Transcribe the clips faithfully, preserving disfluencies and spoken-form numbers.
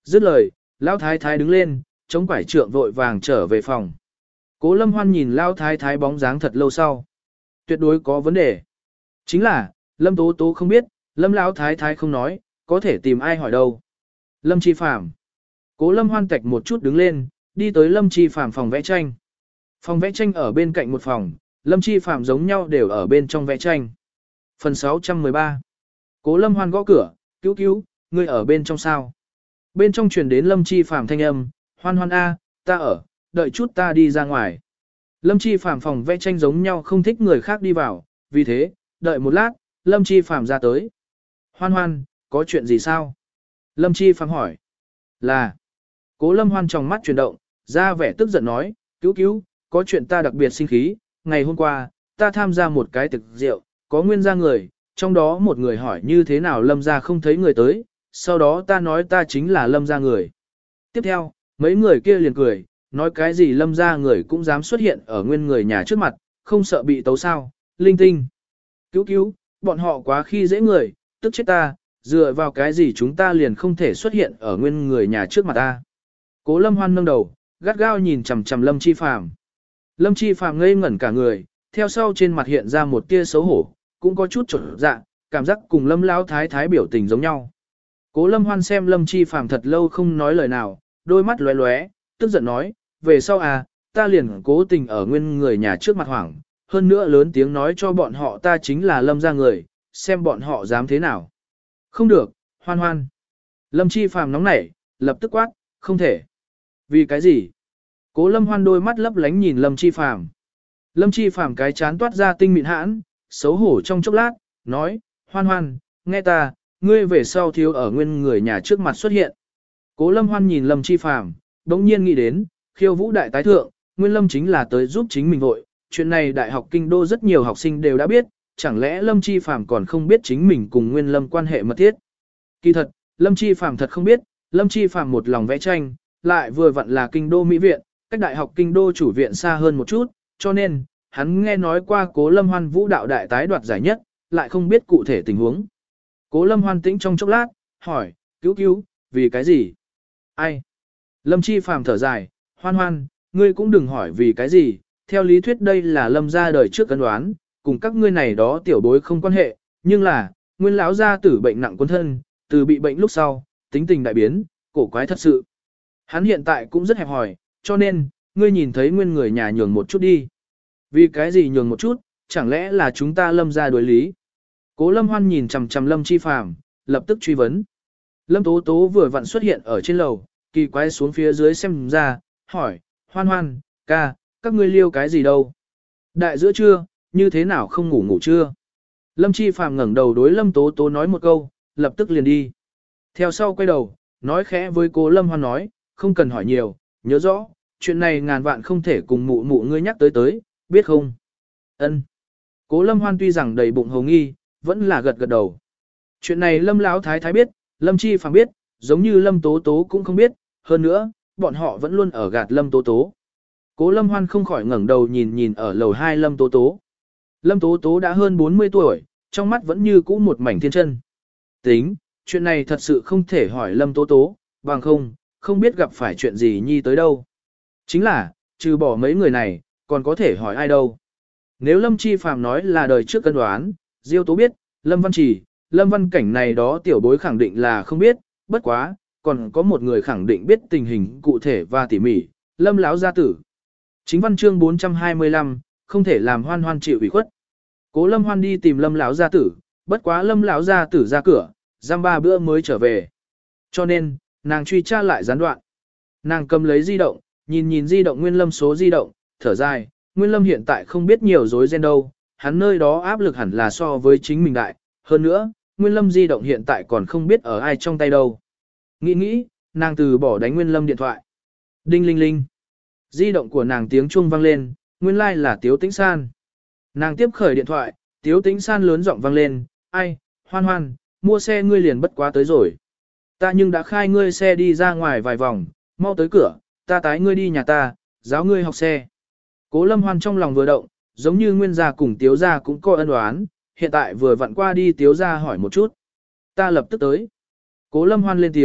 Dứt lời, Lão Thái Thái đứng lên, chống quải trượng vội vàng trở về phòng. Cố Lâm Hoan nhìn Lão Thái Thái bóng dáng thật lâu sau. Tuyệt đối có vấn đề. Chính là, Lâm Tố Tố không biết, Lâm Lão Thái Thái không nói, có thể tìm ai hỏi đâu. Lâm Chi Phàm. Cố Lâm Hoan tạch một chút đứng lên, đi tới Lâm Chi Phàm phòng vẽ tranh. Phòng vẽ tranh ở bên cạnh một phòng, Lâm Chi Phàm giống nhau đều ở bên trong vẽ tranh. Phần sáu trăm mười ba. Cố Lâm Hoan gõ cửa, cứu cứu, ngươi ở bên trong sao? Bên trong truyền đến Lâm Chi Phàm thanh âm, Hoan Hoan A, ta ở, đợi chút ta đi ra ngoài. Lâm Chi Phàm phòng vẽ tranh giống nhau không thích người khác đi vào, vì thế, đợi một lát, Lâm Chi Phàm ra tới. Hoan Hoan, có chuyện gì sao? Lâm Chi Phàm hỏi. Là. Cố Lâm Hoan trong mắt chuyển động, ra vẻ tức giận nói, cứu cứu, có chuyện ta đặc biệt sinh khí, ngày hôm qua, ta tham gia một cái tiệc rượu, có nguyên gia người, trong đó một người hỏi như thế nào Lâm gia không thấy người tới, sau đó ta nói ta chính là Lâm gia người. Tiếp theo, mấy người kia liền cười, nói cái gì Lâm gia người cũng dám xuất hiện ở nguyên người nhà trước mặt, không sợ bị tấu sao, linh tinh. Cứu cứu, bọn họ quá khi dễ người, tức chết ta, dựa vào cái gì chúng ta liền không thể xuất hiện ở nguyên người nhà trước mặt ta. Cố Lâm Hoan nâng đầu, gắt gao nhìn chằm chằm Lâm Chi Phàm. Lâm Chi Phàm ngây ngẩn cả người, theo sau trên mặt hiện ra một tia xấu hổ, cũng có chút chột dạ, cảm giác cùng Lâm Lão Thái Thái biểu tình giống nhau. Cố Lâm Hoan xem Lâm Chi Phàm thật lâu không nói lời nào, đôi mắt lóe lóe, tức giận nói, về sau à, ta liền cố tình ở nguyên người nhà trước mặt hoảng, hơn nữa lớn tiếng nói cho bọn họ ta chính là Lâm gia người, xem bọn họ dám thế nào. Không được, Hoan Hoan. Lâm Chi Phàm nóng nảy, lập tức quát, không thể. Vì cái gì? Cố Lâm Hoan đôi mắt lấp lánh nhìn Lâm Chi Phàm. Lâm Chi Phàm cái chán toát ra tinh mịn hãn, xấu hổ trong chốc lát, nói, Hoan Hoan, nghe ta, ngươi về sau thiếu ở nguyên người nhà trước mặt xuất hiện. Cố Lâm Hoan nhìn Lâm Chi Phàm, đống nhiên nghĩ đến, khiêu vũ đại tái thượng, Nguyên Lâm chính là tới giúp chính mình vội, chuyện này đại học kinh đô rất nhiều học sinh đều đã biết, chẳng lẽ Lâm Chi Phàm còn không biết chính mình cùng Nguyên Lâm quan hệ mật thiết. Kỳ thật, Lâm Chi Phàm thật không biết, Lâm Chi Phàm một lòng vẽ tranh, lại vừa vặn là kinh đô mỹ viện, cách đại học kinh đô chủ viện xa hơn một chút, cho nên, hắn nghe nói qua Cố Lâm Hoan vũ đạo đại tái đoạt giải nhất, lại không biết cụ thể tình huống. Cố Lâm Hoan tĩnh trong chốc lát, hỏi, cứu cứu, vì cái gì? Ai? Lâm Chi Phàm thở dài, Hoan Hoan, ngươi cũng đừng hỏi vì cái gì, theo lý thuyết đây là Lâm gia đời trước cân đoán, cùng các ngươi này đó tiểu bối không quan hệ, nhưng là, Nguyên lão gia tử bệnh nặng quân thân, từ bị bệnh lúc sau, tính tình đại biến, cổ quái thật sự. Hắn hiện tại cũng rất hẹp hòi, cho nên, ngươi nhìn thấy Nguyên người nhà nhường một chút đi. Vì cái gì nhường một chút, chẳng lẽ là chúng ta Lâm gia đối lý? Cố Lâm Hoan nhìn chằm chằm Lâm Chi Phàm, lập tức truy vấn. Lâm Tố Tố vừa vặn xuất hiện ở trên lầu, kỳ quái xuống phía dưới xem ra, hỏi, Hoan Hoan, ca, các ngươi liêu cái gì đâu? Đại giữa trưa, như thế nào không ngủ ngủ trưa? Lâm Chi Phàm ngẩng đầu đối Lâm Tố Tố nói một câu, lập tức liền đi. Theo sau quay đầu, nói khẽ với cô Lâm Hoan nói, không cần hỏi nhiều, nhớ rõ, chuyện này ngàn vạn không thể cùng mụ mụ ngươi nhắc tới tới, biết không? Ân. Cố Lâm Hoan tuy rằng đầy bụng hồng nghi, vẫn là gật gật đầu. Chuyện này Lâm Lão Thái Thái biết, Lâm Chi Phàm biết, giống như Lâm Tố Tố cũng không biết, hơn nữa, bọn họ vẫn luôn ở gạt Lâm Tố Tố. Cố Lâm Hoan không khỏi ngẩng đầu nhìn nhìn ở lầu hai Lâm Tố Tố. Lâm Tố Tố đã hơn bốn mươi tuổi, trong mắt vẫn như cũ một mảnh thiên chân. Tính, chuyện này thật sự không thể hỏi Lâm Tố Tố, bằng không, không biết gặp phải chuyện gì nhi tới đâu. Chính là, trừ bỏ mấy người này, còn có thể hỏi ai đâu. Nếu Lâm Chi Phàm nói là đời trước cân đoán, Diêu Tố biết, Lâm Văn Chỉ, Lâm Văn Cảnh này đó tiểu bối khẳng định là không biết, bất quá, còn có một người khẳng định biết tình hình cụ thể và tỉ mỉ, Lâm Lão gia tử. Chính văn chương bốn trăm hai mươi lăm, không thể làm Hoan Hoan chịu ủy khuất. Cố Lâm Hoan đi tìm Lâm Lão gia tử, bất quá Lâm Lão gia tử ra cửa, giam ba bữa mới trở về. Cho nên, nàng truy tra lại gián đoạn. Nàng cầm lấy di động, nhìn nhìn di động Nguyên Lâm số di động, thở dài, Nguyên Lâm hiện tại không biết nhiều dối ren đâu, hắn nơi đó áp lực hẳn là so với chính mình đại, hơn nữa, Nguyên Lâm di động hiện tại còn không biết ở ai trong tay đâu. Nghĩ nghĩ, nàng từ bỏ đánh Nguyên Lâm điện thoại. Đinh linh linh. Di động của nàng tiếng chuông vang lên, nguyên lai like là Tiếu Tĩnh San. Nàng tiếp khởi điện thoại, Tiếu Tĩnh San lớn giọng vang lên, ai, Hoan Hoan, mua xe ngươi liền bất quá tới rồi. Ta nhưng đã khai ngươi xe đi ra ngoài vài vòng, mau tới cửa, ta tái ngươi đi nhà ta, giáo ngươi học xe. Cố Lâm Hoan trong lòng vừa động, giống như Nguyên gia cùng Tiếu gia cũng có ân oán, hiện tại vừa vặn qua đi Tiếu gia hỏi một chút. Ta lập tức tới. Cố Lâm Hoan lên tiếng,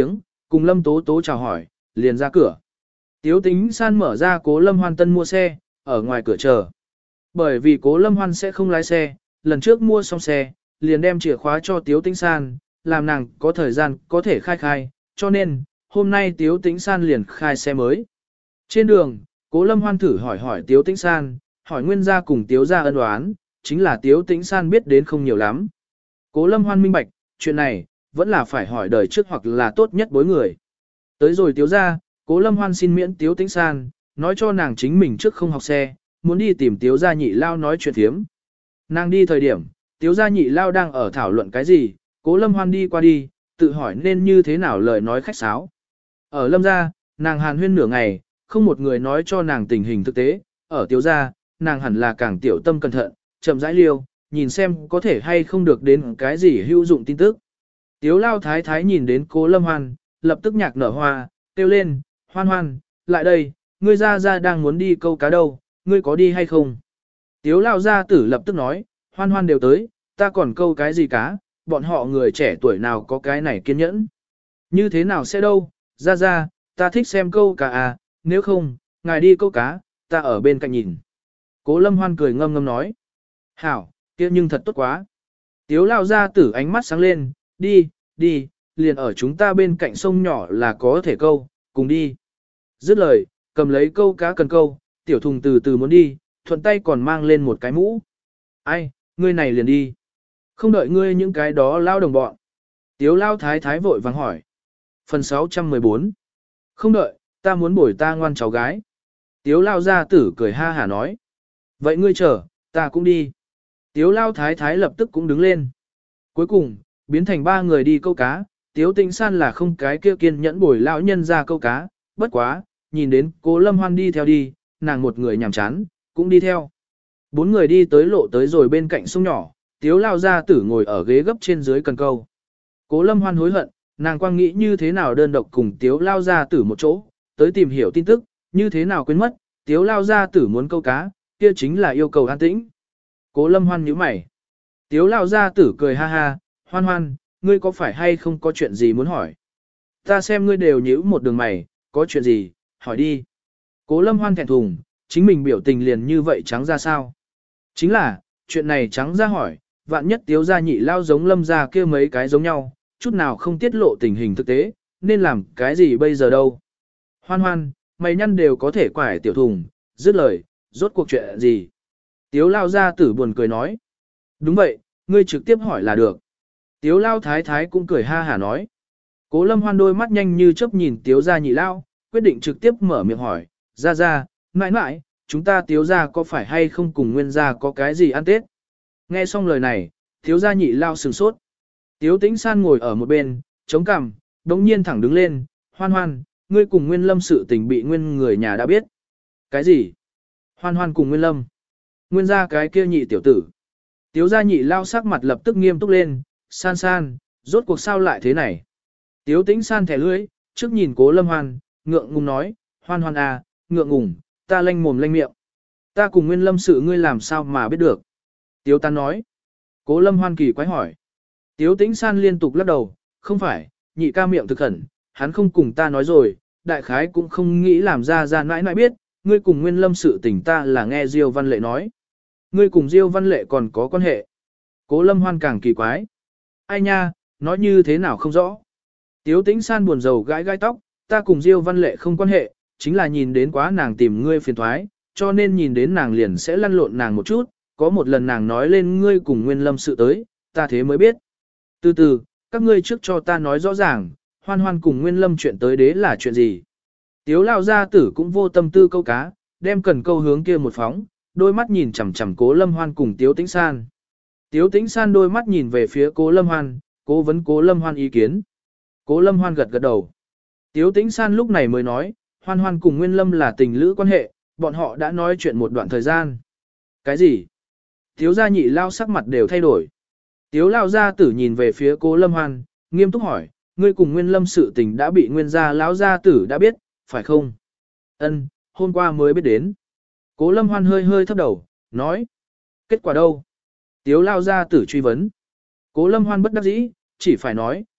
cùng Lâm Tố Tố chào hỏi, liền ra cửa. Tiếu Tĩnh San mở ra Cố Lâm Hoan tân mua xe, ở ngoài cửa chờ. Bởi vì Cố Lâm Hoan sẽ không lái xe, lần trước mua xong xe, liền đem chìa khóa cho Tiếu Tĩnh San, làm nàng có thời gian có thể khai khai, cho nên, hôm nay Tiếu Tĩnh San liền khai xe mới. Trên đường, Cố Lâm Hoan thử hỏi hỏi Tiếu Tĩnh San, hỏi nguyên gia cùng Tiếu gia ân oán, chính là Tiếu Tĩnh San biết đến không nhiều lắm. Cố Lâm Hoan minh bạch, chuyện này, vẫn là phải hỏi đời trước hoặc là tốt nhất bối người. Tới rồi Tiếu gia, Cố Lâm Hoan xin miễn Tiếu Tĩnh San, nói cho nàng chính mình trước không học xe, muốn đi tìm Tiếu gia nhị lao nói chuyện thiếm. Nàng đi thời điểm, Tiếu gia nhị lao đang ở thảo luận cái gì, Cố Lâm Hoan đi qua đi, tự hỏi nên như thế nào lời nói khách sáo. Ở Lâm gia, nàng hàn huyên nửa ngày, không một người nói cho nàng tình hình thực tế, ở Tiếu gia, nàng hẳn là càng tiểu tâm cẩn thận, chậm rãi liêu, nhìn xem có thể hay không được đến cái gì hữu dụng tin tức. Tiếu lao thái thái nhìn đến Cố Lâm Hoan, lập tức nhạc nở hoa, kêu lên, Hoan Hoan, lại đây, ngươi ra ra đang muốn đi câu cá đâu, ngươi có đi hay không? Tiếu lao gia tử lập tức nói, Hoan Hoan đều tới, ta còn câu cái gì cá, bọn họ người trẻ tuổi nào có cái này kiên nhẫn. Như thế nào sẽ đâu, ra ra, ta thích xem câu cá à, nếu không, ngài đi câu cá, ta ở bên cạnh nhìn. Cố Lâm Hoan cười ngâm ngâm nói, hảo, kia nhưng thật tốt quá. Tiếu lao gia tử ánh mắt sáng lên, đi, đi, liền ở chúng ta bên cạnh sông nhỏ là có thể câu, cùng đi. Dứt lời, cầm lấy câu cá cần câu, tiểu thùng từ từ muốn đi, thuận tay còn mang lên một cái mũ. Ai, ngươi này liền đi. Không đợi ngươi những cái đó lao đồng bọn. Tiếu lao thái thái vội vàng hỏi. Phần sáu trăm mười bốn. Không đợi, ta muốn bồi ta ngoan cháu gái. Tiếu lao gia tử cười ha hả nói. Vậy ngươi chờ, ta cũng đi. Tiếu lao thái thái lập tức cũng đứng lên. Cuối cùng, biến thành ba người đi câu cá. Tiếu Tĩnh San là không cái kia kiên nhẫn bồi lão nhân ra câu cá. Bất quá, nhìn đến Cố Lâm Hoan đi theo đi, nàng một người nhàm chán, cũng đi theo. Bốn người đi tới lộ tới rồi bên cạnh sông nhỏ, Tiếu lao gia tử ngồi ở ghế gấp trên dưới cần câu. Cố Lâm Hoan hối hận, nàng quang nghĩ như thế nào đơn độc cùng Tiếu lao gia tử một chỗ, tới tìm hiểu tin tức, như thế nào quên mất, Tiếu lao gia tử muốn câu cá, kia chính là yêu cầu an tĩnh. Cố Lâm Hoan nhíu mày. Tiếu lao gia tử cười ha ha, Hoan Hoan, ngươi có phải hay không có chuyện gì muốn hỏi? Ta xem ngươi đều nhíu một đường mày, có chuyện gì, hỏi đi. Cố Lâm Hoan thẹn thùng, chính mình biểu tình liền như vậy trắng ra sao? Chính là, chuyện này trắng ra hỏi, vạn nhất Tiếu gia nhị lao giống Lâm gia kia mấy cái giống nhau, chút nào không tiết lộ tình hình thực tế, nên làm cái gì bây giờ đâu? Hoan Hoan, mày nhăn đều có thể quải tiểu thùng, dứt lời, rốt cuộc chuyện gì? Tiếu lao gia tử buồn cười nói. Đúng vậy, ngươi trực tiếp hỏi là được. Tiếu lao thái thái cũng cười ha hả nói. Cố Lâm Hoan đôi mắt nhanh như chớp nhìn Tiếu gia nhị lao, quyết định trực tiếp mở miệng hỏi, ra ra, mãi mãi, chúng ta Tiếu gia có phải hay không cùng Nguyên gia có cái gì ăn Tết? Nghe xong lời này, Tiếu gia nhị lao sừng sốt. Tiếu Tĩnh San ngồi ở một bên, chống cằm, đống nhiên thẳng đứng lên, Hoan Hoan, ngươi cùng Nguyên Lâm sự tình bị Nguyên người nhà đã biết. Cái gì? Hoan Hoan cùng Nguyên Lâm. Nguyên gia cái kia nhị tiểu tử. Tiếu gia nhị lao sắc mặt lập tức nghiêm túc lên, San San, rốt cuộc sao lại thế này? Tiếu Tĩnh San thẻ lưỡi, trước nhìn Cố Lâm Hoan, ngượng ngùng nói, Hoan Hoan à, ngượng ngùng, ta lanh mồm lanh miệng. Ta cùng Nguyên Lâm sự ngươi làm sao mà biết được? Tiếu Tán nói. Cố Lâm Hoan kỳ quái hỏi. Tiếu Tĩnh San liên tục lắc đầu, không phải, nhị ca miệng thực khẩn, hắn không cùng ta nói rồi, đại khái cũng không nghĩ làm ra ra nãi nãi biết, ngươi cùng Nguyên Lâm sự tình ta là nghe Diêu Văn Lệ nói. Ngươi cùng Diêu Văn Lệ còn có quan hệ. Cố Lâm Hoan càng kỳ quái. Ai nha, nói như thế nào không rõ. Tiếu Tĩnh San buồn rầu gãi gai tóc, ta cùng Diêu Văn Lệ không quan hệ, chính là nhìn đến quá nàng tìm ngươi phiền thoái, cho nên nhìn đến nàng liền sẽ lăn lộn nàng một chút, có một lần nàng nói lên ngươi cùng Nguyên Lâm sự tới, ta thế mới biết. Từ từ, các ngươi trước cho ta nói rõ ràng, Hoan Hoan cùng Nguyên Lâm chuyện tới đế là chuyện gì. Tiếu lao gia tử cũng vô tâm tư câu cá, đem cần câu hướng kia một phóng, đôi mắt nhìn chằm chằm Cố Lâm Hoan cùng Tiếu Tĩnh San. Tiếu Tĩnh San đôi mắt nhìn về phía Cố Lâm Hoan, cố vấn Cố Lâm Hoan ý kiến. Cố Lâm Hoan gật gật đầu. Tiếu Tĩnh San lúc này mới nói, Hoan Hoan cùng Nguyên Lâm là tình lữ quan hệ, bọn họ đã nói chuyện một đoạn thời gian. Cái gì? Tiếu gia nhị lao sắc mặt đều thay đổi. Tiếu lao gia tử nhìn về phía Cố Lâm Hoan, nghiêm túc hỏi, ngươi cùng Nguyên Lâm sự tình đã bị Nguyên gia lão gia tử đã biết, phải không? Ân, hôm qua mới biết đến. Cố Lâm Hoan hơi hơi thấp đầu, nói. Kết quả đâu? Tiếu lao gia tử truy vấn. Cố Lâm Hoan bất đắc dĩ, chỉ phải nói,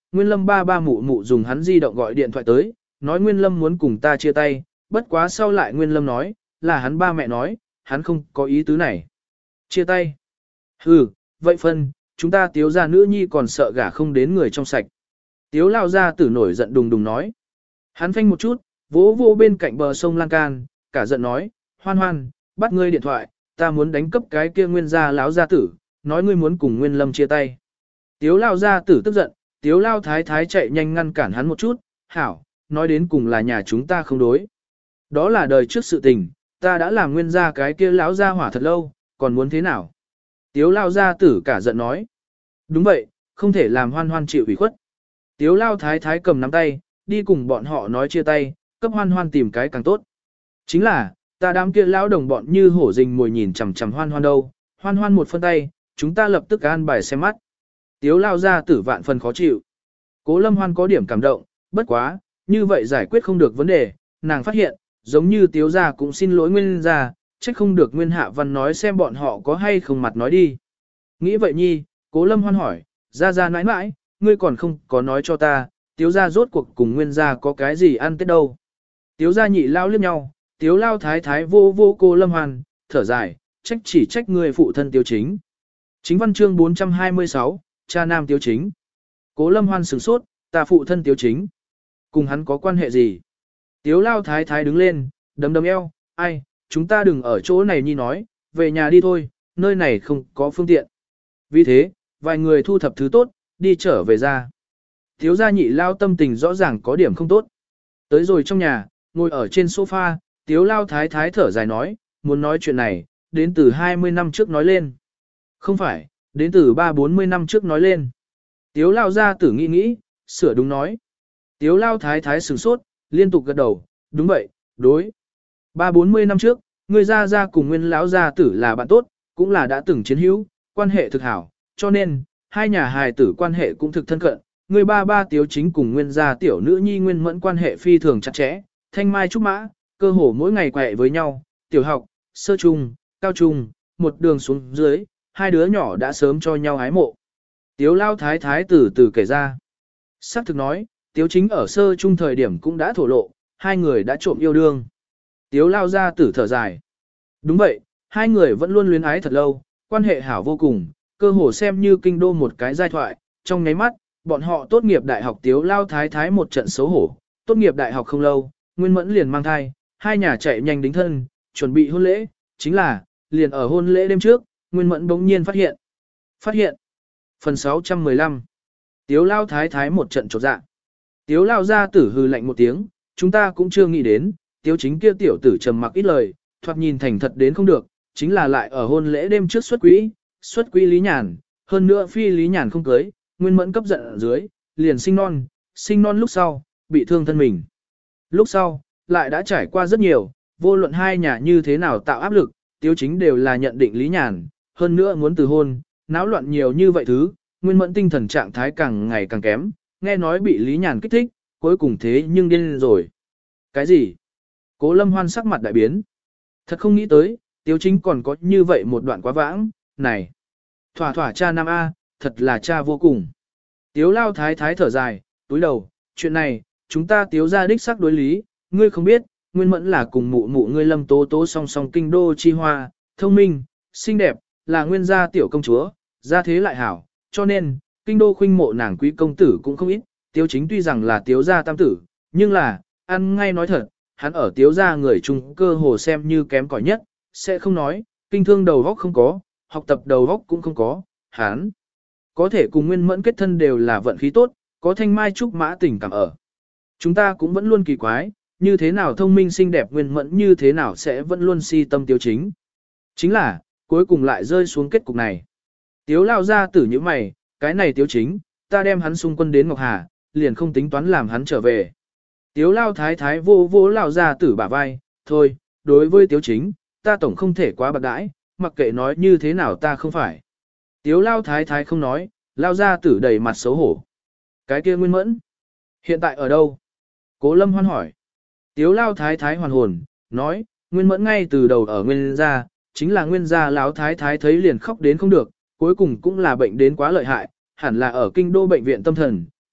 Nguyên Lâm ba ba mụ mụ dùng hắn di động gọi điện thoại tới, nói Nguyên Lâm muốn cùng ta chia tay, bất quá sau lại Nguyên Lâm nói, là hắn ba mẹ nói, hắn không có ý tứ này. Chia tay. Hừ, vậy phân, chúng ta tiếu gia nữ nhi còn sợ gả không đến người trong sạch. Tiếu lao ra tử nổi giận đùng đùng nói. Hắn phanh một chút, vỗ vô bên cạnh bờ sông lan can, cả giận nói, hoan hoan, bắt ngươi điện thoại, ta muốn đánh cấp cái kia nguyên gia láo gia tử, nói ngươi muốn cùng Nguyên Lâm chia tay. Tiếu lao gia tử tức giận, tiếu lao thái thái chạy nhanh ngăn cản hắn một chút, hảo, nói đến cùng là nhà chúng ta không đối. Đó là đời trước sự tình, ta đã làm nguyên gia cái kia láo gia hỏa thật lâu, còn muốn thế nào? Tiếu lao gia tử cả giận nói. Đúng vậy, không thể làm hoan hoan chịu ủy khuất. Tiếu lao thái thái cầm nắm tay, đi cùng bọn họ nói chia tay, cấp hoan hoan tìm cái càng tốt. Chính là, ta đám kia lão đồng bọn như hổ rình mồi nhìn chằm chằm hoan hoan đâu, hoan hoan một phân tay, chúng ta lập tức an bài xem mắt. Tiếu lao gia tử vạn phần khó chịu. Cố Lâm Hoan có điểm cảm động, bất quá, như vậy giải quyết không được vấn đề, nàng phát hiện, giống như tiếu gia cũng xin lỗi nguyên gia, trách không được nguyên hạ văn nói xem bọn họ có hay không mặt nói đi. Nghĩ vậy nhi, Cố Lâm Hoan hỏi, ra ra nãi nãi, ngươi còn không có nói cho ta, tiếu gia rốt cuộc cùng nguyên gia có cái gì ăn tết đâu. Tiếu gia nhị lao liếc nhau, tiếu lao thái thái vô vô Cố Lâm Hoan, thở dài, trách chỉ trách người phụ thân tiếu chính. Chính văn chương bốn trăm hai mươi sáu, cha nam tiếu chính. Cố Lâm Hoan sửng sốt, ta phụ thân tiếu chính. Cùng hắn có quan hệ gì? Tiếu lao thái thái đứng lên, đấm đấm eo, ai, chúng ta đừng ở chỗ này nhi nói, về nhà đi thôi, nơi này không có phương tiện. Vì thế, vài người thu thập thứ tốt, đi trở về ra. Tiếu gia nhị lao tâm tình rõ ràng có điểm không tốt. Tới rồi trong nhà, ngồi ở trên sofa, tiếu lao thái thái thở dài nói, muốn nói chuyện này, đến từ hai mươi năm trước nói lên. Không phải, đến từ ba bốn mươi năm trước nói lên. Tiếu lao gia tử nghĩ nghĩ, sửa đúng nói. Tiếu lao thái thái sửng sốt, liên tục gật đầu, đúng vậy, đối. Ba bốn mươi năm trước, người gia gia cùng nguyên lão gia tử là bạn tốt, cũng là đã từng chiến hữu, quan hệ thực hảo, cho nên, hai nhà hài tử quan hệ cũng thực thân cận. Người ba ba tiếu chính cùng nguyên gia tiểu nữ nhi nguyên mẫn quan hệ phi thường chặt chẽ, thanh mai trúc mã, cơ hồ mỗi ngày quẹ với nhau, tiểu học, sơ trung, cao trung, một đường xuống dưới, hai đứa nhỏ đã sớm cho nhau ái mộ. Tiếu lao thái thái từ từ kể ra. Sắc thực nói, tiếu chính ở sơ trung thời điểm cũng đã thổ lộ, hai người đã trộm yêu đương. Tiếu lao ra tử thở dài. Đúng vậy, hai người vẫn luôn luyến ái thật lâu, quan hệ hảo vô cùng, cơ hồ xem như kinh đô một cái giai thoại, trong nháy mắt, bọn họ tốt nghiệp đại học tiếu lao thái thái một trận xấu hổ, tốt nghiệp đại học không lâu, Nguyên Mẫn liền mang thai, hai nhà chạy nhanh đính thân, chuẩn bị hôn lễ, chính là, liền ở hôn lễ đêm trước, Nguyên Mẫn bỗng nhiên phát hiện. Phát hiện. Phần sáu trăm mười lăm. Tiếu lao thái thái một trận chột dạ. Tiếu lao ra tử hư lạnh một tiếng, chúng ta cũng chưa nghĩ đến, tiếu chính kia tiểu tử trầm mặc ít lời, thoạt nhìn thành thật đến không được, chính là lại ở hôn lễ đêm trước xuất quỹ, xuất quỹ Lý Nhàn, hơn nữa phi Lý Nhàn không cưới, Nguyên Mẫn cấp giận ở dưới, liền sinh non, sinh non lúc sau, bị thương thân mình. Lúc sau, lại đã trải qua rất nhiều, vô luận hai nhà như thế nào tạo áp lực, tiếu chính đều là nhận định Lý Nhàn, hơn nữa muốn từ hôn, náo loạn nhiều như vậy thứ, Nguyên Mẫn tinh thần trạng thái càng ngày càng kém, nghe nói bị Lý Nhàn kích thích, cuối cùng thế nhưng điên rồi. Cái gì? Cố Lâm Hoan sắc mặt đại biến. Thật không nghĩ tới, tiếu chính còn có như vậy một đoạn quá vãng, này. Thỏa thỏa cha nam A, thật là cha vô cùng. Tiếu lao thái thái thở dài, túi đầu, chuyện này, chúng ta tiếu ra đích xác đối lý, ngươi không biết, Nguyên Mẫn là cùng mụ mụ ngươi Lâm Tố Tố song song kinh đô chi hoa, thông minh, xinh đẹp, là nguyên gia tiểu công chúa, gia thế lại hảo, cho nên, kinh đô khuynh mộ nàng quý công tử cũng không ít, tiếu chính tuy rằng là tiếu gia tam tử, nhưng là, ăn ngay nói thật, hắn ở tiếu gia người trung cơ hồ xem như kém cỏi nhất, sẽ không nói, kinh thương đầu góc không có, học tập đầu góc cũng không có, hắn có thể cùng Nguyên Mẫn kết thân đều là vận khí tốt, có thanh mai trúc mã tình cảm ở. Chúng ta cũng vẫn luôn kỳ quái, như thế nào thông minh xinh đẹp Nguyên Mẫn như thế nào sẽ vẫn luôn si tâm tiếu chính. Chính là, cuối cùng lại rơi xuống kết cục này. Tiếu lao ra tử như mày, cái này tiếu chính, ta đem hắn xung quân đến Ngọc Hà, liền không tính toán làm hắn trở về. Tiếu lao thái thái vô vô lao ra tử bả vai, thôi, đối với tiếu chính, ta tổng không thể quá bạc đãi, mặc kệ nói như thế nào ta không phải. Tiếu lao thái thái không nói, lao ra tử đầy mặt xấu hổ. Cái kia Nguyên Mẫn, hiện tại ở đâu? Cố Lâm Hoan hỏi. Tiếu lao thái thái hoàn hồn, nói, Nguyên Mẫn ngay từ đầu ở Nguyên gia, chính là Nguyên gia lão thái thái thấy liền khóc đến không được, cuối cùng cũng là bệnh đến quá lợi hại, hẳn là ở kinh đô bệnh viện tâm thần,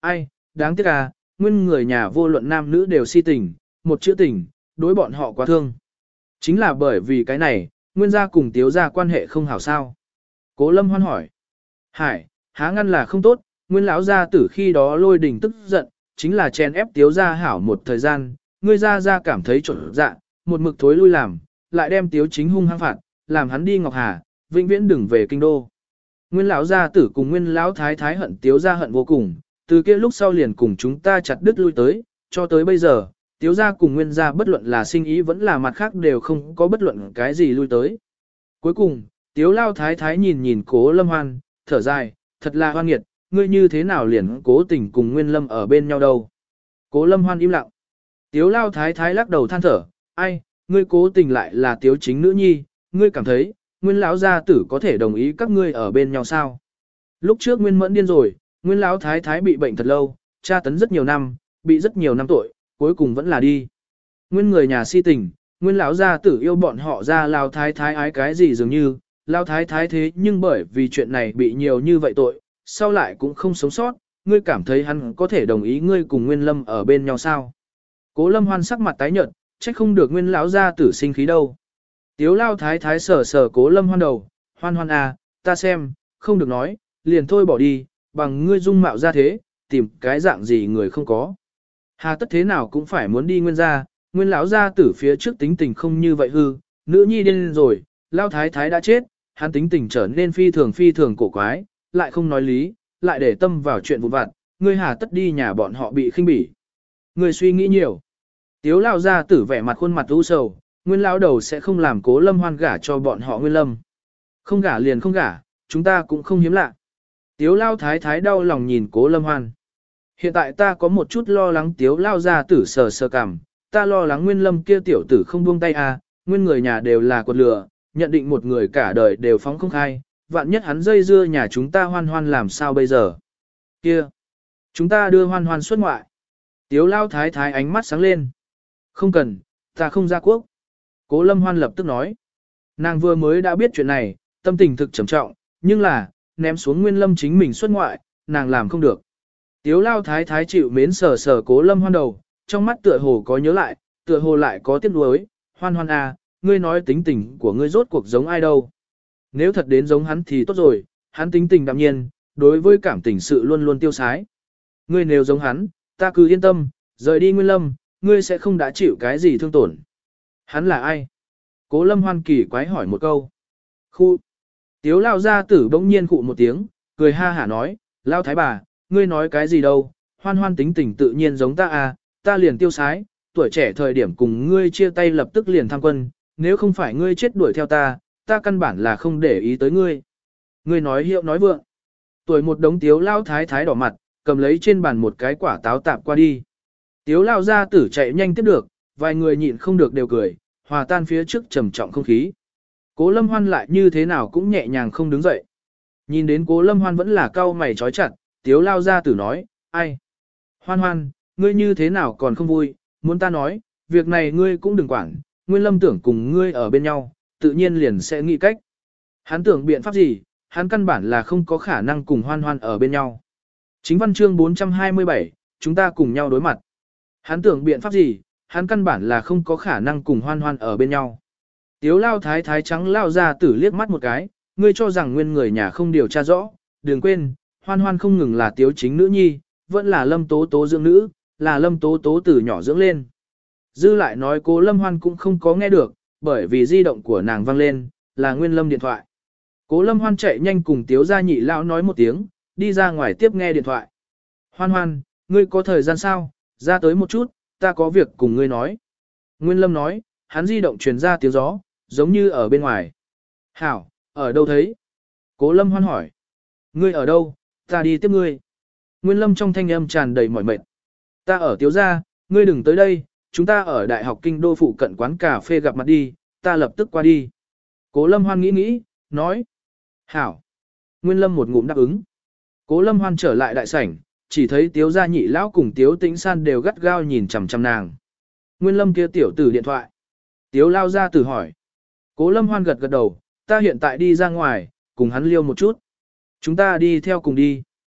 Ai, đáng tiếc à, nguyên người nhà vô luận nam nữ đều si tình, một chữ tình, đối bọn họ quá thương. Chính là bởi vì cái này, nguyên gia cùng tiếu gia quan hệ không hảo sao. Cố Lâm Hoan hỏi. Hải, há ngăn là không tốt, nguyên lão gia tử khi đó lôi đình tức giận, chính là chèn ép tiếu gia hảo một thời gian, ngươi gia gia cảm thấy trộn dạ, một mực thối lui làm, lại đem tiếu chính hung hăng phạt, làm hắn đi Ngọc Hà, vĩnh viễn đừng về kinh đô. Nguyên lão gia tử cùng nguyên lão thái thái hận tiếu gia hận vô cùng, từ kia lúc sau liền cùng chúng ta chặt đứt lui tới, cho tới bây giờ, tiếu gia cùng nguyên gia bất luận là sinh ý vẫn là mặt khác đều không có bất luận cái gì lui tới. Cuối cùng, tiếu lao thái thái nhìn nhìn cố Lâm Hoan, thở dài, thật là hoan nghiệt, ngươi như thế nào liền cố tình cùng nguyên lâm ở bên nhau đâu. Cố Lâm Hoan im lặng. Tiếu lao thái thái lắc đầu than thở, ai, ngươi cố tình lại là tiếu chính nữ nhi, ngươi cảm thấy, nguyên lão gia tử có thể đồng ý các ngươi ở bên nhau sao? Lúc trước nguyên mẫn điên rồi, nguyên lão thái thái bị bệnh thật lâu, tra tấn rất nhiều năm, bị rất nhiều năm tội, cuối cùng vẫn là đi. Nguyên người nhà si tình, nguyên lão gia tử yêu bọn họ ra lao thái thái ái cái gì dường như, lao thái thái thế nhưng bởi vì chuyện này bị nhiều như vậy tội, sau lại cũng không sống sót, ngươi cảm thấy hắn có thể đồng ý ngươi cùng nguyên lâm ở bên nhau sao? Cố Lâm Hoan sắc mặt tái nhợt, trách không được nguyên lão gia tử sinh khí đâu. Tiếu lao thái thái sờ sờ Cố Lâm Hoan đầu, Hoan Hoan à, ta xem, không được nói, liền thôi bỏ đi, bằng ngươi dung mạo ra thế, tìm cái dạng gì người không có. Hà tất thế nào cũng phải muốn đi nguyên gia, nguyên lão gia tử phía trước tính tình không như vậy hư, nữ nhi điên rồi, lao thái thái đã chết, hắn tính tình trở nên phi thường phi thường cổ quái, lại không nói lý, lại để tâm vào chuyện vụn vặt, ngươi hà tất đi nhà bọn họ bị khinh bỉ. Ngươi suy nghĩ nhiều. Tiếu lao gia tử vẻ mặt khuôn mặt u sầu, nguyên lão đầu sẽ không làm Cố Lâm Hoan gả cho bọn họ nguyên lâm. Không gả liền không gả, chúng ta cũng không hiếm lạ. Tiếu lao thái thái đau lòng nhìn Cố Lâm Hoan. Hiện tại ta có một chút lo lắng tiếu lao gia tử sờ sờ cảm, ta lo lắng nguyên lâm kia tiểu tử không buông tay à, nguyên người nhà đều là quật lửa, nhận định một người cả đời đều phóng không khai, vạn nhất hắn dây dưa nhà chúng ta Hoan Hoan làm sao bây giờ. Kia, chúng ta đưa Hoan Hoan xuất ngoại. Tiếu lao thái thái ánh mắt sáng lên. Không cần, ta không ra quốc. Cố Lâm Hoan lập tức nói. Nàng vừa mới đã biết chuyện này, tâm tình thực trầm trọng, nhưng là, ném xuống nguyên lâm chính mình xuất ngoại, nàng làm không được. Tiếu lao thái thái chịu mến sờ sờ Cố Lâm Hoan đầu, trong mắt tựa hồ có nhớ lại, tựa hồ lại có tiếc nuối. Hoan Hoan à, ngươi nói tính tình của ngươi rốt cuộc giống ai đâu. Nếu thật đến giống hắn thì tốt rồi, hắn tính tình đạm nhiên, đối với cảm tình sự luôn luôn tiêu sái. Ngươi nếu giống hắn, ta cứ yên tâm, rời đi nguyên lâm, ngươi sẽ không đã chịu cái gì thương tổn. Hắn là ai? Cố Lâm Hoan kỳ quái hỏi một câu. Khu. Tiếu lao gia tử bỗng nhiên khụ một tiếng, cười ha hả nói, lao thái bà, ngươi nói cái gì đâu, Hoan Hoan tính tình tự nhiên giống ta à, ta liền tiêu sái, tuổi trẻ thời điểm cùng ngươi chia tay lập tức liền tham quân, nếu không phải ngươi chết đuổi theo ta, ta căn bản là không để ý tới ngươi. Ngươi nói hiệu nói vượng. Tuổi một đống tiếu lao thái thái đỏ mặt, cầm lấy trên bàn một cái quả táo tạp qua đi. Tiếu lao gia tử chạy nhanh tiếp được, vài người nhịn không được đều cười, hòa tan phía trước trầm trọng không khí. Cố Lâm Hoan lại như thế nào cũng nhẹ nhàng không đứng dậy. Nhìn đến Cố Lâm Hoan vẫn là cau mày trói chặt, tiếu lao gia tử nói, ai? Hoan Hoan, ngươi như thế nào còn không vui, muốn ta nói, việc này ngươi cũng đừng quản, Nguyên Lâm tưởng cùng ngươi ở bên nhau, tự nhiên liền sẽ nghĩ cách. Hắn tưởng biện pháp gì, hắn căn bản là không có khả năng cùng Hoan Hoan ở bên nhau. Chính văn chương bốn trăm hai mươi bảy, chúng ta cùng nhau đối mặt. Hắn tưởng biện pháp gì, hắn căn bản là không có khả năng cùng Hoan Hoan ở bên nhau. Tiếu lao thái thái trắng lao ra tử liếc mắt một cái, ngươi cho rằng nguyên người nhà không điều tra rõ, đừng quên, Hoan Hoan không ngừng là tiếu chính nữ nhi, vẫn là Lâm Tố Tố dưỡng nữ, là Lâm Tố Tố từ nhỏ dưỡng lên. Dư lại nói Cố Lâm Hoan cũng không có nghe được, bởi vì di động của nàng vang lên, là Nguyên Lâm điện thoại. Cố Lâm Hoan chạy nhanh cùng tiếu gia nhị lão nói một tiếng, đi ra ngoài tiếp nghe điện thoại. Hoan Hoan, ngươi có thời gian sao, ra tới một chút, ta có việc cùng ngươi nói. Nguyên Lâm nói, hắn di động truyền ra tiếng gió, giống như ở bên ngoài. Hảo, ở đâu thấy? Cố Lâm Hoan hỏi. Ngươi ở đâu, ta đi tiếp ngươi. Nguyên Lâm trong thanh âm tràn đầy mỏi mệt. Ta ở tiếu gia, ngươi đừng tới đây, chúng ta ở Đại học Kinh Đô phụ cận quán cà phê gặp mặt đi, ta lập tức qua đi. Cố Lâm Hoan nghĩ nghĩ, nói. Hảo. Nguyên Lâm một ngụm đáp ứng. Cố Lâm Hoan trở lại đại sảnh, chỉ thấy tiếu gia nhị lão cùng tiếu tĩnh san đều gắt gao nhìn chằm chằm nàng. Nguyên Lâm kia tiểu tử điện thoại. Tiếu lao ra tử hỏi. Cố Lâm Hoan gật gật đầu, ta hiện tại đi ra ngoài, cùng hắn liêu một chút. Chúng ta đi theo cùng đi.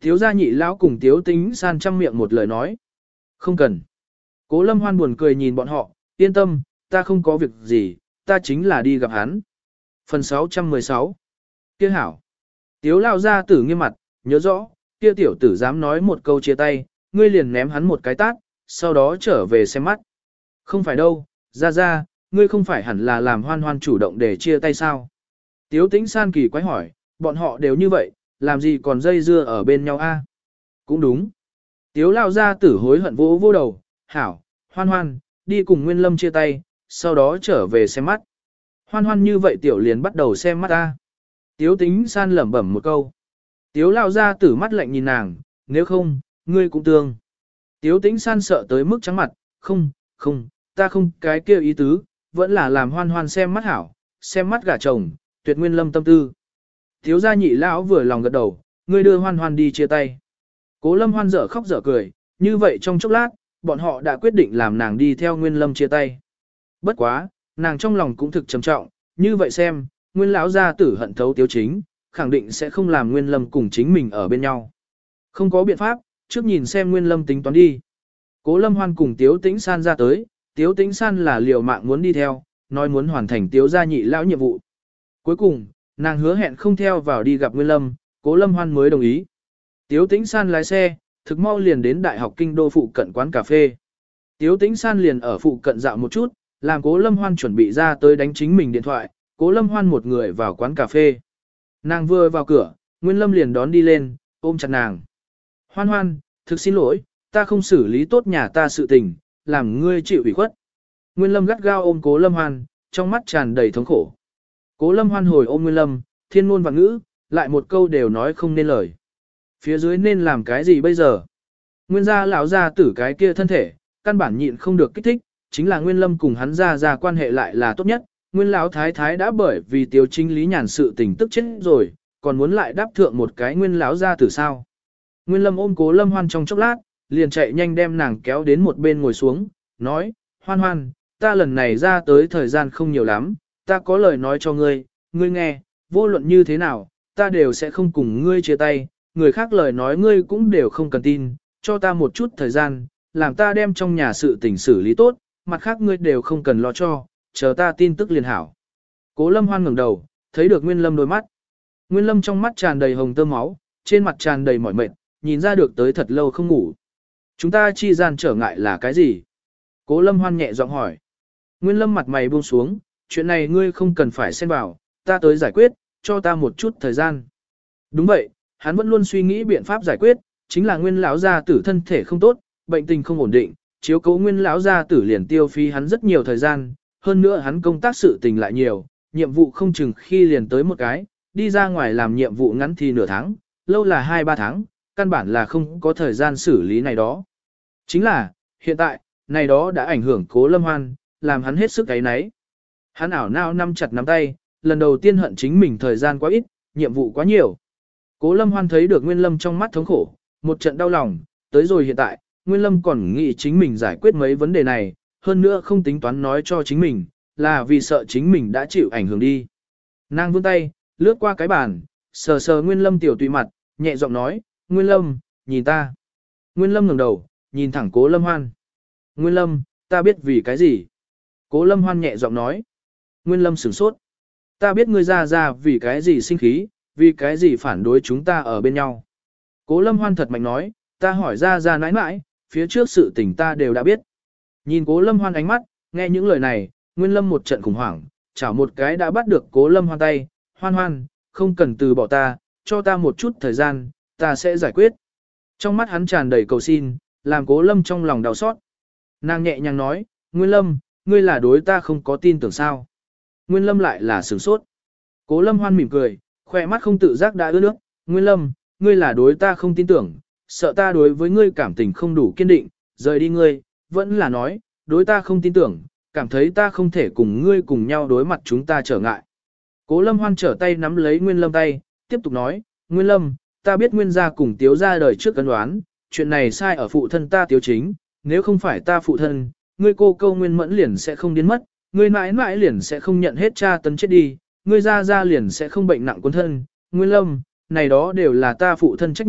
Tiếu gia nhị lão cùng Tiếu Tĩnh San trăm miệng một lời nói. Không cần. Cố Lâm Hoan buồn cười nhìn bọn họ, yên tâm, ta không có việc gì, ta chính là đi gặp hắn. Phần sáu trăm mười sáu. Kia hảo. Tiếu lao gia tử nghiêm mặt, nhớ rõ, kia tiểu tử dám nói một câu chia tay, ngươi liền ném hắn một cái tát, sau đó trở về xem mắt. Không phải đâu, ra ra, ngươi không phải hẳn là làm Hoan Hoan chủ động để chia tay sao? Tiếu Tĩnh San kỳ quái hỏi, bọn họ đều như vậy, làm gì còn dây dưa ở bên nhau a? Cũng đúng. Tiếu lao gia tử hối hận vỗ vô đầu, hảo, Hoan Hoan, đi cùng Nguyên Lâm chia tay, sau đó trở về xem mắt. Hoan Hoan như vậy tiểu liền bắt đầu xem mắt a. Tiếu Tĩnh San lẩm bẩm một câu. Tiếu lao gia tử mắt lạnh nhìn nàng, nếu không, ngươi cũng tương. Tiếu Tĩnh San sợ tới mức trắng mặt, không, không, ta không cái kia ý tứ, vẫn là làm Hoan Hoan xem mắt hảo, xem mắt gả chồng, tuyệt Nguyên Lâm tâm tư. Tiếu gia nhị lão vừa lòng gật đầu, ngươi đưa Hoan Hoan đi chia tay. Cố Lâm Hoan dở khóc dở cười, như vậy trong chốc lát, bọn họ đã quyết định làm nàng đi theo Nguyên Lâm chia tay. Bất quá, nàng trong lòng cũng thực trầm trọng, như vậy xem, Nguyên lão gia tử hận thấu Tiếu Chính, khẳng định sẽ không làm Nguyên Lâm cùng chính mình ở bên nhau. Không có biện pháp, trước nhìn xem Nguyên Lâm tính toán đi. Cố Lâm Hoan cùng Tiếu Tĩnh San ra tới, Tiếu Tĩnh San là liều mạng muốn đi theo, nói muốn hoàn thành Tiếu gia nhị lão nhiệm vụ. Cuối cùng, nàng hứa hẹn không theo vào đi gặp Nguyên Lâm, Cố Lâm Hoan mới đồng ý. Tiếu Tĩnh San lái xe, thực mau liền đến Đại học Kinh Đô phụ cận quán cà phê. Tiếu Tĩnh San liền ở phụ cận dạo một chút, làm Cố Lâm Hoan chuẩn bị ra tới đánh chính mình điện thoại, Cố Lâm Hoan một người vào quán cà phê. Nàng vừa vào cửa, Nguyên Lâm liền đón đi lên, ôm chặt nàng. Hoan Hoan, thực xin lỗi, ta không xử lý tốt nhà ta sự tình, làm ngươi chịu ủy khuất. Nguyên Lâm gắt gao ôm Cố Lâm Hoan, trong mắt tràn đầy thống khổ. Cố Lâm Hoan hồi ôm Nguyên Lâm, thiên ngôn và ngữ, lại một câu đều nói không nên lời. Phía dưới nên làm cái gì bây giờ? Nguyên gia lão gia tử cái kia thân thể, căn bản nhịn không được kích thích, chính là Nguyên Lâm cùng hắn gia gia quan hệ lại là tốt nhất. Nguyên lão thái thái đã bởi vì Tiếu Chính Lý nhàn sự tình tức chết rồi, còn muốn lại đáp thượng một cái Nguyên lão gia tử sao? Nguyên Lâm ôm Cố Lâm Hoan trong chốc lát, liền chạy nhanh đem nàng kéo đến một bên ngồi xuống, nói, Hoan Hoan, ta lần này ra tới thời gian không nhiều lắm, ta có lời nói cho ngươi, ngươi nghe, vô luận như thế nào, ta đều sẽ không cùng ngươi chia tay, người khác lời nói ngươi cũng đều không cần tin, cho ta một chút thời gian, làm ta đem trong nhà sự tình xử lý tốt, mặt khác ngươi đều không cần lo cho, chờ ta tin tức liền hảo. Cố Lâm Hoan ngẩng đầu, thấy được Nguyên Lâm đôi mắt. Nguyên Lâm trong mắt tràn đầy hồng tơ máu, trên mặt tràn đầy mỏi mệt, nhìn ra được tới thật lâu không ngủ. Chúng ta chi gian trở ngại là cái gì? Cố Lâm Hoan nhẹ giọng hỏi. Nguyên Lâm mặt mày buông xuống, chuyện này ngươi không cần phải xen vào, ta tới giải quyết, cho ta một chút thời gian. Đúng vậy, hắn vẫn luôn suy nghĩ biện pháp giải quyết, chính là Nguyên lão gia tử thân thể không tốt, bệnh tình không ổn định, chiếu cố Nguyên lão gia tử liền tiêu phí hắn rất nhiều thời gian, hơn nữa hắn công tác sự tình lại nhiều, nhiệm vụ không chừng khi liền tới một cái, đi ra ngoài làm nhiệm vụ ngắn thì nửa tháng, lâu là hai ba tháng, căn bản là không có thời gian xử lý này đó. Chính là, hiện tại, này đó đã ảnh hưởng Cố Lâm Hoan, làm hắn hết sức ấy nấy. Hắn ảo não nắm chặt nắm tay, lần đầu tiên hận chính mình thời gian quá ít, nhiệm vụ quá nhiều. Cố Lâm Hoan thấy được Nguyên Lâm trong mắt thống khổ, một trận đau lòng, tới rồi hiện tại, Nguyên Lâm còn nghĩ chính mình giải quyết mấy vấn đề này, hơn nữa không tính toán nói cho chính mình, là vì sợ chính mình đã chịu ảnh hưởng đi. Nàng vươn tay, lướt qua cái bàn, sờ sờ Nguyên Lâm tiểu tùy mặt, nhẹ giọng nói, Nguyên Lâm, nhìn ta. Nguyên Lâm ngẩng đầu, nhìn thẳng Cố Lâm Hoan. Nguyên Lâm, ta biết vì cái gì. Cố Lâm Hoan nhẹ giọng nói. Nguyên Lâm sửng sốt. Ta biết ngươi ra ra vì cái gì sinh khí, vì cái gì phản đối chúng ta ở bên nhau. Cố Lâm Hoan thật mạnh nói, ta hỏi ra ra nãi nãi, phía trước sự tình ta đều đã biết. Nhìn Cố Lâm Hoan ánh mắt, nghe những lời này, Nguyên Lâm một trận khủng hoảng, chảo một cái đã bắt được Cố Lâm Hoan tay, Hoan Hoan, không cần từ bỏ ta, cho ta một chút thời gian, ta sẽ giải quyết. Trong mắt hắn tràn đầy cầu xin, làm Cố Lâm trong lòng đau xót. Nàng nhẹ nhàng nói, Nguyên Lâm, ngươi là đối ta không có tin tưởng sao. Nguyên Lâm lại là sửng sốt. Cố Lâm Hoan mỉm cười, khỏe mắt không tự giác đã ướt nước. Nguyên Lâm, ngươi là đối ta không tin tưởng, sợ ta đối với ngươi cảm tình không đủ kiên định, rời đi ngươi, vẫn là nói, đối ta không tin tưởng, cảm thấy ta không thể cùng ngươi cùng nhau đối mặt chúng ta trở ngại. Cố Lâm Hoan trở tay nắm lấy Nguyên Lâm tay, tiếp tục nói, Nguyên Lâm, ta biết Nguyên gia cùng Tiếu gia đời trước cân đoán, chuyện này sai ở phụ thân ta Tiếu Chính, nếu không phải ta phụ thân, ngươi cô câu Nguyên Mẫn liền sẽ không biến mất, ngươi mãi mãi liền sẽ không nhận hết cha tấn chết đi, ngươi gia gia liền sẽ không bệnh nặng cuốn thân, Nguyên Lâm, này đó đều là ta phụ thân trách nhiệm,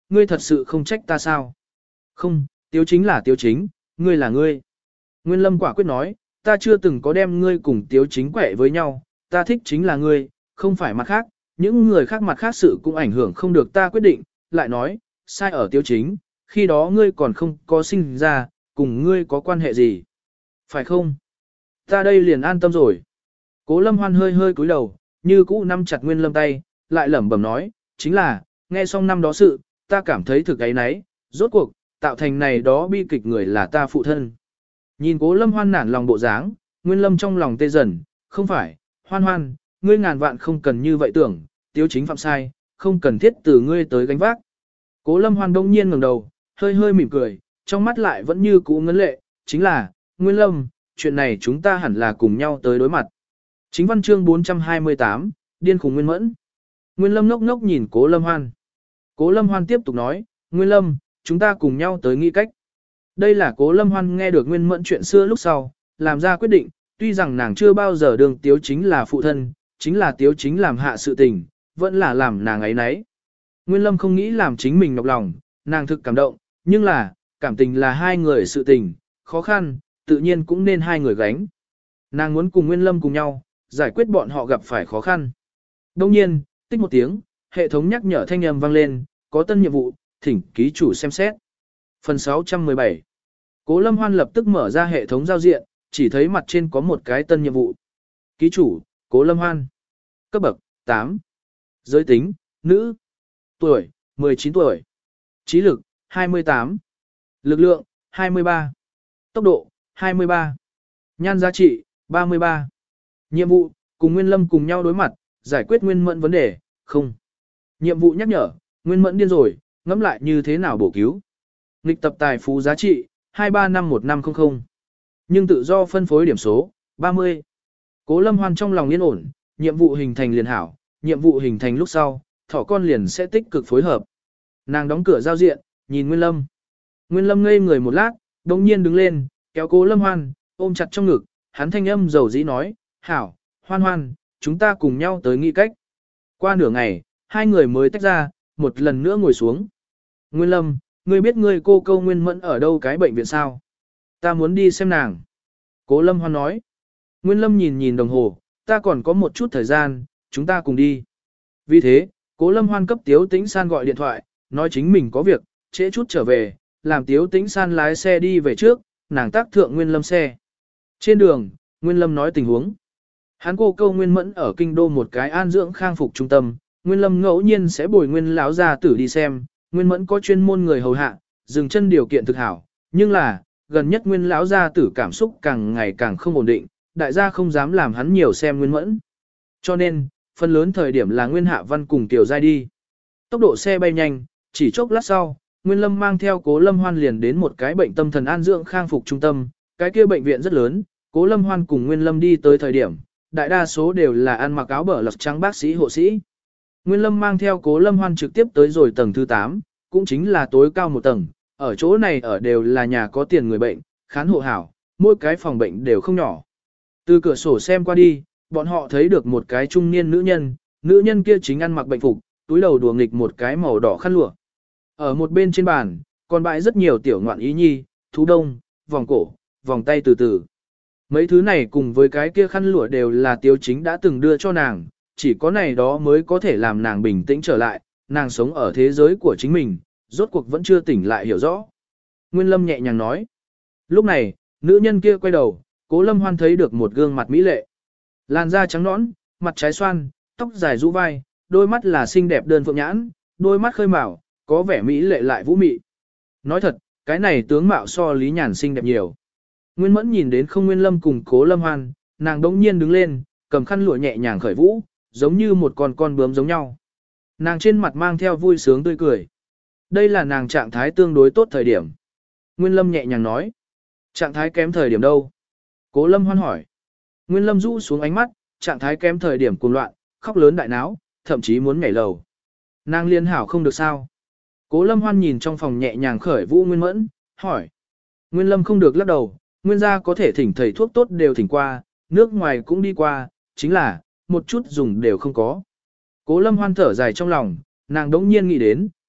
ngươi thật sự không trách ta sao? Không, Tiếu Chính là Tiếu Chính, ngươi là ngươi. Nguyên Lâm quả quyết nói, ta chưa từng có đem ngươi cùng Tiếu Chính quẻ với nhau, ta thích chính là ngươi, không phải mặt khác, những người khác mặt khác sự cũng ảnh hưởng không được ta quyết định, lại nói, sai ở Tiếu Chính, khi đó ngươi còn không có sinh ra, cùng ngươi có quan hệ gì. Phải không? Ta đây liền an tâm rồi. Cố Lâm Hoan hơi hơi cúi đầu, như cũ nắm chặt Nguyên Lâm tay, lại lẩm bẩm nói, chính là, nghe xong năm đó sự, ta cảm thấy thực ấy nấy, rốt cuộc, tạo thành này đó bi kịch người là ta phụ thân. Nhìn Cố Lâm Hoan nản lòng bộ dáng, Nguyên Lâm trong lòng tê dần, không phải, Hoan Hoan, ngươi ngàn vạn không cần như vậy tưởng, Tiếu Chính phạm sai, không cần thiết từ ngươi tới gánh vác. Cố Lâm Hoan đông nhiên ngẩng đầu, hơi hơi mỉm cười, trong mắt lại vẫn như cũ ngấn lệ, chính là, Nguyên Lâm, chuyện này chúng ta hẳn là cùng nhau tới đối mặt. Chính văn chương bốn trăm hai mươi tám, điên khùng Nguyên Mẫn. Nguyên Lâm ngốc ngốc nhìn Cố Lâm Hoan. Cố Lâm Hoan tiếp tục nói, Nguyên Lâm, chúng ta cùng nhau tới nghĩ cách. Đây là Cố Lâm Hoan nghe được Nguyên Mẫn chuyện xưa lúc sau, làm ra quyết định, tuy rằng nàng chưa bao giờ đường Tiếu Chính là phụ thân, chính là Tiếu Chính làm hạ sự tình, vẫn là làm nàng ấy nấy. Nguyên Lâm không nghĩ làm chính mình nhọc lòng, nàng thực cảm động, nhưng là, cảm tình là hai người sự tình, khó khăn, tự nhiên cũng nên hai người gánh. Nàng muốn cùng Nguyên Lâm cùng nhau, giải quyết bọn họ gặp phải khó khăn. Đông nhiên, tích một tiếng, hệ thống nhắc nhở thanh âm vang lên, có tân nhiệm vụ, thỉnh ký chủ xem xét. Phần sáu trăm mười bảy. Cố Lâm Hoan lập tức mở ra hệ thống giao diện, chỉ thấy mặt trên có một cái tân nhiệm vụ. Ký chủ, Cố Lâm Hoan. Cấp bậc, tám. Giới tính, nữ. Tuổi, mười chín tuổi. Trí lực, hai mươi tám. Lực lượng, hai mươi ba. Tốc độ, hai mươi ba. Nhan giá trị, ba mươi ba. Nhiệm vụ, cùng Nguyên Lâm cùng nhau đối mặt, giải quyết Nguyên Mẫn vấn đề, không. Nhiệm vụ nhắc nhở, Nguyên Mẫn điên rồi, ngẫm lại như thế nào bổ cứu. Nghịch tập tài phú giá trị, hai ba năm một năm không không. Nhưng tự do phân phối điểm số, ba mươi. Cố Lâm Hoan trong lòng yên ổn, nhiệm vụ hình thành liền hảo, nhiệm vụ hình thành lúc sau, thỏ con liền sẽ tích cực phối hợp. Nàng đóng cửa giao diện, nhìn Nguyên Lâm. Nguyên Lâm ngây người một lát, đồng nhiên đứng lên, kéo Cố Lâm Hoan, ôm chặt trong ngực, hắn thanh âm dầu dĩ nói, hảo, Hoan Hoan, chúng ta cùng nhau tới nghĩ cách. Qua nửa ngày, hai người mới tách ra, một lần nữa ngồi xuống. Nguyên Lâm, ngươi biết ngươi cô câu Nguyên Mẫn ở đâu cái bệnh viện sao? Ta muốn đi xem nàng. Cố Lâm Hoan nói. Nguyên Lâm nhìn nhìn đồng hồ, ta còn có một chút thời gian, chúng ta cùng đi. Vì thế, Cố Lâm Hoan cấp Tiếu Tĩnh San gọi điện thoại, nói chính mình có việc, trễ chút trở về, làm Tiếu Tĩnh San lái xe đi về trước, nàng tác thượng Nguyên Lâm xe. Trên đường, Nguyên Lâm nói tình huống. Hắn cô câu Nguyên Mẫn ở kinh đô một cái an dưỡng khang phục trung tâm, Nguyên Lâm ngẫu nhiên sẽ bồi Nguyên lão gia tử đi xem, Nguyên Mẫn có chuyên môn người hầu hạ, dừng chân điều kiện thực hảo, nhưng là, gần nhất Nguyên lão gia tử cảm xúc càng ngày càng không ổn định, đại gia không dám làm hắn nhiều xem Nguyên Mẫn. Cho nên, phần lớn thời điểm là Nguyên Hạ Văn cùng Tiểu Giai đi. Tốc độ xe bay nhanh, chỉ chốc lát sau, Nguyên Lâm mang theo Cố Lâm Hoan liền đến một cái bệnh tâm thần an dưỡng khang phục trung tâm, cái kia bệnh viện rất lớn, Cố Lâm Hoan cùng Nguyên Lâm đi tới thời điểm, đại đa số đều là ăn mặc áo bờ lật trắng bác sĩ hộ sĩ. Nguyên Lâm mang theo Cố Lâm Hoan trực tiếp tới rồi tầng thứ tám, cũng chính là tối cao một tầng, ở chỗ này ở đều là nhà có tiền người bệnh, khán hộ hảo, mỗi cái phòng bệnh đều không nhỏ. Từ cửa sổ xem qua đi, bọn họ thấy được một cái trung niên nữ nhân, nữ nhân kia chính ăn mặc bệnh phục, túi đầu đùa nghịch một cái màu đỏ khăn lụa. Ở một bên trên bàn, còn bãi rất nhiều tiểu ngoạn ý nhi, thú đông, vòng cổ, vòng tay từ từ. Mấy thứ này cùng với cái kia khăn lụa đều là Tiếu Chính đã từng đưa cho nàng, chỉ có này đó mới có thể làm nàng bình tĩnh trở lại, nàng sống ở thế giới của chính mình, rốt cuộc vẫn chưa tỉnh lại hiểu rõ. Nguyên Lâm nhẹ nhàng nói. Lúc này, nữ nhân kia quay đầu, Cố Lâm Hoan thấy được một gương mặt mỹ lệ. Làn da trắng nõn, mặt trái xoan, tóc dài rũ vai, đôi mắt là xinh đẹp đơn phượng nhãn, đôi mắt khơi màu, có vẻ mỹ lệ lại vũ mị. Nói thật, cái này tướng mạo so Lý Nhàn xinh đẹp nhiều. Nguyên Mẫn nhìn đến không Nguyên Lâm cùng Cố Lâm Hoan, nàng đống nhiên đứng lên, cầm khăn lụa nhẹ nhàng khởi vũ, giống như một con con bướm giống nhau. Nàng trên mặt mang theo vui sướng tươi cười. Đây là nàng trạng thái tương đối tốt thời điểm. Nguyên Lâm nhẹ nhàng nói. Trạng thái kém thời điểm đâu? Cố Lâm Hoan hỏi. Nguyên Lâm rũ xuống ánh mắt, trạng thái kém thời điểm cuồng loạn, khóc lớn đại náo, thậm chí muốn nhảy lầu. Nàng liên hảo không được sao? Cố Lâm Hoan nhìn trong phòng nhẹ nhàng khởi vũ Nguyên Mẫn, hỏi. Nguyên Lâm không được lắc đầu, Nguyên gia có thể thỉnh thầy thuốc tốt đều thỉnh qua, nước ngoài cũng đi qua, chính là, một chút dùng đều không có. Cố Lâm Hoan thở dài trong lòng, nàng đống nhiên nghĩ đến,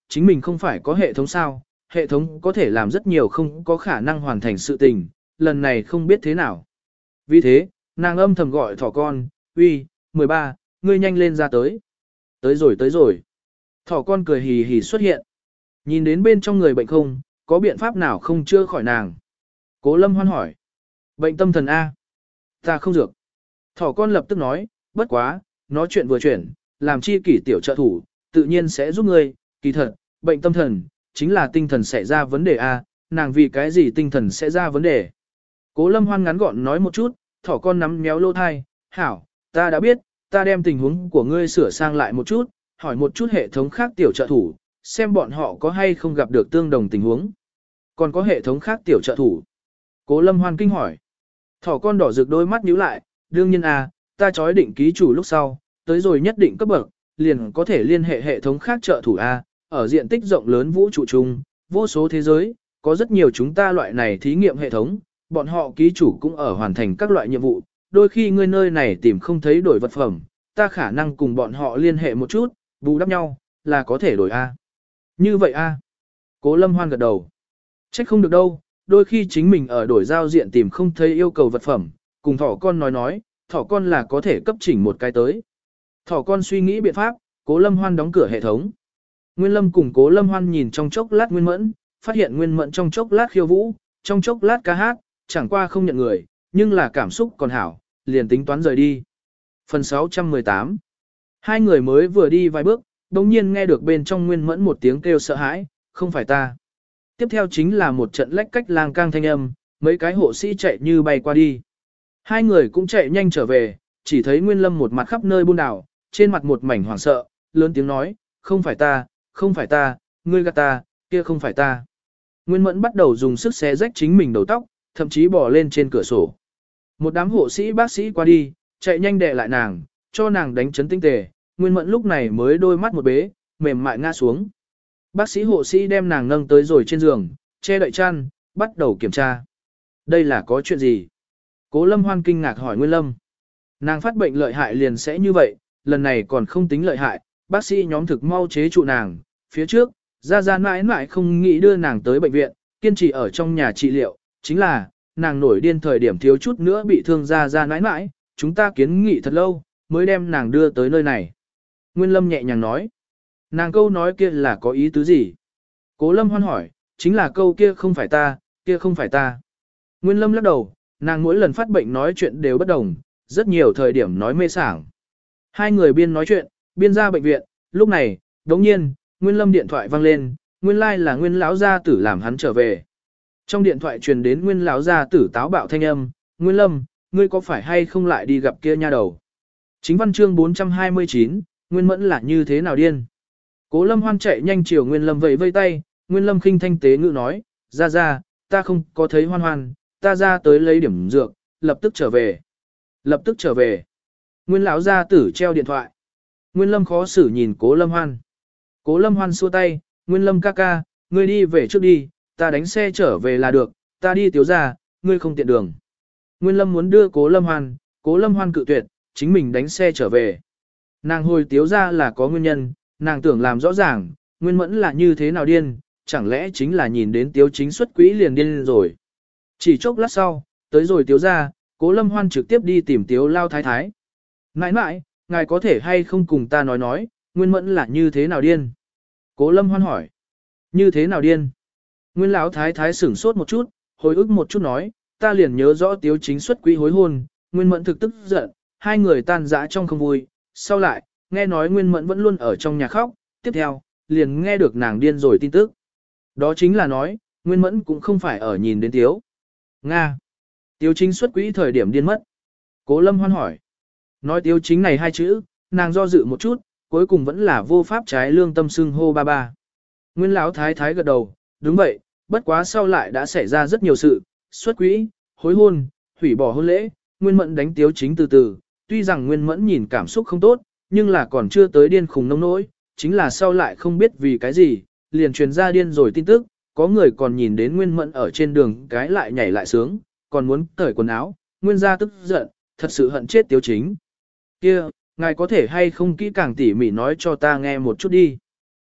chính mình không phải có hệ thống sao, hệ thống có thể làm rất nhiều không có khả năng hoàn thành sự tình, lần này không biết thế nào. Vì thế, nàng âm thầm gọi thỏ con, uy, mười ba, ngươi nhanh lên ra tới. Tới rồi tới rồi. Thỏ con cười hì hì xuất hiện. Nhìn đến bên trong người bệnh không, có biện pháp nào không chữa khỏi nàng. Cố Lâm Hoan hỏi. Bệnh tâm thần A. Ta không dược. Thỏ con lập tức nói, bất quá, nói chuyện vừa chuyển, làm chi kỷ tiểu trợ thủ, tự nhiên sẽ giúp ngươi, kỳ thật, bệnh tâm thần, chính là tinh thần sẽ ra vấn đề A, nàng vì cái gì tinh thần sẽ ra vấn đề. Cố Lâm Hoan ngắn gọn nói một chút, thỏ con nắm méo lô thai, hảo, ta đã biết, ta đem tình huống của ngươi sửa sang lại một chút, hỏi một chút hệ thống khác tiểu trợ thủ, xem bọn họ có hay không gặp được tương đồng tình huống. Còn có hệ thống khác tiểu trợ thủ. Cố Lâm Hoan kinh hỏi. Thỏ con đỏ rực đôi mắt nhíu lại, đương nhiên à, ta chói định ký chủ lúc sau, tới rồi nhất định cấp bậc, liền có thể liên hệ hệ thống khác trợ thủ A, ở diện tích rộng lớn vũ trụ chung, vô số thế giới, có rất nhiều chúng ta loại này thí nghiệm hệ thống, bọn họ ký chủ cũng ở hoàn thành các loại nhiệm vụ, đôi khi ngươi nơi này tìm không thấy đổi vật phẩm, ta khả năng cùng bọn họ liên hệ một chút, bù đắp nhau, là có thể đổi A. Như vậy A. Cố Lâm Hoan gật đầu. Trách không được đâu, đôi khi chính mình ở đổi giao diện tìm không thấy yêu cầu vật phẩm, cùng thỏ con nói nói, thỏ con là có thể cấp chỉnh một cái tới. Thỏ con suy nghĩ biện pháp, Cố Lâm Hoan đóng cửa hệ thống. Nguyên Lâm cùng Cố Lâm Hoan nhìn trong chốc lát Nguyên Mẫn, phát hiện Nguyên Mẫn trong chốc lát khiêu vũ, trong chốc lát ca hát, chẳng qua không nhận người, nhưng là cảm xúc còn hảo, liền tính toán rời đi. Phần sáu trăm mười tám. Hai người mới vừa đi vài bước, đồng nhiên nghe được bên trong Nguyên Mẫn một tiếng kêu sợ hãi, không phải ta. Tiếp theo chính là một trận lách cách lang cang thanh âm, mấy cái hộ sĩ chạy như bay qua đi. Hai người cũng chạy nhanh trở về, chỉ thấy Nguyên Lâm một mặt khắp nơi buôn đảo, trên mặt một mảnh hoảng sợ, lớn tiếng nói, không phải ta, không phải ta, ngươi gạt ta, kia không phải ta. Nguyên Mẫn bắt đầu dùng sức xé rách chính mình đầu tóc, thậm chí bỏ lên trên cửa sổ. Một đám hộ sĩ bác sĩ qua đi, chạy nhanh đè lại nàng, cho nàng đánh chấn tinh tề, Nguyên Mẫn lúc này mới đôi mắt một bế, mềm mại ngã xuống. Bác sĩ hộ sĩ đem nàng nâng tới rồi trên giường, che đậy chăn, bắt đầu kiểm tra. Đây là có chuyện gì? Cố Lâm Hoan kinh ngạc hỏi Nguyên Lâm. Nàng phát bệnh lợi hại liền sẽ như vậy, lần này còn không tính lợi hại, bác sĩ nhóm thực mau chế trụ nàng. Phía trước, Gia Gia mãi mãi không nghĩ đưa nàng tới bệnh viện, kiên trì ở trong nhà trị liệu, chính là, nàng nổi điên thời điểm thiếu chút nữa bị thương Gia Gia mãi mãi, chúng ta kiến nghị thật lâu, mới đem nàng đưa tới nơi này. Nguyên Lâm nhẹ nhàng nói. Nàng câu nói kia là có ý tứ gì? Cố Lâm Hoan hỏi, chính là câu kia không phải ta, kia không phải ta. Nguyên Lâm lắc đầu, nàng mỗi lần phát bệnh nói chuyện đều bất đồng, rất nhiều thời điểm nói mê sảng. Hai người biên nói chuyện, biên ra bệnh viện, lúc này, đống nhiên, Nguyên Lâm điện thoại vang lên, nguyên lai like là Nguyên lão gia tử làm hắn trở về. Trong điện thoại truyền đến Nguyên lão gia tử táo bạo thanh âm, Nguyên Lâm, ngươi có phải hay không lại đi gặp kia nha đầu? Chính văn chương bốn trăm hai mươi chín, Nguyên Mẫn là như thế nào điên? Cố Lâm Hoan chạy nhanh chiều Nguyên Lâm vẫy vây tay, Nguyên Lâm khinh thanh tế ngữ nói, ra ra, ta không có thấy Hoan Hoan, ta ra tới lấy điểm dược, lập tức trở về. Lập tức trở về. Nguyên lão gia tử treo điện thoại. Nguyên Lâm khó xử nhìn Cố Lâm Hoan. Cố Lâm Hoan xua tay, Nguyên Lâm ca ca, ngươi đi về trước đi, ta đánh xe trở về là được, ta đi Tiếu ra, ngươi không tiện đường. Nguyên Lâm muốn đưa Cố Lâm Hoan, Cố Lâm Hoan cự tuyệt, chính mình đánh xe trở về. Nàng hồi Tiếu ra là có nguyên nhân, nàng tưởng làm rõ ràng, Nguyên Mẫn là như thế nào điên, chẳng lẽ chính là nhìn đến Tiếu chính xuất quỹ liền điên rồi. Chỉ chốc lát sau, tới rồi Tiếu ra, Cố Lâm Hoan trực tiếp đi tìm Tiếu Lao Thái Thái. Nãi nãi, ngài có thể hay không cùng ta nói nói, Nguyên Mẫn là như thế nào điên? Cố Lâm Hoan hỏi. Như thế nào điên? Nguyên Lão Thái Thái sửng sốt một chút, hồi ức một chút nói, ta liền nhớ rõ Tiếu chính xuất quỹ hối hôn, Nguyên Mẫn thực tức giận, hai người tan rã trong không vui. Sau lại, nghe nói Nguyên Mẫn vẫn luôn ở trong nhà khóc, tiếp theo, liền nghe được nàng điên rồi tin tức. Đó chính là nói, Nguyên Mẫn cũng không phải ở nhìn đến Tiếu. Nga. Tiếu chính xuất quỹ thời điểm điên mất. Cố Lâm Hoan hỏi. Nói Tiếu chính này hai chữ, nàng do dự một chút, cuối cùng vẫn là vô pháp trái lương tâm xưng hô ba ba. Nguyên Lão Thái Thái gật đầu, đúng vậy, bất quá sau lại đã xảy ra rất nhiều sự, xuất quỹ, hối hôn, hủy bỏ hôn lễ, Nguyên Mẫn đánh Tiếu chính từ từ, tuy rằng Nguyên Mẫn nhìn cảm xúc không tốt, nhưng là còn chưa tới điên khùng nông nỗi, chính là sau lại không biết vì cái gì, liền truyền ra điên rồi tin tức, có người còn nhìn đến Nguyên Mẫn ở trên đường cái lại nhảy lại sướng, còn muốn cởi quần áo, Nguyên gia tức giận, thật sự hận chết Tiếu chính. Kia, ngài có thể hay không kỹ càng tỉ mỉ nói cho ta nghe một chút đi.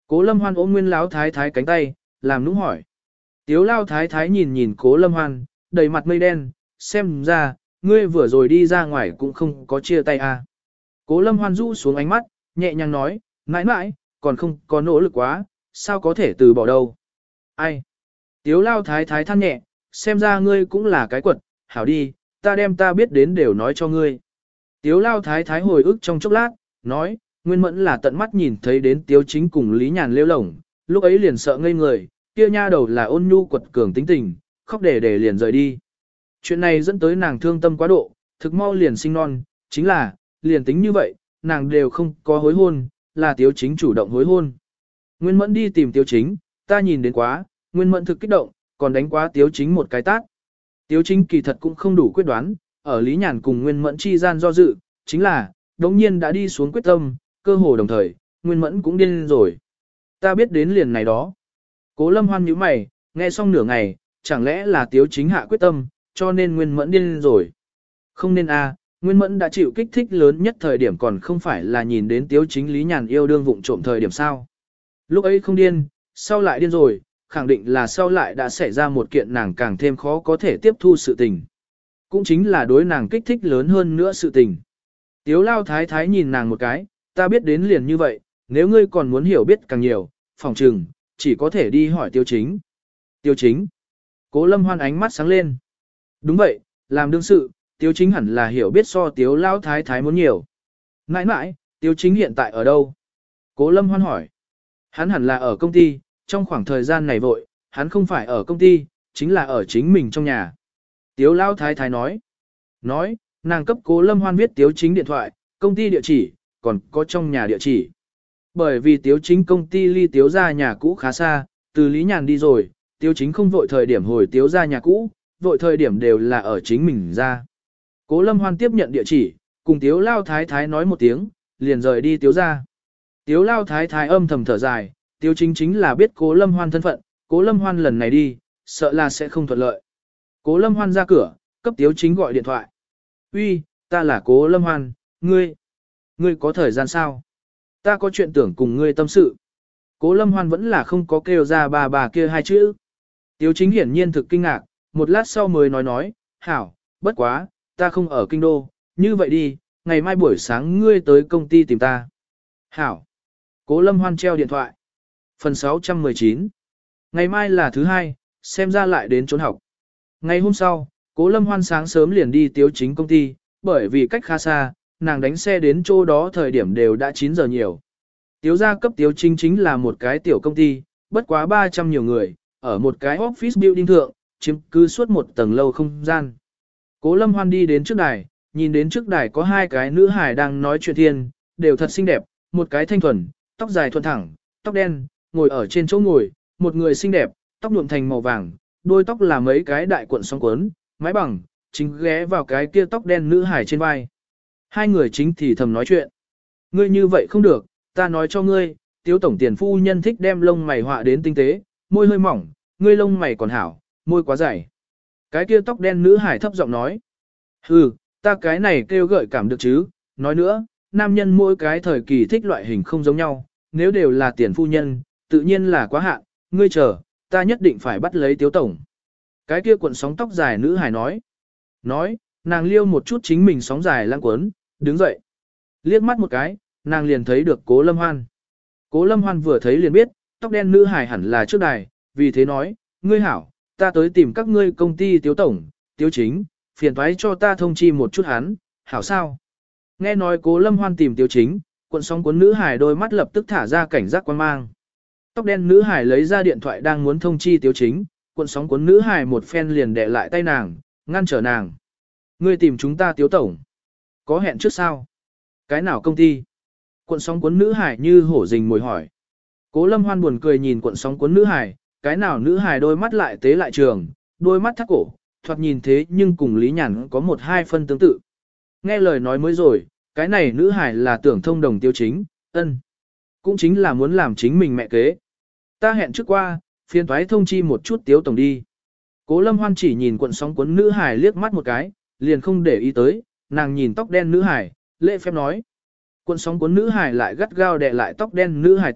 Cố Lâm Hoan ôm Nguyên Lão thái thái cánh tay, làm nũng hỏi. Tiếu Lao thái thái nhìn nhìn Cố Lâm Hoan, đầy mặt mây đen, xem ra, ngươi vừa rồi đi ra ngoài cũng không có chia tay à. Cố Lâm Hoan rũ xuống ánh mắt, nhẹ nhàng nói, mãi mãi, còn không có nỗ lực quá, sao có thể từ bỏ đâu. Ai? Tiếu Lao thái thái than nhẹ, xem ra ngươi cũng là cái quật, hảo đi, ta đem ta biết đến đều nói cho ngươi. Tiếu Lao thái thái hồi ức trong chốc lát, nói, Nguyên Mẫn là tận mắt nhìn thấy đến Tiếu Chính cùng Lý Nhàn lêu lổng, lúc ấy liền sợ ngây người, kia nha đầu là ôn nhu quật cường tính tình, khóc để để liền rời đi. Chuyện này dẫn tới nàng thương tâm quá độ, thực mau liền sinh non, chính là, liền tính như vậy, nàng đều không có hối hôn, là Tiếu Chính chủ động hối hôn. Nguyên Mẫn đi tìm Tiếu Chính, ta nhìn đến quá, Nguyên Mẫn thực kích động, còn đánh quá Tiếu Chính một cái tát. Tiếu Chính kỳ thật cũng không đủ quyết đoán, ở Lý Nhàn cùng Nguyên Mẫn chi gian do dự, chính là, đống nhiên đã đi xuống quyết tâm, cơ hồ đồng thời, Nguyên Mẫn cũng điên rồi. Ta biết đến liền này đó. Cố Lâm Hoan nhíu mày, nghe xong nửa ngày, chẳng lẽ là Tiếu Chính hạ quyết tâm, cho nên Nguyên Mẫn điên rồi. Không nên a, à, Nguyên Mẫn đã chịu kích thích lớn nhất thời điểm còn không phải là nhìn đến Tiếu Chính Lý Nhàn yêu đương vụng trộm thời điểm sao. Lúc ấy không điên, sau lại điên rồi, khẳng định là sau lại đã xảy ra một kiện nàng càng thêm khó có thể tiếp thu sự tình. Cũng chính là đối nàng kích thích lớn hơn nữa sự tình. Tiếu Lao thái thái nhìn nàng một cái, ta biết đến liền như vậy, nếu ngươi còn muốn hiểu biết càng nhiều, phòng trừng, chỉ có thể đi hỏi Tiếu Chính. Tiếu Chính. Cố Lâm Hoan ánh mắt sáng lên. Đúng vậy, làm đương sự, Tiếu Chính hẳn là hiểu biết so Tiếu Lao thái thái muốn nhiều. Nãi nãi, Tiếu Chính hiện tại ở đâu? Cố Lâm Hoan hỏi. Hắn hẳn là ở công ty, trong khoảng thời gian này vội, hắn không phải ở công ty, chính là ở chính mình trong nhà. Tiếu Lao thái thái nói. Nói, nàng cấp Cố Lâm Hoan viết Tiếu Chính điện thoại, công ty địa chỉ, còn có trong nhà địa chỉ. Bởi vì Tiếu Chính công ty ly Tiếu ra nhà cũ khá xa, từ Lý Nhàn đi rồi, Tiếu Chính không vội thời điểm hồi Tiếu ra nhà cũ, vội thời điểm đều là ở chính mình ra. Cố Lâm Hoan tiếp nhận địa chỉ, cùng Tiếu Lao thái thái nói một tiếng, liền rời đi Tiếu ra. Tiếu Lao thái thái âm thầm thở dài, Tiếu Chính chính là biết Cố Lâm Hoan thân phận, Cố Lâm Hoan lần này đi, sợ là sẽ không thuận lợi. Cố Lâm Hoan ra cửa, cấp Tiếu Chính gọi điện thoại. Uy, ta là Cố Lâm Hoan, ngươi, ngươi có thời gian sao? Ta có chuyện tưởng cùng ngươi tâm sự. Cố Lâm Hoan vẫn là không có kêu ra bà bà kia hai chữ. Tiếu Chính hiển nhiên thực kinh ngạc, một lát sau mới nói nói, hảo, bất quá, ta không ở kinh đô, như vậy đi, ngày mai buổi sáng ngươi tới công ty tìm ta. Hảo. Cố Lâm Hoan treo điện thoại. Phần sáu trăm mười chín. Ngày mai là thứ hai, xem ra lại đến trốn học. Ngày hôm sau, Cố Lâm Hoan sáng sớm liền đi Tiếu Chính công ty, bởi vì cách khá xa, nàng đánh xe đến chỗ đó thời điểm đều đã chín giờ nhiều. Tiếu gia cấp Tiếu Chính chính là một cái tiểu công ty, bất quá ba trăm nhiều người, ở một cái office building thượng, chiếm cứ suốt một tầng lâu không gian. Cố Lâm Hoan đi đến trước đài, nhìn đến trước đài có hai cái nữ hài đang nói chuyện thiên, đều thật xinh đẹp, một cái thanh thuần, tóc dài thuần thẳng, tóc đen, ngồi ở trên chỗ ngồi, một người xinh đẹp, tóc nhuộm thành màu vàng, đôi tóc là mấy cái đại cuộn song cuốn, mái bằng, chính ghé vào cái kia tóc đen nữ hài trên vai. Hai người chính thì thầm nói chuyện. Ngươi như vậy không được, ta nói cho ngươi, Tiếu tổng tiền phu nhân thích đem lông mày họa đến tinh tế, môi hơi mỏng, ngươi lông mày còn hảo, môi quá dày. Cái kia tóc đen nữ hải thấp giọng nói. Hừ, ta cái này kêu gợi cảm được chứ, nói nữa, nam nhân mỗi cái thời kỳ thích loại hình không giống nhau, nếu đều là tiền phu nhân, tự nhiên là quá hạn, ngươi chờ, ta nhất định phải bắt lấy Tiếu tổng. Cái kia cuộn sóng tóc dài nữ hải nói. Nói, nàng liêu một chút chính mình sóng dài lăng quấn, đứng dậy. Liếc mắt một cái, nàng liền thấy được Cố Lâm Hoan. Cố Lâm Hoan vừa thấy liền biết, tóc đen nữ hải hẳn là trước đài, vì thế nói, ngươi hảo, ta tới tìm các ngươi công ty Tiếu tổng, Tiếu Chính, phiền thoái cho ta thông chi một chút hắn, hảo sao? Nghe nói Cố Lâm Hoan tìm Tiếu Chính, cuộn sóng cuốn nữ hải đôi mắt lập tức thả ra cảnh giác quan mang. Tóc đen nữ hải lấy ra điện thoại đang muốn thông chi Tiếu Chính, cuộn sóng cuốn nữ hải một phen liền đè lại tay nàng, ngăn trở nàng. Ngươi tìm chúng ta Tiếu tổng. Có hẹn trước sao? Cái nào công ty? Cuộn sóng cuốn nữ hải như hổ rình mồi hỏi. Cố Lâm Hoan buồn cười nhìn cuộn sóng cuốn nữ hải, cái nào nữ hải đôi mắt lại tế lại trường, đôi mắt thắt cổ, thoạt nhìn thế nhưng cùng Lý Nhàn có một hai phân tương tự. Nghe lời nói mới rồi, cái này nữ hải là tưởng thông đồng Tiếu Chính, ân. Cũng chính là muốn làm chính mình mẹ kế. Ta hẹn trước qua, phiền toái thông chi một chút Tiếu tổng đi. Cố Lâm Hoan chỉ nhìn cuộn sóng cuốn nữ hải liếc mắt một cái, liền không để ý tới, nàng nhìn tóc đen nữ hải, lễ phép nói. Cuộn sóng cuốn nữ hải lại gắt gao đè lại tóc đen nữ hải tay,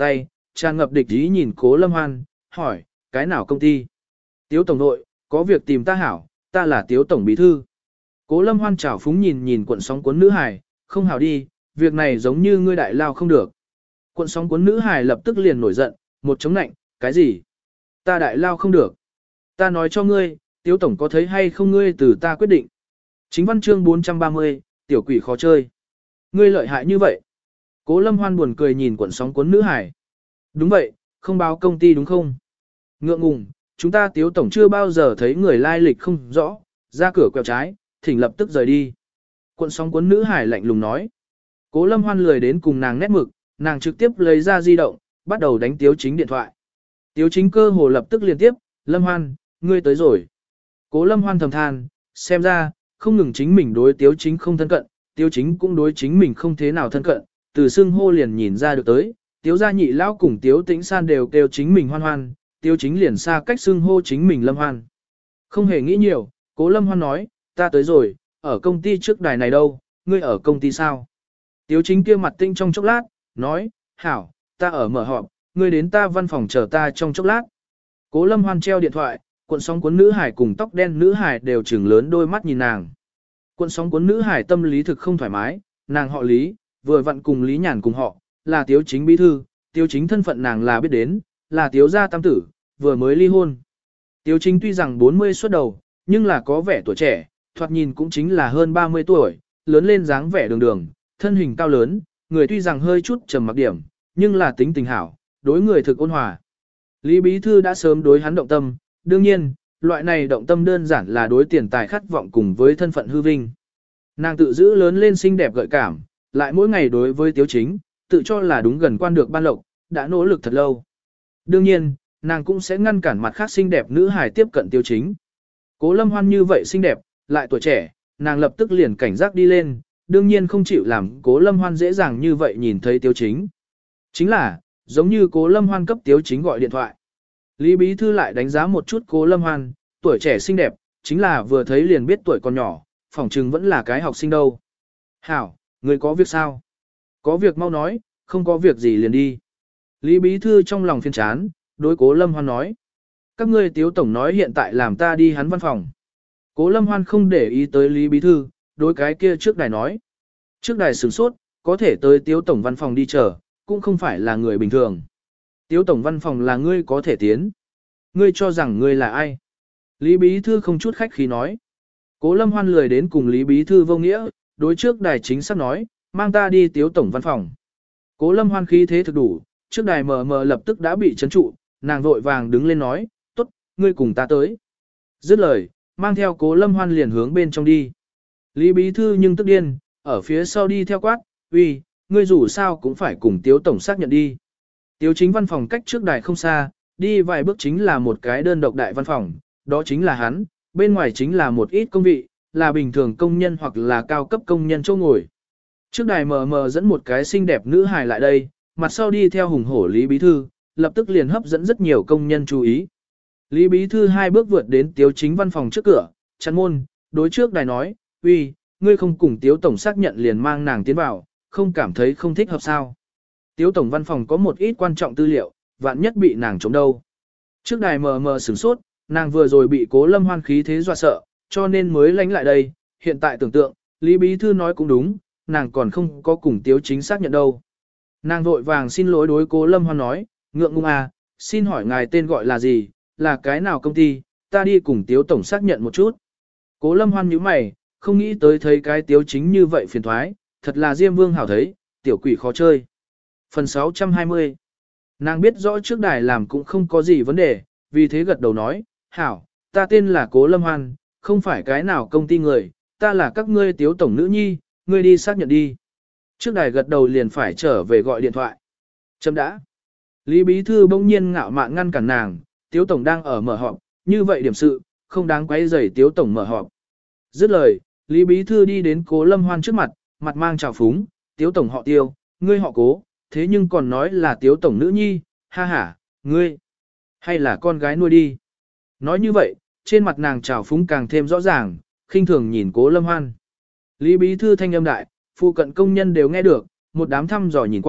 tràn ngập địch ý nhìn Cố Lâm Hoan, hỏi, cái nào công ty? Tiếu tổng đội, có việc tìm ta hảo, ta là Tiếu tổng bí thư. Cố Lâm Hoan chảo phúng nhìn nhìn cuộn sóng cuốn nữ hài, không hảo đi, việc này giống như ngươi đại lao không được. Cuộn sóng cuốn nữ hài lập tức liền nổi giận, một chống nạnh, cái gì? Ta đại lao không được. Ta nói cho ngươi, Tiếu tổng có thấy hay không ngươi từ ta quyết định. Chính văn chương bốn trăm ba mươi, tiểu quỷ khó chơi. Ngươi lợi hại như vậy. Cố Lâm Hoan buồn cười nhìn cuộn sóng cuốn nữ hải. Đúng vậy, không báo công ty đúng không? Ngượng ngùng, chúng ta Tiếu tổng chưa bao giờ thấy người lai lịch không rõ, ra cửa quẹo trái, thỉnh lập tức rời đi. Cuộn sóng cuốn nữ hải lạnh lùng nói. Cố Lâm Hoan lười đến cùng nàng nét mực, nàng trực tiếp lấy ra di động, bắt đầu đánh Tiếu Chính điện thoại. Tiếu Chính cơ hồ lập tức liên tiếp, Lâm Hoan, ngươi tới rồi. Cố Lâm Hoan thầm than, xem ra, không ngừng chính mình đối Tiếu Chính không thân cận, Tiếu Chính cũng đối chính mình không thế nào thân cận, từ xưng hô liền nhìn ra được tới, Tiếu gia nhị lão cùng Tiếu Tĩnh San đều kêu chính mình Hoan Hoan, Tiếu Chính liền xa cách xưng hô chính mình Lâm Hoan. Không hề nghĩ nhiều, Cố Lâm Hoan nói, ta tới rồi, ở công ty trước đài này đâu, ngươi ở công ty sao? Tiếu Chính kia mặt tinh trong chốc lát, nói, hảo, ta ở mở họp, ngươi đến ta văn phòng chờ ta trong chốc lát. Cố Lâm Hoan treo điện thoại, cuộn sóng cuốn nữ hải cùng tóc đen nữ hải đều trừng lớn đôi mắt nhìn nàng. Cuộn sóng cuốn nữ hải tâm lý thực không thoải mái, nàng họ Lý, vừa vặn cùng Lý Nhàn cùng họ, là Tiếu Chính bí thư, Tiếu Chính thân phận nàng là biết đến, là Tiếu gia tam tử, vừa mới ly hôn. Tiếu Chính tuy rằng bốn mươi xuất đầu, nhưng là có vẻ tuổi trẻ, thoạt nhìn cũng chính là hơn ba mươi tuổi, lớn lên dáng vẻ đường đường, thân hình cao lớn, người tuy rằng hơi chút trầm mặc điểm, nhưng là tính tình hảo, đối người thực ôn hòa. Lý bí thư đã sớm đối hắn động tâm, đương nhiên, loại này động tâm đơn giản là đối tiền tài khát vọng cùng với thân phận hư vinh. Nàng tự giữ lớn lên xinh đẹp gợi cảm, lại mỗi ngày đối với Tiếu Chính, tự cho là đúng gần quan được ban lộc, đã nỗ lực thật lâu. Đương nhiên, nàng cũng sẽ ngăn cản mặt khác xinh đẹp nữ hài tiếp cận Tiếu Chính. Cố Lâm Hoan như vậy xinh đẹp, lại tuổi trẻ, nàng lập tức liền cảnh giác đi lên, đương nhiên không chịu làm Cố Lâm Hoan dễ dàng như vậy nhìn thấy Tiếu Chính. Chính là, giống như Cố Lâm Hoan cấp Tiếu Chính gọi điện thoại. Lý bí thư lại đánh giá một chút Cố Lâm Hoan, tuổi trẻ xinh đẹp, chính là vừa thấy liền biết tuổi còn nhỏ, phỏng chừng vẫn là cái học sinh đâu. Hảo, người có việc sao? Có việc mau nói, không có việc gì liền đi. Lý bí thư trong lòng phiền chán, đối Cố Lâm Hoan nói. Các ngươi Tiếu tổng nói hiện tại làm ta đi hắn văn phòng. Cố Lâm Hoan không để ý tới Lý bí thư, đối cái kia trước đài nói. Trước đài sửng sốt, có thể tới Tiếu tổng văn phòng đi chờ, cũng không phải là người bình thường. Tiếu tổng văn phòng là ngươi có thể tiến. Ngươi cho rằng ngươi là ai? Lý bí thư không chút khách khí nói. Cố Lâm Hoan lười đến cùng Lý bí thư vô nghĩa, đối trước đài chính xác nói, mang ta đi Tiếu tổng văn phòng. Cố Lâm Hoan khí thế thực đủ, trước đài mờ mờ lập tức đã bị chấn trụ, nàng vội vàng đứng lên nói, tốt, ngươi cùng ta tới. Dứt lời, mang theo Cố Lâm Hoan liền hướng bên trong đi. Lý bí thư nhưng tức điên, ở phía sau đi theo quát, uy, ngươi dù sao cũng phải cùng Tiếu tổng xác nhận đi. Tiếu Chính văn phòng cách trước đài không xa, đi vài bước chính là một cái đơn độc đại văn phòng, đó chính là hắn, bên ngoài chính là một ít công vị, là bình thường công nhân hoặc là cao cấp công nhân chỗ ngồi. Trước đài mờ mờ dẫn một cái xinh đẹp nữ hài lại đây, mặt sau đi theo hùng hổ Lý bí thư, lập tức liền hấp dẫn rất nhiều công nhân chú ý. Lý bí thư hai bước vượt đến Tiếu Chính văn phòng trước cửa, chắn môn, đối trước đài nói, uy, ngươi không cùng Tiếu tổng xác nhận liền mang nàng tiến vào, không cảm thấy không thích hợp sao? Tiếu tổng văn phòng có một ít quan trọng tư liệu, vạn nhất bị nàng trộm đâu. Trước đài mờ mờ sửng sốt, nàng vừa rồi bị Cố Lâm Hoan khí thế dọa sợ, cho nên mới lánh lại đây, hiện tại tưởng tượng, Lý bí thư nói cũng đúng, nàng còn không có cùng Tiếu Chính xác nhận đâu. Nàng vội vàng xin lỗi đối Cố Lâm Hoan nói, ngượng ngùng à, xin hỏi ngài tên gọi là gì, là cái nào công ty, ta đi cùng Tiếu tổng xác nhận một chút. Cố Lâm Hoan nhíu mày, không nghĩ tới thấy cái Tiếu Chính như vậy phiền thoái, thật là Diêm Vương hảo thấy, tiểu quỷ khó chơi. Phần sáu trăm hai mươi. Nàng biết rõ trước đài làm cũng không có gì vấn đề, vì thế gật đầu nói, hảo, ta tên là Cố Lâm Hoan, không phải cái nào công ty người, ta là các ngươi Tiếu tổng nữ nhi, ngươi đi xác nhận đi. Trước đài gật đầu liền phải trở về gọi điện thoại. Chấm đã. Lý bí thư bỗng nhiên ngạo mạn ngăn cản nàng, Tiếu tổng đang ở mở họp, như vậy điểm sự, không đáng quấy rầy Tiếu tổng mở họp. Dứt lời, Lý bí thư đi đến Cố Lâm Hoan trước mặt, mặt mang trào phúng, Tiếu tổng họ Tiêu, ngươi họ Cố, thế nhưng còn nói là Tiếu tổng nữ nhi, ha ha, ngươi, hay là con gái nuôi đi. Nói như vậy, trên mặt nàng trào phúng càng thêm rõ ràng, khinh thường nhìn Cố Lâm Hoan. Lý bí thư thanh âm đại, phụ cận công nhân đều nghe được, một đám thăm dò nhìn qua,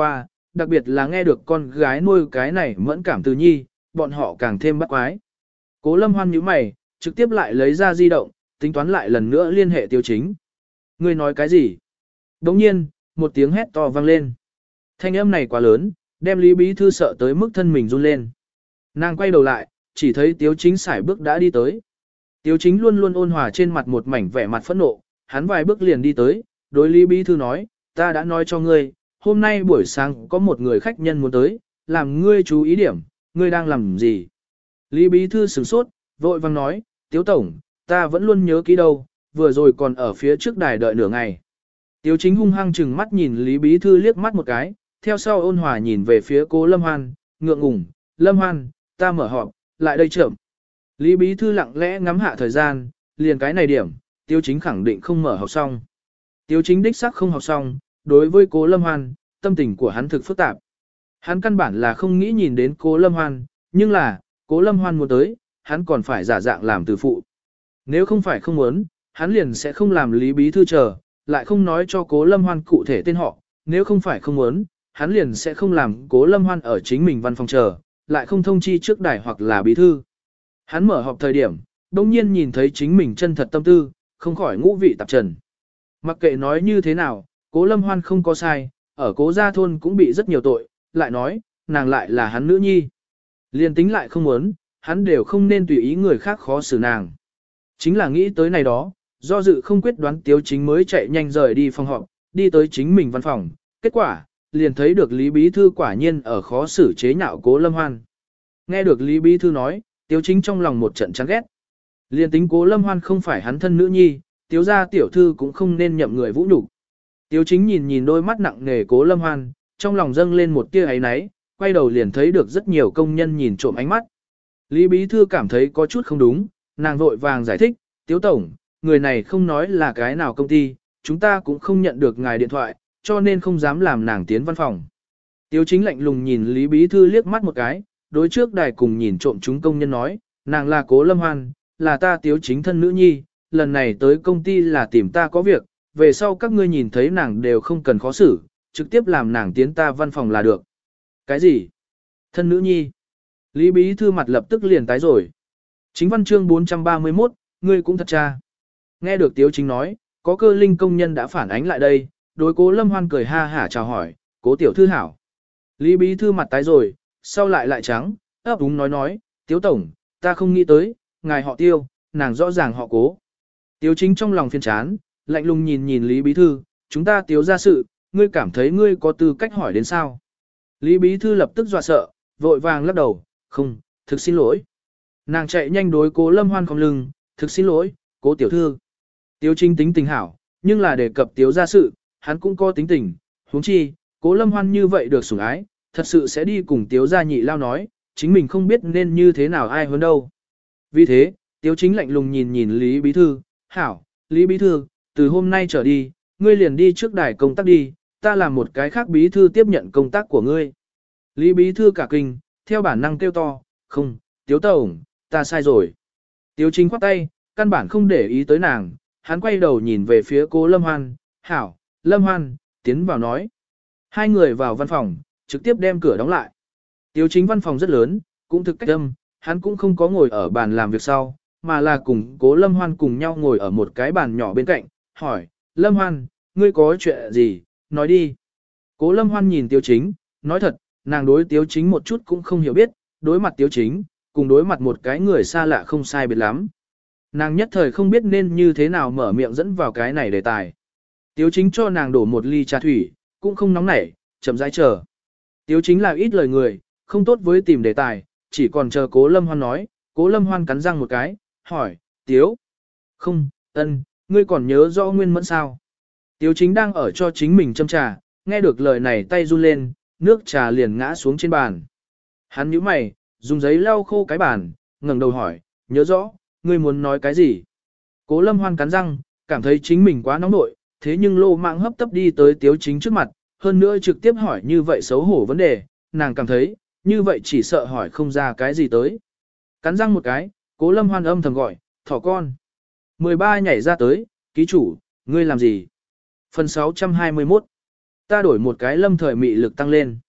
đặc biệt là nghe được con gái nuôi cái này mẫn cảm từ nhi, bọn họ càng thêm bắt quái. Cố Lâm Hoan nhíu mày, trực tiếp lại lấy ra di động, tính toán lại lần nữa liên hệ Tiêu Chính. Ngươi nói cái gì? Đồng nhiên, một tiếng hét to vang lên. Thanh âm này quá lớn, đem Lý Bí Thư sợ tới mức thân mình run lên. Nàng quay đầu lại, chỉ thấy Tiêu Chính sải bước đã đi tới. Tiêu Chính luôn luôn ôn hòa trên mặt một mảnh vẻ mặt phẫn nộ, hắn vài bước liền đi tới, đối Lý Bí Thư nói, ta đã nói cho ngươi, hôm nay buổi sáng có một người khách nhân muốn tới, làm ngươi chú ý điểm, ngươi đang làm gì? Lý Bí Thư sửng sốt, vội vang nói, Tiếu Tổng, ta vẫn luôn nhớ kỹ đâu, vừa rồi còn ở phía trước đài đợi nửa ngày. Tiếu Chính hung hăng chừng mắt nhìn Lý Bí Thư liếc mắt một cái, theo sau ôn hòa nhìn về phía Cố Lâm Hoan, ngượng ngùng, Lâm Hoan, ta mở họp, lại đây chậm. Lý Bí Thư lặng lẽ ngắm hạ thời gian, liền cái này điểm, Tiếu Chính khẳng định không mở học xong. Tiếu Chính đích xác không học xong, đối với Cố Lâm Hoan, tâm tình của hắn thực phức tạp. Hắn căn bản là không nghĩ nhìn đến Cố Lâm Hoan, nhưng là, Cố Lâm Hoan muốn tới, hắn còn phải giả dạng làm từ phụ. Nếu không phải không muốn, hắn liền sẽ không làm Lý Bí Thư chờ, lại không nói cho Cố Lâm Hoan cụ thể tên họ, nếu không phải không muốn, hắn liền sẽ không làm Cố Lâm Hoan ở chính mình văn phòng chờ, lại không thông chi trước đài hoặc là Bí Thư. Hắn mở họp thời điểm, đông nhiên nhìn thấy chính mình chân thật tâm tư, không khỏi ngũ vị tạp trần. Mặc kệ nói như thế nào, Cố Lâm Hoan không có sai, ở Cố Gia Thôn cũng bị rất nhiều tội, lại nói, nàng lại là hắn nữ nhi. Liên tính lại không muốn, hắn đều không nên tùy ý người khác khó xử nàng. Chính là nghĩ tới này đó, do dự không quyết đoán Tiếu Chính mới chạy nhanh rời đi phòng họp, đi tới chính mình văn phòng, kết quả, liền thấy được Lý Bí Thư quả nhiên ở khó xử chế nhạo Cố Lâm Hoan. Nghe được Lý Bí Thư nói, Tiếu Chính trong lòng một trận chán ghét. Liên tính Cố Lâm Hoan không phải hắn thân nữ nhi, Tiếu gia tiểu thư cũng không nên nhậm người vũ nhục. Tiếu Chính nhìn nhìn đôi mắt nặng nề Cố Lâm Hoan, trong lòng dâng lên một tia ấy náy, quay đầu liền thấy được rất nhiều công nhân nhìn trộm ánh mắt. Lý Bí Thư cảm thấy có chút không đúng, nàng vội vàng giải thích, Tiếu Tổng, người này không nói là cái nào công ty, chúng ta cũng không nhận được ngài điện thoại, cho nên không dám làm nàng tiến văn phòng. Tiếu Chính lạnh lùng nhìn Lý Bí Thư liếc mắt một cái, đối trước đài cùng nhìn trộm chúng công nhân nói, nàng là Cố Lâm Hoan, là ta Tiếu Chính thân nữ nhi, lần này tới công ty là tìm ta có việc, về sau các ngươi nhìn thấy nàng đều không cần khó xử, trực tiếp làm nàng tiến ta văn phòng là được. Cái gì? Thân nữ nhi? Lý Bí Thư mặt lập tức liền tái rồi. Chính văn chương bốn trăm ba mươi mốt, ngươi cũng thật cha. Nghe được Tiếu Chính nói, có cơ linh công nhân đã phản ánh lại đây, đối Cố Lâm Hoan cười ha hả chào hỏi, Cố tiểu thư hảo. Lý Bí Thư mặt tái rồi, sau lại lại trắng, ấp úng nói nói, Tiếu Tổng, ta không nghĩ tới, ngài họ Tiêu, nàng rõ ràng họ Cố. Tiếu Chính trong lòng phiền chán, lạnh lùng nhìn nhìn Lý Bí Thư, chúng ta Tiếu ra sự, ngươi cảm thấy ngươi có tư cách hỏi đến sao? Lý Bí Thư lập tức dọa sợ, vội vàng lắc đầu, không, thực xin lỗi. Nàng chạy nhanh đối Cố Lâm Hoan cong lưng, thực xin lỗi, Cố tiểu thư. Tiếu Chính tính tình hảo, nhưng là đề cập Tiếu ra sự, hắn cũng có tính tình, huống chi, Cố Lâm Hoan như vậy được sủng ái, thật sự sẽ đi cùng Tiếu gia nhị lao nói, chính mình không biết nên như thế nào ai hơn đâu. Vì thế, Tiếu Chính lạnh lùng nhìn nhìn Lý Bí Thư, hảo, Lý Bí Thư, từ hôm nay trở đi, ngươi liền đi trước đài công tác đi, ta làm một cái khác Bí Thư tiếp nhận công tác của ngươi. Lý Bí Thư cả kinh, theo bản năng kêu to, không, Tiếu Tổng, ta sai rồi. Tiếu Chính khoát tay, căn bản không để ý tới nàng, hắn quay đầu nhìn về phía Cố Lâm Hoan, hảo, Lâm Hoan, tiến vào nói. Hai người vào văn phòng, trực tiếp đem cửa đóng lại. Tiếu Chính văn phòng rất lớn, cũng thực cách âm, hắn cũng không có ngồi ở bàn làm việc sau, mà là cùng Cố Lâm Hoan cùng nhau ngồi ở một cái bàn nhỏ bên cạnh, hỏi, Lâm Hoan, ngươi có chuyện gì, nói đi. Cố Lâm Hoan nhìn Tiếu Chính, nói thật, nàng đối Tiếu Chính một chút cũng không hiểu biết, đối mặt Tiếu Chính, cùng đối mặt một cái người xa lạ không sai biệt lắm. Nàng nhất thời không biết nên như thế nào mở miệng dẫn vào cái này đề tài. Tiếu Chính cho nàng đổ một ly trà thủy, cũng không nóng nảy, chậm rãi chờ. Tiếu Chính là ít lời người, không tốt với tìm đề tài, chỉ còn chờ Cố Lâm Hoan nói, Cố Lâm Hoan cắn răng một cái, hỏi, Tiếu. Không, ân, ngươi còn nhớ rõ nguyên mẫn sao? Tiếu Chính đang ở cho chính mình châm trà, nghe được lời này tay run lên, nước trà liền ngã xuống trên bàn. Hắn nhíu mày, dùng giấy lau khô cái bàn, ngẩng đầu hỏi, nhớ rõ, ngươi muốn nói cái gì? Cố Lâm Hoan cắn răng, cảm thấy chính mình quá nóng nội, thế nhưng lô mạng hấp tấp đi tới Tiếu Chính trước mặt, hơn nữa trực tiếp hỏi như vậy xấu hổ vấn đề, nàng cảm thấy, như vậy chỉ sợ hỏi không ra cái gì tới. Cắn răng một cái, Cố Lâm Hoan âm thầm gọi, thỏ con. mười ba nhảy ra tới, ký chủ, ngươi làm gì? Phần sáu trăm hai mươi mốt. Ta đổi một cái lâm thời mị lực tăng lên.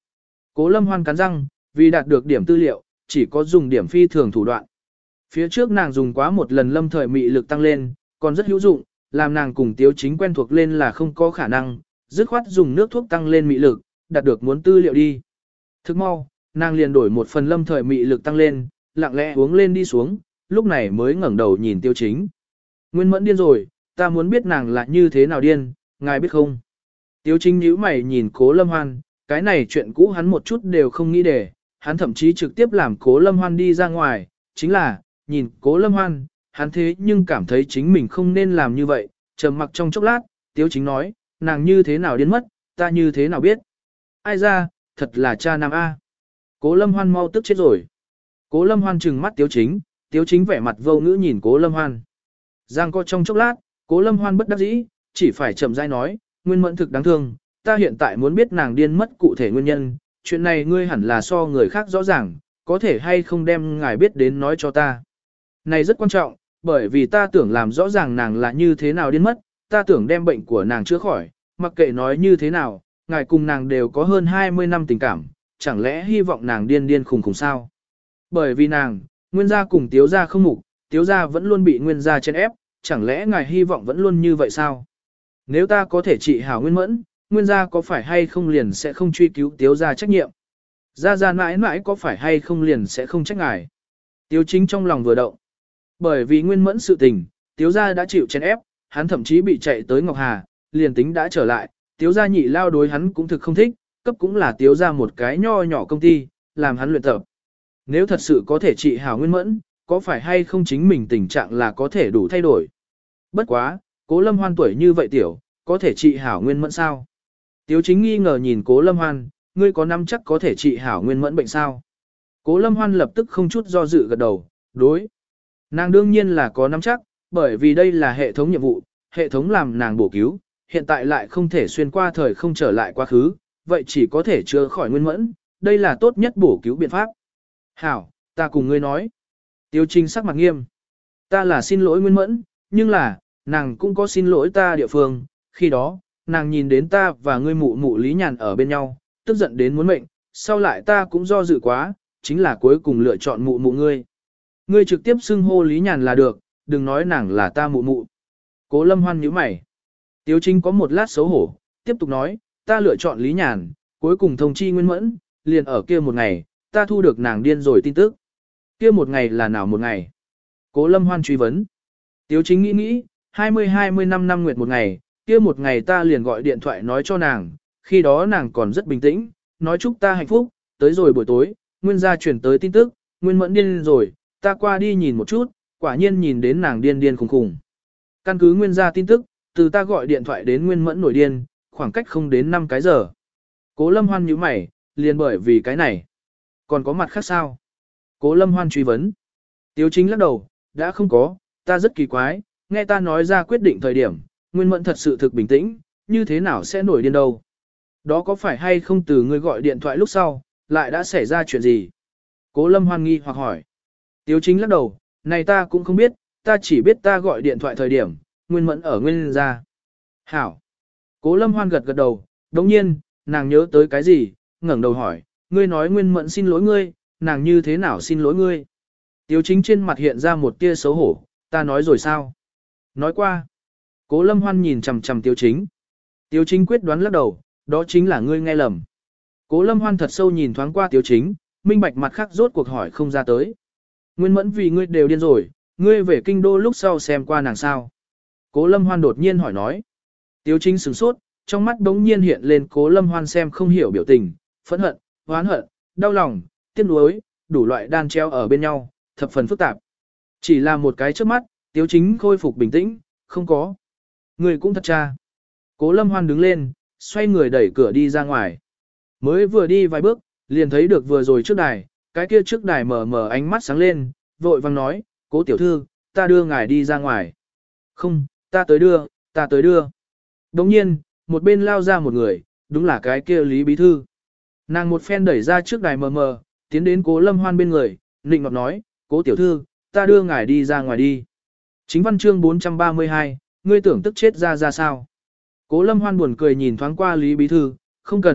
Cố Lâm Hoan cắn răng, vì đạt được điểm tư liệu, chỉ có dùng điểm phi thường thủ đoạn. Phía trước nàng dùng quá một lần lâm thời mị lực tăng lên, còn rất hữu dụng, làm nàng cùng Tiếu Chính quen thuộc lên là không có khả năng, dứt khoát dùng nước thuốc tăng lên mị lực, đạt được muốn tư liệu đi. Thức mau, nàng liền đổi một phần lâm thời mị lực tăng lên, lặng lẽ uống lên đi xuống, lúc này mới ngẩng đầu nhìn Tiếu Chính. Nguyên Mẫn điên rồi, ta muốn biết nàng là như thế nào điên, ngài biết không? Tiếu Chính nhíu mày nhìn Cố Lâm Hoan, cái này chuyện cũ hắn một chút đều không nghĩ để, hắn thậm chí trực tiếp làm Cố Lâm Hoan đi ra ngoài, chính là, nhìn Cố Lâm Hoan, hắn thế nhưng cảm thấy chính mình không nên làm như vậy, trầm mặc trong chốc lát, Tiếu Chính nói, nàng như thế nào điên mất, ta như thế nào biết? Ai ra, thật là cha nam A. Cố Lâm Hoan mau tức chết rồi. Cố Lâm Hoan trừng mắt Tiếu Chính, Tiếu Chính vẻ mặt vô ngữ nhìn Cố Lâm Hoan. Giang co trong chốc lát, Cố Lâm Hoan bất đắc dĩ, chỉ phải chậm rãi nói, Nguyên Mẫn thực đáng thương, ta hiện tại muốn biết nàng điên mất cụ thể nguyên nhân, chuyện này ngươi hẳn là so người khác rõ ràng, có thể hay không đem ngài biết đến nói cho ta. Này rất quan trọng, bởi vì ta tưởng làm rõ ràng nàng là như thế nào điên mất, ta tưởng đem bệnh của nàng chữa khỏi, mặc kệ nói như thế nào, ngài cùng nàng đều có hơn hai mươi năm tình cảm, chẳng lẽ hy vọng nàng điên điên khùng khùng sao? Bởi vì nàng, Nguyên gia cùng Tiếu gia không mục, Tiếu gia vẫn luôn bị Nguyên gia chen ép, chẳng lẽ ngài hy vọng vẫn luôn như vậy sao? Nếu ta có thể trị hảo Nguyên Mẫn, Nguyên gia có phải hay không liền sẽ không truy cứu Tiếu gia trách nhiệm? Gia gia mãi mãi có phải hay không liền sẽ không trách ngài? Tiếu Chính trong lòng vừa động. Bởi vì Nguyên Mẫn sự tình, Tiếu gia đã chịu chen ép, hắn thậm chí bị chạy tới Ngọc Hà, liền tính đã trở lại, Tiếu gia nhị lao đối hắn cũng thực không thích, cấp cũng là Tiếu gia một cái nho nhỏ công ty, làm hắn luyện tập. Nếu thật sự có thể trị hảo Nguyên Mẫn, có phải hay không chính mình tình trạng là có thể đủ thay đổi? Bất quá, Cố Lâm Hoan tuổi như vậy tiểu, có thể trị hảo Nguyên Mẫn sao? Tiếu Chính nghi ngờ nhìn Cố Lâm Hoan, ngươi có nắm chắc có thể trị hảo Nguyên Mẫn bệnh sao? Cố Lâm Hoan lập tức không chút do dự gật đầu, đối. Nàng đương nhiên là có nắm chắc, bởi vì đây là hệ thống nhiệm vụ, hệ thống làm nàng bổ cứu, hiện tại lại không thể xuyên qua thời không trở lại quá khứ, vậy chỉ có thể chữa khỏi Nguyên Mẫn, đây là tốt nhất bổ cứu biện pháp. Hảo, ta cùng ngươi nói. Tiêu Chính sắc mặt nghiêm. Ta là xin lỗi Nguyên Mẫn, nhưng là, nàng cũng có xin lỗi ta địa phương, khi đó, nàng nhìn đến ta và ngươi mụ mụ Lý Nhàn ở bên nhau, tức giận đến muốn mệnh, sau lại ta cũng do dự quá, chính là cuối cùng lựa chọn mụ mụ ngươi. Ngươi trực tiếp xưng hô Lý Nhàn là được, đừng nói nàng là ta mụ mụ. Cố Lâm Hoan nhíu mày. Tiếu Chính có một lát xấu hổ, tiếp tục nói, ta lựa chọn Lý Nhàn, cuối cùng thông chi Nguyên Mẫn, liền ở kia một ngày, ta thu được nàng điên rồi tin tức. Kia một ngày là nào một ngày? Cố Lâm Hoan truy vấn. Tiếu Chính nghĩ nghĩ, hai mươi hai mươi năm năm nguyệt một ngày, kia một ngày ta liền gọi điện thoại nói cho nàng, khi đó nàng còn rất bình tĩnh, nói chúc ta hạnh phúc, tới rồi buổi tối, Nguyên gia chuyển tới tin tức, Nguyên Mẫn điên rồi, ta qua đi nhìn một chút, quả nhiên nhìn đến nàng điên điên khùng khùng. Căn cứ Nguyên gia tin tức, từ ta gọi điện thoại đến Nguyên Mẫn nổi điên, khoảng cách không đến năm cái giờ. Cố Lâm Hoan nhíu mày, liền bởi vì cái này. Còn có mặt khác sao? Cố Lâm Hoan truy vấn. Tiếu Chính lắc đầu, đã không có, ta rất kỳ quái, nghe ta nói ra quyết định thời điểm, Nguyên Mẫn thật sự thực bình tĩnh, như thế nào sẽ nổi điên đâu? Đó có phải hay không từ người gọi điện thoại lúc sau, lại đã xảy ra chuyện gì? Cố Lâm Hoan nghi hoặc hỏi. Tiếu Chính lắc đầu, này ta cũng không biết, ta chỉ biết ta gọi điện thoại thời điểm, Nguyên Mẫn ở Nguyên gia. Hảo. Cố Lâm Hoan gật gật đầu, đồng nhiên, nàng nhớ tới cái gì, ngẩng đầu hỏi, ngươi nói Nguyên Mẫn xin lỗi ngươi, nàng như thế nào xin lỗi ngươi? Tiếu Chính trên mặt hiện ra một tia xấu hổ, ta nói rồi sao? Nói qua. Cố Lâm Hoan nhìn chằm chằm Tiếu Chính. Tiếu Chính quyết đoán lắc đầu, đó chính là ngươi nghe lầm. Cố Lâm Hoan thật sâu nhìn thoáng qua Tiếu Chính, minh bạch mặt khác rốt cuộc hỏi không ra tới. Nguyên Mẫn vì ngươi đều điên rồi, ngươi về kinh đô lúc sau xem qua nàng sao? Cố Lâm Hoan đột nhiên hỏi nói. Tiếu Chính sửng sốt, trong mắt đống nhiên hiện lên Cố Lâm Hoan xem không hiểu biểu tình, phẫn hận, oán hận, đau lòng, tiếc nuối, đủ loại đan treo ở bên nhau, thập phần phức tạp. Chỉ là một cái trước mắt, Tiếu Chính khôi phục bình tĩnh, không có. Người cũng thật cha. Cố Lâm Hoan đứng lên, xoay người đẩy cửa đi ra ngoài. Mới vừa đi vài bước, liền thấy được vừa rồi trước đài, cái kia trước đài mở mở ánh mắt sáng lên, vội vang nói, Cố tiểu thư, ta đưa ngài đi ra ngoài. Không, ta tới đưa, ta tới đưa. Đồng nhiên, một bên lao ra một người, đúng là cái kia Lý Bí Thư. Nàng một phen đẩy ra trước đài mờ mờ, tiến đến Cố Lâm Hoan bên người, nịnh ngọt nói, Cố tiểu thư, ta đưa ngài đi ra ngoài đi. Chính văn chương bốn trăm ba mươi hai, ngươi tưởng tức chết ra ra sao? Cố Lâm Hoan buồn cười nhìn thoáng qua Lý Bí Thư, không cần,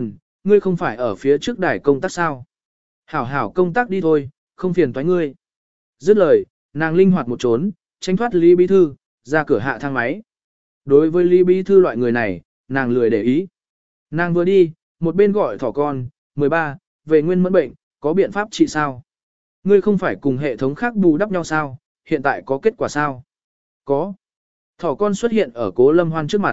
ngươi không phải ở phía trước đài công tác sao? Hảo hảo công tác đi thôi, không phiền toái ngươi. Dứt lời, nàng linh hoạt một trốn, tránh thoát Lý Bí Thư, ra cửa hạ thang máy. Đối với Lý Bí Thư loại người này, nàng lười để ý. Nàng vừa đi, một bên gọi thỏ con, mười ba, về nguyên mẫn bệnh, có biện pháp trị sao? Ngươi không phải cùng hệ thống khác bù đắp nhau sao, hiện tại có kết quả sao? Có. Thỏ con xuất hiện ở Cố Lâm Hoan trước mặt.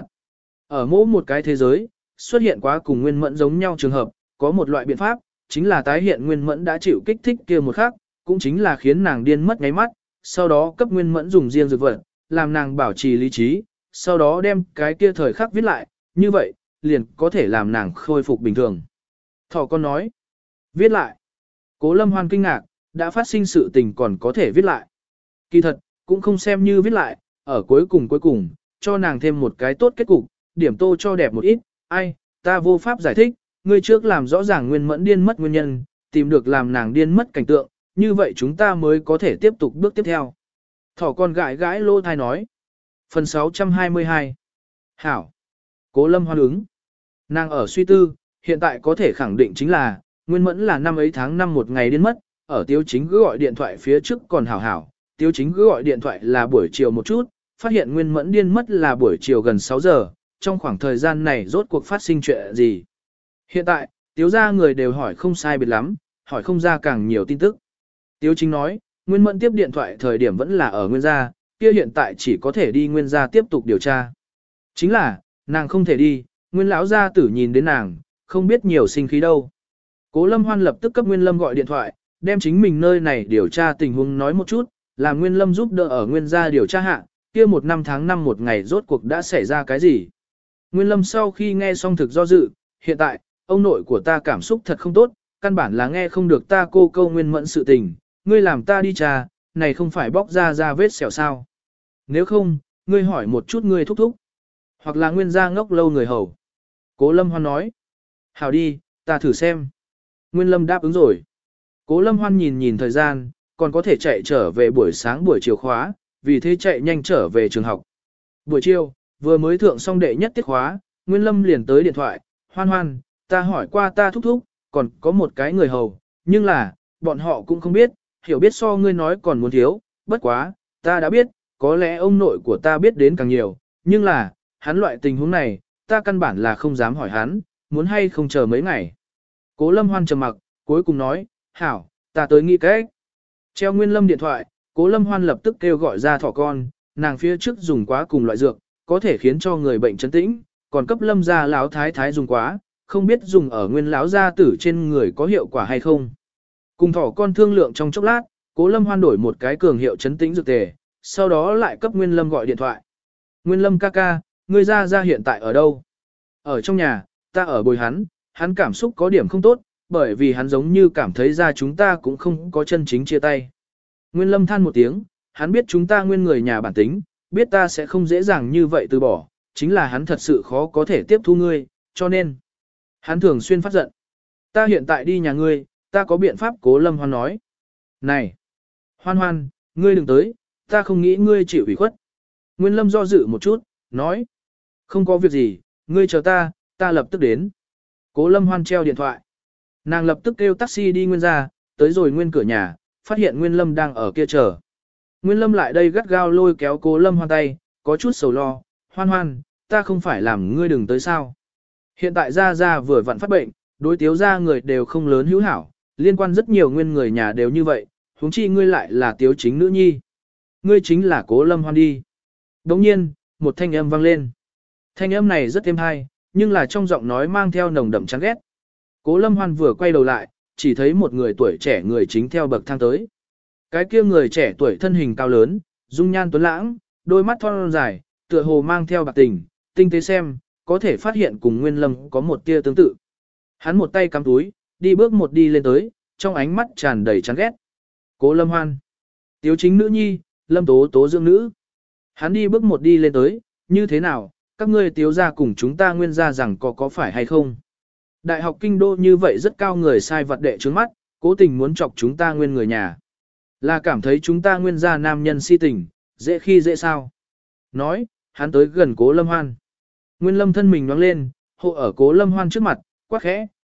Ở mỗi một cái thế giới, xuất hiện quá cùng nguyên mẫn giống nhau trường hợp, có một loại biện pháp, chính là tái hiện nguyên mẫn đã chịu kích thích kia một khắc, cũng chính là khiến nàng điên mất ngáy mắt, sau đó cấp nguyên mẫn dùng riêng dược vật, làm nàng bảo trì lý trí, sau đó đem cái kia thời khắc viết lại, như vậy, liền có thể làm nàng khôi phục bình thường. Thỏ con nói, viết lại. Cố Lâm Hoan kinh ngạc, đã phát sinh sự tình còn có thể viết lại. Kỳ thật, cũng không xem như viết lại, ở cuối cùng cuối cùng, cho nàng thêm một cái tốt kết cục, điểm tô cho đẹp một ít, ai, ta vô pháp giải thích, ngươi trước làm rõ ràng nguyên mẫn điên mất nguyên nhân, tìm được làm nàng điên mất cảnh tượng, như vậy chúng ta mới có thể tiếp tục bước tiếp theo. Thỏ con gãi gãi lô thai nói. Phần sáu trăm hai mươi hai. Hảo. Cố Lâm Hoan ứng. Nàng ở suy tư, hiện tại có thể khẳng định chính là, nguyên mẫn là năm ấy tháng năm một ngày điên mất, ở Tiếu Chính cứ gọi điện thoại phía trước còn hảo hảo, Tiếu Chính cứ gọi điện thoại là buổi chiều một chút, phát hiện nguyên mẫn điên mất là buổi chiều gần sáu giờ, trong khoảng thời gian này rốt cuộc phát sinh chuyện gì. Hiện tại, Tiếu gia người đều hỏi không sai biệt lắm, hỏi không ra càng nhiều tin tức. Tiếu Chính nói, Nguyên Mẫn tiếp điện thoại thời điểm vẫn là ở Nguyên gia, kia hiện tại chỉ có thể đi Nguyên gia tiếp tục điều tra. Chính là, nàng không thể đi, Nguyên lão gia tử nhìn đến nàng, không biết nhiều sinh khí đâu. Cố Lâm Hoan lập tức cấp Nguyên Lâm gọi điện thoại, đem chính mình nơi này điều tra tình huống nói một chút, làm Nguyên Lâm giúp đỡ ở Nguyên gia điều tra hạ, kia một năm tháng năm một ngày rốt cuộc đã xảy ra cái gì. Nguyên Lâm sau khi nghe xong thực do dự, hiện tại, ông nội của ta cảm xúc thật không tốt, căn bản là nghe không được ta cô câu Nguyên Mẫn sự tình, ngươi làm ta đi trà, này không phải bóc ra ra vết sẹo sao. Nếu không, ngươi hỏi một chút ngươi thúc thúc, hoặc là Nguyên gia ngốc lâu người hầu. Cố Lâm Hoan nói, hảo đi, ta thử xem. Nguyên Lâm đáp ứng rồi. Cố Lâm Hoan nhìn nhìn thời gian, còn có thể chạy trở về buổi sáng buổi chiều khóa, vì thế chạy nhanh trở về trường học. Buổi chiều, vừa mới thượng xong đệ nhất tiết khóa, Nguyên Lâm liền tới điện thoại, Hoan Hoan, ta hỏi qua ta thúc thúc, còn có một cái người hầu, nhưng là, bọn họ cũng không biết, hiểu biết so ngươi nói còn muốn thiếu, bất quá, ta đã biết, có lẽ ông nội của ta biết đến càng nhiều, nhưng là, hắn loại tình huống này, ta căn bản là không dám hỏi hắn, muốn hay không chờ mấy ngày. Cố Lâm Hoan trầm mặc, cuối cùng nói, hảo, ta tới nghĩ cách. Treo Nguyên Lâm điện thoại, Cố Lâm Hoan lập tức kêu gọi ra thỏ con, nàng phía trước dùng quá cùng loại dược, có thể khiến cho người bệnh chấn tĩnh, còn cấp Lâm gia lão thái thái dùng quá, không biết dùng ở Nguyên lão gia tử trên người có hiệu quả hay không. Cùng thỏ con thương lượng trong chốc lát, Cố Lâm Hoan đổi một cái cường hiệu chấn tĩnh dược tề, sau đó lại cấp Nguyên Lâm gọi điện thoại. Nguyên Lâm ca ca, ngươi ra ra hiện tại ở đâu? Ở trong nhà, ta ở bồi hắn, hắn cảm xúc có điểm không tốt, bởi vì hắn giống như cảm thấy ra chúng ta cũng không có chân chính chia tay. Nguyên Lâm than một tiếng, hắn biết chúng ta nguyên người nhà bản tính, biết ta sẽ không dễ dàng như vậy từ bỏ, chính là hắn thật sự khó có thể tiếp thu ngươi, cho nên hắn thường xuyên phát giận. Ta hiện tại đi nhà ngươi, ta có biện pháp. Cố Lâm Hoan nói. Này, Hoan Hoan, ngươi đừng tới, ta không nghĩ ngươi chịu ủy khuất. Nguyên Lâm do dự một chút, nói. Không có việc gì, ngươi chờ ta, ta lập tức đến. Cố Lâm Hoan treo điện thoại. Nàng lập tức kêu taxi đi Nguyên ra, tới rồi Nguyên cửa nhà, phát hiện Nguyên Lâm đang ở kia chờ. Nguyên Lâm lại đây gắt gao lôi kéo Cố Lâm Hoan tay, có chút sầu lo, Hoan Hoan, ta không phải làm ngươi đừng tới sao. Hiện tại Gia Gia vừa vặn phát bệnh, đối Tiếu gia người đều không lớn hữu hảo, liên quan rất nhiều nguyên người nhà đều như vậy, huống chi ngươi lại là Tiếu Chính nữ nhi. Ngươi chính là Cố Lâm Hoan đi. Đồng nhiên, một thanh âm vang lên. Thanh âm này rất êm hay, nhưng là trong giọng nói mang theo nồng đậm chán ghét. Cố Lâm Hoan vừa quay đầu lại, chỉ thấy một người tuổi trẻ người chính theo bậc thang tới. Cái kia người trẻ tuổi thân hình cao lớn, dung nhan tuấn lãng, đôi mắt thon dài, tựa hồ mang theo bạc tình, tinh tế xem, có thể phát hiện cùng Nguyên Lâm có một tia tương tự. Hắn một tay cắm túi, đi bước một đi lên tới, trong ánh mắt tràn đầy chán ghét. Cố Lâm Hoan, Tiếu Chính nữ nhi, Lâm Tố Tố dưỡng nữ. Hắn đi bước một đi lên tới, như thế nào, các ngươi Tiếu gia cùng chúng ta Nguyên gia rằng có có phải hay không? Đại học kinh đô như vậy rất cao người sai vật đệ trướng mắt, cố tình muốn chọc chúng ta Nguyên người nhà. Là cảm thấy chúng ta Nguyên gia nam nhân si tình, dễ khi dễ sao? Nói, hắn tới gần Cố Lâm Hoan. Nguyên Lâm thân mình nhoáng lên, hộ ở Cố Lâm Hoan trước mặt, quát khẽ,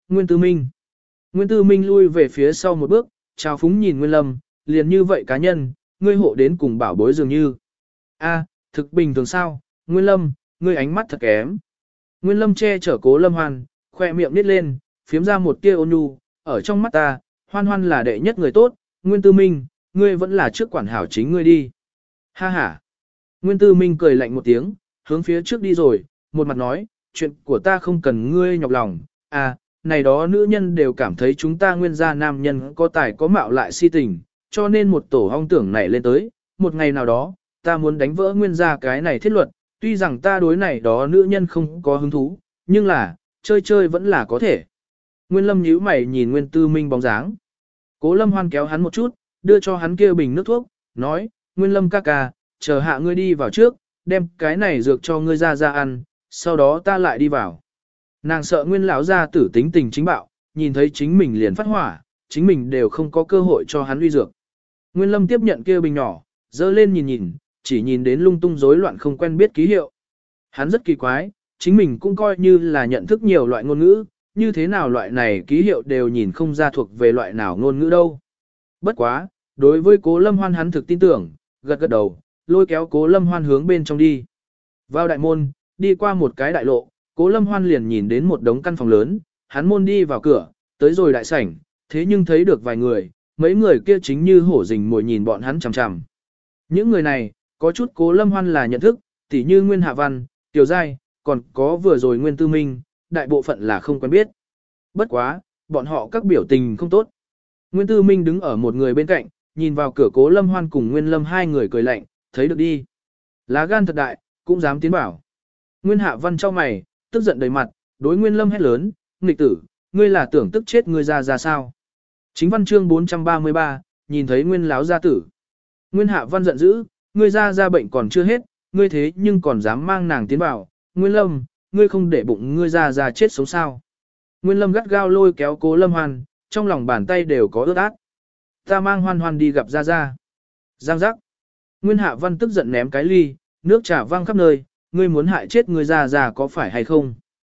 Nguyên Tư Minh. Nguyên Tư Minh lui về phía sau một bước, chào phúng nhìn Nguyên Lâm, liền như vậy cá nhân, ngươi hộ đến cùng bảo bối dường như. A, thực bình thường sao, Nguyên Lâm, ngươi ánh mắt thật kém. Nguyên Lâm che chở Cố Lâm Hoan, khoe miệng nít lên, phiếm ra một tia ôn nhu, ở trong mắt ta, Hoan Hoan là đệ nhất người tốt, Nguyên Tư Minh, ngươi vẫn là trước quản hảo chính ngươi đi. Ha ha. Nguyên Tư Minh cười lạnh một tiếng, hướng phía trước đi rồi, một mặt nói, chuyện của ta không cần ngươi nhọc lòng, à, này đó nữ nhân đều cảm thấy chúng ta nguyên gia nam nhân có tài có mạo lại si tình, cho nên một tổ hong tưởng này lên tới, một ngày nào đó, ta muốn đánh vỡ nguyên gia cái này thiết luật, tuy rằng ta đối này đó nữ nhân không có hứng thú, nhưng là, chơi chơi vẫn là có thể. Nguyên Lâm nhíu mày nhìn Nguyên Tư Minh bóng dáng. Cố Lâm Hoan kéo hắn một chút, đưa cho hắn kia bình nước thuốc, nói, Nguyên Lâm ca ca, chờ hạ ngươi đi vào trước, đem cái này dược cho ngươi ra ra ăn, sau đó ta lại đi vào. Nàng sợ Nguyên lão gia tử tính tình chính bạo, nhìn thấy chính mình liền phát hỏa, chính mình đều không có cơ hội cho hắn uy dược. Nguyên Lâm tiếp nhận kia bình nhỏ, dơ lên nhìn nhìn, chỉ nhìn đến lung tung rối loạn không quen biết ký hiệu. Hắn rất kỳ quái, chính mình cũng coi như là nhận thức nhiều loại ngôn ngữ, như thế nào loại này ký hiệu đều nhìn không ra thuộc về loại nào ngôn ngữ đâu. Bất quá, đối với Cố Lâm Hoan hắn thực tin tưởng, gật gật đầu, lôi kéo Cố Lâm Hoan hướng bên trong đi. Vào đại môn, đi qua một cái đại lộ, Cố Lâm Hoan liền nhìn đến một đống căn phòng lớn, hắn môn đi vào cửa, tới rồi đại sảnh, thế nhưng thấy được vài người, mấy người kia chính như hổ rình mồi nhìn bọn hắn chằm chằm. Những người này, có chút Cố Lâm Hoan là nhận thức, tỉ như Nguyên Hạ Văn, Tiểu Giai, còn có vừa rồi Nguyên Tư Minh, đại bộ phận là không quen biết. Bất quá, bọn họ các biểu tình không tốt. Nguyên Tư Minh đứng ở một người bên cạnh, nhìn vào cửa Cố Lâm Hoan cùng Nguyên Lâm hai người cười lạnh, thấy được đi. Lá gan thật đại, cũng dám tiến bảo. Nguyên Hạ Văn cho mày, tức giận đầy mặt, đối Nguyên Lâm hét lớn, nghịch tử, ngươi là tưởng tức chết ngươi ra ra sao. Chính văn chương bốn trăm ba mươi ba, nhìn thấy Nguyên láo gia tử. Nguyên Hạ Văn giận dữ, ngươi ra ra bệnh còn chưa hết, ngươi thế nhưng còn dám mang nàng tiến bảo. Nguyên Lâm, ngươi không để bụng ngươi ra ra chết sống sao. Nguyên Lâm gắt gao lôi kéo Cố Lâm Hoan, trong lòng bàn tay đều có ướt át. Ta mang Hoan Hoan đi gặp ra ra. Giang giác. Nguyên Hạ Văn tức giận ném cái ly, nước trà văng khắp nơi, ngươi muốn hại chết ngươi ra ra có phải hay không?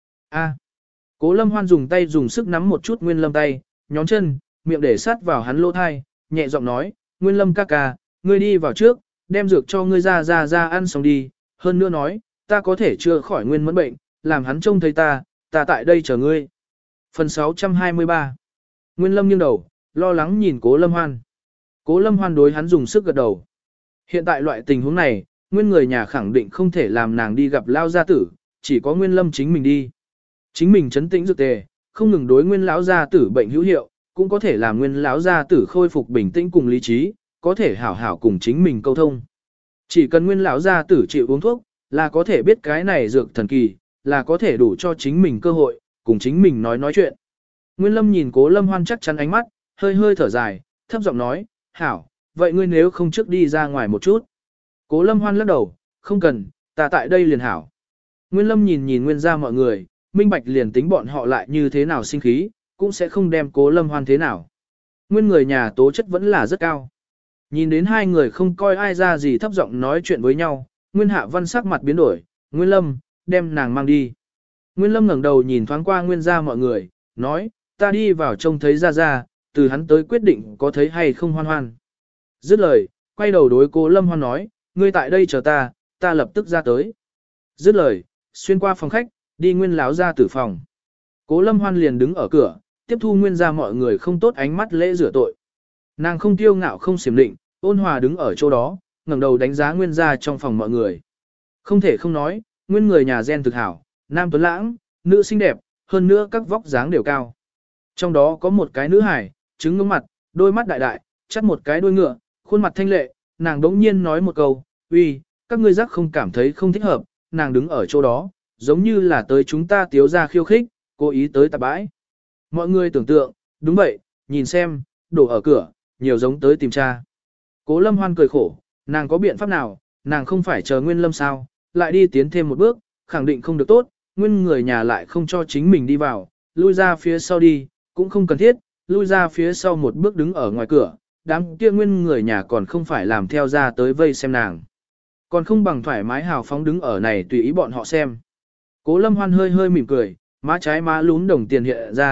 A. Cố Lâm Hoan dùng tay dùng sức nắm một chút Nguyên Lâm tay, nhón chân, miệng để sát vào hắn lỗ thai, nhẹ giọng nói, Nguyên Lâm ca ca, ngươi đi vào trước, đem dược cho ngươi ra ra ra ăn xong đi, hơn nữa nói, ta có thể chữa khỏi Nguyên mẫn bệnh, làm hắn trông thấy ta, ta tại đây chờ ngươi. Phần sáu trăm hai mươi ba. Nguyên Lâm nghiêng đầu, lo lắng nhìn Cố Lâm Hoan. Cố Lâm Hoan đối hắn dùng sức gật đầu. Hiện tại loại tình huống này, Nguyên người nhà khẳng định không thể làm nàng đi gặp Lao gia tử, chỉ có Nguyên Lâm chính mình đi. Chính mình trấn tĩnh dược tề, không ngừng đối Nguyên lão gia tử bệnh hữu hiệu, cũng có thể làm Nguyên lão gia tử khôi phục bình tĩnh cùng lý trí, có thể hảo hảo cùng chính mình câu thông. Chỉ cần Nguyên lão gia tử chịu uống thuốc, là có thể biết cái này dược thần kỳ, là có thể đủ cho chính mình cơ hội, cùng chính mình nói nói chuyện. Nguyên Lâm nhìn Cố Lâm Hoan chắc chắn ánh mắt, hơi hơi thở dài, thấp giọng nói, hảo, vậy ngươi nếu không trước đi ra ngoài một chút. Cố Lâm Hoan lắc đầu, không cần, ta tại đây liền hảo. Nguyên Lâm nhìn nhìn Nguyên gia mọi người, minh bạch liền tính bọn họ lại như thế nào sinh khí, cũng sẽ không đem Cố Lâm Hoan thế nào. Nguyên người nhà tố chất vẫn là rất cao. Nhìn đến hai người không coi ai ra gì thấp giọng nói chuyện với nhau, Nguyên Hạ Văn sắc mặt biến đổi, Nguyên Lâm, đem nàng mang đi. Nguyên Lâm ngẩng đầu nhìn thoáng qua Nguyên gia mọi người, nói, ta đi vào trông thấy ra ra, từ hắn tới quyết định có thấy hay không Hoan Hoan. Dứt lời, quay đầu đối Cố Lâm Hoan nói, ngươi tại đây chờ ta, ta lập tức ra tới. Dứt lời, xuyên qua phòng khách, đi Nguyên láo ra tử phòng. Cố Lâm Hoan liền đứng ở cửa, tiếp thu Nguyên gia mọi người không tốt ánh mắt lễ rửa tội. Nàng không tiêu ngạo không xiểm định, ôn hòa đứng ở chỗ đó, ngẩng đầu đánh giá Nguyên gia trong phòng mọi người. Không thể không nói, Nguyên người nhà gen thực hảo, nam tuấn lãng, nữ xinh đẹp, hơn nữa các vóc dáng đều cao. Trong đó có một cái nữ hải, trứng ngưỡng mặt, đôi mắt đại đại, chắt một cái đuôi ngựa, khuôn mặt thanh lệ, nàng đống nhiên nói một câu, uy, các ngươi giác không cảm thấy không thích hợp, nàng đứng ở chỗ đó, giống như là tới chúng ta tiếu ra khiêu khích, cố ý tới tạp bãi. Mọi người tưởng tượng, đúng vậy, nhìn xem, đổ ở cửa, nhiều giống tới tìm cha. Cố Lâm Hoan cười khổ, nàng có biện pháp nào, nàng không phải chờ Nguyên Lâm sao, lại đi tiến thêm một bước, khẳng định không được tốt, Nguyên người nhà lại không cho chính mình đi vào, lui ra phía sau đi, cũng không cần thiết, lui ra phía sau một bước đứng ở ngoài cửa, đám kia Nguyên người nhà còn không phải làm theo ra tới vây xem nàng. Còn không bằng thoải mái hào phóng đứng ở này tùy ý bọn họ xem. Cố Lâm Hoan hơi hơi mỉm cười, má trái má lún đồng tiền hiện ra,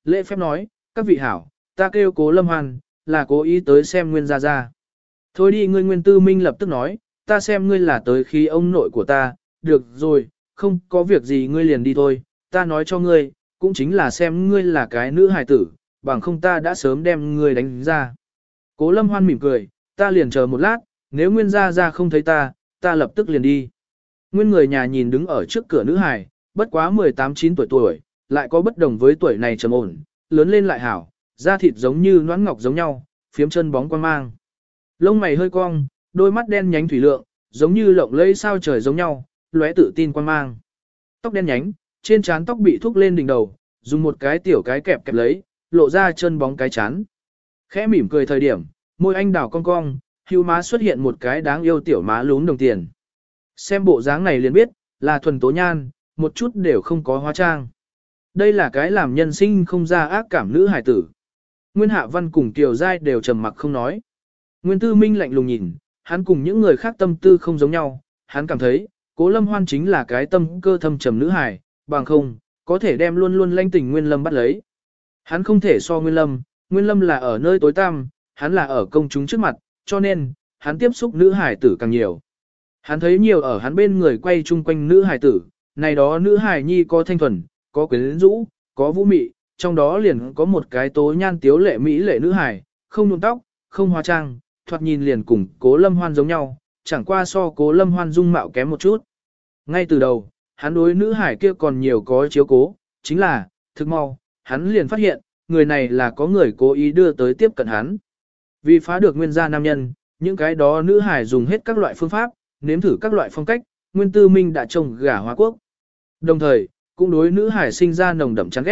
Lễ phép nói, các vị hảo, ta kêu Cố Lâm Hoan, là cố ý tới xem Nguyên Gia Gia. Thôi đi, ngươi Nguyên Tư Minh lập tức nói, ta xem ngươi là tới khi ông nội của ta, được rồi, không có việc gì ngươi liền đi thôi, ta nói cho ngươi, cũng chính là xem ngươi là cái nữ hài tử, bằng không ta đã sớm đem ngươi đánh ra. Cố Lâm Hoan mỉm cười, ta liền chờ một lát, nếu Nguyên Gia Gia không thấy ta, ta lập tức liền đi. Nguyên người nhà nhìn đứng ở trước cửa nữ hài, bất quá mười tám chín tuổi tuổi, lại có bất đồng với tuổi này trầm ổn, lớn lên lại hảo, da thịt giống như noãn ngọc giống nhau, phiếm chân bóng quan mang. Lông mày hơi cong, đôi mắt đen nhánh thủy lượng, giống như lộng lẫy sao trời giống nhau, lóe tự tin quan mang. Tóc đen nhánh, trên trán tóc bị thúc lên đỉnh đầu, dùng một cái tiểu cái kẹp kẹp lấy, lộ ra chân bóng cái chán. Khẽ mỉm cười thời điểm, môi anh đào cong cong, hưu má xuất hiện một cái đáng yêu tiểu má lún đồng tiền. Xem bộ dáng này liền biết, là thuần tố nhan, một chút đều không có hóa trang. Đây là cái làm nhân sinh không ra ác cảm nữ hải tử. Nguyên Hạ Văn cùng Kiều Giai đều trầm mặc không nói. Nguyên Tư Minh lạnh lùng nhìn, hắn cùng những người khác tâm tư không giống nhau, hắn cảm thấy, Cố Lâm Hoan chính là cái tâm cơ thâm trầm nữ hải, bằng không, có thể đem luôn luôn lanh tình Nguyên Lâm bắt lấy. Hắn không thể so Nguyên Lâm, Nguyên Lâm là ở nơi tối tăm, hắn là ở công chúng trước mặt, cho nên, hắn tiếp xúc nữ hải tử càng nhiều. Hắn thấy nhiều ở hắn bên người quay chung quanh nữ hải tử, này đó nữ hải nhi có thanh thuần, có quyến rũ, có vũ mị, trong đó liền có một cái tố nhan tiếu lệ mỹ lệ nữ hải, không nhuộm tóc, không hóa trang, thoạt nhìn liền cùng Cố Lâm Hoan giống nhau, chẳng qua so Cố Lâm Hoan dung mạo kém một chút. Ngay từ đầu, hắn đối nữ hải kia còn nhiều có chiếu cố, chính là, thực mau, hắn liền phát hiện, người này là có người cố ý đưa tới tiếp cận hắn. Vì phá được Nguyên gia nam nhân, những cái đó nữ hải dùng hết các loại phương pháp, nếm thử các loại phong cách, Nguyên Tư Minh đã trông gà hóa quốc. Đồng thời, cũng đối nữ hải sinh ra nồng đậm chán ghét.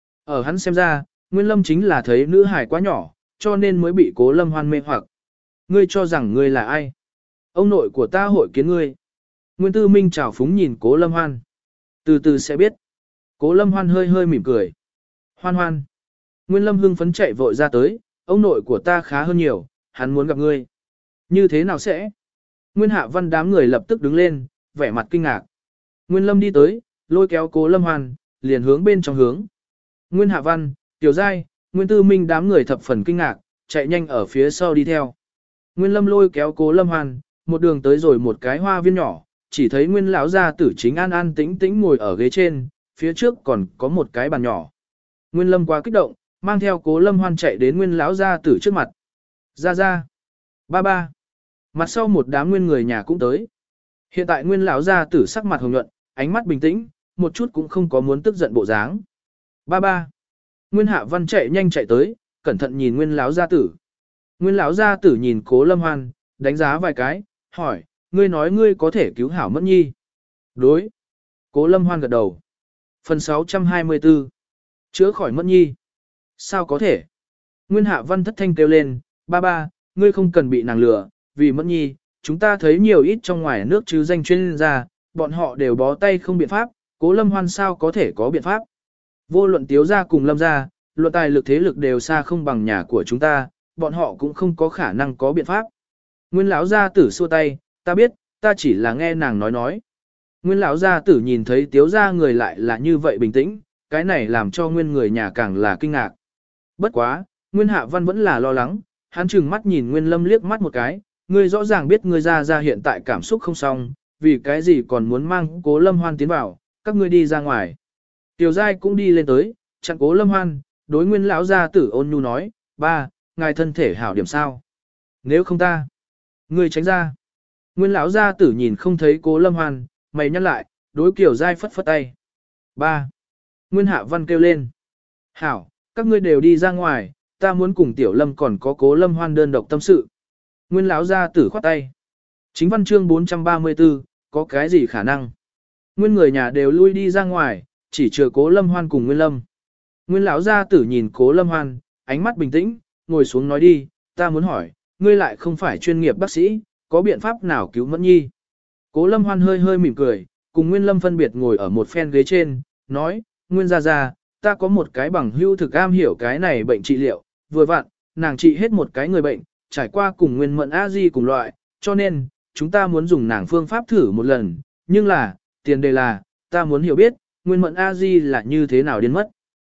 Ở hắn xem ra, Nguyên Lâm chính là thấy nữ hải quá nhỏ, cho nên mới bị Cố Lâm Hoan mê hoặc. Ngươi cho rằng ngươi là ai? Ông nội của ta hội kiến ngươi. Nguyên Tư Minh chào phúng nhìn Cố Lâm Hoan. Từ từ sẽ biết. Cố Lâm Hoan hơi hơi mỉm cười. Hoan hoan. Nguyên Lâm hưng phấn chạy vội ra tới, ông nội của ta khá hơn nhiều, hắn muốn gặp ngươi. Như thế nào sẽ? Nguyên Hạ Văn đám người lập tức đứng lên, vẻ mặt kinh ngạc. Nguyên Lâm đi tới, lôi kéo Cố Lâm Hoan, liền hướng bên trong hướng. Nguyên Hạ Văn, Tiểu Giai, Nguyên Tư Minh đám người thập phần kinh ngạc, chạy nhanh ở phía sau đi theo. Nguyên Lâm lôi kéo Cố Lâm Hoan, một đường tới rồi một cái hoa viên nhỏ, chỉ thấy Nguyên lão gia tử chính an an tĩnh tĩnh ngồi ở ghế trên, phía trước còn có một cái bàn nhỏ. Nguyên Lâm quá kích động, mang theo Cố Lâm Hoan chạy đến Nguyên lão gia tử trước mặt. Ra ra, ba ba. Mặt sau một đám nguyên người nhà cũng tới. Hiện tại Nguyên lão gia tử sắc mặt hồng nhuận, ánh mắt bình tĩnh, một chút cũng không có muốn tức giận bộ dáng. Ba ba. Nguyên Hạ Văn chạy nhanh chạy tới, cẩn thận nhìn Nguyên lão gia tử. Nguyên lão gia tử nhìn Cố Lâm Hoan, đánh giá vài cái, hỏi, ngươi nói ngươi có thể cứu hảo Mẫn Nhi. Đối. Cố Lâm Hoan gật đầu. Phần sáu trăm hai mươi tư. Chữa khỏi Mẫn Nhi. Sao có thể? Nguyên Hạ Văn thất thanh kêu lên, ba ba, ngươi không cần bị nàng lừa, vì Mẫn Nhi, chúng ta thấy nhiều ít trong ngoài nước chứ danh chuyên gia, bọn họ đều bó tay không biện pháp, Cố Lâm Hoan sao có thể có biện pháp. Vô luận Tiếu gia cùng Lâm gia, luận tài lực thế lực đều xa không bằng nhà của chúng ta, bọn họ cũng không có khả năng có biện pháp. Nguyên lão gia tử xua tay, ta biết, ta chỉ là nghe nàng nói nói. Nguyên lão gia tử nhìn thấy Tiếu gia người lại là như vậy bình tĩnh, cái này làm cho nguyên người nhà càng là kinh ngạc. Bất quá, Nguyên Hạ Văn vẫn là lo lắng, hắn trừng mắt nhìn Nguyên Lâm liếc mắt một cái, ngươi rõ ràng biết ngươi ra ra hiện tại cảm xúc không xong, vì cái gì còn muốn mang Cố Lâm Hoan tiến vào, các ngươi đi ra ngoài. Tiểu Giai cũng đi lên tới, chặn Cố Lâm Hoan, đối Nguyên lão gia tử ôn nhu nói, ba, ngài thân thể hảo điểm sao? Nếu không ta, ngươi tránh ra. Nguyên lão gia tử nhìn không thấy Cố Lâm Hoan, mày nhăn lại, đối Tiểu Giai phất phất tay. Ba. Nguyên Hạ Văn kêu lên. Hảo, các ngươi đều đi ra ngoài, ta muốn cùng Tiểu Lâm còn có Cố Lâm Hoan đơn độc tâm sự. Nguyên lão gia tử khoát tay. Chính văn chương bốn trăm ba mươi tư, có cái gì khả năng? Nguyên người nhà đều lui đi ra ngoài, chỉ chừa Cố Lâm Hoan cùng Nguyên Lâm. Nguyên lão gia tử nhìn Cố Lâm Hoan, ánh mắt bình tĩnh, ngồi xuống nói đi, ta muốn hỏi, ngươi lại không phải chuyên nghiệp bác sĩ, có biện pháp nào cứu Mẫn Nhi? Cố Lâm Hoan hơi hơi mỉm cười, cùng Nguyên Lâm phân biệt ngồi ở một phen ghế trên, nói, Nguyên gia gia, ta có một cái bằng hữu thực am hiểu cái này bệnh trị liệu, vừa vặn, nàng trị hết một cái người bệnh, trải qua cùng Nguyên Mẫn A Di cùng loại, cho nên, chúng ta muốn dùng nàng phương pháp thử một lần, nhưng là, tiền đề là, ta muốn hiểu biết, Nguyên Mẫn A Di là như thế nào điên mất.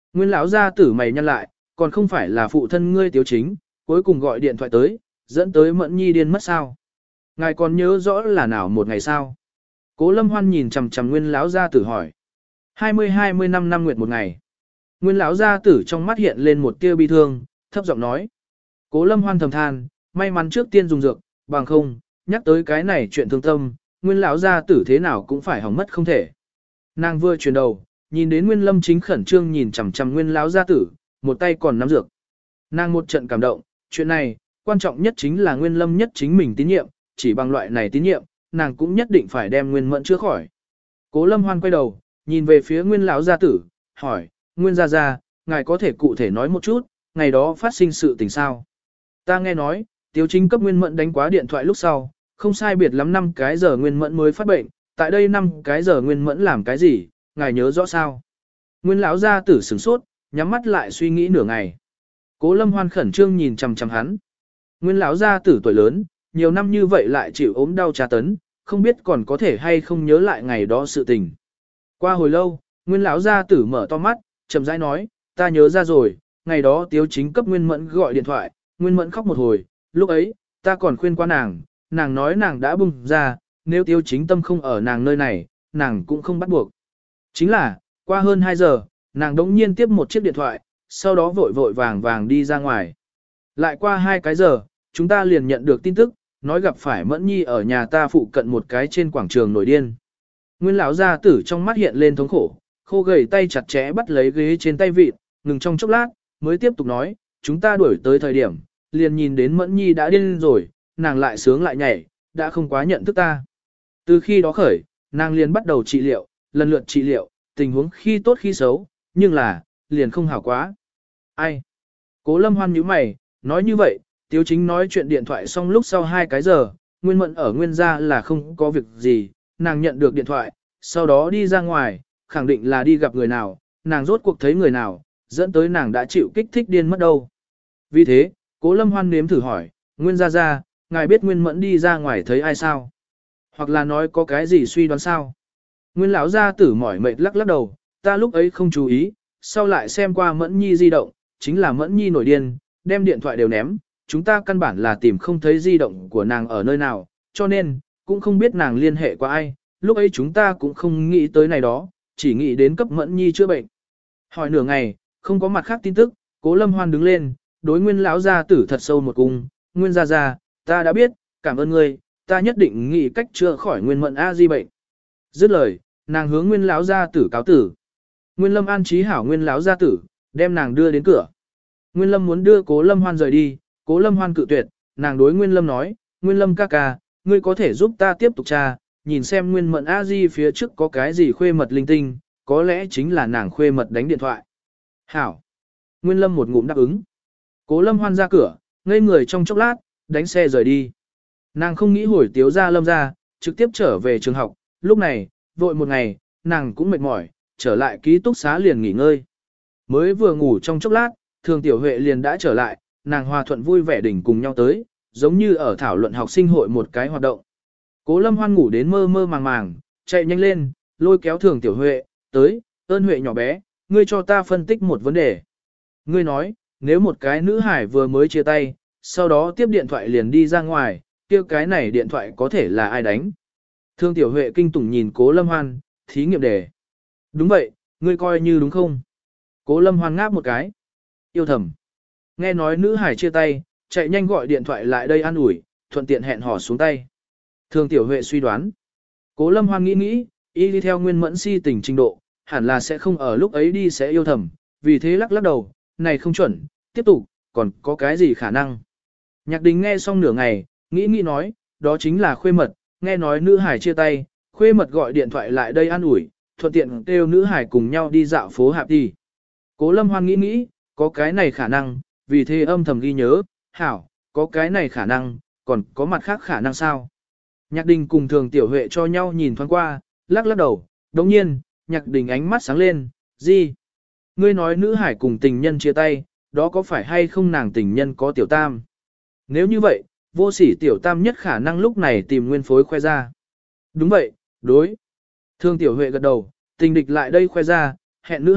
Nguyên lão gia tử mày nhăn lại, còn không phải là phụ thân ngươi Tiếu Chính, cuối cùng gọi điện thoại tới, dẫn tới Mẫn Nhi điên mất sao? Ngài còn nhớ rõ là nào một ngày sao? Cố Lâm Hoan nhìn chằm chằm Nguyên lão gia tử hỏi. hai mươi hai mươi năm năm nguyệt một ngày. Nguyên lão gia tử trong mắt hiện lên một tia bi thương, thấp giọng nói. Cố Lâm Hoan thầm than, may mắn trước tiên dùng dược, bằng không, nhắc tới cái này chuyện thương tâm, Nguyên lão gia tử thế nào cũng phải hỏng mất không thể. Nàng vừa chuyển đầu, nhìn đến Nguyên Lâm chính khẩn trương nhìn chằm chằm Nguyên lão gia tử, một tay còn nắm dược. Nàng một trận cảm động, chuyện này, quan trọng nhất chính là Nguyên Lâm nhất chính mình tín nhiệm, chỉ bằng loại này tín nhiệm, nàng cũng nhất định phải đem Nguyên Mẫn chữa khỏi. Cố Lâm Hoan quay đầu, nhìn về phía Nguyên lão gia tử, hỏi, Nguyên gia gia, ngài có thể cụ thể nói một chút, ngày đó phát sinh sự tình sao? Ta nghe nói, Tiếu Chính cấp Nguyên Mẫn đánh quá điện thoại lúc sau, không sai biệt lắm năm cái giờ Nguyên Mẫn mới phát bệnh, tại đây năm cái giờ Nguyên Mẫn làm cái gì, ngài nhớ rõ sao? Nguyên lão gia tử sửng sốt, nhắm mắt lại suy nghĩ nửa ngày. Cố Lâm Hoan khẩn trương nhìn chằm chằm hắn. Nguyên lão gia tử tuổi lớn, nhiều năm như vậy lại chịu ốm đau tra tấn, không biết còn có thể hay không nhớ lại ngày đó sự tình. Qua hồi lâu, Nguyên lão gia tử mở to mắt, chậm rãi nói, ta nhớ ra rồi, ngày đó Tiếu Chính cấp Nguyên Mẫn gọi điện thoại, Nguyên Mẫn khóc một hồi, lúc ấy, ta còn khuyên qua nàng, nàng nói nàng đã bung ra, nếu Tiếu Chính tâm không ở nàng nơi này, nàng cũng không bắt buộc. Chính là, qua hơn hai giờ, nàng đống nhiên tiếp một chiếc điện thoại, sau đó vội vội vàng vàng đi ra ngoài. Lại qua hai cái giờ, chúng ta liền nhận được tin tức, nói gặp phải Mẫn Nhi ở nhà ta phụ cận một cái trên quảng trường nổi điên. Nguyên lão gia tử trong mắt hiện lên thống khổ, khô gầy tay chặt chẽ bắt lấy ghế trên tay vịt, ngừng trong chốc lát, mới tiếp tục nói, chúng ta đuổi tới thời điểm, liền nhìn đến Mẫn Nhi đã điên rồi, nàng lại sướng lại nhảy, đã không quá nhận thức ta. Từ khi đó khởi, nàng liền bắt đầu trị liệu, lần lượt trị liệu, tình huống khi tốt khi xấu, nhưng là, liền không hảo quá. Ai? Cố Lâm Hoan nhíu mày, nói như vậy, Tiếu Chính nói chuyện điện thoại xong lúc sau hai cái giờ, Nguyên Mẫn ở Nguyên gia là không có việc gì, nàng nhận được điện thoại, sau đó đi ra ngoài, khẳng định là đi gặp người nào, nàng rốt cuộc thấy người nào, dẫn tới nàng đã chịu kích thích điên mất đâu. Vì thế, Cố Lâm Hoan nếm thử hỏi, Nguyên gia gia, ngài biết Nguyên Mẫn đi ra ngoài thấy ai sao? Hoặc là nói có cái gì suy đoán sao? Nguyên lão gia tử mỏi mệt lắc lắc đầu, ta lúc ấy không chú ý, sau lại xem qua Mẫn Nhi di động, chính là Mẫn Nhi nổi điên, đem điện thoại đều ném, chúng ta căn bản là tìm không thấy di động của nàng ở nơi nào, cho nên, cũng không biết nàng liên hệ qua ai, lúc ấy chúng ta cũng không nghĩ tới này đó, chỉ nghĩ đến cấp Mẫn Nhi chữa bệnh. Hỏi nửa ngày, không có mặt khác tin tức, Cố Lâm Hoan đứng lên, đối Nguyên lão gia tử thật sâu một cung, Nguyên gia gia, ta đã biết, cảm ơn ngươi, ta nhất định nghĩ cách chữa khỏi Nguyên Mẫn A di bệnh. Dứt lời, nàng hướng Nguyên lão gia tử cáo tử. Nguyên Lâm an trí hảo Nguyên lão gia tử, đem nàng đưa đến cửa. Nguyên Lâm muốn đưa Cố Lâm Hoan rời đi, Cố Lâm Hoan cự tuyệt, nàng đối Nguyên Lâm nói, Nguyên Lâm ca ca, ngươi có thể giúp ta tiếp tục tra, nhìn xem Nguyên Mẫn A Di phía trước có cái gì khuê mật linh tinh, có lẽ chính là nàng khuê mật đánh điện thoại. Hảo. Nguyên Lâm một ngụm đáp ứng. Cố Lâm Hoan ra cửa, ngây người trong chốc lát, đánh xe rời đi. Nàng không nghĩ hồi Tiếu gia Lâm ra, trực tiếp trở về trường học, lúc này, vội một ngày, nàng cũng mệt mỏi, trở lại ký túc xá liền nghỉ ngơi. Mới vừa ngủ trong chốc lát, Thường Tiểu Huệ liền đã trở lại, nàng hòa thuận vui vẻ đỉnh cùng nhau tới, giống như ở thảo luận học sinh hội một cái hoạt động. Cố Lâm Hoan ngủ đến mơ mơ màng màng, chạy nhanh lên, lôi kéo Thường Tiểu Huệ, tới, ơn Huệ nhỏ bé, ngươi cho ta phân tích một vấn đề. Ngươi nói, nếu một cái nữ hải vừa mới chia tay, sau đó tiếp điện thoại liền đi ra ngoài, kia cái này điện thoại có thể là ai đánh? Thường Tiểu Huệ kinh tủng nhìn Cố Lâm Hoan, thí nghiệm đề. Đúng vậy, ngươi coi như đúng không? Cố Lâm Hoan ngáp một cái. Yêu thầm. Nghe nói nữ hải chia tay, chạy nhanh gọi điện thoại lại đây an ủi, thuận tiện hẹn hò xuống tay. Thường Tiểu Huệ suy đoán. Cố Lâm Hoan nghĩ nghĩ, y đi theo Nguyên Mẫn si tình trình độ, hẳn là sẽ không ở lúc ấy đi sẽ yêu thầm, vì thế lắc lắc đầu, này không chuẩn, tiếp tục, còn có cái gì khả năng. Nhạc Đình nghe xong nửa ngày, nghĩ nghĩ nói, đó chính là khuê mật, nghe nói nữ hải chia tay, khuê mật gọi điện thoại lại đây an ủi, thuận tiện kêu nữ hải cùng nhau đi dạo phố hạp đi. Cố Lâm Hoan nghĩ nghĩ, có cái này khả năng, vì thế âm thầm ghi nhớ, hảo, có cái này khả năng, còn có mặt khác khả năng sao? Nhạc Đình cùng Thường Tiểu Huệ cho nhau nhìn thoáng qua, lắc lắc đầu, đồng nhiên, Nhạc Đình ánh mắt sáng lên, gì? Ngươi nói nữ hải cùng tình nhân chia tay, đó có phải hay không nàng tình nhân có tiểu tam? Nếu như vậy, vô sỉ tiểu tam nhất khả năng lúc này tìm nguyên phối khoe ra. Đúng vậy, đối. Thường Tiểu Huệ gật đầu, tình địch lại đây khoe ra, hẹn nữ hải,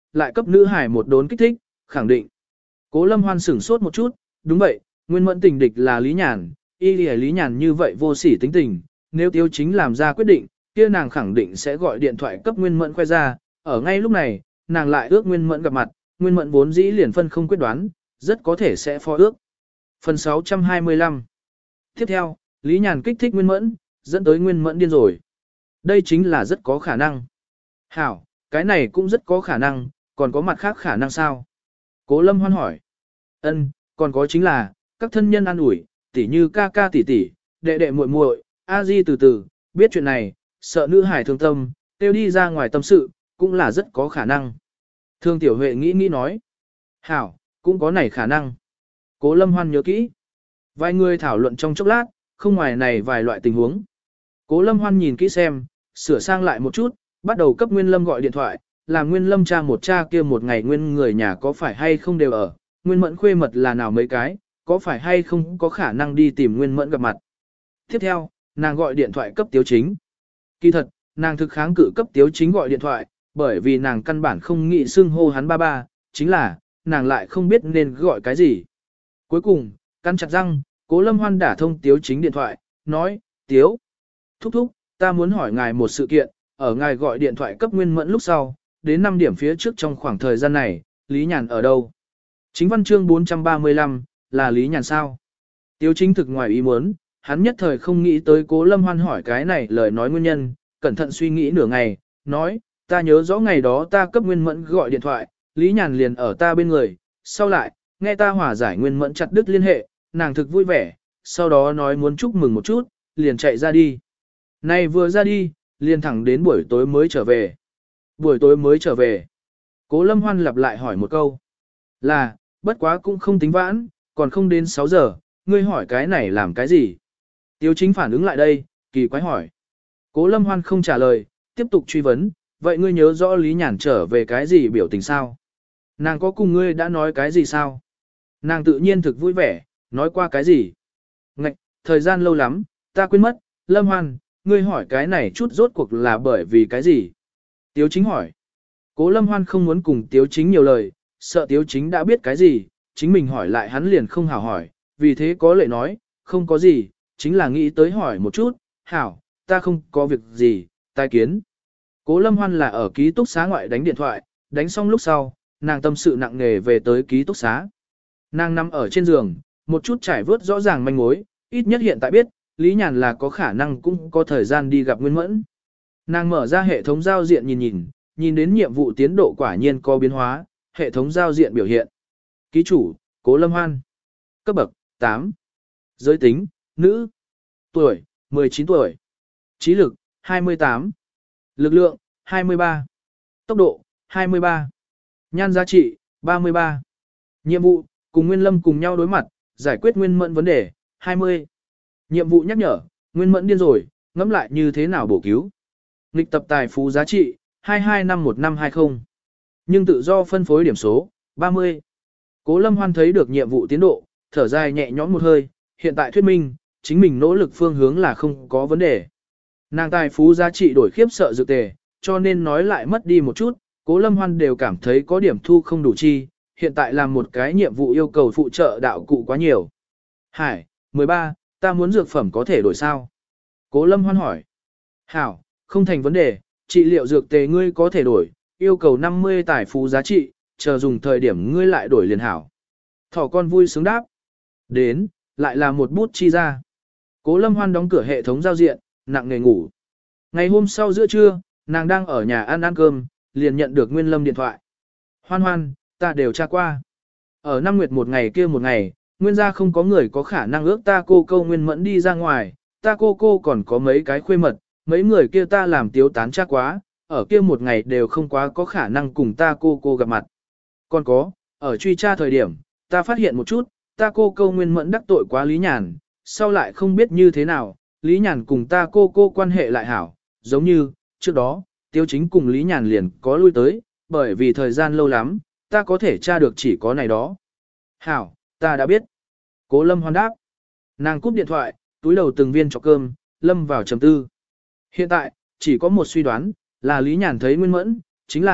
lại cấp nữ hải một đốn kích thích, khẳng định. Cố Lâm Hoan sửng sốt một chút, đúng vậy, Nguyên Mẫn tình địch là Lý Nhàn, y lìa Lý Nhàn như vậy vô sỉ tính tình, nếu Tiêu Chính làm ra quyết định, kia nàng khẳng định sẽ gọi điện thoại cấp Nguyên Mẫn khoe ra, ở ngay lúc này, nàng lại ước Nguyên Mẫn gặp mặt, Nguyên Mẫn vốn dĩ liền phân không quyết đoán, rất có thể sẽ phó ước. Phần sáu trăm hai mươi lăm. Tiếp theo, Lý Nhàn kích thích Nguyên Mẫn, dẫn tới Nguyên Mẫn điên rồi. Đây chính là rất có khả năng. Hảo, cái này cũng rất có khả năng, còn có mặt khác khả năng sao? Cố Lâm Hoan hỏi. Ân, còn có chính là, các thân nhân an ủi, tỉ như ca ca tỷ tỷ, đệ đệ muội muội, a di từ từ, biết chuyện này, sợ nữ hải thương tâm, tiêu đi ra ngoài tâm sự, cũng là rất có khả năng. Thương Tiểu Huệ nghĩ nghĩ nói. Hảo, cũng có này khả năng. Cố Lâm Hoan nhớ kỹ. Vài người thảo luận trong chốc lát, không ngoài này vài loại tình huống. Cố Lâm Hoan nhìn kỹ xem, sửa sang lại một chút, bắt đầu cấp Nguyên Lâm gọi điện thoại, làm Nguyên Lâm tra một tra kia một ngày Nguyên người nhà có phải hay không đều ở, Nguyên Mẫn khuê mật là nào mấy cái, có phải hay không có khả năng đi tìm Nguyên Mẫn gặp mặt. Tiếp theo, nàng gọi điện thoại cấp Tiếu Chính. Kỳ thật, nàng thực kháng cự cấp Tiếu Chính gọi điện thoại, bởi vì nàng căn bản không nghĩ xưng hô hắn ba ba, chính là, nàng lại không biết nên gọi cái gì. Cuối cùng, cắn chặt răng, Cố Lâm Hoan đả thông Tiếu Chính điện thoại, nói, Tiếu, thúc thúc, ta muốn hỏi ngài một sự kiện, ở ngài gọi điện thoại cấp Nguyên Mẫn lúc sau, đến năm điểm phía trước trong khoảng thời gian này, Lý Nhàn ở đâu? Chính văn chương bốn trăm ba mươi lăm, là Lý Nhàn sao? Tiếu Chính thực ngoài ý muốn, hắn nhất thời không nghĩ tới Cố Lâm Hoan hỏi cái này lời nói nguyên nhân, cẩn thận suy nghĩ nửa ngày, nói, ta nhớ rõ ngày đó ta cấp Nguyên Mẫn gọi điện thoại, Lý Nhàn liền ở ta bên người, sau lại, nghe ta hòa giải Nguyên Mẫn chặt đứt liên hệ, nàng thực vui vẻ, sau đó nói muốn chúc mừng một chút, liền chạy ra đi. Này vừa ra đi, liền thẳng đến buổi tối mới trở về. Buổi tối mới trở về. Cố Lâm Hoan lặp lại hỏi một câu. Là, bất quá cũng không tính vãn, còn không đến sáu giờ, ngươi hỏi cái này làm cái gì? Tiếu Chính phản ứng lại đây, kỳ quái hỏi. Cố Lâm Hoan không trả lời, tiếp tục truy vấn, vậy ngươi nhớ rõ Lý Nhàn trở về cái gì biểu tình sao? Nàng có cùng ngươi đã nói cái gì sao? Nàng tự nhiên thực vui vẻ, nói qua cái gì? Ngạch, thời gian lâu lắm, ta quên mất, Lâm Hoan, ngươi hỏi cái này chút rốt cuộc là bởi vì cái gì? Tiếu Chính hỏi. Cố Lâm Hoan không muốn cùng Tiếu Chính nhiều lời, sợ Tiếu Chính đã biết cái gì, chính mình hỏi lại hắn liền không hảo hỏi, vì thế có lệ nói, không có gì, chính là nghĩ tới hỏi một chút, hảo, ta không có việc gì, tai kiến. Cố Lâm Hoan là ở ký túc xá ngoại đánh điện thoại, đánh xong lúc sau, nàng tâm sự nặng nề về tới ký túc xá. Nàng nằm ở trên giường, một chút trải vớt rõ ràng manh mối, ít nhất hiện tại biết, Lý Nhàn là có khả năng cũng có thời gian đi gặp Nguyên Mẫn. Nàng mở ra hệ thống giao diện nhìn nhìn, nhìn đến nhiệm vụ tiến độ quả nhiên có biến hóa, hệ thống giao diện biểu hiện. Ký chủ, Cố Lâm Hoan. Cấp bậc, tám. Giới tính, nữ. Tuổi, mười chín tuổi. Trí lực, hai mươi tám. Lực lượng, hai mươi ba. Tốc độ, hai mươi ba. Nhan giá trị, ba mươi ba. Nhiệm vụ, cùng Nguyên Lâm cùng nhau đối mặt, giải quyết Nguyên Mẫn vấn đề, hai mươi. Nhiệm vụ nhắc nhở, Nguyên Mẫn điên rồi, ngẫm lại như thế nào bổ cứu. Nghịch tập tài phú giá trị, hai hai năm một năm hai không. Nhưng tự do phân phối điểm số, ba mươi. Cố Lâm Hoan thấy được nhiệm vụ tiến độ, thở dài nhẹ nhõm một hơi, hiện tại thuyết minh, chính mình nỗ lực phương hướng là không có vấn đề. Nàng tài phú giá trị đổi khiếp sợ dự tề, cho nên nói lại mất đi một chút, Cố Lâm Hoan đều cảm thấy có điểm thu không đủ chi, hiện tại làm một cái nhiệm vụ yêu cầu phụ trợ đạo cụ quá nhiều. Hải, mười ba, ta muốn dược phẩm có thể đổi sao? Cố Lâm Hoan hỏi. Hảo, không thành vấn đề, trị liệu dược tề ngươi có thể đổi, yêu cầu năm mươi tài phú giá trị, chờ dùng thời điểm ngươi lại đổi liền hảo. Thỏ con vui sướng đáp. Đến, lại là một bút chi ra. Cố Lâm Hoan đóng cửa hệ thống giao diện, nặng nề ngủ. Ngày hôm sau giữa trưa, nàng đang ở nhà ăn ăn cơm, liền nhận được Nguyên Lâm điện thoại. Hoan Hoan, ta đều tra qua. Ở năm nguyệt một ngày kia một ngày, Nguyên gia không có người có khả năng ước ta cô câu Nguyên Mẫn đi ra ngoài, ta cô cô còn có mấy cái khuê mật, mấy người kia ta làm tiếu tán tra quá, ở kia một ngày đều không quá có khả năng cùng ta cô cô gặp mặt. Còn có, ở truy tra thời điểm, ta phát hiện một chút, ta cô câu Nguyên Mẫn đắc tội quá Lý Nhàn, sau lại không biết như thế nào, Lý Nhàn cùng ta cô cô quan hệ lại hảo, giống như, trước đó, Tiếu Chính cùng Lý Nhàn liền có lui tới, bởi vì thời gian lâu lắm, ta có thể tra được chỉ có này đó. Hảo, ta đã biết. Cố Lâm Hoan đáp. Nàng cúp điện thoại, túi đầu từng viên cho cơm, lâm vào trầm tư. Hiện tại, chỉ có một suy đoán, là Lý Nhàn thấy Nguyên Mẫn, chính là,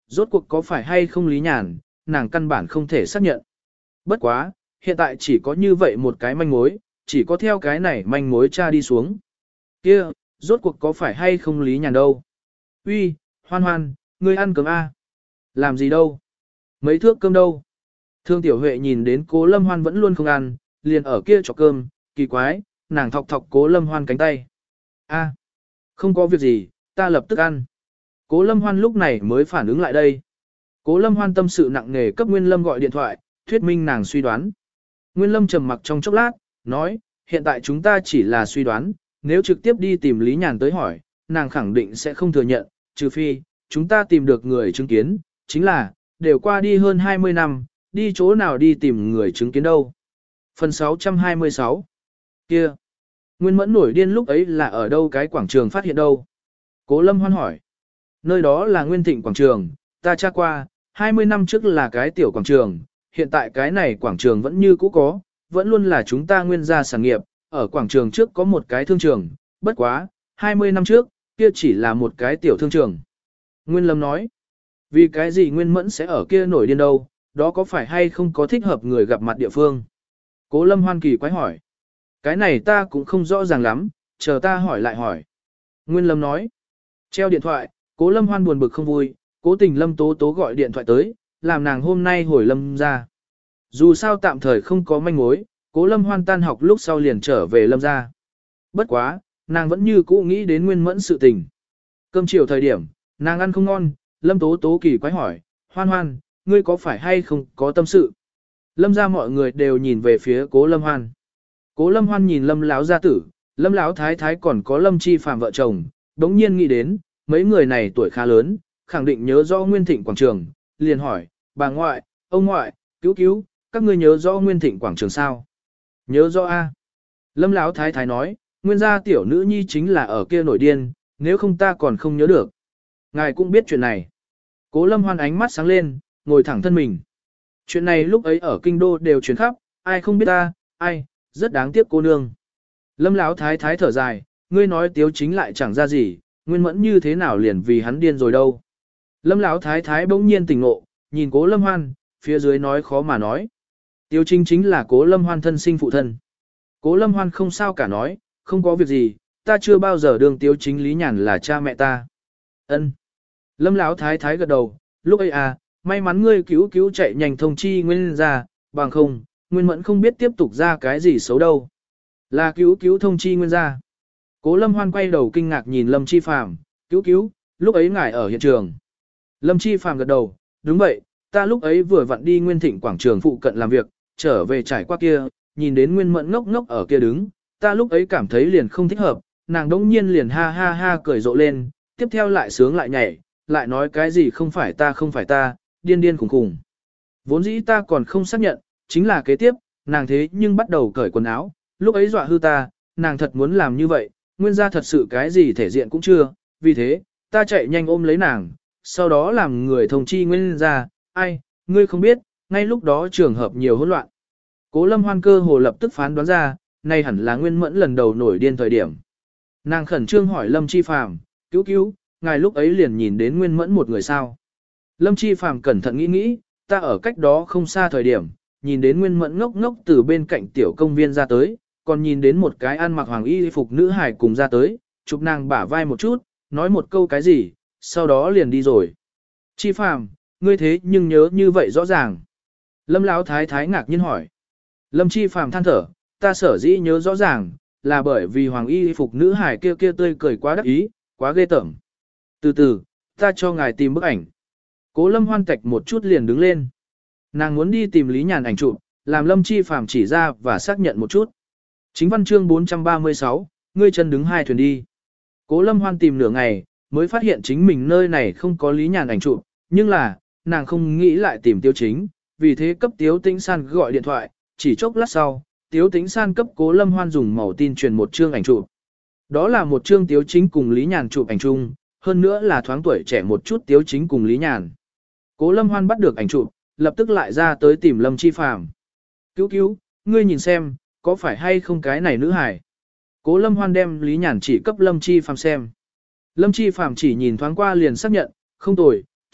rốt cuộc có phải hay không Lý Nhàn, nàng căn bản không thể xác nhận. Bất quá, hiện tại chỉ có như vậy một cái manh mối, chỉ có theo cái này manh mối tra đi xuống. Kia, rốt cuộc có phải hay không Lý Nhàn đâu? Uy, Hoan Hoan, ngươi ăn cơm a? Làm gì đâu? Mấy thước cơm đâu? Thương Tiểu Huệ nhìn đến Cố Lâm Hoan vẫn luôn không ăn, liền ở kia chọc cơm, kỳ quái, nàng thọc thọc Cố Lâm Hoan cánh tay. A, không có việc gì, ta lập tức ăn. Cố Lâm Hoan lúc này mới phản ứng lại đây. Cố Lâm Hoan tâm sự nặng nề cấp Nguyên Lâm gọi điện thoại, thuyết minh nàng suy đoán. Nguyên Lâm trầm mặc trong chốc lát, nói, hiện tại chúng ta chỉ là suy đoán, nếu trực tiếp đi tìm Lý Nhàn tới hỏi, nàng khẳng định sẽ không thừa nhận, trừ phi, chúng ta tìm được người chứng kiến, chính là, đều qua đi hơn hai mươi năm, đi chỗ nào đi tìm người chứng kiến đâu. Phần sáu trăm hai mươi sáu Kia, Nguyên Mẫn nổi điên lúc ấy là ở đâu cái quảng trường phát hiện đâu? Cố Lâm Hoan hỏi. Nơi đó là Nguyên Thịnh quảng trường, ta tra qua, hai mươi năm trước là cái tiểu quảng trường, hiện tại cái này quảng trường vẫn như cũ có, vẫn luôn là chúng ta Nguyên gia sản nghiệp, ở quảng trường trước có một cái thương trường, bất quá, hai mươi năm trước, kia chỉ là một cái tiểu thương trường. Nguyên Lâm nói, vì cái gì Nguyên Mẫn sẽ ở kia nổi điên đâu, đó có phải hay không có thích hợp người gặp mặt địa phương? Cố Lâm Hoan kỳ quái hỏi, cái này ta cũng không rõ ràng lắm, chờ ta hỏi lại hỏi. Nguyên Lâm nói, treo điện thoại, Cố Lâm Hoan buồn bực không vui, cố tình Lâm Tố Tố gọi điện thoại tới, làm nàng hôm nay hồi Lâm ra. Dù sao tạm thời không có manh mối, Cố Lâm Hoan tan học lúc sau liền trở về Lâm ra. Bất quá, nàng vẫn như cũ nghĩ đến Nguyên Mẫn sự tình. Cơm chiều thời điểm, nàng ăn không ngon, Lâm Tố Tố kỳ quái hỏi, Hoan Hoan, ngươi có phải hay không có tâm sự? Lâm ra mọi người đều nhìn về phía Cố Lâm Hoan. Cố Lâm Hoan nhìn Lâm Láo gia tử, Lâm Láo thái thái còn có Lâm Chi Phàm vợ chồng, đống nhiên nghĩ đến, mấy người này tuổi khá lớn, khẳng định nhớ rõ Nguyên Thịnh quảng trường, liền hỏi, bà ngoại, ông ngoại, cứu cứu, các ngươi nhớ rõ Nguyên Thịnh quảng trường sao? Nhớ rõ a. Lâm Láo thái thái nói, Nguyên gia tiểu nữ nhi chính là ở kia nổi điên, nếu không ta còn không nhớ được. Ngài cũng biết chuyện này. Cố Lâm Hoan ánh mắt sáng lên, ngồi thẳng thân mình. Chuyện này lúc ấy ở kinh đô đều truyền khắp, ai không biết ta, ai, rất đáng tiếc cô nương. Lâm Láo thái thái thở dài, ngươi nói Tiếu Chính lại chẳng ra gì, Nguyên Mẫn như thế nào liền vì hắn điên rồi đâu. Lâm Láo thái thái bỗng nhiên tỉnh ngộ, nhìn Cố Lâm Hoan, phía dưới nói khó mà nói. Tiếu Chính chính là Cố Lâm Hoan thân sinh phụ thân. Cố Lâm Hoan không sao cả nói, không có việc gì, ta chưa bao giờ đương Tiếu Chính Lý Nhàn là cha mẹ ta. Ân. Lâm Láo thái thái gật đầu, lúc ấy à, may mắn ngươi cứu cứu chạy nhanh thông chi Nguyên ra, bằng không, Nguyên Mẫn không biết tiếp tục ra cái gì xấu đâu. Là cứu cứu thông chi Nguyên ra. Cố Lâm Hoan quay đầu kinh ngạc nhìn Lâm Chi Phàm, cứu cứu, lúc ấy ngài ở hiện trường. Lâm Chi Phàm gật đầu, đúng vậy, ta lúc ấy vừa vặn đi Nguyên Thịnh quảng trường phụ cận làm việc, trở về trải qua kia, nhìn đến Nguyên Mẫn ngốc ngốc ở kia đứng, ta lúc ấy cảm thấy liền không thích hợp, nàng đống nhiên liền ha ha ha cười rộ lên, tiếp theo lại sướng lại nhảy, lại nói cái gì không phải ta không phải ta, điên điên khủng khủng. Vốn dĩ ta còn không xác nhận, chính là kế tiếp, nàng thế nhưng bắt đầu cởi quần áo, lúc ấy dọa hư ta, nàng thật muốn làm như vậy, Nguyên gia thật sự cái gì thể diện cũng chưa, vì thế, ta chạy nhanh ôm lấy nàng, sau đó làm người thông chi Nguyên gia, ai, ngươi không biết, ngay lúc đó trường hợp nhiều hỗn loạn. Cố Lâm Hoan cơ hồ lập tức phán đoán ra, nay hẳn là Nguyên Mẫn lần đầu nổi điên thời điểm. Nàng khẩn trương hỏi Lâm Chi Phàm, cứu cứu, ngài lúc ấy liền nhìn đến Nguyên Mẫn một người sao. Lâm Chi Phàm cẩn thận nghĩ nghĩ, ta ở cách đó không xa thời điểm, nhìn đến Nguyên Mẫn ngốc ngốc từ bên cạnh tiểu công viên ra tới, còn nhìn đến một cái ăn mặc hoàng y phục nữ hài cùng ra tới, chụp nàng bả vai một chút, nói một câu cái gì, sau đó liền đi rồi. Chi Phàm, ngươi thế nhưng nhớ như vậy rõ ràng. Lâm Lão thái thái ngạc nhiên hỏi. Lâm Chi Phàm than thở, ta sở dĩ nhớ rõ ràng, là bởi vì hoàng y phục nữ hài kia kia tươi cười quá đắc ý, quá ghê tởm. Từ từ, ta cho ngài tìm bức ảnh. Cố Lâm Hoan tạch một chút liền đứng lên. Nàng muốn đi tìm Lý Nhàn ảnh chụp, làm Lâm Chi Phàm chỉ ra và xác nhận một chút. Chính văn chương bốn trăm ba mươi sáu, ngươi chân đứng hai thuyền đi. Cố Lâm Hoan tìm nửa ngày, mới phát hiện chính mình nơi này không có Lý Nhàn ảnh chụp, nhưng là, nàng không nghĩ lại tìm Tiếu Chính, vì thế cấp Tiếu Tĩnh San gọi điện thoại, chỉ chốc lát sau, Tiếu Tĩnh San cấp Cố Lâm Hoan dùng màu tin truyền một chương ảnh chụp. Đó là một chương Tiếu Chính cùng Lý Nhàn chụp ảnh chung, hơn nữa là thoáng tuổi trẻ một chút Tiếu Chính cùng Lý Nhàn. Cố Lâm Hoan bắt được ảnh chụp, lập tức lại ra tới tìm Lâm Chi Phàm. Cứu cứu, ngươi nhìn xem, có phải hay không cái này nữ hài? Cố Lâm Hoan đem Lý Nhàn chỉ cấp Lâm Chi Phàm xem. Lâm Chi Phàm chỉ nhìn thoáng qua liền xác nhận, không tồi,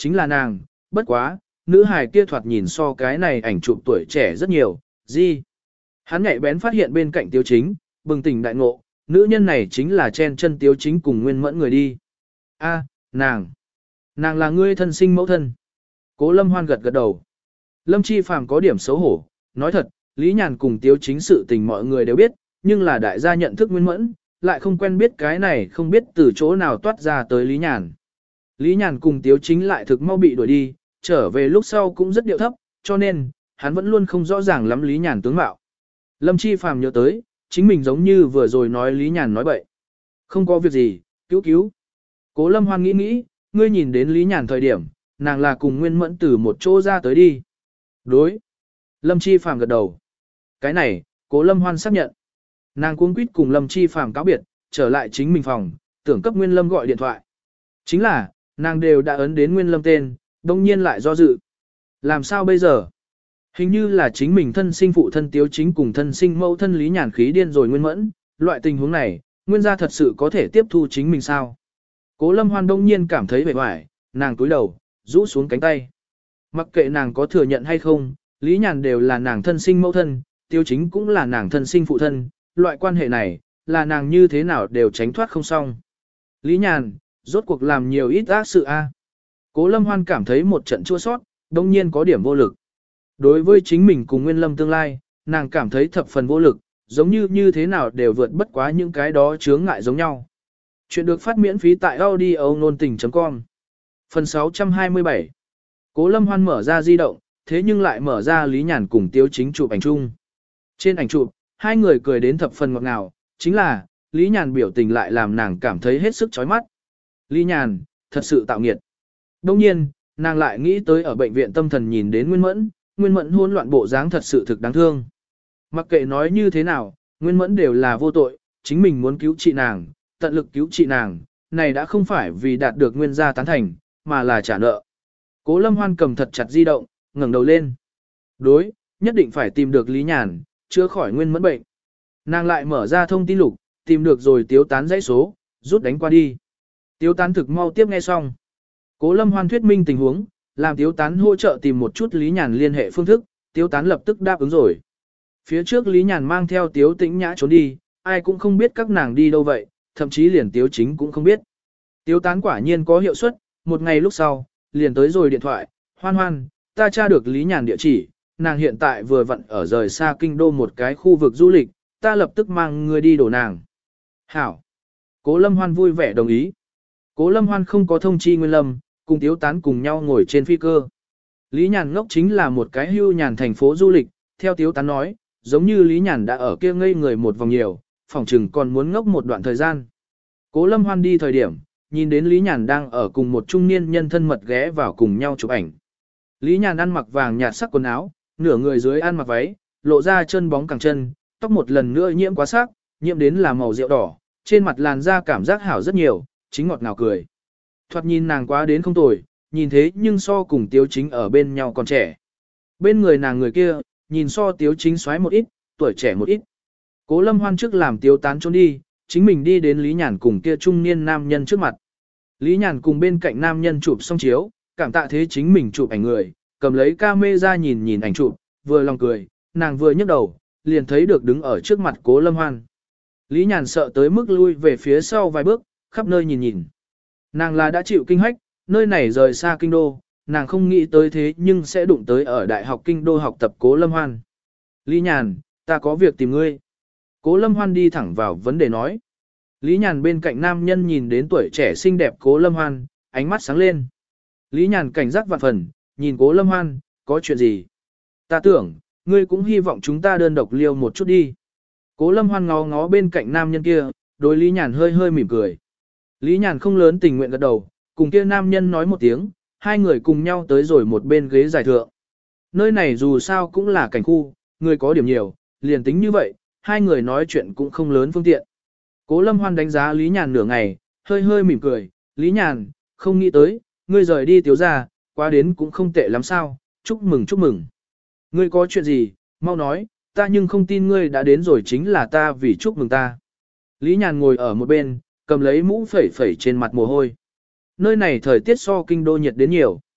chính là nàng, bất quá, nữ hài kia thoạt nhìn so cái này ảnh chụp tuổi trẻ rất nhiều, gì? Hắn nhạy bén phát hiện bên cạnh Tiếu Chính, bừng tỉnh đại ngộ, nữ nhân này chính là chen chân Tiếu Chính cùng Nguyên Mẫn người đi. A, nàng, nàng là ngươi thân sinh mẫu thân. Cố Lâm Hoan gật gật đầu. Lâm Chi Phàm có điểm xấu hổ, nói thật, Lý Nhàn cùng Tiếu Chính sự tình mọi người đều biết, nhưng là đại gia nhận thức Nguyên Mẫn, lại không quen biết cái này không biết từ chỗ nào toát ra tới Lý Nhàn. Lý Nhàn cùng Tiếu Chính lại thực mau bị đuổi đi, trở về lúc sau cũng rất điệu thấp, cho nên, hắn vẫn luôn không rõ ràng lắm Lý Nhàn tướng mạo. Lâm Chi Phàm nhớ tới, chính mình giống như vừa rồi nói Lý Nhàn nói bậy. Không có việc gì, cứu cứu. Cố Lâm Hoan nghĩ nghĩ, ngươi nhìn đến Lý Nhàn thời điểm, nàng là cùng Nguyên Mẫn từ một chỗ ra tới đi. Đối. Lâm Chi Phàm gật đầu. Cái này, Cố Lâm Hoan xác nhận. Nàng cuống quýt cùng Lâm Chi Phàm cáo biệt, trở lại chính mình phòng, tưởng cấp Nguyên Lâm gọi điện thoại. Chính là, nàng đều đã ấn đến Nguyên Lâm tên, đông nhiên lại do dự. Làm sao bây giờ? Hình như là chính mình thân sinh phụ thân Tiếu Chính cùng thân sinh mẫu thân Lý Nhàn khí điên rồi Nguyên Mẫn, loại tình huống này, Nguyên gia thật sự có thể tiếp thu chính mình sao? Cố Lâm Hoan đông nhiên cảm thấy bề hoài, nàng cúi đầu, rũ xuống cánh tay. Mặc kệ nàng có thừa nhận hay không, Lý Nhàn đều là nàng thân sinh mẫu thân, Tiếu Chính cũng là nàng thân sinh phụ thân, loại quan hệ này, là nàng như thế nào đều tránh thoát không xong. Lý Nhàn, rốt cuộc làm nhiều ít ác sự a. Cố Lâm Hoan cảm thấy một trận chua sót, đông nhiên có điểm vô lực. Đối với chính mình cùng Nguyên Lâm tương lai, nàng cảm thấy thập phần vô lực, giống như như thế nào đều vượt bất quá những cái đó chướng ngại giống nhau. Chuyện được phát miễn phí tại audio nôn tình chấm com. Phần sáu trăm hai mươi bảy. Cố Lâm Hoan mở ra di động, thế nhưng lại mở ra Lý Nhàn cùng Tiếu Chính chụp ảnh chung. Trên ảnh chụp, hai người cười đến thập phần ngọt ngào, chính là, Lý Nhàn biểu tình lại làm nàng cảm thấy hết sức chói mắt. Lý Nhàn, thật sự tạo nghiệt. Đông nhiên, nàng lại nghĩ tới ở bệnh viện tâm thần nhìn đến Nguyên Mẫn, Nguyên Mẫn hỗn loạn bộ dáng thật sự thực đáng thương. Mặc kệ nói như thế nào, Nguyên Mẫn đều là vô tội, chính mình muốn cứu trị nàng, tận lực cứu trị nàng, này đã không phải vì đạt được Nguyên gia tán thành, mà là trả nợ. Cố Lâm Hoan cầm thật chặt di động, ngẩng đầu lên. Đối, nhất định phải tìm được Lý Nhàn, chữa khỏi Nguyên Mẫn bệnh. Nàng lại mở ra thông tin lục, tìm được rồi Tiếu Tán dãy số, rút đánh qua đi. Tiếu Tán thực mau tiếp nghe xong. Cố Lâm Hoan thuyết minh tình huống, làm Tiếu Tán hỗ trợ tìm một chút Lý Nhàn liên hệ phương thức, Tiếu Tán lập tức đáp ứng rồi. Phía trước Lý Nhàn mang theo Tiếu Tĩnh Nhã trốn đi, ai cũng không biết các nàng đi đâu vậy, thậm chí liền Tiếu Chính cũng không biết. Tiếu Tán quả nhiên có hiệu suất, một ngày lúc sau, liền tới rồi điện thoại, Hoan Hoan, ta tra được Lý Nhàn địa chỉ, nàng hiện tại vừa vặn ở rời xa kinh đô một cái khu vực du lịch, ta lập tức mang người đi đổ nàng. Hảo. Cố Lâm Hoan vui vẻ đồng ý. Cố Lâm Hoan không có thông chi Nguyên Lâm, cùng Tiếu Tán cùng nhau ngồi trên phi cơ. Lý Nhàn ngốc chính là một cái hưu nhàn thành phố du lịch, theo Tiếu Tán nói, giống như Lý Nhàn đã ở kia ngây người một vòng nhiều, phỏng chừng còn muốn ngốc một đoạn thời gian. Cố Lâm Hoan đi thời điểm, nhìn đến Lý Nhàn đang ở cùng một trung niên nhân thân mật ghé vào cùng nhau chụp ảnh. Lý Nhàn ăn mặc vàng nhạt sắc quần áo, nửa người dưới ăn mặc váy, lộ ra chân bóng cẳng chân, tóc một lần nữa nhiễm quá sắc, nhiễm đến là màu rượu đỏ, trên mặt làn da cảm giác hảo rất nhiều, chính ngọt ngào cười. Thoạt nhìn nàng quá đến không tồi, nhìn thế nhưng so cùng Tiếu Chính ở bên nhau còn trẻ. Bên người nàng người kia, nhìn so Tiếu Chính xoáy một ít, tuổi trẻ một ít. Cố Lâm Hoan trước làm Tiếu Tán trốn đi, chính mình đi đến Lý Nhàn cùng kia trung niên nam nhân trước mặt. Lý Nhàn cùng bên cạnh nam nhân chụp xong chiếu, cảm tạ thế chính mình chụp ảnh người, cầm lấy camera nhìn nhìn ảnh chụp, vừa lòng cười, nàng vừa nhấc đầu, liền thấy được đứng ở trước mặt Cố Lâm Hoan. Lý Nhàn sợ tới mức lui về phía sau vài bước, khắp nơi nhìn nhìn. Nàng là đã chịu kinh hách, nơi này rời xa kinh đô, nàng không nghĩ tới thế nhưng sẽ đụng tới ở Đại học Kinh đô học tập Cố Lâm Hoan. Lý Nhàn, ta có việc tìm ngươi. Cố Lâm Hoan đi thẳng vào vấn đề nói. Lý Nhàn bên cạnh nam nhân nhìn đến tuổi trẻ xinh đẹp Cố Lâm Hoan, ánh mắt sáng lên. Lý Nhàn cảnh giác vạn phần, nhìn Cố Lâm Hoan, có chuyện gì? Ta tưởng, ngươi cũng hy vọng chúng ta đơn độc liêu một chút đi. Cố Lâm Hoan ngó ngó bên cạnh nam nhân kia, đối Lý Nhàn hơi hơi mỉm cười. Lý Nhàn không lớn tình nguyện gật đầu, cùng kia nam nhân nói một tiếng, hai người cùng nhau tới rồi một bên ghế giải thượng. Nơi này dù sao cũng là cảnh khu, người có điểm nhiều, liền tính như vậy, hai người nói chuyện cũng không lớn phương tiện. Cố Lâm Hoan đánh giá Lý Nhàn nửa ngày, hơi hơi mỉm cười, Lý Nhàn, không nghĩ tới, ngươi rời đi Tiếu gia, qua đến cũng không tệ lắm sao, chúc mừng chúc mừng. Ngươi có chuyện gì, mau nói, ta nhưng không tin ngươi đã đến rồi chính là ta vì chúc mừng ta. Lý Nhàn ngồi ở một bên, cầm lấy mũ phẩy phẩy trên mặt mồ hôi. Nơi này thời tiết so kinh đô nhiệt đến nhiều.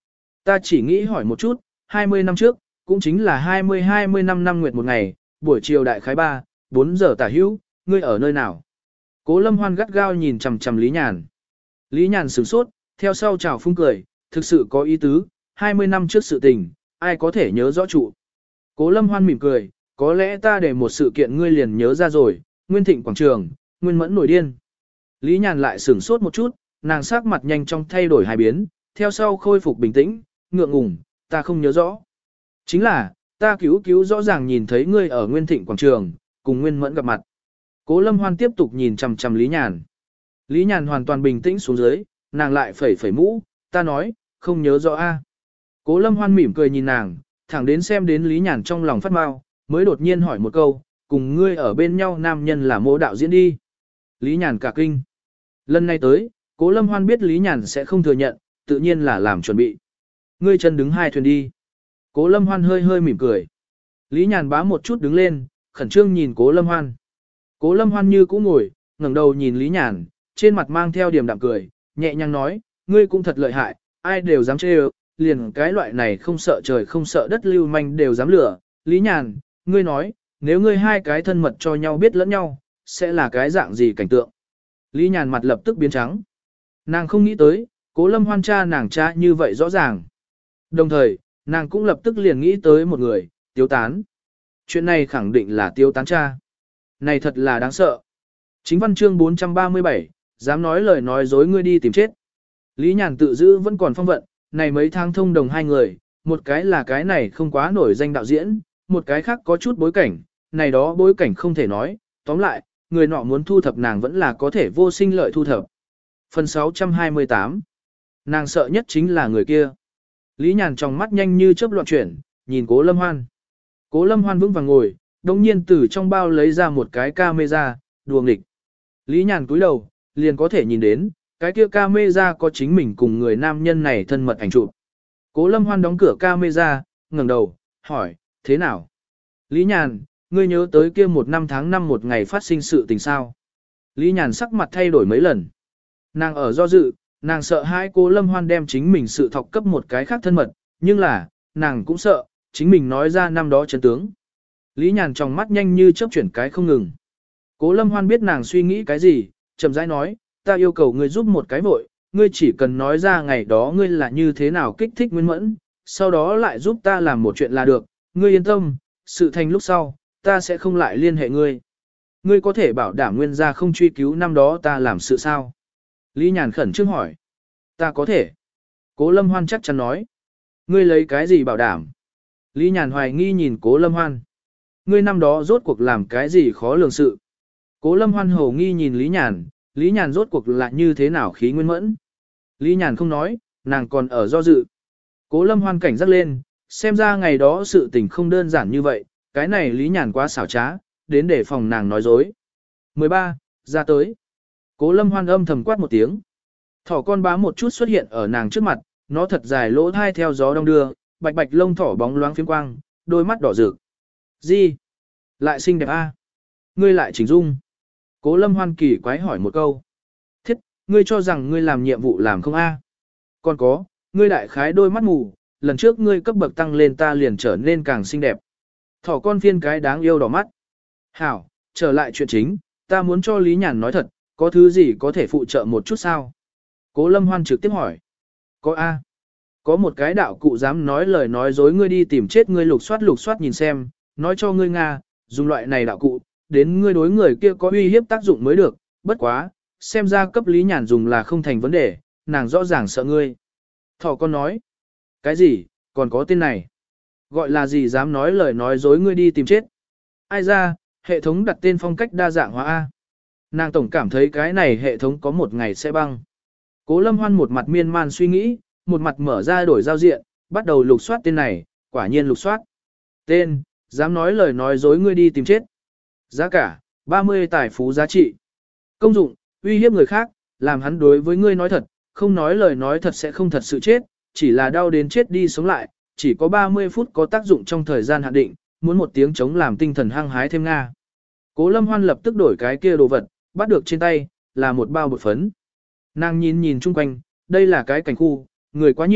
Ta chỉ nghĩ hỏi một chút, hai mươi năm trước, cũng chính là hai mươi hai mươi năm năm nguyệt một ngày, buổi chiều đại khái ba, bốn giờ tả hữu, ngươi ở nơi nào? Cố Lâm Hoan gắt gao nhìn chằm chằm Lý Nhàn. Lý Nhàn sửng sốt, theo sau chào phúng cười, thực sự có ý tứ, hai mươi năm trước sự tình, ai có thể nhớ rõ trụ. Cố Lâm Hoan mỉm cười, có lẽ ta để một sự kiện ngươi liền nhớ ra rồi, Nguyên Thịnh quảng trường, Nguyên Mẫn nổi điên. Lý Nhàn lại sửng sốt một chút, nàng sắc mặt nhanh chóng thay đổi hai biến, theo sau khôi phục bình tĩnh, ngượng ngùng, ta không nhớ rõ. Chính là, ta cứu cứu rõ ràng nhìn thấy ngươi ở Nguyên Thịnh quảng trường, cùng Nguyên Mẫn gặp mặt. Cố Lâm Hoan tiếp tục nhìn chằm chằm Lý Nhàn. Lý Nhàn hoàn toàn bình tĩnh xuống dưới, nàng lại phẩy phẩy mũ, ta nói, không nhớ rõ a. Cố Lâm Hoan mỉm cười nhìn nàng, thẳng đến xem đến Lý Nhàn trong lòng phát mau, mới đột nhiên hỏi một câu, cùng ngươi ở bên nhau nam nhân là mô đạo diễn đi. Lý Nhàn cả kinh. Lần này tới, Cố Lâm Hoan biết Lý Nhàn sẽ không thừa nhận, tự nhiên là làm chuẩn bị. Ngươi chân đứng hai thuyền đi. Cố Lâm Hoan hơi hơi mỉm cười. Lý Nhàn bá một chút đứng lên, khẩn trương nhìn Cố Lâm Hoan. Cố Lâm Hoan như cũ ngồi, ngẩng đầu nhìn Lý Nhàn, trên mặt mang theo điểm đạm cười, nhẹ nhàng nói, ngươi cũng thật lợi hại, ai đều dám chê ơ, liền cái loại này không sợ trời không sợ đất lưu manh đều dám lửa. Lý Nhàn, ngươi nói, nếu ngươi hai cái thân mật cho nhau biết lẫn nhau, sẽ là cái dạng gì cảnh tượng. Lý Nhàn mặt lập tức biến trắng. Nàng không nghĩ tới, Cố Lâm Hoan cha nàng cha như vậy rõ ràng. Đồng thời, nàng cũng lập tức liền nghĩ tới một người, Tiếu Tán. Chuyện này khẳng định là Tiếu Tán cha. Này thật là đáng sợ. Chính văn chương bốn trăm ba mươi bảy, dám nói lời nói dối ngươi đi tìm chết. Lý Nhàn tự giữ vẫn còn phong vận, này mấy tháng thông đồng hai người, một cái là cái này không quá nổi danh đạo diễn, một cái khác có chút bối cảnh, này đó bối cảnh không thể nói, tóm lại, người nọ muốn thu thập nàng vẫn là có thể vô sinh lợi thu thập. Phần sáu trăm hai mươi tám, nàng sợ nhất chính là người kia. Lý Nhàn trong mắt nhanh như chớp loạn chuyển, nhìn Cố Lâm Hoan. Cố Lâm Hoan vững vàng ngồi, đồng nhiên từ trong bao lấy ra một cái camera, đùa nghịch. Lý Nhàn cúi đầu, liền có thể nhìn đến, cái kia camera có chính mình cùng người nam nhân này thân mật ảnh chụp. Cố Lâm Hoan đóng cửa camera, ngẩng đầu, hỏi, thế nào? Lý Nhàn, ngươi nhớ tới kia một năm tháng năm một ngày phát sinh sự tình sao? Lý Nhàn sắc mặt thay đổi mấy lần. Nàng ở do dự, nàng sợ hai Cố Lâm Hoan đem chính mình sự thọc cấp một cái khác thân mật, nhưng là, nàng cũng sợ, chính mình nói ra năm đó chân tướng. Lý Nhàn trong mắt nhanh như chớp chuyển cái không ngừng. Cố Lâm Hoan biết nàng suy nghĩ cái gì, chậm rãi nói, ta yêu cầu ngươi giúp một cái vội, ngươi chỉ cần nói ra ngày đó ngươi là như thế nào kích thích Nguyên Mẫn, sau đó lại giúp ta làm một chuyện là được, ngươi yên tâm, sự thành lúc sau, ta sẽ không lại liên hệ ngươi. Ngươi có thể bảo đảm Nguyên gia không truy cứu năm đó ta làm sự sao? Lý Nhàn khẩn trương hỏi. Ta có thể. Cố Lâm Hoan chắc chắn nói. Ngươi lấy cái gì bảo đảm? Lý Nhàn hoài nghi nhìn Cố Lâm Hoan. Ngươi năm đó rốt cuộc làm cái gì khó lường sự? Cố Lâm Hoan hổ nghi nhìn Lý Nhàn, Lý Nhàn rốt cuộc là như thế nào khí Nguyên Mẫn? Lý Nhàn không nói, nàng còn ở do dự. Cố Lâm Hoan cảnh giác lên, xem ra ngày đó sự tình không đơn giản như vậy, cái này Lý Nhàn quá xảo trá, đến để phòng nàng nói dối. mười ba, ra tới. Cố Lâm Hoan âm thầm quát một tiếng. Thỏ con bá một chút xuất hiện ở nàng trước mặt, nó thật dài lỗ thai theo gió đông đưa, bạch bạch lông thỏ bóng loáng phiếm quang, đôi mắt đỏ rực. Gì? Lại xinh đẹp a? Ngươi lại chỉnh dung. Cố Lâm Hoan kỳ quái hỏi một câu. Thiết, ngươi cho rằng ngươi làm nhiệm vụ làm không a? Còn có, ngươi đại khái đôi mắt mù, lần trước ngươi cấp bậc tăng lên ta liền trở nên càng xinh đẹp. Thỏ con phiên cái đáng yêu đỏ mắt. Hảo, trở lại chuyện chính, ta muốn cho Lý Nhàn nói thật, có thứ gì có thể phụ trợ một chút sao? Cố Lâm Hoan trực tiếp hỏi. Có a? Có một cái đạo cụ dám nói lời nói dối ngươi đi tìm chết ngươi lục soát lục soát nhìn xem, nói cho ngươi Nga, dùng loại này đạo cụ, đến ngươi đối người kia có uy hiếp tác dụng mới được, bất quá, xem ra cấp Lý Nhàn dùng là không thành vấn đề, nàng rõ ràng sợ ngươi. Thỏ con nói. Cái gì, còn có tên này? Gọi là gì dám nói lời nói dối ngươi đi tìm chết? Ai ra, hệ thống đặt tên phong cách đa dạng hóa A. Nàng tổng cảm thấy cái này hệ thống có một ngày sẽ băng. Cố Lâm Hoan một mặt miên man suy nghĩ, một mặt mở ra đổi giao diện, bắt đầu lục soát tên này, quả nhiên lục soát. Tên, dám nói lời nói dối ngươi đi tìm chết. Giá cả, ba mươi tài phú giá trị. Công dụng, uy hiếp người khác, làm hắn đối với ngươi nói thật, không nói lời nói thật sẽ không thật sự chết, chỉ là đau đến chết đi sống lại, chỉ có ba mươi phút có tác dụng trong thời gian hạn định, muốn một tiếng chống làm tinh thần hăng hái thêm Nga. Cố Lâm Hoan lập tức đổi cái kia đồ vật, bắt được trên tay, là một bao bột phấn. Nàng nhìn nhìn chung quanh, đây là cái cảnh khu, người quá nhiều,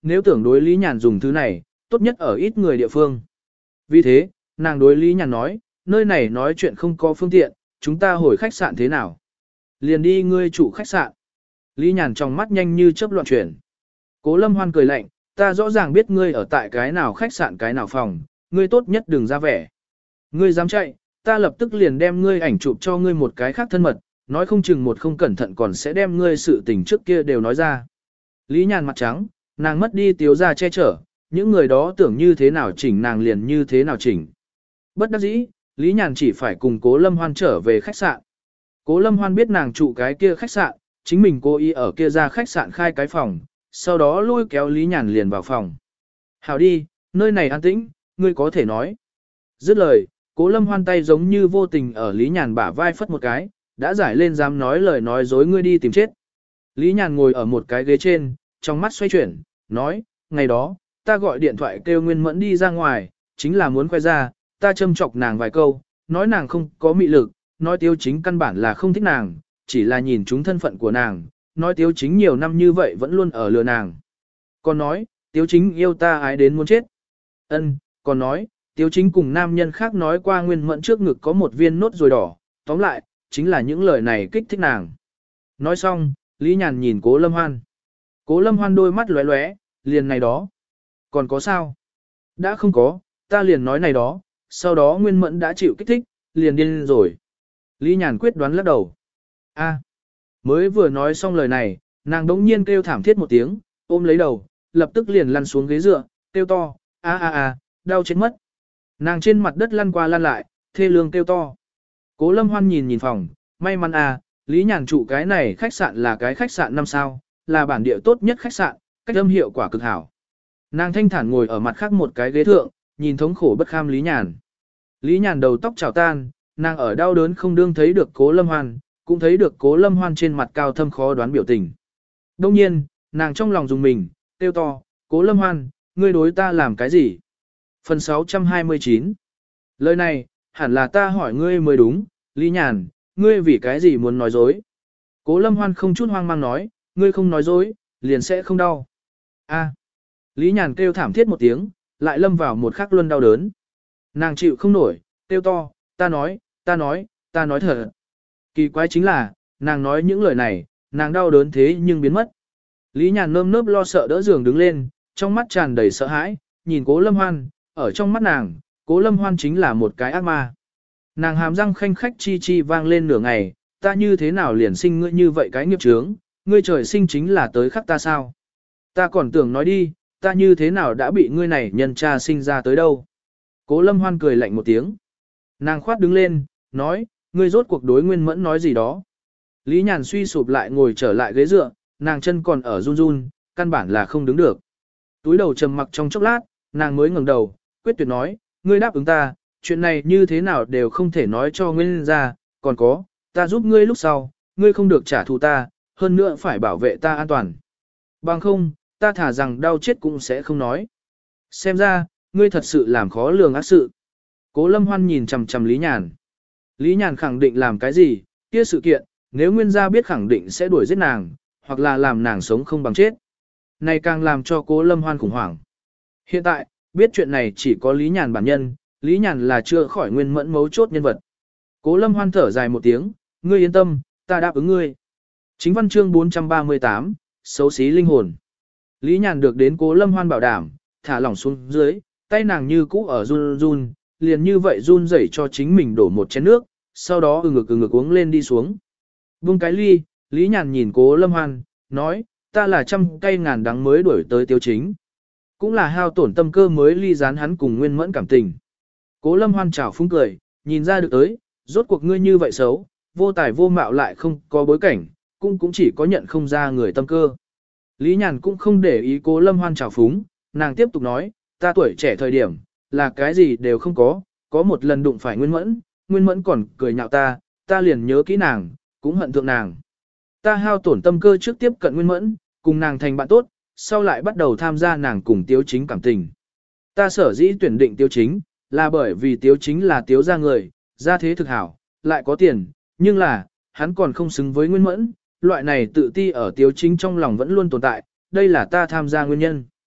nếu tưởng đối Lý Nhàn dùng thứ này, tốt nhất ở ít người địa phương. Vì thế, nàng đối Lý Nhàn nói, nơi này nói chuyện không có phương tiện, chúng ta hồi khách sạn thế nào? Liền đi ngươi chủ khách sạn. Lý Nhàn trong mắt nhanh như chớp loạn chuyển. Cố Lâm Hoan cười lạnh, ta rõ ràng biết ngươi ở tại cái nào khách sạn cái nào phòng, ngươi tốt nhất đừng ra vẻ. Ngươi dám chạy, ta lập tức liền đem ngươi ảnh chụp cho ngươi một cái khác thân mật, nói không chừng một không cẩn thận còn sẽ đem ngươi sự tình trước kia đều nói ra. Lý Nhàn mặt trắng, nàng mất đi tiếu ra che chở, những người đó tưởng như thế nào chỉnh nàng liền như thế nào chỉnh. Bất đắc dĩ, Lý Nhàn chỉ phải cùng Cố Lâm Hoan trở về khách sạn. Cố Lâm Hoan biết nàng trụ cái kia khách sạn, chính mình cố ý ở kia ra khách sạn khai cái phòng, sau đó lôi kéo Lý Nhàn liền vào phòng. Hảo đi, nơi này an tĩnh, ngươi có thể nói. Dứt lời, Cố Lâm Hoan tay giống như vô tình ở Lý Nhàn bả vai phất một cái, đã giải lên dám nói lời nói dối ngươi đi tìm chết. Lý Nhàn ngồi ở một cái ghế trên, trong mắt xoay chuyển, nói, ngày đó, ta gọi điện thoại kêu Nguyên Mẫn đi ra ngoài, chính là muốn khoe ra, ta châm chọc nàng vài câu, nói nàng không có mị lực, nói Tiếu Chính căn bản là không thích nàng, chỉ là nhìn chúng thân phận của nàng, nói Tiếu Chính nhiều năm như vậy vẫn luôn ở lừa nàng. Còn nói, Tiếu Chính yêu ta ái đến muốn chết. Ân, còn nói, Tiếu Chính cùng nam nhân khác nói qua Nguyên Mẫn trước ngực có một viên nốt ruồi đỏ, tóm lại, chính là những lời này kích thích nàng. Nói xong, Lý Nhàn nhìn Cố Lâm Hoan. Cố Lâm Hoan đôi mắt lóe lóe, liền này đó. Còn có sao? Đã không có, ta liền nói này đó, sau đó Nguyên Mẫn đã chịu kích thích, liền điên rồi. Lý Nhàn quyết đoán lắc đầu. A, mới vừa nói xong lời này, nàng đống nhiên kêu thảm thiết một tiếng, ôm lấy đầu, lập tức liền lăn xuống ghế dựa, kêu to, a a a, đau chết mất. Nàng trên mặt đất lăn qua lăn lại, thê lương kêu to. Cố Lâm Hoan nhìn nhìn phòng, may mắn à, Lý Nhàn trụ cái này khách sạn là cái khách sạn năm sao, là bản địa tốt nhất khách sạn, cách âm hiệu quả cực hảo. Nàng thanh thản ngồi ở mặt khác một cái ghế thượng, nhìn thống khổ bất kham Lý Nhàn. Lý Nhàn đầu tóc trào tan, nàng ở đau đớn không đương thấy được Cố Lâm Hoan, cũng thấy được Cố Lâm Hoan trên mặt cao thâm khó đoán biểu tình. Đông nhiên, nàng trong lòng dùng mình, kêu to, Cố Lâm Hoan, ngươi đối ta làm cái gì? Phần sáu trăm hai mươi chín. Lời này, hẳn là ta hỏi ngươi mới đúng, Lý Nhàn, ngươi vì cái gì muốn nói dối? Cố Lâm Hoan không chút hoang mang nói, ngươi không nói dối, liền sẽ không đau. A. Lý Nhàn kêu thảm thiết một tiếng, lại lâm vào một khắc luân đau đớn. Nàng chịu không nổi, kêu to, ta nói, ta nói, ta nói thật. Kỳ quái chính là, nàng nói những lời này, nàng đau đớn thế nhưng biến mất. Lý Nhàn nơm nớp lo sợ đỡ giường đứng lên, trong mắt tràn đầy sợ hãi, nhìn Cố Lâm Hoan, ở trong mắt nàng, Cố Lâm Hoan chính là một cái ác ma. Nàng hàm răng khanh khách chi chi vang lên nửa ngày, ta như thế nào liền sinh ngươi như vậy cái nghiệp chướng, ngươi trời sinh chính là tới khắc ta sao? Ta còn tưởng nói đi, ta như thế nào đã bị ngươi này nhân cha sinh ra tới đâu? Cố Lâm Hoan cười lạnh một tiếng. Nàng khoát đứng lên, nói, ngươi rốt cuộc đối Nguyên Mẫn nói gì đó. Lý Nhàn suy sụp lại ngồi trở lại ghế dựa, nàng chân còn ở run run, căn bản là không đứng được. Túi đầu trầm mặc trong chốc lát, nàng mới ngẩng đầu, quyết tuyệt nói, ngươi đáp ứng ta, chuyện này như thế nào đều không thể nói cho ngươi ra, còn có, ta giúp ngươi lúc sau, ngươi không được trả thù ta, hơn nữa phải bảo vệ ta an toàn. Bằng không, ta thả rằng đau chết cũng sẽ không nói. Xem ra, ngươi thật sự làm khó lường ác sự. Cố Lâm Hoan nhìn chằm chằm Lý Nhàn. Lý Nhàn khẳng định làm cái gì, kia sự kiện, nếu nguyên gia biết khẳng định sẽ đuổi giết nàng, hoặc là làm nàng sống không bằng chết. Này càng làm cho Cố Lâm Hoan khủng hoảng. Hiện tại, biết chuyện này chỉ có Lý Nhàn bản nhân, Lý Nhàn là chưa khỏi Nguyên Mẫn mấu chốt nhân vật. Cố Lâm Hoan thở dài một tiếng, ngươi yên tâm, ta đáp ứng ngươi. Chính văn chương bốn trăm ba mươi tám, xấu xí linh hồn. Lý Nhàn được đến Cố Lâm Hoan bảo đảm, thả lỏng xuống dưới, tay nàng như cũ ở run run, liền như vậy run rẩy cho chính mình đổ một chén nước, sau đó ừ ngực ừ ngực uống lên đi xuống. Vung cái ly, Lý Nhàn nhìn Cố Lâm Hoan, nói, ta là trăm cây ngàn đắng mới đuổi tới Tiêu Chính. Cũng là hao tổn tâm cơ mới ly gián hắn cùng Nguyên Mẫn cảm tình. Cố Lâm Hoan chảo phúng cười, nhìn ra được tới, rốt cuộc ngươi như vậy xấu, vô tài vô mạo lại không có bối cảnh, cũng cũng chỉ có nhận không ra người tâm cơ. Lý Nhàn cũng không để ý Cố Lâm Hoan chảo phúng, nàng tiếp tục nói, ta tuổi trẻ thời điểm, là cái gì đều không có, có một lần đụng phải Nguyên Mẫn, Nguyên Mẫn còn cười nhạo ta, ta liền nhớ kỹ nàng, cũng hận thượng nàng. Ta hao tổn tâm cơ trước tiếp cận Nguyên Mẫn, cùng nàng thành bạn tốt, sau lại bắt đầu tham gia nàng cùng Tiếu Chính cảm tình. Ta sở dĩ tuyển định Tiếu Chính, là bởi vì Tiếu Chính là Tiếu gia người, gia thế thực hảo, lại có tiền, nhưng là, hắn còn không xứng với Nguyên Mẫn, loại này tự ti ở Tiếu Chính trong lòng vẫn luôn tồn tại, đây là ta tham gia nguyên nhân.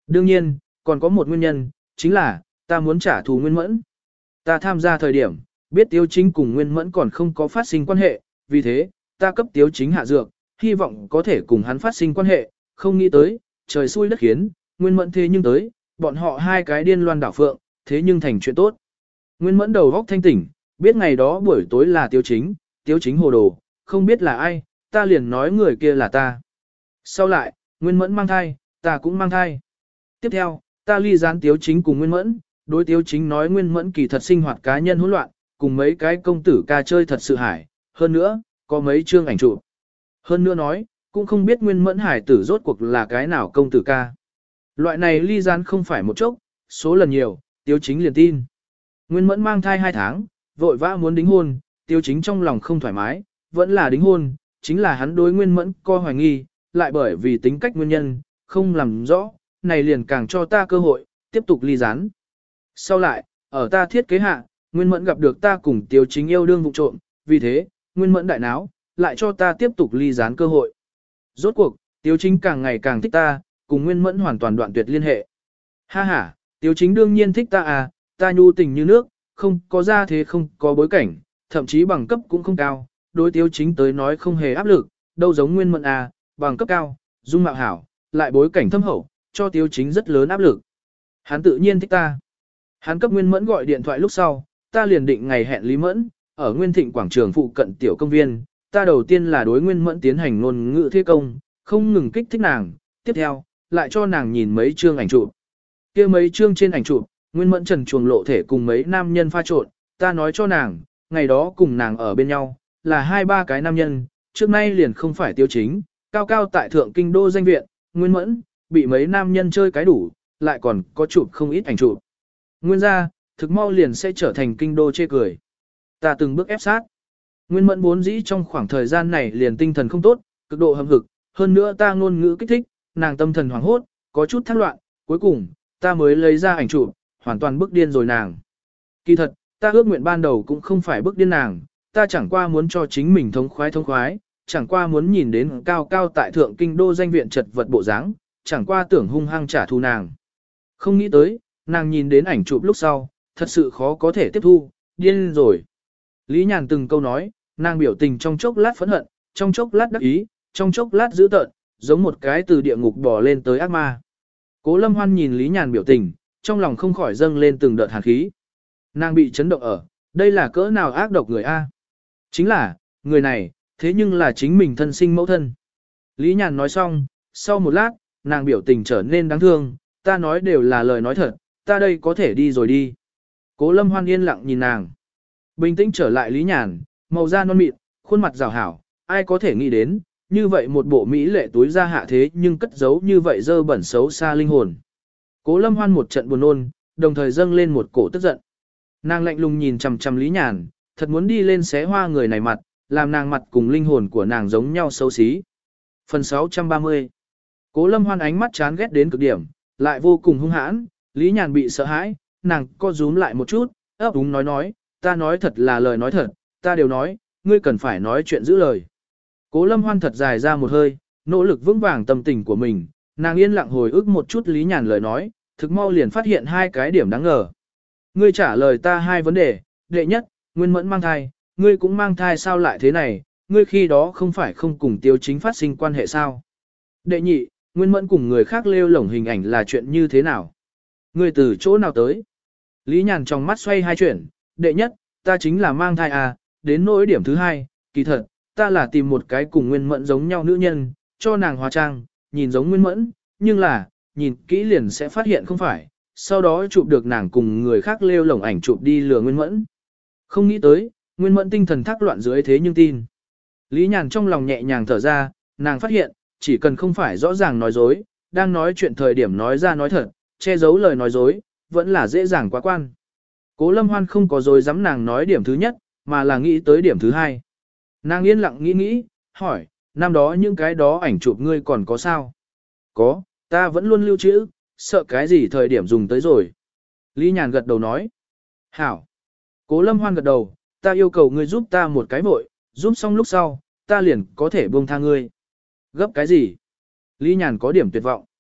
Đương nhiên, còn có một nguyên nhân, chính là, ta muốn trả thù Nguyên Mẫn. Ta tham gia thời điểm, biết Tiếu Chính cùng Nguyên Mẫn còn không có phát sinh quan hệ, vì thế, ta cấp Tiếu Chính hạ dược, hy vọng có thể cùng hắn phát sinh quan hệ, không nghĩ tới, trời xui đất khiến, Nguyên Mẫn thế nhưng tới, bọn họ hai cái điên loan đảo phượng, thế nhưng thành chuyện tốt. Nguyên Mẫn đầu góc thanh tỉnh, biết ngày đó buổi tối là Tiếu Chính, Tiếu Chính hồ đồ, không biết là ai, ta liền nói người kia là ta. Sau lại, Nguyên Mẫn mang thai, ta cũng mang thai. Tiếp theo, ta ly gián Tiếu Chính cùng Nguyên Mẫn, đối Tiếu Chính nói Nguyên Mẫn kỳ thật sinh hoạt cá nhân hỗn loạn, cùng mấy cái công tử ca chơi thật sự hải, hơn nữa, có mấy chương ảnh chụp. Hơn nữa nói, cũng không biết Nguyên Mẫn hải tử rốt cuộc là cái nào công tử ca. Loại này ly gián không phải một chốc, số lần nhiều, Tiếu Chính liền tin. Nguyên Mẫn mang thai hai tháng, vội vã muốn đính hôn, Tiếu Chính trong lòng không thoải mái, vẫn là đính hôn, chính là hắn đối Nguyên Mẫn co hoài nghi, lại bởi vì tính cách nguyên nhân, không làm rõ, này liền càng cho ta cơ hội, tiếp tục ly gián. Sau lại, ở ta thiết kế hạ, Nguyên Mẫn gặp được ta cùng Tiếu Chính yêu đương vụ trộm, vì thế, Nguyên Mẫn đại náo, lại cho ta tiếp tục ly gián cơ hội. Rốt cuộc, Tiếu Chính càng ngày càng thích ta, cùng Nguyên Mẫn hoàn toàn đoạn tuyệt liên hệ. Ha ha, Tiếu Chính đương nhiên thích ta à, ta nhu tình như nước, không có ra thế không có bối cảnh, thậm chí bằng cấp cũng không cao, đối Tiếu Chính tới nói không hề áp lực, đâu giống Nguyên Mẫn à, bằng cấp cao, dung mạo hảo, lại bối cảnh thâm hậu, cho Tiếu Chính rất lớn áp lực. Hắn tự nhiên thích ta. Hắn cấp Nguyên Mẫn gọi điện thoại lúc sau, ta liền định ngày hẹn Lý Mẫn, ở Nguyên Thịnh quảng trường phụ cận tiểu công viên, ta đầu tiên là đối Nguyên Mẫn tiến hành ngôn ngữ thế công, không ngừng kích thích nàng, tiếp theo, lại cho nàng nhìn mấy chương ảnh chụp. Kia mấy chương trên ảnh chụp, Nguyên Mẫn trần truồng lộ thể cùng mấy nam nhân pha trộn, ta nói cho nàng, ngày đó cùng nàng ở bên nhau, là hai ba cái nam nhân, trước nay liền không phải Tiếu Chính, cao cao tại thượng kinh đô danh viện, Nguyên Mẫn, bị mấy nam nhân chơi cái đủ, lại còn có chụp không ít ảnh chụp. Nguyên gia, thực mau liền sẽ trở thành kinh đô chê cười. Ta từng bước ép sát. Nguyên Mẫn vốn dĩ trong khoảng thời gian này liền tinh thần không tốt, cực độ hâm hực, hơn nữa ta ngôn ngữ kích thích, nàng tâm thần hoảng hốt, có chút thác loạn, cuối cùng, ta mới lấy ra ảnh chụp, hoàn toàn bức điên rồi nàng. Kỳ thật, ta ước nguyện ban đầu cũng không phải bức điên nàng, ta chẳng qua muốn cho chính mình thống khoái thống khoái, chẳng qua muốn nhìn đến cao cao tại thượng kinh đô danh viện chật vật bộ dáng, chẳng qua tưởng hung hăng trả thù nàng. Không nghĩ tới, nàng nhìn đến ảnh chụp lúc sau, thật sự khó có thể tiếp thu, điên rồi. Lý Nhàn từng câu nói, nàng biểu tình trong chốc lát phẫn hận, trong chốc lát đắc ý, trong chốc lát dữ tợn, giống một cái từ địa ngục bò lên tới ác ma. Cố Lâm Hoan nhìn Lý Nhàn biểu tình, trong lòng không khỏi dâng lên từng đợt hàn khí. Nàng bị chấn động ở, đây là cỡ nào ác độc người A. Chính là, người này, thế nhưng là chính mình thân sinh mẫu thân. Lý Nhàn nói xong, sau một lát, nàng biểu tình trở nên đáng thương, ta nói đều là lời nói thật, ta đây có thể đi rồi đi. Cố Lâm Hoan yên lặng nhìn nàng. Bình tĩnh trở lại Lý Nhàn, màu da non mịn, khuôn mặt rào hảo, ai có thể nghĩ đến, như vậy một bộ mỹ lệ túi ra hạ thế nhưng cất giấu như vậy dơ bẩn xấu xa linh hồn. Cố Lâm Hoan một trận buồn nôn, đồng thời dâng lên một cổ tức giận. Nàng lạnh lùng nhìn chằm chằm Lý Nhàn, thật muốn đi lên xé hoa người này mặt, làm nàng mặt cùng linh hồn của nàng giống nhau xấu xí. Phần sáu trăm ba mươi. Cố Lâm Hoan ánh mắt chán ghét đến cực điểm, lại vô cùng hung hãn, Lý Nhàn bị sợ hãi, nàng co rúm lại một chút, ấp úng nói nói, ta nói thật là lời nói thật, ta đều nói, ngươi cần phải nói chuyện giữ lời. Cố Lâm Hoan thật dài ra một hơi, nỗ lực vững vàng tâm tình của mình, nàng yên lặng hồi ức một chút Lý Nhàn lời nói, thực mau liền phát hiện hai cái điểm đáng ngờ. Ngươi trả lời ta hai vấn đề, đệ nhất, Nguyên Mẫn mang thai, ngươi cũng mang thai sao lại thế này, ngươi khi đó không phải không cùng Tiếu Chính phát sinh quan hệ sao? Đệ nhị, Nguyên Mẫn cùng người khác lêu lổng hình ảnh là chuyện như thế nào? Ngươi từ chỗ nào tới? Lý Nhàn trong mắt xoay hai chuyện, đệ nhất, ta chính là mang thai à, đến nỗi điểm thứ hai, kỳ thật, ta là tìm một cái cùng Nguyên Mẫn giống nhau nữ nhân, cho nàng hóa trang, nhìn giống Nguyên Mẫn, nhưng là, nhìn kỹ liền sẽ phát hiện không phải, sau đó chụp được nàng cùng người khác lêu lổng ảnh chụp đi lừa Nguyên Mẫn. Không nghĩ tới, Nguyên Mẫn tinh thần thác loạn dưới thế nhưng tin. Lý Nhàn trong lòng nhẹ nhàng thở ra, nàng phát hiện, chỉ cần không phải rõ ràng nói dối, đang nói chuyện thời điểm nói ra nói thật, che giấu lời nói dối, vẫn là dễ dàng quá quan. Cố Lâm Hoan không có dối dám nàng nói điểm thứ nhất, mà là nghĩ tới điểm thứ hai. Nàng yên lặng nghĩ nghĩ, hỏi, năm đó những cái đó ảnh chụp ngươi còn có sao? Có, ta vẫn luôn lưu trữ, sợ cái gì thời điểm dùng tới rồi. Lý Nhàn gật đầu nói. Hảo. Cố Lâm Hoan gật đầu, ta yêu cầu ngươi giúp ta một cái vội, giúp xong lúc sau, ta liền có thể buông tha ngươi. Gấp cái gì? Lý Nhàn có điểm tuyệt vọng.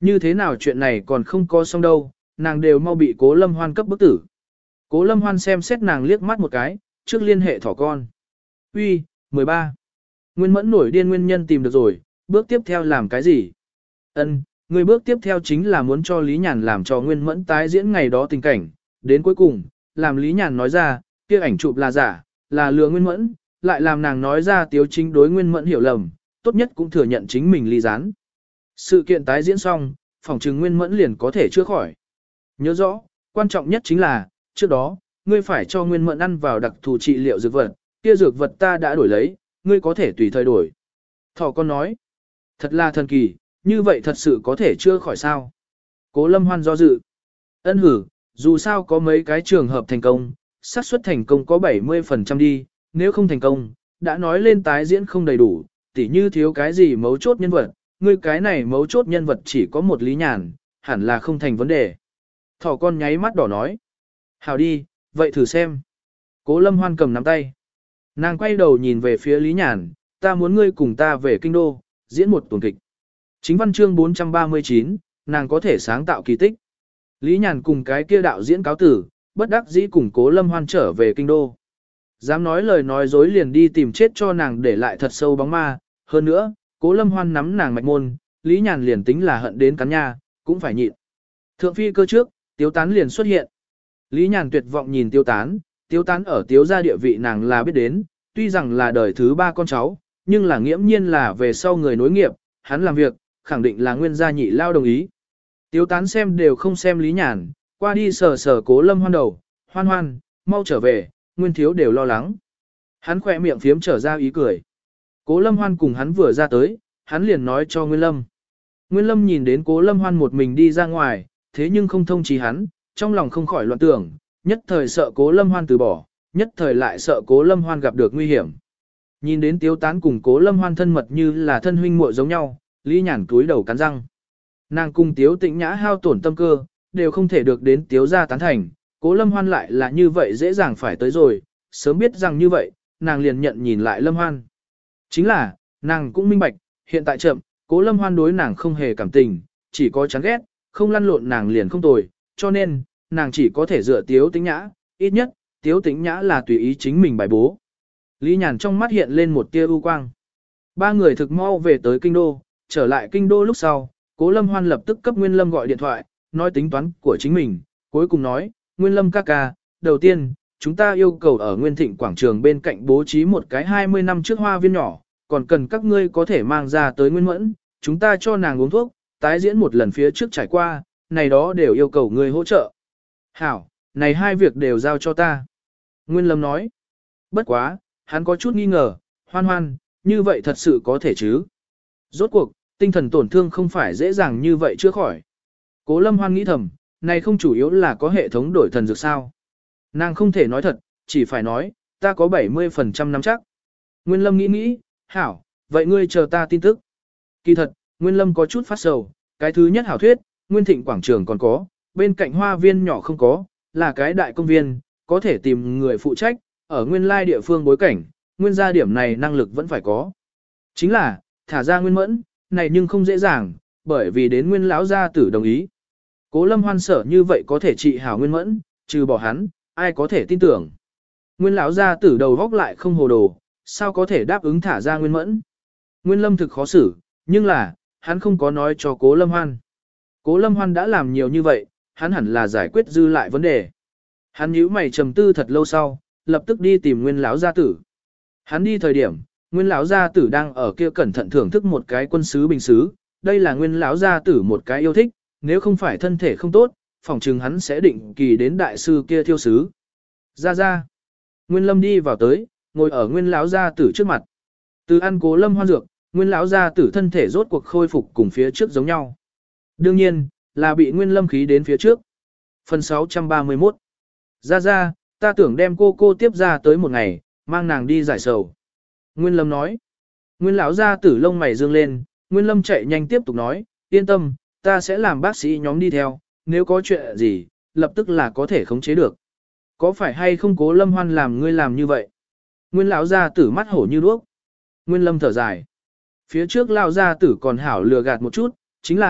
Như thế nào chuyện này còn không có xong đâu, nàng đều mau bị Cố Lâm Hoan cấp bức tử. Cố Lâm Hoan xem xét nàng liếc mắt một cái, trước liên hệ thỏ con. Uy, mười ba. Nguyên Mẫn nổi điên nguyên nhân tìm được rồi, bước tiếp theo làm cái gì? Ân, người bước tiếp theo chính là muốn cho Lý Nhàn làm cho Nguyên Mẫn tái diễn ngày đó tình cảnh. Đến cuối cùng, làm Lý Nhàn nói ra, kia ảnh chụp là giả, là lừa Nguyên Mẫn, lại làm nàng nói ra Tiếu Chính đối Nguyên Mẫn hiểu lầm, tốt nhất cũng thừa nhận chính mình ly gián. Sự kiện tái diễn xong, phòng trừng Nguyên Mẫn liền có thể chữa khỏi. Nhớ rõ, quan trọng nhất chính là, trước đó, ngươi phải cho Nguyên Mẫn ăn vào đặc thù trị liệu dược vật, kia dược vật ta đã đổi lấy, ngươi có thể tùy thời đổi. Thỏ con nói, thật là thần kỳ, như vậy thật sự có thể chữa khỏi sao? Cố Lâm Hoan do dự. Ân hử, dù sao có mấy cái trường hợp thành công, xác suất thành công có bảy mươi phần trăm đi, nếu không thành công, đã nói lên tái diễn không đầy đủ, tỉ như thiếu cái gì mấu chốt nhân vật, ngươi cái này mấu chốt nhân vật chỉ có một Lý Nhàn, hẳn là không thành vấn đề. Thỏ con nháy mắt đỏ nói. Hảo đi, vậy thử xem. Cố Lâm Hoan cầm nắm tay. Nàng quay đầu nhìn về phía Lý Nhàn, ta muốn ngươi cùng ta về kinh đô, diễn một tuần kịch. Chính văn chương bốn trăm ba mươi chín, nàng có thể sáng tạo kỳ tích. Lý Nhàn cùng cái kia đạo diễn cáo tử, bất đắc dĩ cùng Cố Lâm Hoan trở về kinh đô. Dám nói lời nói dối liền đi tìm chết cho nàng để lại thật sâu bóng ma. Hơn nữa, Cố Lâm Hoan nắm nàng mạch môn, Lý Nhàn liền tính là hận đến cắn nha, cũng phải nhịn. Thượng phi cơ trước, Tiếu Tán liền xuất hiện. Lý Nhàn tuyệt vọng nhìn Tiếu Tán, Tiếu Tán ở Tiếu gia địa vị nàng là biết đến, tuy rằng là đời thứ ba con cháu, nhưng là nghiễm nhiên là về sau người nối nghiệp, hắn làm việc, khẳng định là nguyên gia nhị lao đồng ý. Tiếu Tán xem đều không xem Lý Nhàn, qua đi sờ sờ Cố Lâm Hoan đầu, hoan hoan, mau trở về, Nguyên thiếu đều lo lắng. Hắn khỏe miệng phiếm trở ra ý cười. Cố Lâm Hoan cùng hắn vừa ra tới, hắn liền nói cho Nguyên Lâm. Nguyên Lâm nhìn đến Cố Lâm Hoan một mình đi ra ngoài, thế nhưng không thông trí hắn, trong lòng không khỏi loạn tưởng, nhất thời sợ Cố Lâm Hoan từ bỏ, nhất thời lại sợ Cố Lâm Hoan gặp được nguy hiểm. Nhìn đến Tiếu Tán cùng Cố Lâm Hoan thân mật như là thân huynh muội giống nhau, Lý Nhàn cúi đầu cắn răng. Nàng cùng Tiếu Tĩnh Nhã hao tổn tâm cơ, đều không thể được đến Tiếu gia tán thành, Cố Lâm Hoan lại là như vậy dễ dàng phải tới rồi, sớm biết rằng như vậy, nàng liền nhận nhìn lại Lâm Hoan. Chính là, nàng cũng minh bạch, hiện tại chậm, Cố Lâm Hoan đối nàng không hề cảm tình, chỉ có chán ghét, không lăn lộn nàng liền không tồi, cho nên, nàng chỉ có thể dựa Tiếu Tĩnh Nhã, ít nhất, Tiếu Tĩnh Nhã là tùy ý chính mình bài bố. Lý Nhàn trong mắt hiện lên một tia ưu quang. Ba người thực mau về tới kinh đô, trở lại kinh đô lúc sau, Cố Lâm Hoan lập tức cấp Nguyên Lâm gọi điện thoại, nói tính toán của chính mình, cuối cùng nói, Nguyên Lâm ca ca, đầu tiên, chúng ta yêu cầu ở Nguyên Thịnh quảng trường bên cạnh bố trí một cái hai mươi năm trước hoa viên nhỏ, còn cần các ngươi có thể mang ra tới Nguyên Mẫn, chúng ta cho nàng uống thuốc, tái diễn một lần phía trước trải qua, này đó đều yêu cầu ngươi hỗ trợ. Hảo, này hai việc đều giao cho ta. Nguyên Lâm nói, bất quá, hắn có chút nghi ngờ, Hoan Hoan, như vậy thật sự có thể chứ? Rốt cuộc, tinh thần tổn thương không phải dễ dàng như vậy chữa khỏi. Cố Lâm Hoan nghĩ thầm, này không chủ yếu là có hệ thống đổi thần dược sao. Nàng không thể nói thật, chỉ phải nói, ta có bảy mươi phần trăm nắm chắc. Nguyên Lâm nghĩ nghĩ, hảo, vậy ngươi chờ ta tin tức. Kỳ thật, Nguyên Lâm có chút phát sầu, cái thứ nhất hảo thuyết, Nguyên Thịnh quảng trường còn có, bên cạnh hoa viên nhỏ không có, là cái đại công viên, có thể tìm người phụ trách, ở nguyên lai địa phương bối cảnh, nguyên gia điểm này năng lực vẫn phải có. Chính là, thả ra Nguyên Mẫn, này nhưng không dễ dàng, bởi vì đến Nguyên lão gia tử đồng ý. Cố Lâm Hoan sở như vậy có thể trị hảo Nguyên Mẫn, trừ bỏ hắn, ai có thể tin tưởng. Nguyên lão gia tử đầu góc lại không hồ đồ, sao có thể đáp ứng thả ra Nguyên Mẫn. Nguyên Lâm thực khó xử, nhưng là, hắn không có nói cho Cố Lâm Hoan. Cố Lâm Hoan đã làm nhiều như vậy, hắn hẳn là giải quyết dư lại vấn đề. Hắn nhíu mày trầm tư thật lâu sau, lập tức đi tìm Nguyên lão gia tử. Hắn đi thời điểm, Nguyên lão gia tử đang ở kia cẩn thận thưởng thức một cái quân sứ bình sứ, đây là Nguyên lão gia tử một cái yêu thích, nếu không phải thân thể không tốt, phỏng chừng hắn sẽ định kỳ đến đại sư kia thiêu sứ. Ra ra. Nguyên Lâm đi vào tới, ngồi ở Nguyên lão gia tử trước mặt. Từ ăn Cố Lâm Hoan dược, Nguyên lão gia tử thân thể rốt cuộc khôi phục cùng phía trước giống nhau. Đương nhiên, là bị Nguyên Lâm khí đến phía trước. Phần sáu trăm ba mươi mốt. Ra ra, ta tưởng đem cô cô tiếp ra tới một ngày, mang nàng đi giải sầu. Nguyên Lâm nói. Nguyên lão gia tử lông mày dương lên, Nguyên Lâm chạy nhanh tiếp tục nói, yên tâm, ta sẽ làm bác sĩ nhóm đi theo, nếu có chuyện gì, lập tức là có thể khống chế được. Có phải hay không Cố Lâm Hoan làm ngươi làm như vậy? Nguyên lão gia tử mắt hổ như đuốc. Nguyên Lâm thở dài. Phía trước lão gia tử còn hảo lừa gạt một chút, chính là,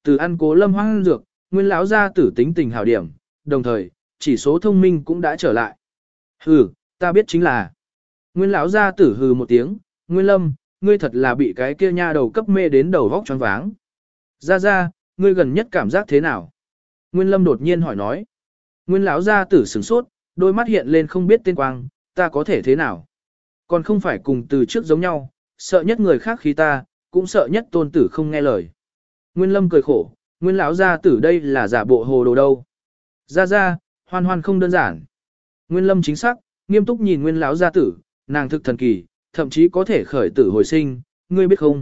Từ ăn Cố Lâm Hoan dược, Nguyên lão gia tử tính tình hảo điểm, đồng thời, chỉ số thông minh cũng đã trở lại. Hừ, ta biết chính là. Nguyên lão gia tử hừ một tiếng, Nguyên Lâm, ngươi thật là bị cái kia nha đầu cấp mê đến đầu vóc choáng váng. Ra ra, ngươi gần nhất cảm giác thế nào? Nguyên Lâm đột nhiên hỏi nói. Nguyên lão gia tử sửng sốt, đôi mắt hiện lên không biết tên quang, ta có thể thế nào? Còn không phải cùng từ trước giống nhau, sợ nhất người khác khi ta, cũng sợ nhất tôn tử không nghe lời. Nguyên Lâm cười khổ, Nguyên lão gia tử đây là giả bộ hồ đồ đâu. Ra ra, Hoan Hoan không đơn giản. Nguyên Lâm chính xác, nghiêm túc nhìn Nguyên lão gia tử, nàng thực thần kỳ, thậm chí có thể khởi tử hồi sinh, ngươi biết không?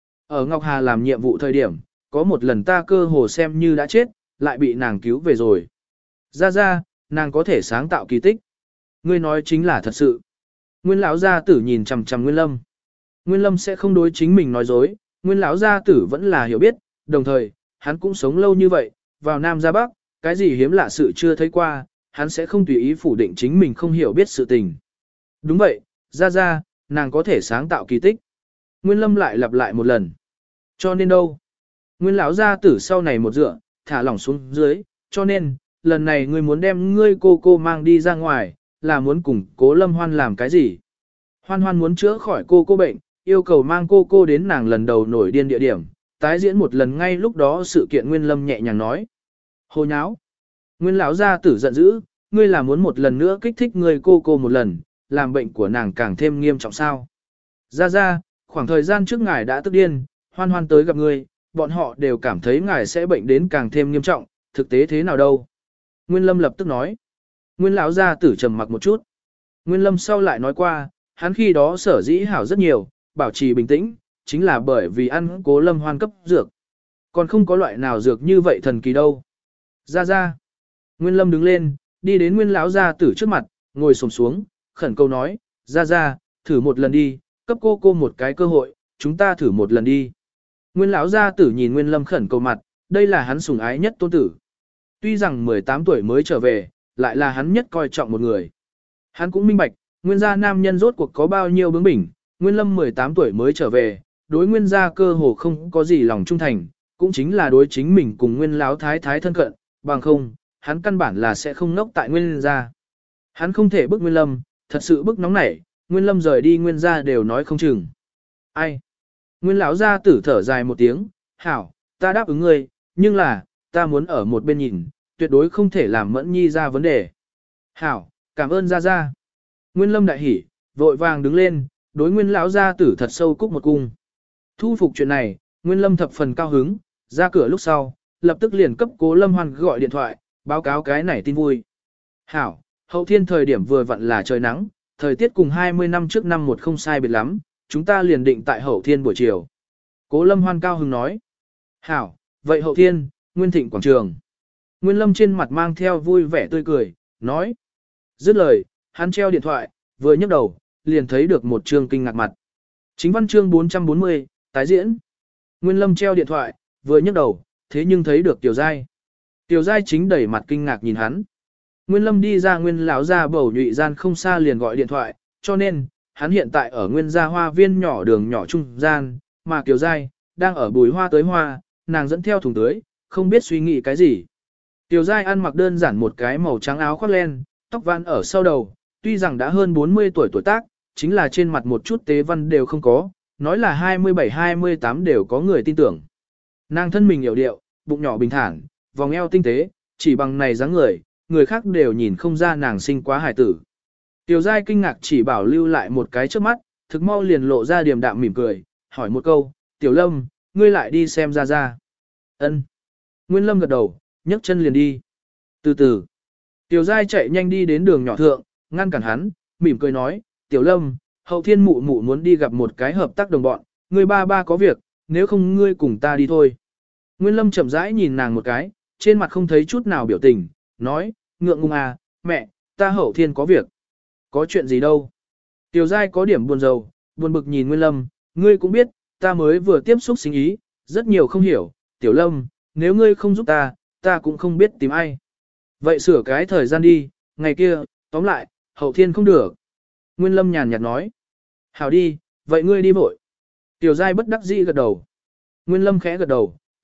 Ở Ngọc Hà làm nhiệm vụ thời điểm, có một lần ta cơ hồ xem như đã chết, lại bị nàng cứu về rồi. Ra ra, nàng có thể sáng tạo kỳ tích. Ngươi nói chính là thật sự. Nguyên lão gia tử nhìn chằm chằm Nguyên Lâm. Nguyên Lâm sẽ không đối chính mình nói dối, Nguyên lão gia tử vẫn là hiểu biết, đồng thời, hắn cũng sống lâu như vậy, vào Nam ra Bắc, cái gì hiếm lạ sự chưa thấy qua, hắn sẽ không tùy ý phủ định chính mình không hiểu biết sự tình. Đúng vậy, ra ra, nàng có thể sáng tạo kỳ tích. Nguyên Lâm lại lặp lại một lần. Cho nên đâu? Nguyên lão gia tử sau này một dựa, thả lỏng xuống dưới, cho nên, lần này ngươi muốn đem ngươi cô cô mang đi ra ngoài, là muốn cùng Cố Lâm Hoan làm cái gì? Hoan Hoan muốn chữa khỏi cô cô bệnh, yêu cầu mang cô cô đến nàng lần đầu nổi điên địa điểm, tái diễn một lần ngay lúc đó sự kiện Nguyên Lâm nhẹ nhàng nói. Hồ nháo. Nguyên lão gia tử giận dữ, ngươi là muốn một lần nữa kích thích người cô cô một lần, làm bệnh của nàng càng thêm nghiêm trọng sao? Ra ra, khoảng thời gian trước ngài đã tức điên, Hoan Hoan tới gặp ngươi, bọn họ đều cảm thấy ngài sẽ bệnh đến càng thêm nghiêm trọng, thực tế thế nào đâu? Nguyên Lâm lập tức nói. Nguyên lão gia tử trầm mặc một chút. Nguyên Lâm sau lại nói qua, hắn khi đó sở dĩ hảo rất nhiều, bảo trì bình tĩnh, chính là bởi vì ăn Cố Lâm Hoan cấp dược. Còn không có loại nào dược như vậy thần kỳ đâu. Ra ra. Nguyên Lâm đứng lên, đi đến Nguyên lão gia tử trước mặt, ngồi xổm xuống, khẩn cầu nói, ra ra, thử một lần đi, cấp cô cô một cái cơ hội, chúng ta thử một lần đi. Nguyên lão gia tử nhìn Nguyên Lâm khẩn cầu mặt, đây là hắn sủng ái nhất tôn tử. Tuy rằng mười tám tuổi mới trở về, lại là hắn nhất coi trọng một người. Hắn cũng minh bạch, Nguyên gia nam nhân rốt cuộc có bao nhiêu bướng bỉnh, Nguyên Lâm mười tám tuổi mới trở về, đối Nguyên gia cơ hồ không có gì lòng trung thành, cũng chính là đối chính mình cùng Nguyên lão thái thái thân cận, bằng không, hắn căn bản là sẽ không ngốc tại Nguyên gia. Hắn không thể bức Nguyên Lâm, thật sự bức nóng nảy, Nguyên Lâm rời đi Nguyên gia đều nói không chừng. Ai? Nguyên lão gia tử thở dài một tiếng, hảo, ta đáp ứng ngươi, nhưng là, ta muốn ở một bên nhìn, tuyệt đối không thể làm Mẫn Nhi ra vấn đề. Hảo, cảm ơn gia gia. Nguyên Lâm đại hỉ, vội vàng đứng lên, đối Nguyên lão gia tử thật sâu cúc một cung. Thu phục chuyện này, Nguyên Lâm thập phần cao hứng, ra cửa lúc sau, lập tức liền cấp Cố Lâm Hoan gọi điện thoại, báo cáo cái này tin vui. Hảo, hậu thiên thời điểm vừa vặn là trời nắng, thời tiết cùng hai mươi năm trước năm một không sai biệt lắm, chúng ta liền định tại hậu thiên buổi chiều. Cố Lâm Hoan cao hứng nói. Hảo, vậy hậu thiên, Nguyên Thịnh quảng trường. Nguyên Lâm trên mặt mang theo vui vẻ tươi cười, nói. Dứt lời, hắn treo điện thoại, vừa nhấc đầu, liền thấy được một chương kinh ngạc mặt. Chính văn chương bốn trăm bốn mươi, tái diễn. Nguyên Lâm treo điện thoại, vừa nhấc đầu, thế nhưng thấy được Tiểu Giai. Tiểu Giai chính đẩy mặt kinh ngạc nhìn hắn. Nguyên Lâm đi ra Nguyên lão gia bầu nhụy gian không xa liền gọi điện thoại, cho nên, hắn hiện tại ở Nguyên gia hoa viên nhỏ đường nhỏ trung gian, mà Tiểu Giai, đang ở bùi hoa tới hoa, nàng dẫn theo thùng tưới, không biết suy nghĩ cái gì. Tiểu Giai ăn mặc đơn giản một cái màu trắng áo khoác len, tóc vãn ở sau đầu, tuy rằng đã hơn bốn mươi tuổi tuổi tác, chính là trên mặt một chút tế văn đều không có, nói là hai mươi bảy hai mươi tám đều có người tin tưởng. Nàng thân mình hiểu điệu, bụng nhỏ bình thản, vòng eo tinh tế, chỉ bằng này dáng người, người khác đều nhìn không ra nàng sinh quá hài tử. Tiểu Giai kinh ngạc chỉ bảo lưu lại một cái trước mắt, thực mau liền lộ ra điềm đạm mỉm cười, hỏi một câu, Tiểu Lâm, ngươi lại đi xem ra ra. Ân. Nguyên Lâm gật đầu, nhấc chân liền đi. Từ từ, Tiểu Giai chạy nhanh đi đến đường nhỏ thượng, ngăn cản hắn, mỉm cười nói, Tiểu Lâm, hậu thiên mụ mụ muốn đi gặp một cái hợp tác đồng bọn, ngươi ba ba có việc, nếu không ngươi cùng ta đi thôi. Nguyên Lâm chậm rãi nhìn nàng một cái, trên mặt không thấy chút nào biểu tình, nói, ngượng ngùng à, mẹ, ta hậu thiên có việc. Có chuyện gì đâu. Tiểu Giai có điểm buồn rầu, buồn bực nhìn Nguyên Lâm, ngươi cũng biết, ta mới vừa tiếp xúc sinh ý, rất nhiều không hiểu, Tiểu Lâm, nếu ngươi không giúp ta, ta cũng không biết tìm ai. Vậy sửa cái thời gian đi, ngày kia, tóm lại, hậu thiên không được. Nguyên Lâm nhàn nhạt nói. Hảo đi, vậy ngươi đi vội. Tiểu Giai bất đắc dĩ gật đầu. Nguyên Lâm khẽ gật đầu,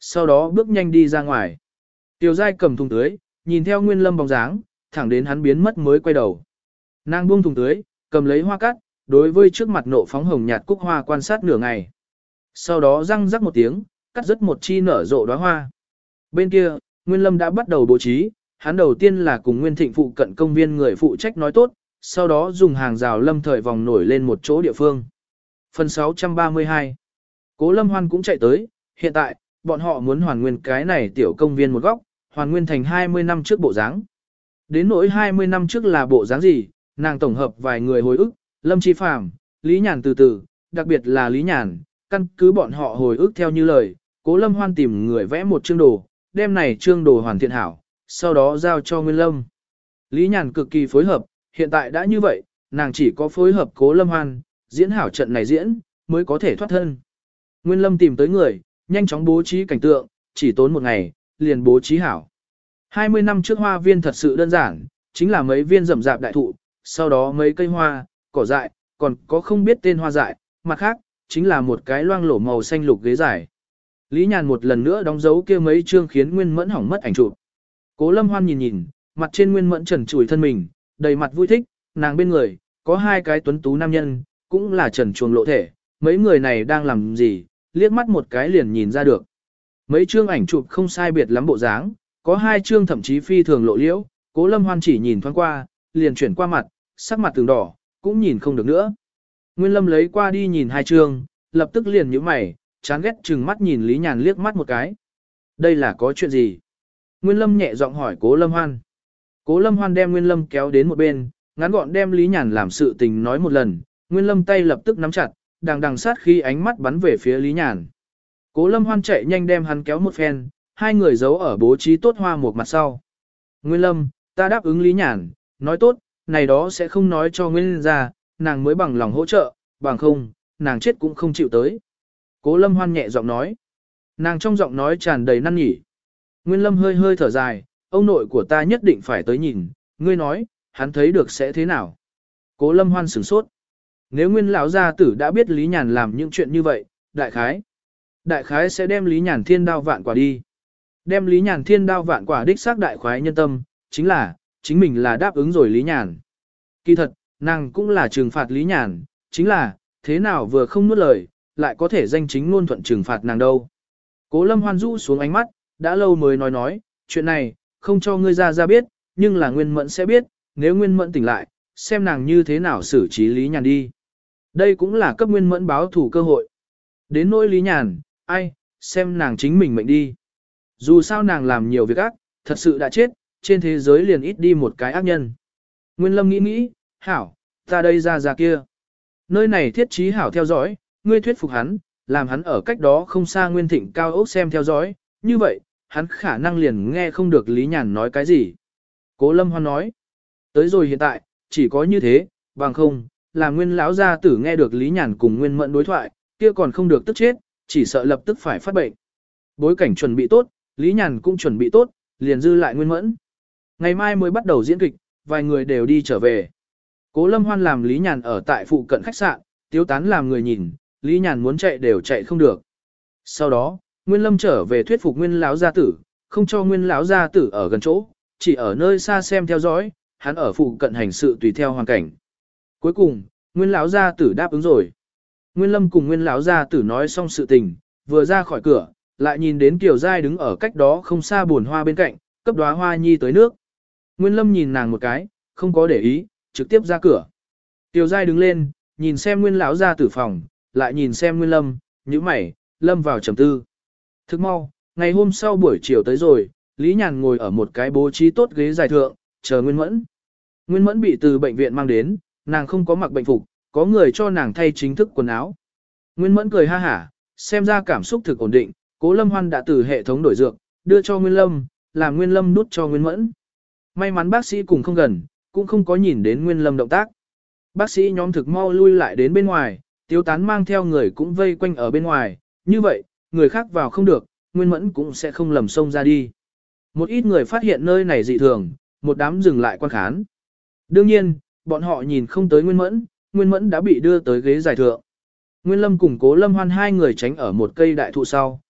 sau đó bước nhanh đi ra ngoài. Tiểu giai cầm thùng tưới, nhìn theo Nguyên Lâm bóng dáng, thẳng đến hắn biến mất mới quay đầu. Nàng buông thùng tưới, cầm lấy hoa cắt, đối với trước mặt nộ phóng hồng nhạt cúc hoa quan sát nửa ngày. Sau đó răng rắc một tiếng, cắt rứt một chi nở rộ đóa hoa. Bên kia, Nguyên Lâm đã bắt đầu bố trí, hắn đầu tiên là cùng Nguyên Thịnh phụ cận công viên người phụ trách nói tốt, sau đó dùng hàng rào lâm thời vòng nổi lên một chỗ địa phương. Phần sáu trăm ba mươi hai. Cố Lâm Hoan cũng chạy tới, hiện tại, bọn họ muốn hoàn nguyên cái này tiểu công viên một góc, hoàn nguyên thành hai mươi năm trước bộ dáng. Đến nỗi hai mươi năm trước là bộ dáng gì, nàng tổng hợp vài người hồi ức, Lâm Chi Phàm, Lý Nhàn từ từ, đặc biệt là Lý Nhàn, căn cứ bọn họ hồi ức theo như lời, Cố Lâm Hoan tìm người vẽ một chương đồ, đem này chương đồ hoàn thiện hảo, sau đó giao cho Nguyên Lâm. Lý Nhàn cực kỳ phối hợp, hiện tại đã như vậy, nàng chỉ có phối hợp Cố Lâm Hoan, diễn hảo trận này diễn, mới có thể thoát thân. Nguyên Lâm tìm tới người, nhanh chóng bố trí cảnh tượng, chỉ tốn một ngày, liền bố trí hảo. hai mươi năm trước hoa viên thật sự đơn giản, chính là mấy viên rậm rạp đại thụ, sau đó mấy cây hoa, cỏ dại, còn có không biết tên hoa dại, mặt khác, chính là một cái loang lổ màu xanh lục ghế dài. Lý Nhàn một lần nữa đóng dấu kia mấy chương khiến Nguyên Mẫn hỏng mất ảnh chụp. Cố Lâm Hoan nhìn nhìn, mặt trên Nguyên Mẫn trần trụi thân mình, đầy mặt vui thích, nàng bên người, có hai cái tuấn tú nam nhân, cũng là trần truồng lộ thể, mấy người này đang làm gì, liếc mắt một cái liền nhìn ra được. Mấy chương ảnh chụp không sai biệt lắm bộ dáng, có hai chương thậm chí phi thường lộ liễu, Cố Lâm Hoan chỉ nhìn thoáng qua, liền chuyển qua mặt, sắc mặt từng đỏ, cũng nhìn không được nữa. Nguyên Lâm lấy qua đi nhìn hai chương, lập tức liền nhíu mày, chán ghét chừng mắt nhìn Lý Nhàn liếc mắt một cái. Đây là có chuyện gì? Nguyên Lâm nhẹ giọng hỏi Cố Lâm Hoan. Cố Lâm Hoan đem Nguyên Lâm kéo đến một bên, ngắn gọn đem Lý Nhàn làm sự tình nói một lần, Nguyên Lâm tay lập tức nắm chặt, đằng đằng sát khi ánh mắt bắn về phía Lý Nhàn. Cố Lâm Hoan chạy nhanh đem hắn kéo một phen, hai người giấu ở bố trí tốt hoa một mặt sau. Nguyên Lâm, ta đáp ứng Lý Nhàn, nói tốt, này đó sẽ không nói cho Nguyên ra, nàng mới bằng lòng hỗ trợ, bằng không, nàng chết cũng không chịu tới. Cố Lâm Hoan nhẹ giọng nói. Nàng trong giọng nói tràn đầy năn nỉ. Nguyên Lâm hơi hơi thở dài, ông nội của ta nhất định phải tới nhìn, ngươi nói, hắn thấy được sẽ thế nào. Cố Lâm Hoan sửng sốt. Nếu Nguyên lão gia tử đã biết Lý Nhàn làm những chuyện như vậy, đại khái. Đại khái sẽ đem Lý Nhàn thiên đao vạn quả đi. Đem Lý Nhàn thiên đao vạn quả đích xác đại khoái nhân tâm, chính là, chính mình là đáp ứng rồi Lý Nhàn. Kỳ thật, nàng cũng là trừng phạt Lý Nhàn, chính là, thế nào vừa không nuốt lời, lại có thể danh chính ngôn thuận trừng phạt nàng đâu. Cố Lâm Hoan rũ xuống ánh mắt, đã lâu mới nói nói, chuyện này, không cho ngươi ra ra biết, nhưng là Nguyên Mẫn sẽ biết, nếu Nguyên Mẫn tỉnh lại, xem nàng như thế nào xử trí Lý Nhàn đi. Đây cũng là cấp Nguyên Mẫn báo thủ cơ hội. Đến nỗi Lý Nhàn, ai, xem nàng chính mình mệnh đi. Dù sao nàng làm nhiều việc ác, thật sự đã chết, trên thế giới liền ít đi một cái ác nhân. Nguyên Lâm nghĩ nghĩ, hảo, ta đây ra ra kia. Nơi này thiết trí hảo theo dõi, ngươi thuyết phục hắn, làm hắn ở cách đó không xa Nguyên Thịnh cao ốc xem theo dõi, như vậy, hắn khả năng liền nghe không được Lý Nhàn nói cái gì. Cố Lâm Hoan nói, tới rồi hiện tại, chỉ có như thế, bằng không, là Nguyên lão gia tử nghe được Lý Nhàn cùng Nguyên Mẫn đối thoại, kia còn không được tức chết, chỉ sợ lập tức phải phát bệnh. Bối cảnh chuẩn bị tốt, Lý Nhàn cũng chuẩn bị tốt, liền dư lại Nguyên Mẫn. Ngày mai mới bắt đầu diễn kịch, vài người đều đi trở về. Cố Lâm Hoan làm Lý Nhàn ở tại phụ cận khách sạn, Tiếu Tán làm người nhìn, Lý Nhàn muốn chạy đều chạy không được. Sau đó, Nguyên Lâm trở về thuyết phục Nguyên lão gia tử, không cho Nguyên lão gia tử ở gần chỗ, chỉ ở nơi xa xem theo dõi, hắn ở phụ cận hành sự tùy theo hoàn cảnh. Cuối cùng, Nguyên lão gia tử đáp ứng rồi. Nguyên Lâm cùng Nguyên lão gia tử nói xong sự tình, vừa ra khỏi cửa, lại nhìn đến Kiều Giai đứng ở cách đó không xa buồn hoa bên cạnh, cấp đóa hoa nhi tới nước. Nguyên Lâm nhìn nàng một cái, không có để ý, trực tiếp ra cửa. Kiều Giai đứng lên, nhìn xem Nguyên lão gia tử phòng, lại nhìn xem Nguyên Lâm, nhíu mày, lâm vào trầm tư. Thức mau, ngày hôm sau buổi chiều tới rồi, Lý Nhàn ngồi ở một cái bố trí tốt ghế dài thượng, chờ Nguyên Mẫn. Nguyên Mẫn bị từ bệnh viện mang đến, nàng không có mặc bệnh phục, có người cho nàng thay chính thức quần áo. Nguyên Mẫn cười ha hả, xem ra cảm xúc thực ổn định, Cố Lâm Hoan đã từ hệ thống đổi dược, đưa cho Nguyên Lâm, làm Nguyên Lâm nút cho Nguyên Mẫn. May mắn bác sĩ cùng không gần, cũng không có nhìn đến Nguyên Lâm động tác. Bác sĩ nhóm thực mau lui lại đến bên ngoài, Tiếu Tán mang theo người cũng vây quanh ở bên ngoài, như vậy, người khác vào không được, Nguyên Mẫn cũng sẽ không lầm sông ra đi. Một ít người phát hiện nơi này dị thường, một đám dừng lại quan khán. Đương nhiên, bọn họ nhìn không tới Nguyên Mẫn, Nguyên Mẫn đã bị đưa tới ghế giải thượng. Nguyên Lâm cùng Cố Lâm Hoan hai người tránh ở một cây đại thụ sau,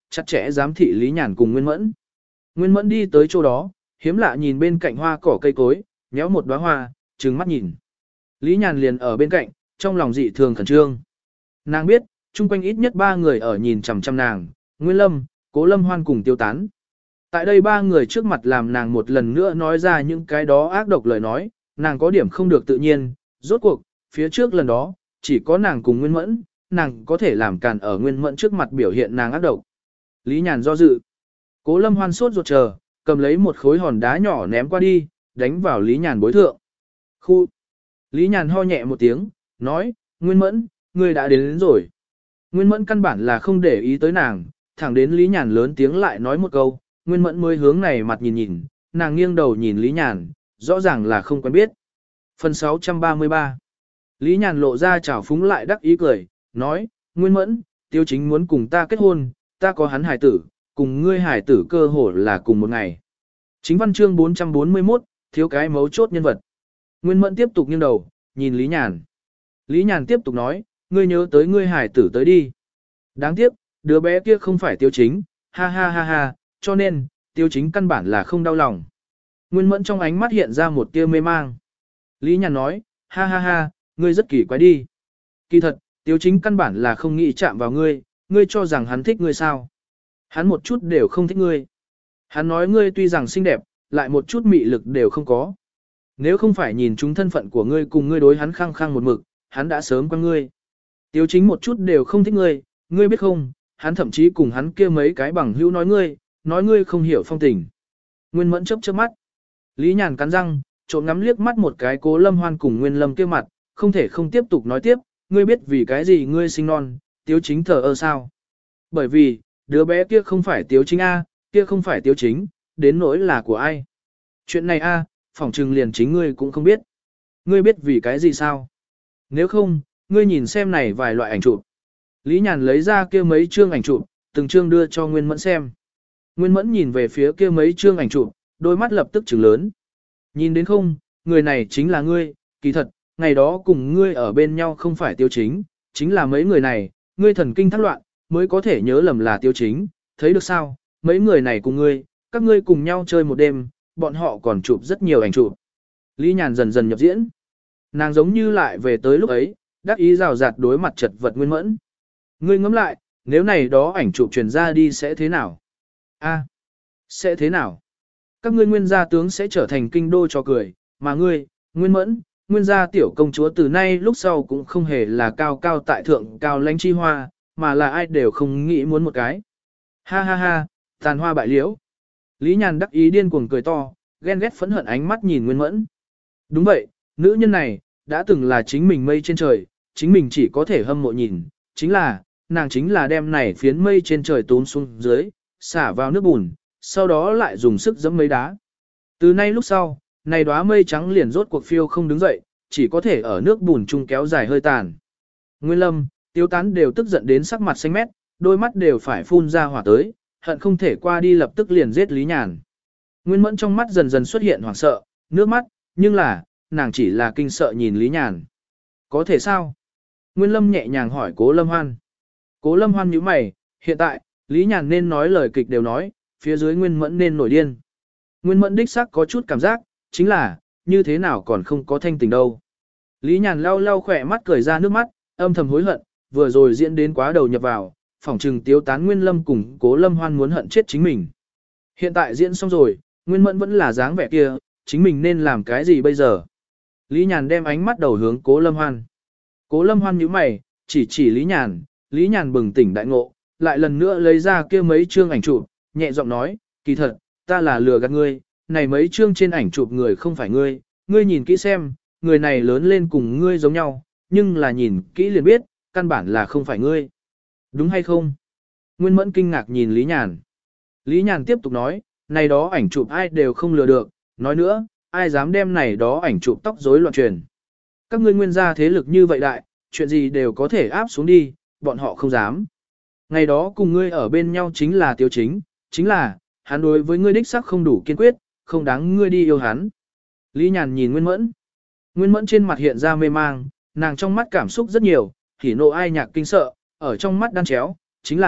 chặt chẽ giám thị Lý Nhàn cùng Nguyên Mẫn. Nguyên Mẫn đi tới chỗ đó, hiếm lạ nhìn bên cạnh hoa cỏ cây cối, nhéo một đóa hoa, trừng mắt nhìn. Lý Nhàn liền ở bên cạnh, trong lòng dị thường khẩn trương. Nàng biết, chung quanh ít nhất ba người ở nhìn chằm chằm nàng, Nguyên Lâm, Cố Lâm Hoan cùng Tiêu Tán. Tại đây ba người trước mặt làm nàng một lần nữa nói ra những cái đó ác độc lời nói, nàng có điểm không được tự nhiên, rốt cuộc, phía trước lần đó, chỉ có nàng cùng Nguyên Mẫn, nàng có thể làm càn ở Nguyên Mẫn trước mặt biểu hiện nàng ác độc. Lý Nhàn do dự. Cố Lâm Hoan sốt ruột chờ, cầm lấy một khối hòn đá nhỏ ném qua đi, đánh vào Lý Nhàn bối thượng. Khu. Lý Nhàn ho nhẹ một tiếng, nói, Nguyên Mẫn, ngươi đã đến, đến rồi. Nguyên Mẫn căn bản là không để ý tới nàng, thẳng đến Lý Nhàn lớn tiếng lại nói một câu, Nguyên Mẫn mới hướng này mặt nhìn nhìn, nàng nghiêng đầu nhìn Lý Nhàn, rõ ràng là không quen biết. Phần sáu trăm ba mươi ba. Lý Nhàn lộ ra chảo phúng lại đắc ý cười, nói, Nguyên Mẫn, Tiêu Chính muốn cùng ta kết hôn, ta có hắn hài tử, cùng ngươi hài tử cơ hồ là cùng một ngày. Chính văn chương bốn trăm bốn mươi mốt, thiếu cái mấu chốt nhân vật. Nguyên Mẫn tiếp tục nghiêng đầu, nhìn Lý Nhàn. Lý Nhàn tiếp tục nói, ngươi nhớ tới ngươi hài tử tới đi. Đáng tiếc, đứa bé kia không phải Tiêu Chính, ha ha ha ha, cho nên, Tiêu Chính căn bản là không đau lòng. Nguyên Mẫn trong ánh mắt hiện ra một tia mê mang. Lý Nhàn nói, ha ha ha, ngươi rất kỳ quái đi. Kỳ thật, Tiêu Chính căn bản là không nghĩ chạm vào ngươi, ngươi cho rằng hắn thích ngươi sao. Hắn một chút đều không thích ngươi. Hắn nói ngươi tuy rằng xinh đẹp, lại một chút mị lực đều không có. Nếu không phải nhìn chúng thân phận của ngươi cùng ngươi đối hắn khăng khăng một mực, hắn đã sớm qua ngươi. Tiêu Chính một chút đều không thích ngươi, ngươi biết không, hắn thậm chí cùng hắn kia mấy cái bằng hữu nói ngươi, nói ngươi không hiểu phong tình. Nguyên Mẫn chớp chớp mắt. Lý Nhàn cắn răng, trộm ngắm liếc mắt một cái Cố Lâm Hoan cùng Nguyên Lâm kia mặt, không thể không tiếp tục nói tiếp, ngươi biết vì cái gì ngươi sinh non, Tiêu Chính thờ ơ sao? Bởi vì, đứa bé kia không phải Tiêu Chính A, kia không phải Tiêu Chính, đến nỗi là của ai? Chuyện này A, phỏng trừng liền chính ngươi cũng không biết. Ngươi biết vì cái gì sao? Nếu không, ngươi nhìn xem này vài loại ảnh chụp. Lý Nhàn lấy ra kia mấy chương ảnh chụp, từng chương đưa cho Nguyên Mẫn xem. Nguyên Mẫn nhìn về phía kia mấy chương ảnh chụp, đôi mắt lập tức trừng lớn. Nhìn đến không, người này chính là ngươi, kỳ thật, ngày đó cùng ngươi ở bên nhau không phải Tiêu Chính, chính là mấy người này, ngươi thần kinh thác loạn, mới có thể nhớ lầm là Tiêu Chính, thấy được sao, mấy người này cùng ngươi, các ngươi cùng nhau chơi một đêm, bọn họ còn chụp rất nhiều ảnh chụp. Lý Nhàn dần dần nhập diễn. Nàng giống như lại về tới lúc ấy, đắc ý rào rạt đối mặt chật vật Nguyên Mẫn. Ngươi ngẫm lại, nếu này đó ảnh chụp truyền ra đi sẽ thế nào? A, sẽ thế nào? Các ngươi Nguyên gia tướng sẽ trở thành kinh đô cho cười, mà ngươi, Nguyên Mẫn, Nguyên gia tiểu công chúa từ nay lúc sau cũng không hề là cao cao tại thượng cao lãnh chi hoa, mà là ai đều không nghĩ muốn một cái. Ha ha ha, tàn hoa bại liễu. Lý Nhàn đắc ý điên cuồng cười to, ghen ghét phẫn hận ánh mắt nhìn Nguyên Mẫn. Đúng vậy, nữ nhân này, đã từng là chính mình mây trên trời, chính mình chỉ có thể hâm mộ nhìn, chính là, nàng chính là đem này phiến mây trên trời tốn xuống dưới, xả vào nước bùn, sau đó lại dùng sức giẫm mấy đá. Từ nay lúc sau, này đóa mây trắng liền rốt cuộc phiêu không đứng dậy, chỉ có thể ở nước bùn chung kéo dài hơi tàn. Nguyên Lâm, Tiêu Tán đều tức giận đến sắc mặt xanh mét, đôi mắt đều phải phun ra hỏa tới, hận không thể qua đi lập tức liền giết Lý Nhàn. Nguyên Mẫn trong mắt dần dần xuất hiện hoảng sợ, nước mắt, nhưng là, nàng chỉ là kinh sợ nhìn Lý Nhàn. Có thể sao? Nguyên Lâm nhẹ nhàng hỏi Cố Lâm Hoan. Cố Lâm Hoan nhíu mày, hiện tại, Lý Nhàn nên nói lời kịch đều nói, phía dưới Nguyên Mẫn nên nổi điên. Nguyên Mẫn đích xác có chút cảm giác, chính là, như thế nào còn không có thanh tình đâu. Lý Nhàn lau lau khỏe mắt cười ra nước mắt, âm thầm hối hận, vừa rồi diễn đến quá đầu nhập vào, phỏng trừng Tiêu Tán Nguyên Lâm cùng Cố Lâm Hoan muốn hận chết chính mình. Hiện tại diễn xong rồi, Nguyên Mẫn vẫn là dáng vẻ kia, chính mình nên làm cái gì bây giờ? Lý Nhàn đem ánh mắt đầu hướng Cố Lâm Hoan. Cố Lâm Hoan nhíu mày, chỉ chỉ Lý Nhàn, Lý Nhàn bừng tỉnh đại ngộ, lại lần nữa lấy ra kia mấy chương ảnh chụp, nhẹ giọng nói, kỳ thật, ta là lừa gạt ngươi, này mấy chương trên ảnh chụp người không phải ngươi, ngươi nhìn kỹ xem, người này lớn lên cùng ngươi giống nhau, nhưng là nhìn kỹ liền biết, căn bản là không phải ngươi. Đúng hay không? Nguyên Mẫn kinh ngạc nhìn Lý Nhàn. Lý Nhàn tiếp tục nói, này đó ảnh chụp ai đều không lừa được, nói nữa, ai dám đem này đó ảnh chụp tóc rối loạn truyền. Các ngươi Nguyên gia thế lực như vậy đại, chuyện gì đều có thể áp xuống đi, bọn họ không dám. Ngày đó cùng ngươi ở bên nhau chính là Tiêu Chính, chính là, hắn đối với ngươi đích sắc không đủ kiên quyết, không đáng ngươi đi yêu hắn. Lý Nhàn nhìn Nguyên Mẫn. Nguyên Mẫn trên mặt hiện ra mê mang, nàng trong mắt cảm xúc rất nhiều, hỉ nộ ai nhạc kinh sợ, ở trong mắt đan chéo, chính là,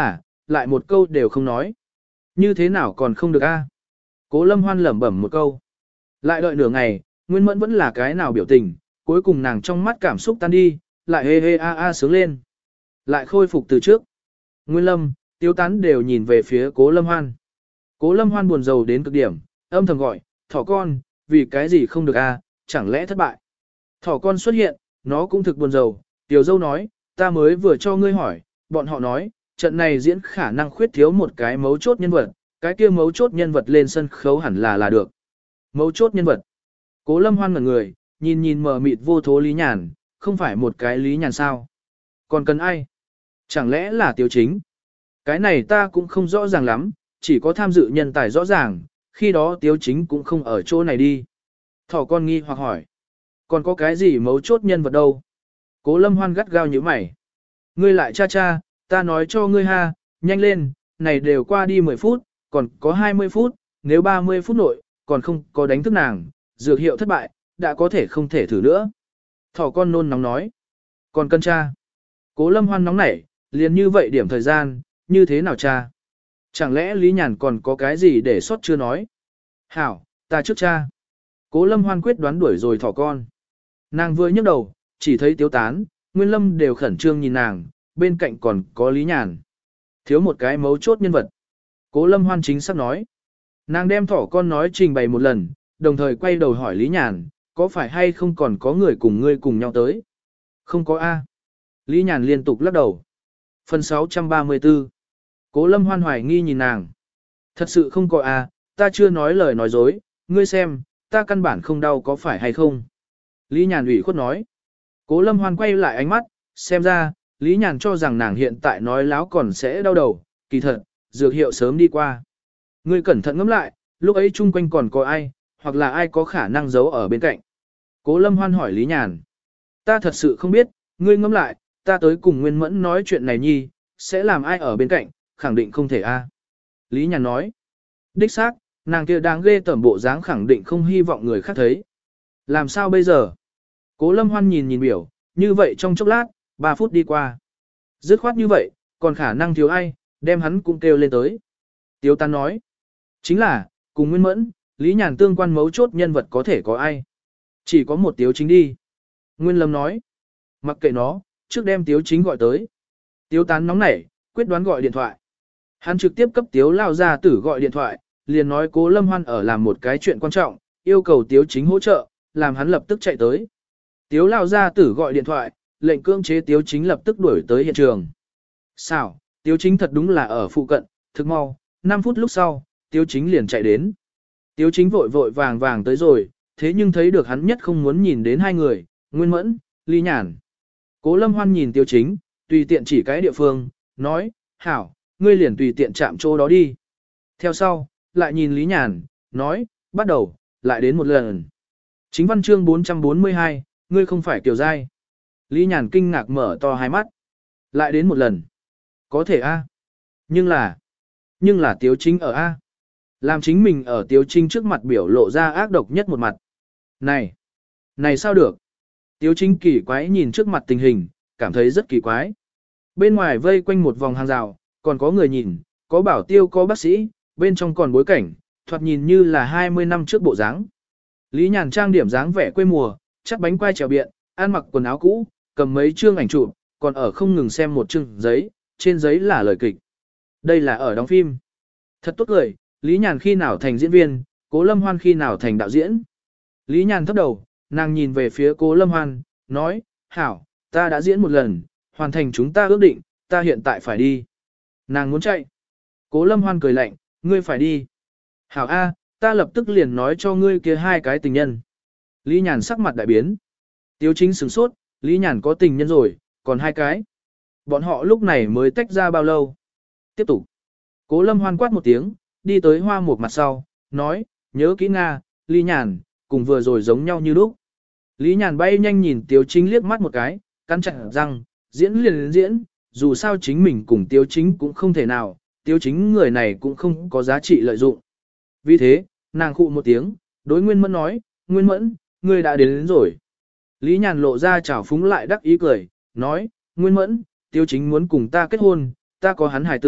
lại một câu đều không nói. Như thế nào còn không được a? Cố Lâm Hoan lẩm bẩm một câu. Lại đợi nửa ngày, Nguyên Mẫn vẫn là cái nào biểu tình, cuối cùng nàng trong mắt cảm xúc tan đi, lại hê hê a a sướng lên. Lại khôi phục từ trước. Nguyên Lâm, Tiêu Tán đều nhìn về phía Cố Lâm Hoan. Cố Lâm Hoan buồn rầu đến cực điểm, âm thầm gọi, thỏ con, vì cái gì không được a, chẳng lẽ thất bại. Thỏ con xuất hiện, nó cũng thực buồn rầu, Tiểu dâu nói, ta mới vừa cho ngươi hỏi, bọn họ nói, trận này diễn khả năng khuyết thiếu một cái mấu chốt nhân vật, cái kia mấu chốt nhân vật lên sân khấu hẳn là là được. Mấu chốt nhân vật. Cố Lâm Hoan ngẩn người, nhìn nhìn mờ mịt vô thố Lý Nhàn, không phải một cái Lý Nhàn sao. Còn cần ai? Chẳng lẽ là Tiếu Chính? Cái này ta cũng không rõ ràng lắm, chỉ có tham dự nhân tài rõ ràng, khi đó Tiếu Chính cũng không ở chỗ này đi. Thỏ con nghi hoặc hỏi. Còn có cái gì mấu chốt nhân vật đâu? Cố Lâm Hoan gắt gao như mày. Ngươi lại cha cha, ta nói cho ngươi ha, nhanh lên, này đều qua đi mười phút, còn có hai mươi phút, nếu ba mươi phút nội, còn không có đánh thức nàng, dược hiệu thất bại, đã có thể không thể thử nữa. Thỏ con nôn nóng nói. Còn cân cha. Cố Lâm Hoan nóng nảy, liền như vậy điểm thời gian, như thế nào cha? Chẳng lẽ Lý Nhàn còn có cái gì để sót chưa nói? Hảo, ta trước cha. Cố Lâm Hoan quyết đoán đuổi rồi thỏ con. Nàng vừa nhấc đầu, chỉ thấy Tiếu Tán, Nguyên Lâm đều khẩn trương nhìn nàng, bên cạnh còn có Lý Nhàn. Thiếu một cái mấu chốt nhân vật. Cố Lâm Hoan chính xác nói. Nàng đem thỏ con nói trình bày một lần, đồng thời quay đầu hỏi Lý Nhàn, có phải hay không còn có người cùng ngươi cùng nhau tới? Không có A. Lý Nhàn liên tục lắc đầu. Phần sáu trăm ba mươi tư. Cố Lâm Hoan hoài nghi nhìn nàng. Thật sự không có A, ta chưa nói lời nói dối, ngươi xem, ta căn bản không đau có phải hay không? Lý Nhàn ủy khuất nói. Cố Lâm Hoan quay lại ánh mắt, xem ra, Lý Nhàn cho rằng nàng hiện tại nói láo còn sẽ đau đầu, kỳ thật, dược hiệu sớm đi qua. Ngươi cẩn thận ngẫm lại, lúc ấy chung quanh còn có ai, hoặc là ai có khả năng giấu ở bên cạnh. Cố Lâm Hoan hỏi Lý Nhàn. Ta thật sự không biết, ngươi ngẫm lại, ta tới cùng Nguyên Mẫn nói chuyện này nhi, sẽ làm ai ở bên cạnh, khẳng định không thể a. Lý Nhàn nói. Đích xác, nàng kia đang ghê tởm bộ dáng khẳng định không hy vọng người khác thấy. Làm sao bây giờ? Cố Lâm Hoan nhìn nhìn biểu, như vậy trong chốc lát, ba phút đi qua. Dứt khoát như vậy, còn khả năng thiếu ai, đem hắn cũng kêu lên tới. Tiếu Tán nói. Chính là, cùng Nguyên Mẫn, Lý Nhàn tương quan mấu chốt nhân vật có thể có ai. Chỉ có một Tiếu Chính đi. Nguyên Lâm nói. Mặc kệ nó, trước đem Tiếu Chính gọi tới. Tiếu Tán nóng nảy, quyết đoán gọi điện thoại. Hắn trực tiếp cấp Tiếu Lao Gia Tử gọi điện thoại, liền nói Cố Lâm Hoan ở làm một cái chuyện quan trọng, yêu cầu Tiếu Chính hỗ trợ, làm hắn lập tức chạy tới. Tiếu Lao Gia Tử gọi điện thoại, lệnh cưỡng chế Tiếu Chính lập tức đuổi tới hiện trường. Sao, Tiếu Chính thật đúng là ở phụ cận, thực mau, năm phút lúc sau, Tiếu Chính liền chạy đến. Tiếu Chính vội vội vàng vàng tới rồi, thế nhưng thấy được hắn nhất không muốn nhìn đến hai người, Nguyên Mẫn, Lý Nhàn. Cố Lâm Hoan nhìn Tiếu Chính, tùy tiện chỉ cái địa phương, nói, hảo, ngươi liền tùy tiện chạm chỗ đó đi. Theo sau, lại nhìn Lý Nhàn, nói, bắt đầu, lại đến một lần. Chính văn chương bốn trăm bốn mươi hai, ngươi không phải Kiều Giai. Lý Nhàn kinh ngạc mở to hai mắt. Lại đến một lần. Có thể a, nhưng là, nhưng là Tiếu Chính ở a. Làm chính mình ở Tiếu Chính trước mặt biểu lộ ra ác độc nhất một mặt. Này, này sao được? Tiếu Chính kỳ quái nhìn trước mặt tình hình, cảm thấy rất kỳ quái. Bên ngoài vây quanh một vòng hàng rào, còn có người nhìn, có bảo tiêu có bác sĩ, bên trong còn bối cảnh, thoạt nhìn như là hai mươi năm trước bộ dáng. Lý Nhàn trang điểm dáng vẻ quê mùa, chắc bánh quai trèo biện, ăn mặc quần áo cũ, cầm mấy chương ảnh chụp, còn ở không ngừng xem một chương giấy, trên giấy là lời kịch. Đây là ở đóng phim. Thật tốt cười, Lý Nhàn khi nào thành diễn viên, Cố Lâm Hoan khi nào thành đạo diễn. Lý Nhàn thấp đầu, nàng nhìn về phía Cố Lâm Hoan, nói, hảo, ta đã diễn một lần, hoàn thành chúng ta ước định, ta hiện tại phải đi. Nàng muốn chạy. Cố Lâm Hoan cười lạnh, ngươi phải đi. Hảo A, ta lập tức liền nói cho ngươi kia hai cái tình nhân. Lý Nhàn sắc mặt đại biến. Tiếu Chính sửng sốt, Lý Nhàn có tình nhân rồi, còn hai cái. Bọn họ lúc này mới tách ra bao lâu. Tiếp tục. Cố Lâm Hoan quát một tiếng, đi tới hoa một mặt sau, nói, nhớ kỹ Nga, Lý Nhàn, cùng vừa rồi giống nhau như lúc. Lý Nhàn bay nhanh nhìn Tiếu Chính liếc mắt một cái, cắn chặt răng, diễn liền diễn, dù sao chính mình cùng Tiếu Chính cũng không thể nào, Tiếu Chính người này cũng không có giá trị lợi dụng. Vì thế, nàng khụ một tiếng, đối Nguyên Mẫn nói, Nguyên Mẫn, ngươi đã đến, đến rồi. Lý Nhàn lộ ra chảo phúng lại đắc ý cười, nói, Nguyên Mẫn, Tiếu Chính muốn cùng ta kết hôn, ta có hắn hài tử,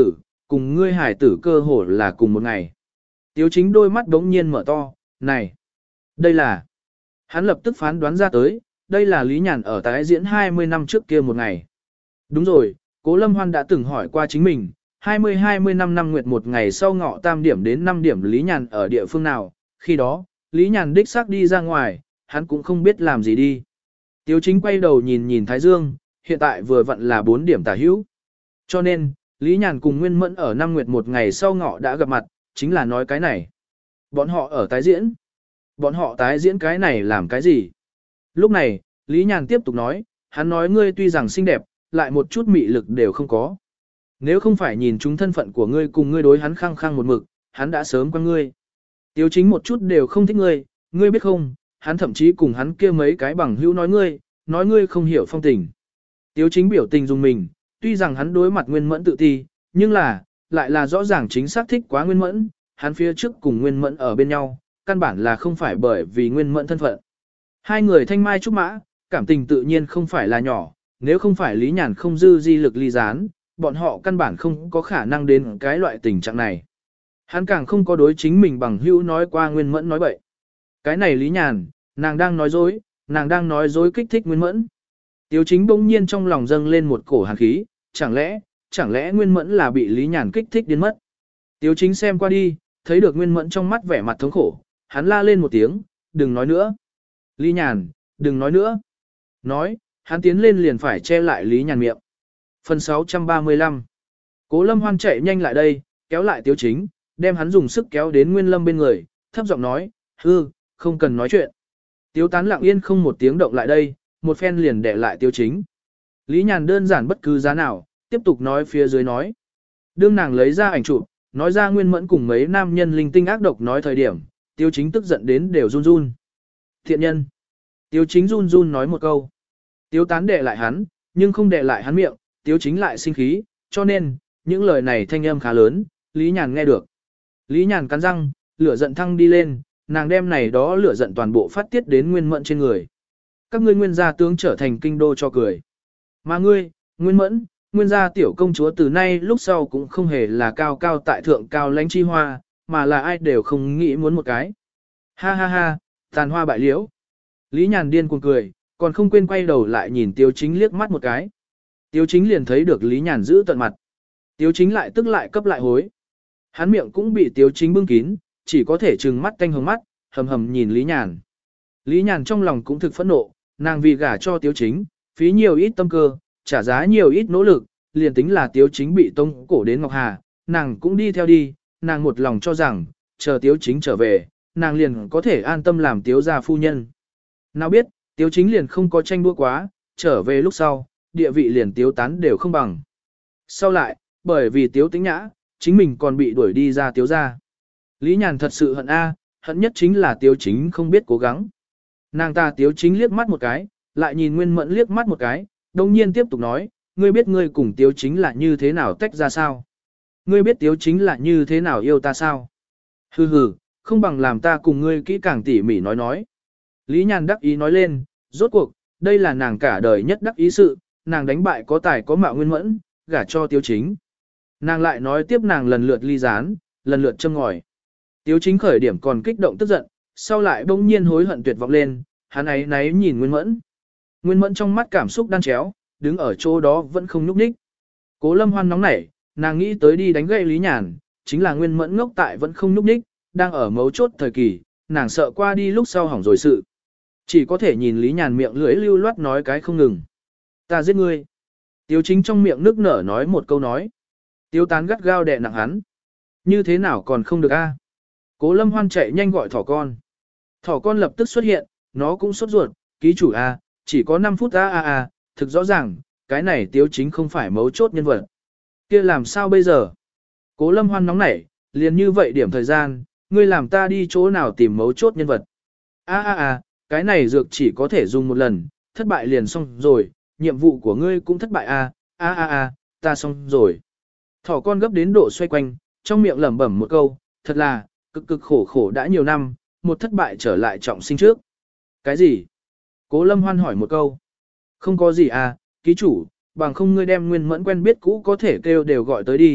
cùng ngươi hải tử cơ hồ là cùng một ngày. Tiếu chính đôi mắt đống nhiên mở to, này, đây là, hắn lập tức phán đoán ra tới, đây là Lý Nhàn ở tái diễn hai mươi năm trước kia một ngày. Đúng rồi, Cố Lâm Hoan đã từng hỏi qua chính mình, hai mươi hai mươi năm năm nguyệt một ngày sau ngọ tam điểm đến năm điểm Lý Nhàn ở địa phương nào, khi đó, Lý Nhàn đích xác đi ra ngoài, hắn cũng không biết làm gì đi. Tiếu chính quay đầu nhìn nhìn Thái Dương, hiện tại vừa vặn là bốn điểm tả hữu. Cho nên, Lý Nhàn cùng Nguyên Mẫn ở năm nguyệt một ngày sau ngọ đã gặp mặt, chính là nói cái này. Bọn họ ở tái diễn. Bọn họ tái diễn cái này làm cái gì? Lúc này, Lý Nhàn tiếp tục nói, hắn nói ngươi tuy rằng xinh đẹp, lại một chút mị lực đều không có. Nếu không phải nhìn chúng thân phận của ngươi cùng ngươi đối hắn khăng khăng một mực, hắn đã sớm qua ngươi. Tiếu chính một chút đều không thích ngươi, ngươi biết không, hắn thậm chí cùng hắn kia mấy cái bằng hữu nói ngươi, nói ngươi không hiểu phong tình. Tiếu chính biểu tình dùng mình, tuy rằng hắn đối mặt Nguyên Mẫn tự ti, nhưng là, lại là rõ ràng chính xác thích quá Nguyên Mẫn, hắn phía trước cùng Nguyên Mẫn ở bên nhau, căn bản là không phải bởi vì Nguyên Mẫn thân phận. Hai người thanh mai trúc mã, cảm tình tự nhiên không phải là nhỏ, nếu không phải Lý Nhàn không dư di lực ly gián, bọn họ căn bản không có khả năng đến cái loại tình trạng này. Hắn càng không có đối chính mình bằng hữu nói qua Nguyên Mẫn nói bậy. Cái này Lý Nhàn, nàng đang nói dối, nàng đang nói dối kích thích Nguyên Mẫn. Tiếu chính bỗng nhiên trong lòng dâng lên một cổ hàn khí, chẳng lẽ, chẳng lẽ Nguyên Mẫn là bị Lý Nhàn kích thích đến mất. Tiếu chính xem qua đi, thấy được Nguyên Mẫn trong mắt vẻ mặt thống khổ, hắn la lên một tiếng, đừng nói nữa. Lý Nhàn, đừng nói nữa. Nói, hắn tiến lên liền phải che lại Lý Nhàn miệng. Phần sáu trăm ba mươi lăm. Cố Lâm Hoan chạy nhanh lại đây, kéo lại Tiếu chính, đem hắn dùng sức kéo đến Nguyên Lâm bên người, thấp giọng nói, hư, không cần nói chuyện. Tiếu tán lặng yên không một tiếng động lại đây, một phen liền đè lại Tiếu chính. Lý Nhàn đơn giản bất cứ giá nào, tiếp tục nói phía dưới nói. Đương nàng lấy ra ảnh chụp, nói ra Nguyên Mẫn cùng mấy nam nhân linh tinh ác độc nói thời điểm, Tiếu chính tức giận đến đều run run. Thiện nhân. Tiếu chính run run nói một câu. Tiếu tán đè lại hắn, nhưng không đè lại hắn miệng, Tiếu chính lại sinh khí, cho nên, những lời này thanh âm khá lớn, Lý Nhàn nghe được. Lý Nhàn cắn răng, lửa giận thăng đi lên, nàng đem này đó lửa giận toàn bộ phát tiết đến Nguyên Mẫn trên người. Các ngươi Nguyên gia tướng trở thành kinh đô cho cười. Mà ngươi, Nguyên Mẫn, Nguyên gia tiểu công chúa từ nay lúc sau cũng không hề là cao cao tại thượng cao lãnh chi hoa, mà là ai đều không nghĩ muốn một cái. Ha ha ha, tàn hoa bại liễu. Lý Nhàn điên cuồng cười, còn không quên quay đầu lại nhìn Tiếu chính liếc mắt một cái. Tiếu chính liền thấy được Lý Nhàn giữ tận mặt. Tiếu chính lại tức lại cấp lại hối. Hắn miệng cũng bị Tiếu chính bưng kín, chỉ có thể trừng mắt tanh hồng mắt, hầm hầm nhìn Lý Nhàn. Lý Nhàn trong lòng cũng thực phẫn nộ, nàng vì gả cho Tiếu chính, phí nhiều ít tâm cơ, trả giá nhiều ít nỗ lực, liền tính là Tiếu chính bị tông cổ đến Ngọc Hà, nàng cũng đi theo đi, nàng một lòng cho rằng, chờ Tiếu chính trở về, nàng liền có thể an tâm làm Tiếu gia phu nhân. Nào biết, Tiếu chính liền không có tranh đua quá, trở về lúc sau, địa vị liền Tiếu tán đều không bằng. Sau lại, bởi vì Tiếu tính nhã, chính mình còn bị đuổi đi ra Tiếu gia. Lý Nhàn thật sự hận A, hận nhất chính là Tiếu chính không biết cố gắng. Nàng ta Tiếu chính liếc mắt một cái, lại nhìn Nguyên Mẫn liếc mắt một cái, đồng nhiên tiếp tục nói, ngươi biết ngươi cùng Tiếu chính là như thế nào tách ra sao? Ngươi biết Tiếu chính là như thế nào yêu ta sao? Hừ hừ, không bằng làm ta cùng ngươi kỹ càng tỉ mỉ nói nói. Lý Nhàn đắc ý nói lên, rốt cuộc, đây là nàng cả đời nhất đắc ý sự, nàng đánh bại có tài có mạo Nguyên Mẫn, gả cho Tiếu chính. Nàng lại nói tiếp nàng lần lượt ly gián, lần lượt châm ngòi. Tiếu chính khởi điểm còn kích động tức giận, sau lại bỗng nhiên hối hận tuyệt vọng lên, hắn ấy náy nhìn Nguyên Mẫn. Nguyên Mẫn trong mắt cảm xúc đan chéo, đứng ở chỗ đó vẫn không nhúc nhích. Cố Lâm Hoan nóng nảy, nàng nghĩ tới đi đánh gậy Lý Nhàn, chính là Nguyên Mẫn ngốc tại vẫn không nhúc nhích, đang ở mấu chốt thời kỳ, nàng sợ qua đi lúc sau hỏng rồi sự. Chỉ có thể nhìn Lý Nhàn miệng lưỡi lưu loát nói cái không ngừng. Ta giết ngươi. Tiếu chính trong miệng nước nở nói một câu nói. Tiếu tán gắt gao đè nặng hắn. Như thế nào còn không được a? Cố Lâm Hoan chạy nhanh gọi thỏ con. Thỏ con lập tức xuất hiện, nó cũng sốt ruột, ký chủ a, chỉ có năm phút a a a, thực rõ ràng, cái này Tiếu chính không phải mấu chốt nhân vật. Kia làm sao bây giờ? Cố Lâm Hoan nóng nảy, liền như vậy điểm thời gian, ngươi làm ta đi chỗ nào tìm mấu chốt nhân vật. A a a, cái này dược chỉ có thể dùng một lần, thất bại liền xong rồi, nhiệm vụ của ngươi cũng thất bại a, a a a, ta xong rồi. Thỏ con gấp đến độ xoay quanh, trong miệng lẩm bẩm một câu, thật là, cực cực khổ khổ đã nhiều năm, một thất bại trở lại trọng sinh trước. Cái gì? Cố Lâm Hoan hỏi một câu. Không có gì à, ký chủ, bằng không ngươi đem Nguyên Mẫn quen biết cũ có thể kêu đều gọi tới đi,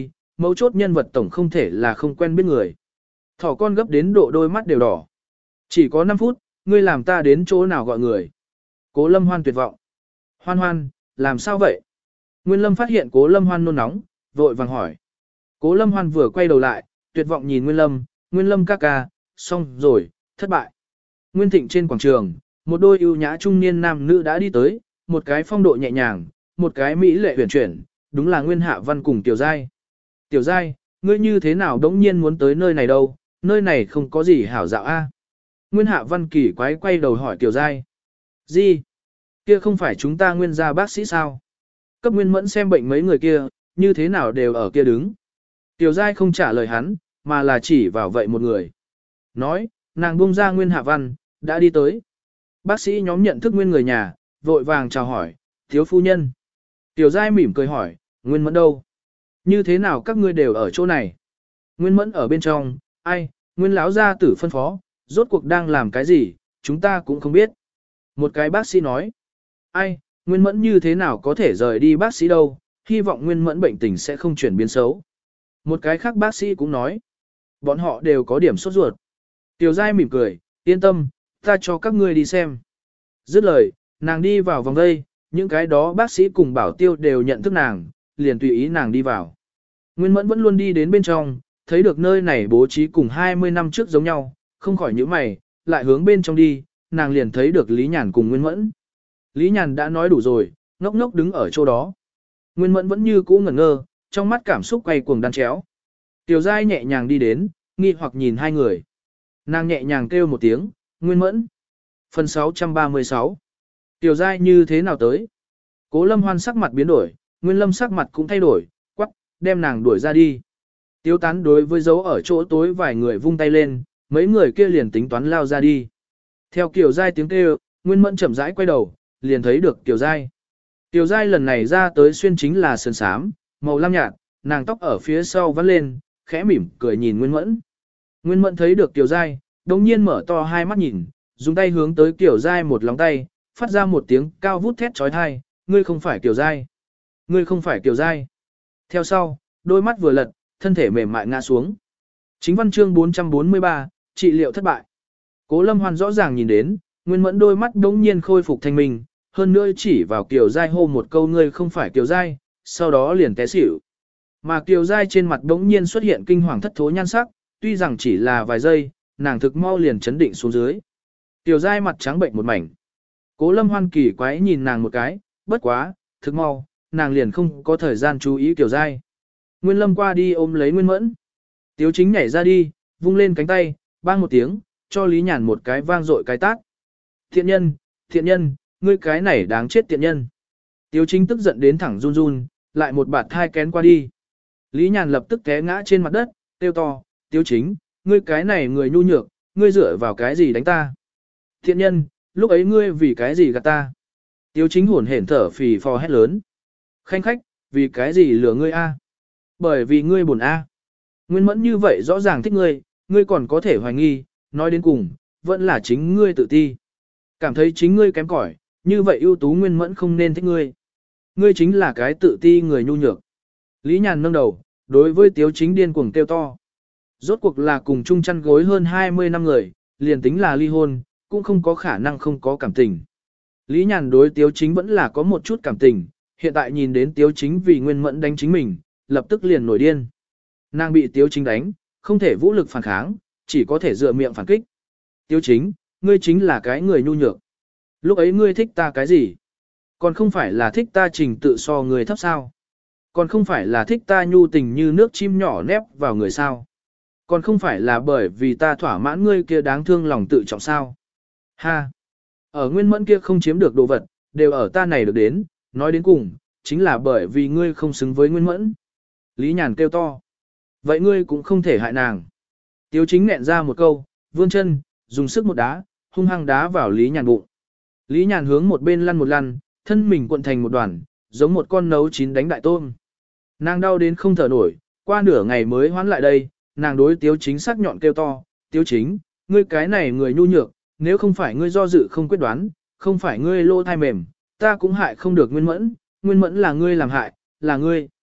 mấu chốt nhân vật tổng không thể là không quen biết người. Thỏ con gấp đến độ đôi mắt đều đỏ. Chỉ có năm phút, ngươi làm ta đến chỗ nào gọi người. Cố Lâm Hoan tuyệt vọng. Hoan Hoan, làm sao vậy? Nguyên Lâm phát hiện Cố Lâm Hoan nôn nóng, vội vàng hỏi. Cố Lâm Hoan vừa quay đầu lại, tuyệt vọng nhìn Nguyên Lâm, Nguyên Lâm ca ca, xong rồi, thất bại. Nguyên Thịnh trên quảng trường, một đôi ưu nhã trung niên nam nữ đã đi tới, một cái phong độ nhẹ nhàng, một cái mỹ lệ huyền chuyển, đúng là Nguyên Hạ Văn cùng Tiểu Giai. Tiểu Giai, ngươi như thế nào đống nhiên muốn tới nơi này đâu, nơi này không có gì hảo dạo a. Nguyên Hạ Văn kỳ quái quay đầu hỏi Tiểu Giai. Gì? Kia không phải chúng ta nguyên gia bác sĩ sao? Cấp Nguyên Mẫn xem bệnh mấy người kia, như thế nào đều ở kia đứng. Tiểu Giai không trả lời hắn, mà là chỉ vào vậy một người. Nói, nàng buông ra Nguyên Hạ Văn, đã đi tới. Bác sĩ nhóm nhận thức Nguyên người nhà, vội vàng chào hỏi, thiếu phu nhân. Tiểu Giai mỉm cười hỏi, Nguyên Mẫn đâu? Như thế nào các ngươi đều ở chỗ này? Nguyên Mẫn ở bên trong, ai, Nguyên lão gia tử phân phó, rốt cuộc đang làm cái gì, chúng ta cũng không biết. Một cái bác sĩ nói, ai, Nguyên Mẫn như thế nào có thể rời đi bác sĩ đâu, hy vọng Nguyên Mẫn bệnh tình sẽ không chuyển biến xấu. Một cái khác bác sĩ cũng nói, bọn họ đều có điểm sốt ruột. Tiểu Giai mỉm cười, yên tâm, ta cho các ngươi đi xem. Dứt lời, nàng đi vào vòng đây, những cái đó bác sĩ cùng bảo tiêu đều nhận thức nàng, liền tùy ý nàng đi vào. Nguyên Mẫn vẫn luôn đi đến bên trong, thấy được nơi này bố trí cùng hai mươi năm trước giống nhau, không khỏi nhíu mày, lại hướng bên trong đi, nàng liền thấy được Lý Nhàn cùng Nguyên Mẫn. Lý Nhàn đã nói đủ rồi, ngốc ngốc đứng ở chỗ đó. Nguyên Mẫn vẫn như cũ ngẩn ngơ, trong mắt cảm xúc quay cuồng đan chéo. Tiểu Giai nhẹ nhàng đi đến, nghi hoặc nhìn hai người. Nàng nhẹ nhàng kêu một tiếng, Nguyên Mẫn. Phần sáu trăm ba mươi sáu. Tiểu Giai như thế nào tới? Cố Lâm Hoan sắc mặt biến đổi, Nguyên Lâm sắc mặt cũng thay đổi, quắc, đem nàng đuổi ra đi. Tiêu Tán đối với dấu ở chỗ tối vài người vung tay lên, mấy người kia liền tính toán lao ra đi. Theo Kiều Giai tiếng kêu, Nguyên Mẫn chậm rãi quay đầu, liền thấy được Kiều Giai. Kiều Giai lần này ra tới xuyên chính là sơn sám, màu lam nhạt, nàng tóc ở phía sau vắt lên, khẽ mỉm cười nhìn Nguyên Mẫn. Nguyên Mẫn thấy được Kiều Giai, đồng nhiên mở to hai mắt nhìn, dùng tay hướng tới Kiều Giai một lòng tay, phát ra một tiếng cao vút thét trói thai, ngươi không phải Kiều Giai. Ngươi không phải Kiều Giai. Theo sau, đôi mắt vừa lật, thân thể mềm mại ngã xuống. Chính văn chương bốn trăm bốn mươi ba, trị liệu thất bại. Cố Lâm Hoan rõ ràng nhìn đến, Nguyên Mẫn đôi mắt đống nhiên khôi phục thanh minh, hơn nữa chỉ vào Kiều Giai hô một câu ngươi không phải Kiều Giai, sau đó liền té xỉu. Mà Kiều Giai trên mặt đống nhiên xuất hiện kinh hoàng thất thố nhan sắc, tuy rằng chỉ là vài giây, nàng thực mau liền chấn định xuống dưới. Kiều Giai mặt trắng bệnh một mảnh. Cố Lâm Hoan kỳ quái nhìn nàng một cái, bất quá, thực mau, nàng liền không có thời gian chú ý Kiều Giai. Nguyên Lâm qua đi ôm lấy Nguyên Mẫn. Tiếu Chính nhảy ra đi, vung lên cánh tay, bang một tiếng, cho Lý Nhàn một cái vang dội cái tát. Thiện nhân, thiện nhân, ngươi cái này đáng chết tiện nhân. Tiếu Chính tức giận đến thẳng run run, lại một bạt thai kén qua đi. Lý Nhàn lập tức té ngã trên mặt đất, kêu to, Tiếu Chính, ngươi cái này người nhu nhược, ngươi dựa vào cái gì đánh ta? Thiện nhân, lúc ấy ngươi vì cái gì gạt ta? Tiếu Chính hổn hển thở phì phò hét lớn. Khanh khách, vì cái gì lừa ngươi a? Bởi vì ngươi buồn a. Nguyên Mẫn như vậy rõ ràng thích ngươi, ngươi còn có thể hoài nghi, nói đến cùng, vẫn là chính ngươi tự ti. Cảm thấy chính ngươi kém cỏi, như vậy ưu tú Nguyên Mẫn không nên thích ngươi. Ngươi chính là cái tự ti người nhu nhược. Lý Nhàn nâng đầu, đối với Tiếu Chính điên cuồng kêu to. Rốt cuộc là cùng chung chăn gối hơn hai mươi năm người, liền tính là ly hôn, cũng không có khả năng không có cảm tình. Lý Nhàn đối Tiếu Chính vẫn là có một chút cảm tình, hiện tại nhìn đến Tiếu Chính vì Nguyên Mẫn đánh chính mình, lập tức liền nổi điên. Nàng bị Tiếu Chính đánh, không thể vũ lực phản kháng, chỉ có thể dựa miệng phản kích. Tiếu Chính, ngươi chính là cái người nhu nhược. Lúc ấy ngươi thích ta cái gì? Còn không phải là thích ta trình tự so người thấp sao? Còn không phải là thích ta nhu tình như nước chim nhỏ nép vào người sao? Còn không phải là bởi vì ta thỏa mãn ngươi kia đáng thương lòng tự trọng sao? Ha! Ở Nguyên Mẫn kia không chiếm được đồ vật, đều ở ta này được đến, nói đến cùng, chính là bởi vì ngươi không xứng với Nguyên Mẫn. Lý Nhàn kêu to. Vậy ngươi cũng không thể hại nàng. Tiếu Chính nẹn ra một câu, vươn chân, dùng sức một đá, hung hăng đá vào Lý Nhàn bụng. Lý Nhàn hướng một bên lăn một lăn, thân mình cuộn thành một đoàn, giống một con nấu chín đánh đại tôm. Nàng đau đến không thở nổi, qua nửa ngày mới hoán lại đây, nàng đối Tiếu Chính sắc nhọn kêu to, Tiếu Chính, ngươi cái này người nhu nhược, nếu không phải ngươi do dự không quyết đoán, không phải ngươi lô thai mềm, ta cũng hại không được Nguyên Mẫn, Nguyên Mẫn là ngươi làm hại, là ngươi.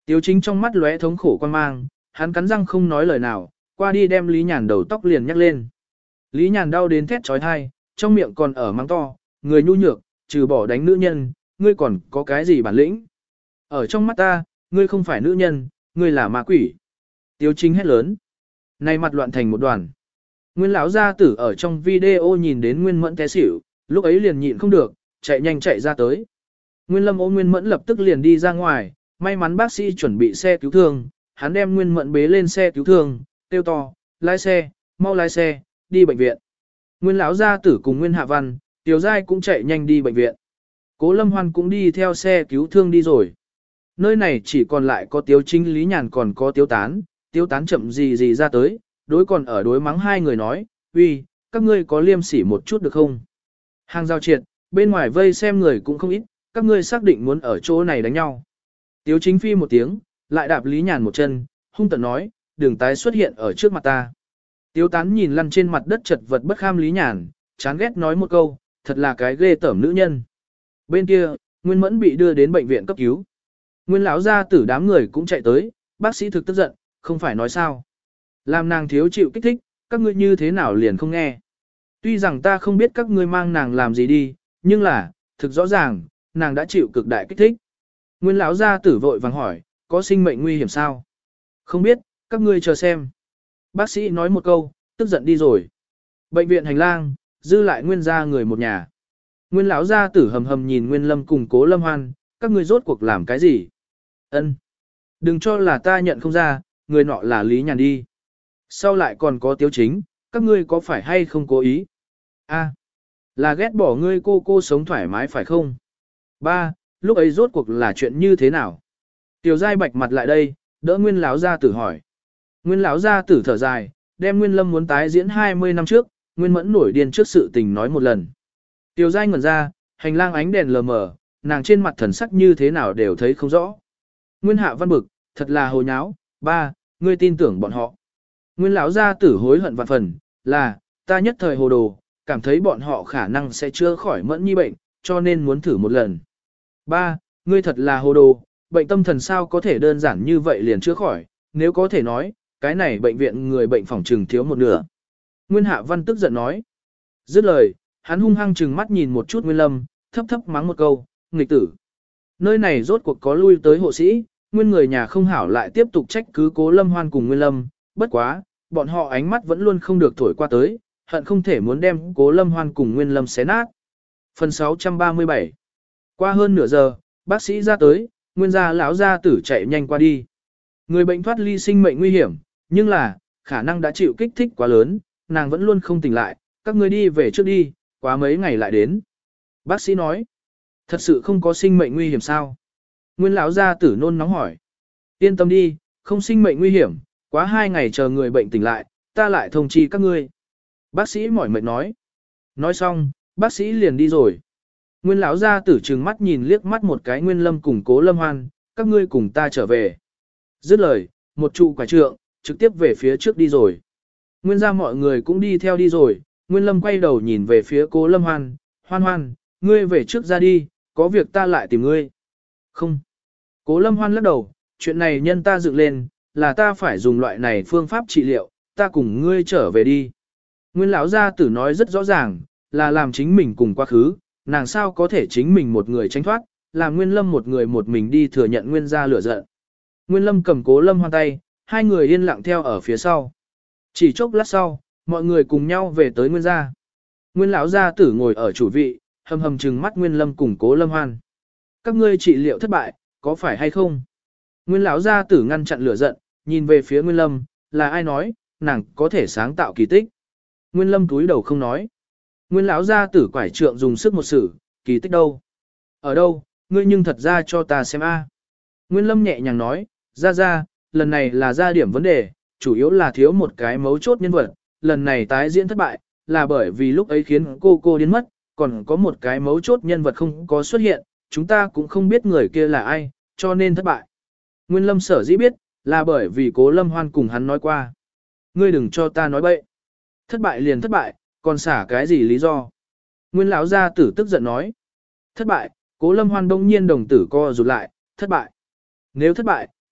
Tiếu chính trong mắt lóe thống khổ quan mang, hắn cắn răng không nói lời nào, qua đi đem Lý Nhàn đầu tóc liền nhắc lên. Lý Nhàn đau đến thét trói thai, trong miệng còn ở mắng to, người nhu nhược, trừ bỏ đánh nữ nhân, ngươi còn có cái gì bản lĩnh? Ở trong mắt ta, ngươi không phải nữ nhân, ngươi là ma quỷ. Tiếu chính hét lớn. Này mặt loạn thành một đoàn. Nguyên lão gia tử ở trong video nhìn đến Nguyên Mẫn té xỉu, lúc ấy liền nhịn không được, chạy nhanh chạy ra tới. Nguyên Lâm ôm Nguyên Mẫn lập tức liền đi ra ngoài, may mắn bác sĩ chuẩn bị xe cứu thương, hắn đem Nguyên Mẫn bế lên xe cứu thương, kêu to, lái xe, mau lái xe, đi bệnh viện. Nguyên lão gia tử cùng Nguyên Hạ Văn, Tiểu Giai cũng chạy nhanh đi bệnh viện. Cố Lâm Hoan cũng đi theo xe cứu thương đi rồi. Nơi này chỉ còn lại có Tiếu Chính, Lý Nhàn còn có Tiếu Tán, Tiếu Tán chậm gì gì ra tới, đối còn ở đối mắng hai người nói, uy, các ngươi có liêm sỉ một chút được không? Hàng giao triệt, bên ngoài vây xem người cũng không ít, các ngươi xác định muốn ở chỗ này đánh nhau. Tiếu Chính phi một tiếng, lại đạp Lý Nhàn một chân, hung tợn nói, đừng tái xuất hiện ở trước mặt ta. Tiếu Tán nhìn lăn trên mặt đất chật vật bất kham Lý Nhàn, chán ghét nói một câu, thật là cái ghê tởm nữ nhân. Bên kia, Nguyên Mẫn bị đưa đến bệnh viện cấp cứu. Nguyên lão gia tử đám người cũng chạy tới, bác sĩ thực tức giận, không phải nói sao. Làm nàng thiếu chịu kích thích, các ngươi như thế nào liền không nghe. Tuy rằng ta không biết các ngươi mang nàng làm gì đi, nhưng là, thực rõ ràng, nàng đã chịu cực đại kích thích. Nguyên lão gia tử vội vàng hỏi, có sinh mệnh nguy hiểm sao? Không biết, các ngươi chờ xem. Bác sĩ nói một câu, tức giận đi rồi. Bệnh viện hành lang, dư lại Nguyên gia người một nhà. Nguyên lão gia tử hầm hầm nhìn Nguyên Lâm cùng Cố Lâm Hoan, các ngươi rốt cuộc làm cái gì? Ân, đừng cho là ta nhận không ra, người nọ là Lý Nhàn đi. Sau lại còn có Tiếu Chính, các ngươi có phải hay không cố ý? A, là ghét bỏ ngươi cô cô sống thoải mái phải không? Ba, lúc ấy rốt cuộc là chuyện như thế nào? Tiểu Giai bạch mặt lại đây, đỡ Nguyên lão gia tử hỏi. Nguyên lão gia tử thở dài, đem Nguyên Lâm muốn tái diễn hai mươi năm trước, Nguyên Mẫn nổi điên trước sự tình nói một lần. Tiểu Giai ngẩn ra, hành lang ánh đèn lờ mờ, nàng trên mặt thần sắc như thế nào đều thấy không rõ. Nguyên Hạ Văn bực, thật là hồ nháo, ba, ngươi tin tưởng bọn họ. Nguyên lão gia tử hối hận vạn phần, là, ta nhất thời hồ đồ, cảm thấy bọn họ khả năng sẽ chữa khỏi Mẫn Nhi bệnh, cho nên muốn thử một lần. Ba, ngươi thật là hồ đồ, bệnh tâm thần sao có thể đơn giản như vậy liền chữa khỏi, nếu có thể nói, cái này bệnh viện người bệnh phòng trừng thiếu một nửa. Nguyên Hạ Văn tức giận nói. Dứt lời, hắn hung hăng trừng mắt nhìn một chút Nguyên Lâm, thấp thấp mắng một câu, nghịch tử. Nơi này rốt cuộc có lui tới hộ sĩ, nguyên người nhà không hảo lại tiếp tục trách cứ Cố Lâm Hoan cùng Nguyên Lâm, bất quá, bọn họ ánh mắt vẫn luôn không được thổi qua tới, hận không thể muốn đem Cố Lâm Hoan cùng Nguyên Lâm xé nát. Phần sáu trăm ba mươi bảy. Qua hơn nửa giờ, bác sĩ ra tới, Nguyên gia lão gia tử chạy nhanh qua đi. Người bệnh thoát ly sinh mệnh nguy hiểm, nhưng là, khả năng đã chịu kích thích quá lớn, nàng vẫn luôn không tỉnh lại, các ngươi đi về trước đi, quá mấy ngày lại đến. Bác sĩ nói, thật sự không có sinh mệnh nguy hiểm sao? Nguyên lão gia tử nôn nóng hỏi. Yên tâm đi, không sinh mệnh nguy hiểm, quá hai ngày chờ người bệnh tỉnh lại, ta lại thông chi các ngươi. Bác sĩ mỏi mệt nói. Nói xong, bác sĩ liền đi rồi. Nguyên lão gia tử trừng mắt nhìn liếc mắt một cái Nguyên Lâm cùng Cố Lâm Hoan, các ngươi cùng ta trở về. Dứt lời, một trụ quải trượng, trực tiếp về phía trước đi rồi. Nguyên gia mọi người cũng đi theo đi rồi, Nguyên Lâm quay đầu nhìn về phía Cố Lâm Hoan, Hoan Hoan, ngươi về trước ra đi, có việc ta lại tìm ngươi. Không. Cố Lâm Hoan lắc đầu, chuyện này nhân ta dựng lên, là ta phải dùng loại này phương pháp trị liệu, ta cùng ngươi trở về đi. Nguyên lão gia tử nói rất rõ ràng, là làm chính mình cùng quá khứ, nàng sao có thể chính mình một người tránh thoát, làm Nguyên Lâm một người một mình đi thừa nhận Nguyên gia lửa giận. Nguyên Lâm cầm Cố Lâm Hoan tay, hai người yên lặng theo ở phía sau. Chỉ chốc lát sau, mọi người cùng nhau về tới Nguyên gia. Nguyên lão gia tử ngồi ở chủ vị, hầm hầm trừng mắt Nguyên Lâm cùng Cố Lâm Hoan. Các ngươi trị liệu thất bại, có phải hay không? Nguyên lão gia tử ngăn chặn lửa giận, nhìn về phía Nguyên Lâm, là ai nói, nàng có thể sáng tạo kỳ tích. Nguyên Lâm túi đầu không nói. Nguyên lão gia tử quải trượng dùng sức một sử, kỳ tích đâu? Ở đâu, ngươi nhưng thật ra cho ta xem a. Nguyên Lâm nhẹ nhàng nói, ra ra, lần này là ra điểm vấn đề, chủ yếu là thiếu một cái mấu chốt nhân vật, lần này tái diễn thất bại, là bởi vì lúc ấy khiến cô cô điên mất, còn có một cái mấu chốt nhân vật không có xuất hiện, chúng ta cũng không biết người kia là ai, cho nên thất bại. Nguyên Lâm sở dĩ biết, là bởi vì Cố Lâm Hoan cùng hắn nói qua. Ngươi đừng cho ta nói bậy. Thất bại liền thất bại, còn xả cái gì lý do? Nguyên lão gia tử tức giận nói. Thất bại, Cố Lâm Hoan đông nhiên đồng tử co rụt lại, thất bại. Nếu thất bại,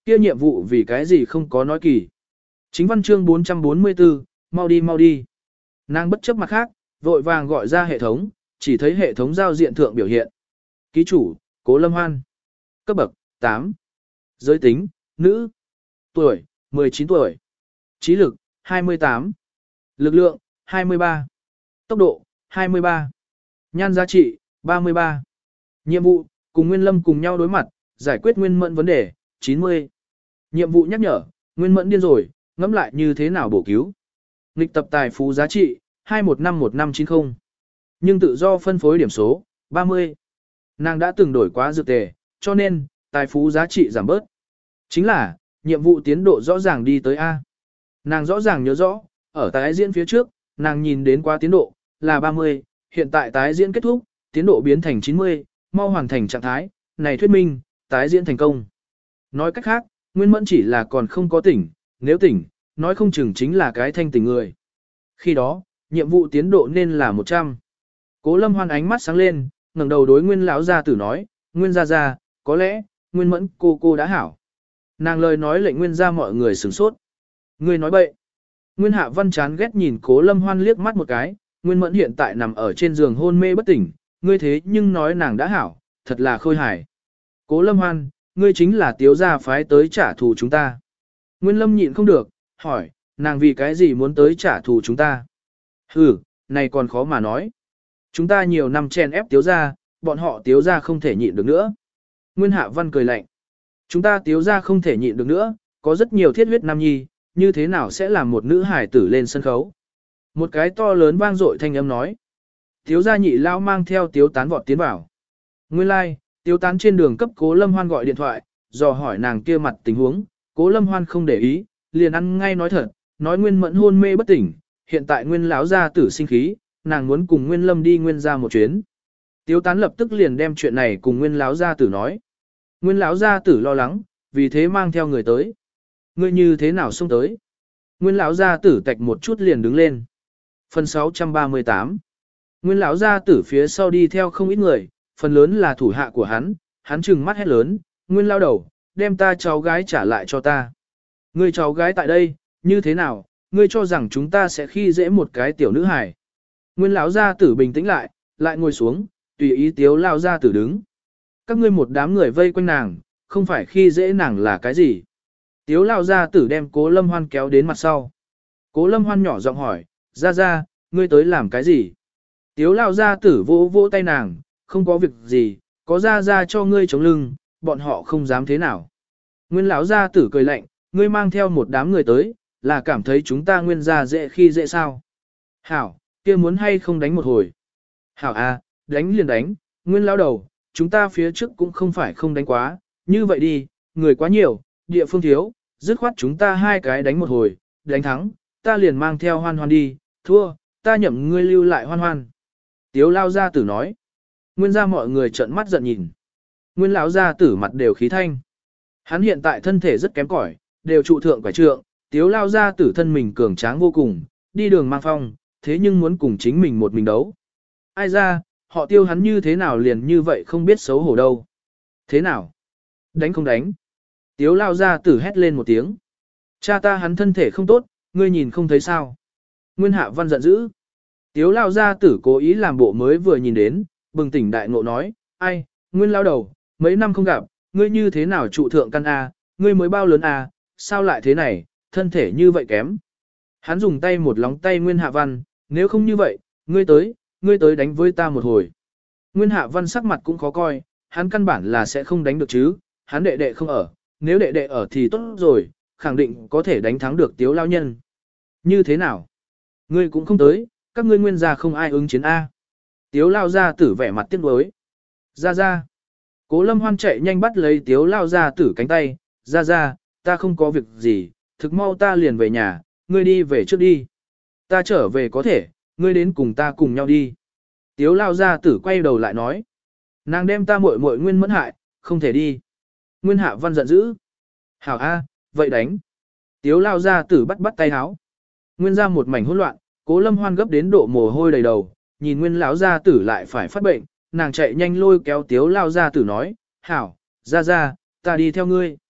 Kia nhiệm vụ vì cái gì không có nói kỳ. Chính văn chương bốn trăm bốn mươi tư, mau đi mau đi. Nàng bất chấp mặt khác, vội vàng gọi ra hệ thống, chỉ thấy hệ thống giao diện thượng biểu hiện. Ký chủ, Cố Lâm Hoan. Cấp bậc, tám. Giới tính, nữ. Tuổi, mười chín tuổi. Trí lực, hai mươi tám. Lực lượng, hai mươi ba. Tốc độ, hai mươi ba. Nhan giá trị, ba mươi ba. Nhiệm vụ, cùng Nguyên Lâm cùng nhau đối mặt, giải quyết Nguyên Mẫn vấn đề, chín mươi. Nhiệm vụ nhắc nhở, Nguyên Mẫn điên rồi, ngẫm lại như thế nào bổ cứu. Nghịch tập tài phú giá trị, hai một năm một năm chín không. Nhưng tự do phân phối điểm số, ba mươi. Nàng đã từng đổi quá dược tề, cho nên, tài phú giá trị giảm bớt. Chính là, nhiệm vụ tiến độ rõ ràng đi tới A. Nàng rõ ràng nhớ rõ, ở tái diễn phía trước, nàng nhìn đến qua tiến độ, là ba mươi, hiện tại tái diễn kết thúc, tiến độ biến thành chín mươi, mau hoàn thành trạng thái, này thuyết minh, tái diễn thành công. Nói cách khác, Nguyên Mẫn chỉ là còn không có tỉnh, nếu tỉnh, nói không chừng chính là cái thanh tỉnh người. Khi đó, nhiệm vụ tiến độ nên là một trăm. Cố Lâm Hoan ánh mắt sáng lên, ngẩng đầu đối Nguyên lão gia tử nói, Nguyên gia gia, có lẽ, Nguyên Mẫn cô cô đã hảo. Nàng lời nói lệnh Nguyên gia mọi người sửng sốt. Ngươi nói bậy. Nguyên Hạ Văn chán ghét nhìn Cố Lâm Hoan liếc mắt một cái, Nguyên Mẫn hiện tại nằm ở trên giường hôn mê bất tỉnh, ngươi thế nhưng nói nàng đã hảo, thật là khôi hài. Cố Lâm Hoan, ngươi chính là tiếu gia phái tới trả thù chúng ta. Nguyên Lâm nhịn không được, hỏi, nàng vì cái gì muốn tới trả thù chúng ta? Ừ, này còn khó mà nói. Chúng ta nhiều năm chen ép tiếu gia, bọn họ tiếu gia không thể nhịn được nữa. Nguyên Hạ Văn cười lạnh. Chúng ta tiếu gia không thể nhịn được nữa, có rất nhiều thiết huyết nam nhi, như thế nào sẽ làm một nữ hải tử lên sân khấu? Một cái to lớn vang dội thanh âm nói. Tiếu gia nhị lao mang theo tiếu tán vọt tiến vào. Nguyên lai, like, tiếu tán trên đường cấp Cố Lâm Hoan gọi điện thoại, dò hỏi nàng kia mặt tình huống, Cố Lâm Hoan không để ý, liền ăn ngay nói thật, nói Nguyên Mẫn hôn mê bất tỉnh, hiện tại Nguyên lão gia tử sinh khí, nàng muốn cùng Nguyên Lâm đi Nguyên gia một chuyến. Tiếu tán lập tức liền đem chuyện này cùng Nguyên lão gia tử nói. Nguyên lão gia tử lo lắng, vì thế mang theo người tới. Ngươi như thế nào xông tới? Nguyên lão gia tử tạch một chút liền đứng lên. Phần sáu trăm ba mươi tám. Nguyên lão gia tử phía sau đi theo không ít người, phần lớn là thủ hạ của hắn, hắn trừng mắt hét lớn, Nguyên lão đầu, đem ta cháu gái trả lại cho ta. Ngươi cháu gái tại đây, như thế nào, ngươi cho rằng chúng ta sẽ khi dễ một cái tiểu nữ hài. Nguyên lão gia tử bình tĩnh lại, lại ngồi xuống, tùy ý tiếu lao gia tử đứng. Các ngươi một đám người vây quanh nàng, không phải khi dễ nàng là cái gì. Tiếu lao gia tử đem Cố Lâm Hoan kéo đến mặt sau. Cố Lâm Hoan nhỏ giọng hỏi, ra ra, ngươi tới làm cái gì? Tiếu lao gia tử vỗ vỗ tay nàng, không có việc gì, có ra ra cho ngươi chống lưng, bọn họ không dám thế nào. Nguyên lão gia tử cười lạnh, ngươi mang theo một đám người tới, là cảm thấy chúng ta Nguyên gia dễ khi dễ sao? Hảo, kia muốn hay không đánh một hồi? Hảo à, đánh liền đánh, Nguyên lão đầu, chúng ta phía trước cũng không phải không đánh quá, như vậy đi, người quá nhiều, địa phương thiếu, dứt khoát chúng ta hai cái đánh một hồi, đánh thắng, ta liền mang theo Hoan Hoan đi, thua, ta nhậm ngươi lưu lại Hoan Hoan. Tiếu lao gia tử nói. Nguyên gia mọi người trợn mắt giận nhìn. Nguyên lão gia tử mặt đều khí thanh. Hắn hiện tại thân thể rất kém cỏi, đều trụ thượng quải trượng, tiếu lao gia tử thân mình cường tráng vô cùng, đi đường mang phong, thế nhưng muốn cùng chính mình một mình đấu. Ai ra, họ tiêu hắn như thế nào liền như vậy không biết xấu hổ đâu. Thế nào? Đánh không đánh? Tiếu lao gia tử hét lên một tiếng. Cha ta hắn thân thể không tốt, ngươi nhìn không thấy sao? Nguyên Hạ Văn giận dữ. Tiếu lao gia tử cố ý làm bộ mới vừa nhìn đến, bừng tỉnh đại ngộ nói, ai, Nguyên lao đầu, mấy năm không gặp, ngươi như thế nào trụ thượng căn A, ngươi mới bao lớn A, sao lại thế này, thân thể như vậy kém. Hắn dùng tay một lóng tay Nguyên Hạ Văn, nếu không như vậy, ngươi tới, ngươi tới đánh với ta một hồi. Nguyên Hạ Văn sắc mặt cũng khó coi, hắn căn bản là sẽ không đánh được chứ, hắn đệ đệ không ở, nếu đệ đệ ở thì tốt rồi, khẳng định có thể đánh thắng được tiếu lao nhân. Như thế nào? Ngươi cũng không tới, các ngươi Nguyên gia không ai ứng chiến A. Tiếu lao gia tử vẻ mặt tiếc nuối. Ra ra. Cố Lâm Hoan chạy nhanh bắt lấy tiếu lao gia tử cánh tay, ra ra, ta không có việc gì, thực mau ta liền về nhà, ngươi đi về trước đi. Ta trở về có thể, ngươi đến cùng ta cùng nhau đi. Tiếu lao gia tử quay đầu lại nói. Nàng đem ta muội muội Nguyên Mẫn hại, không thể đi. Nguyên Hạ Văn giận dữ. Hảo A, vậy đánh. Tiếu lao gia tử bắt bắt tay háo. Nguyên ra một mảnh hỗn loạn, Cố Lâm Hoan gấp đến độ mồ hôi đầy đầu, nhìn Nguyên lão gia tử lại phải phát bệnh, nàng chạy nhanh lôi kéo tiếu lao gia tử nói, hảo, ra ra, ta đi theo ngươi.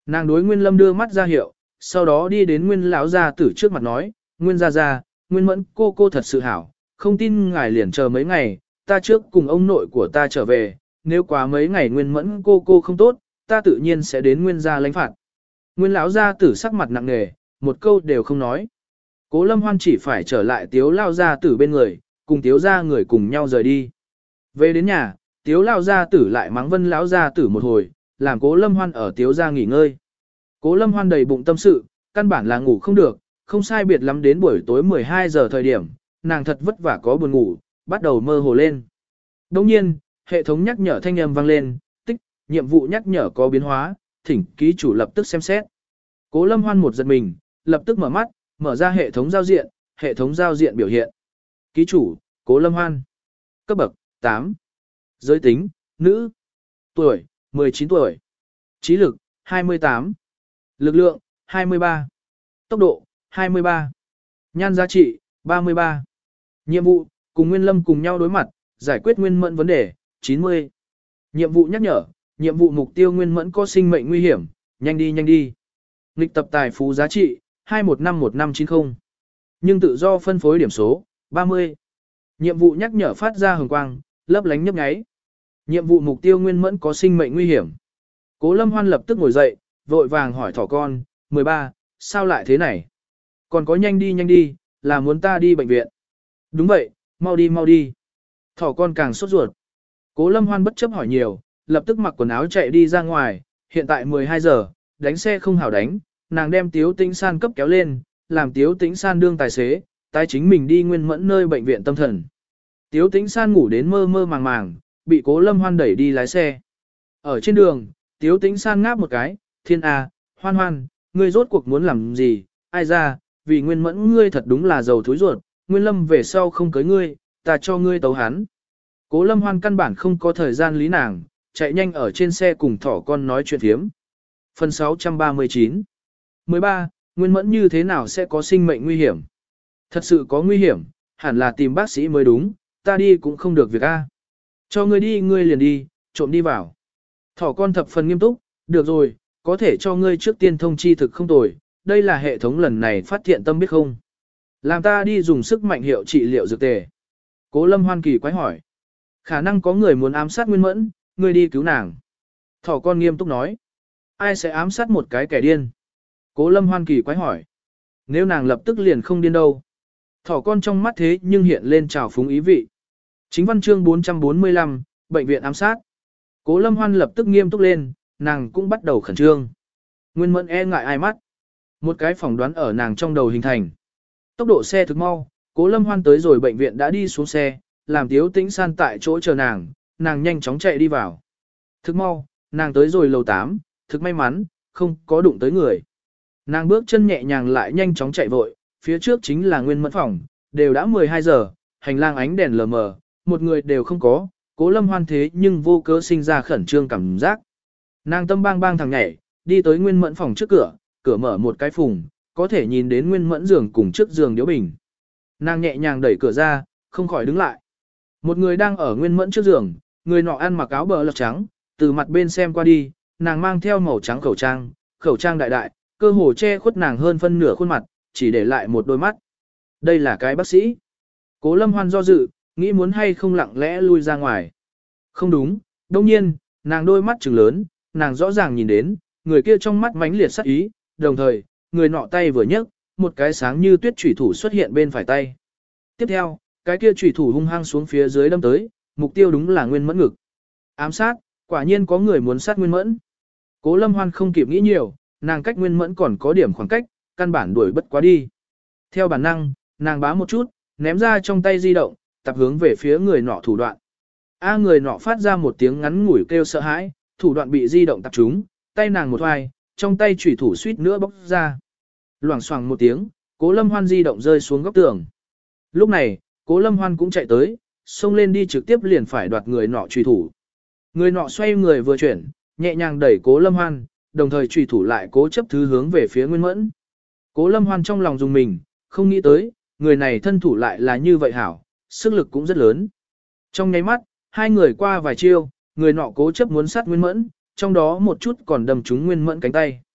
Nàng đối Nguyên Lâm đưa mắt ra hiệu, sau đó đi đến Nguyên lão gia tử trước mặt nói, Nguyên gia gia, Nguyên Mẫn cô cô thật sự hảo, không tin ngài liền chờ mấy ngày, ta trước cùng ông nội của ta trở về, nếu quá mấy ngày Nguyên Mẫn cô cô không tốt, ta tự nhiên sẽ đến Nguyên gia lãnh phạt. Nguyên lão gia tử sắc mặt nặng nề, một câu đều không nói. Cố Lâm Hoan chỉ phải trở lại Tiếu lao gia tử bên người, cùng Tiếu gia người cùng nhau rời đi. Về đến nhà, Tiếu lao gia tử lại mắng Vân lão gia tử một hồi, làm Cố Lâm Hoan ở Tiếu gia nghỉ ngơi. Cố Lâm Hoan đầy bụng tâm sự, căn bản là ngủ không được, không sai biệt lắm đến buổi tối mười hai giờ thời điểm, nàng thật vất vả có buồn ngủ, bắt đầu mơ hồ lên. Đồng nhiên, hệ thống nhắc nhở thanh âm vang lên, tích, nhiệm vụ nhắc nhở có biến hóa, thỉnh ký chủ lập tức xem xét. Cố Lâm Hoan một giật mình, lập tức mở mắt, mở ra hệ thống giao diện, hệ thống giao diện biểu hiện. Ký chủ, Cố Lâm Hoan. Cấp bậc, tám. Giới tính, nữ. Tuổi, mười chín tuổi. Trí lực, hai mươi tám. Lực lượng, hai mươi ba. Tốc độ, hai mươi ba. Nhan giá trị, ba mươi ba. Nhiệm vụ, cùng Nguyên Lâm cùng nhau đối mặt, giải quyết Nguyên Mẫn vấn đề, chín mươi. Nhiệm vụ nhắc nhở, nhiệm vụ mục tiêu Nguyên Mẫn có sinh mệnh nguy hiểm, nhanh đi nhanh đi. Nghịch tập tài phú giá trị, hai một năm một năm chín không. Nhưng tự do phân phối điểm số, ba mươi. Nhiệm vụ nhắc nhở phát ra hồng quang, lấp lánh nhấp nháy. Nhiệm vụ mục tiêu Nguyên Mẫn có sinh mệnh nguy hiểm. Cố Lâm Hoan lập tức ngồi dậy, vội vàng hỏi thỏ con, mười ba, sao lại thế này? Còn có nhanh đi nhanh đi, là muốn ta đi bệnh viện. Đúng vậy, mau đi mau đi. Thỏ con càng sốt ruột. Cố Lâm Hoan bất chấp hỏi nhiều, lập tức mặc quần áo chạy đi ra ngoài, hiện tại mười hai giờ, đánh xe không hảo đánh, nàng đem Tiếu Tĩnh San cấp kéo lên, làm Tiếu Tĩnh San đương tài xế, tái chính mình đi Nguyên Mẫn nơi bệnh viện tâm thần. Tiếu Tĩnh San ngủ đến mơ mơ màng màng, bị Cố Lâm Hoan đẩy đi lái xe. Ở trên đường, Tiếu Tĩnh San ngáp một cái, thiên a, Hoan Hoan, ngươi rốt cuộc muốn làm gì, ai ra, vì Nguyên Mẫn ngươi thật đúng là giàu thúi ruột, Nguyên Lâm về sau không cưới ngươi, ta cho ngươi tấu hắn. Cố Lâm Hoan căn bản không có thời gian lý nàng, chạy nhanh ở trên xe cùng thỏ con nói chuyện thiếm. Phần sáu trăm ba mươi chín. mười ba. Nguyên Mẫn như thế nào sẽ có sinh mệnh nguy hiểm? Thật sự có nguy hiểm, hẳn là tìm bác sĩ mới đúng, ta đi cũng không được việc a. Cho ngươi đi ngươi liền đi, trộm đi vào. Thỏ con thập phần nghiêm túc, được rồi, có thể cho ngươi trước tiên thông chi thực không tồi, đây là hệ thống lần này phát hiện tâm biết không? Làm ta đi dùng sức mạnh hiệu trị liệu dược tề. Cố Lâm Hoan kỳ quái hỏi. Khả năng có người muốn ám sát Nguyên Mẫn, ngươi đi cứu nàng. Thỏ con nghiêm túc nói. Ai sẽ ám sát một cái kẻ điên? Cố Lâm Hoan kỳ quái hỏi. Nếu nàng lập tức liền không điên đâu. Thỏ con trong mắt thế nhưng hiện lên trào phúng ý vị. Chính văn chương bốn trăm bốn mươi lăm, bệnh viện ám sát. Cố Lâm Hoan lập tức nghiêm túc lên, nàng cũng bắt đầu khẩn trương. Nguyên Mẫn e ngại ai mắt. Một cái phỏng đoán ở nàng trong đầu hình thành. Tốc độ xe thực mau, Cố Lâm Hoan tới rồi bệnh viện đã đi xuống xe, làm Tiếu Tĩnh San tại chỗ chờ nàng, nàng nhanh chóng chạy đi vào. Thực mau, nàng tới rồi lầu tám, thực may mắn, không có đụng tới người. Nàng bước chân nhẹ nhàng lại nhanh chóng chạy vội, phía trước chính là Nguyên Mẫn phòng, đều đã mười hai giờ, hành lang ánh đèn lờ mờ, một người đều không có, Cố Lâm Hoan thế nhưng vô cớ sinh ra khẩn trương cảm giác. Nàng tâm bang bang thằng nhảy, đi tới Nguyên Mẫn phòng trước cửa, cửa mở một cái phùng, có thể nhìn đến Nguyên Mẫn giường cùng trước giường điếu bình. Nàng nhẹ nhàng đẩy cửa ra, không khỏi đứng lại. Một người đang ở Nguyên Mẫn trước giường, người nọ ăn mặc áo bờ lọc trắng, từ mặt bên xem qua đi, nàng mang theo màu trắng khẩu trang, khẩu trang đại đại, cơ hồ che khuất nàng hơn phân nửa khuôn mặt, chỉ để lại một đôi mắt. Đây là cái bác sĩ. Cố Lâm Hoan do dự, nghĩ muốn hay không lặng lẽ lui ra ngoài. Không đúng, đông nhiên, nàng đôi mắt trừng lớn, nàng rõ ràng nhìn đến, người kia trong mắt mãnh liệt sắc ý, đồng thời, người nọ tay vừa nhấc, một cái sáng như tuyết chủy thủ xuất hiện bên phải tay. Tiếp theo, cái kia chủy thủ hung hăng xuống phía dưới đâm tới, mục tiêu đúng là Nguyên Mẫn ngực. Ám sát, quả nhiên có người muốn sát Nguyên Mẫn. Cố Lâm Hoan không kịp nghĩ nhiều, nàng cách Nguyên Mẫn còn có điểm khoảng cách, căn bản đuổi bất quá đi. Theo bản năng, nàng bá một chút, ném ra trong tay di động, tập hướng về phía người nọ thủ đoạn. A người nọ phát ra một tiếng ngắn ngủi kêu sợ hãi, thủ đoạn bị di động tập trúng, tay nàng một hoài, trong tay chủy thủ suýt nữa bóc ra. Loảng xoảng một tiếng, Cố Lâm Hoan di động rơi xuống góc tường. Lúc này, Cố Lâm Hoan cũng chạy tới, xông lên đi trực tiếp liền phải đoạt người nọ chủy thủ. Người nọ xoay người vừa chuyển, nhẹ nhàng đẩy Cố Lâm Hoan, đồng thời chủy thủ lại cố chấp thứ hướng về phía Nguyên Mẫn. Cố Lâm Hoan trong lòng dùng mình, không nghĩ tới, người này thân thủ lại là như vậy hảo, sức lực cũng rất lớn. Trong nháy mắt, hai người qua vài chiêu, người nọ cố chấp muốn sát Nguyên Mẫn, trong đó một chút còn đâm trúng Nguyên Mẫn cánh tay.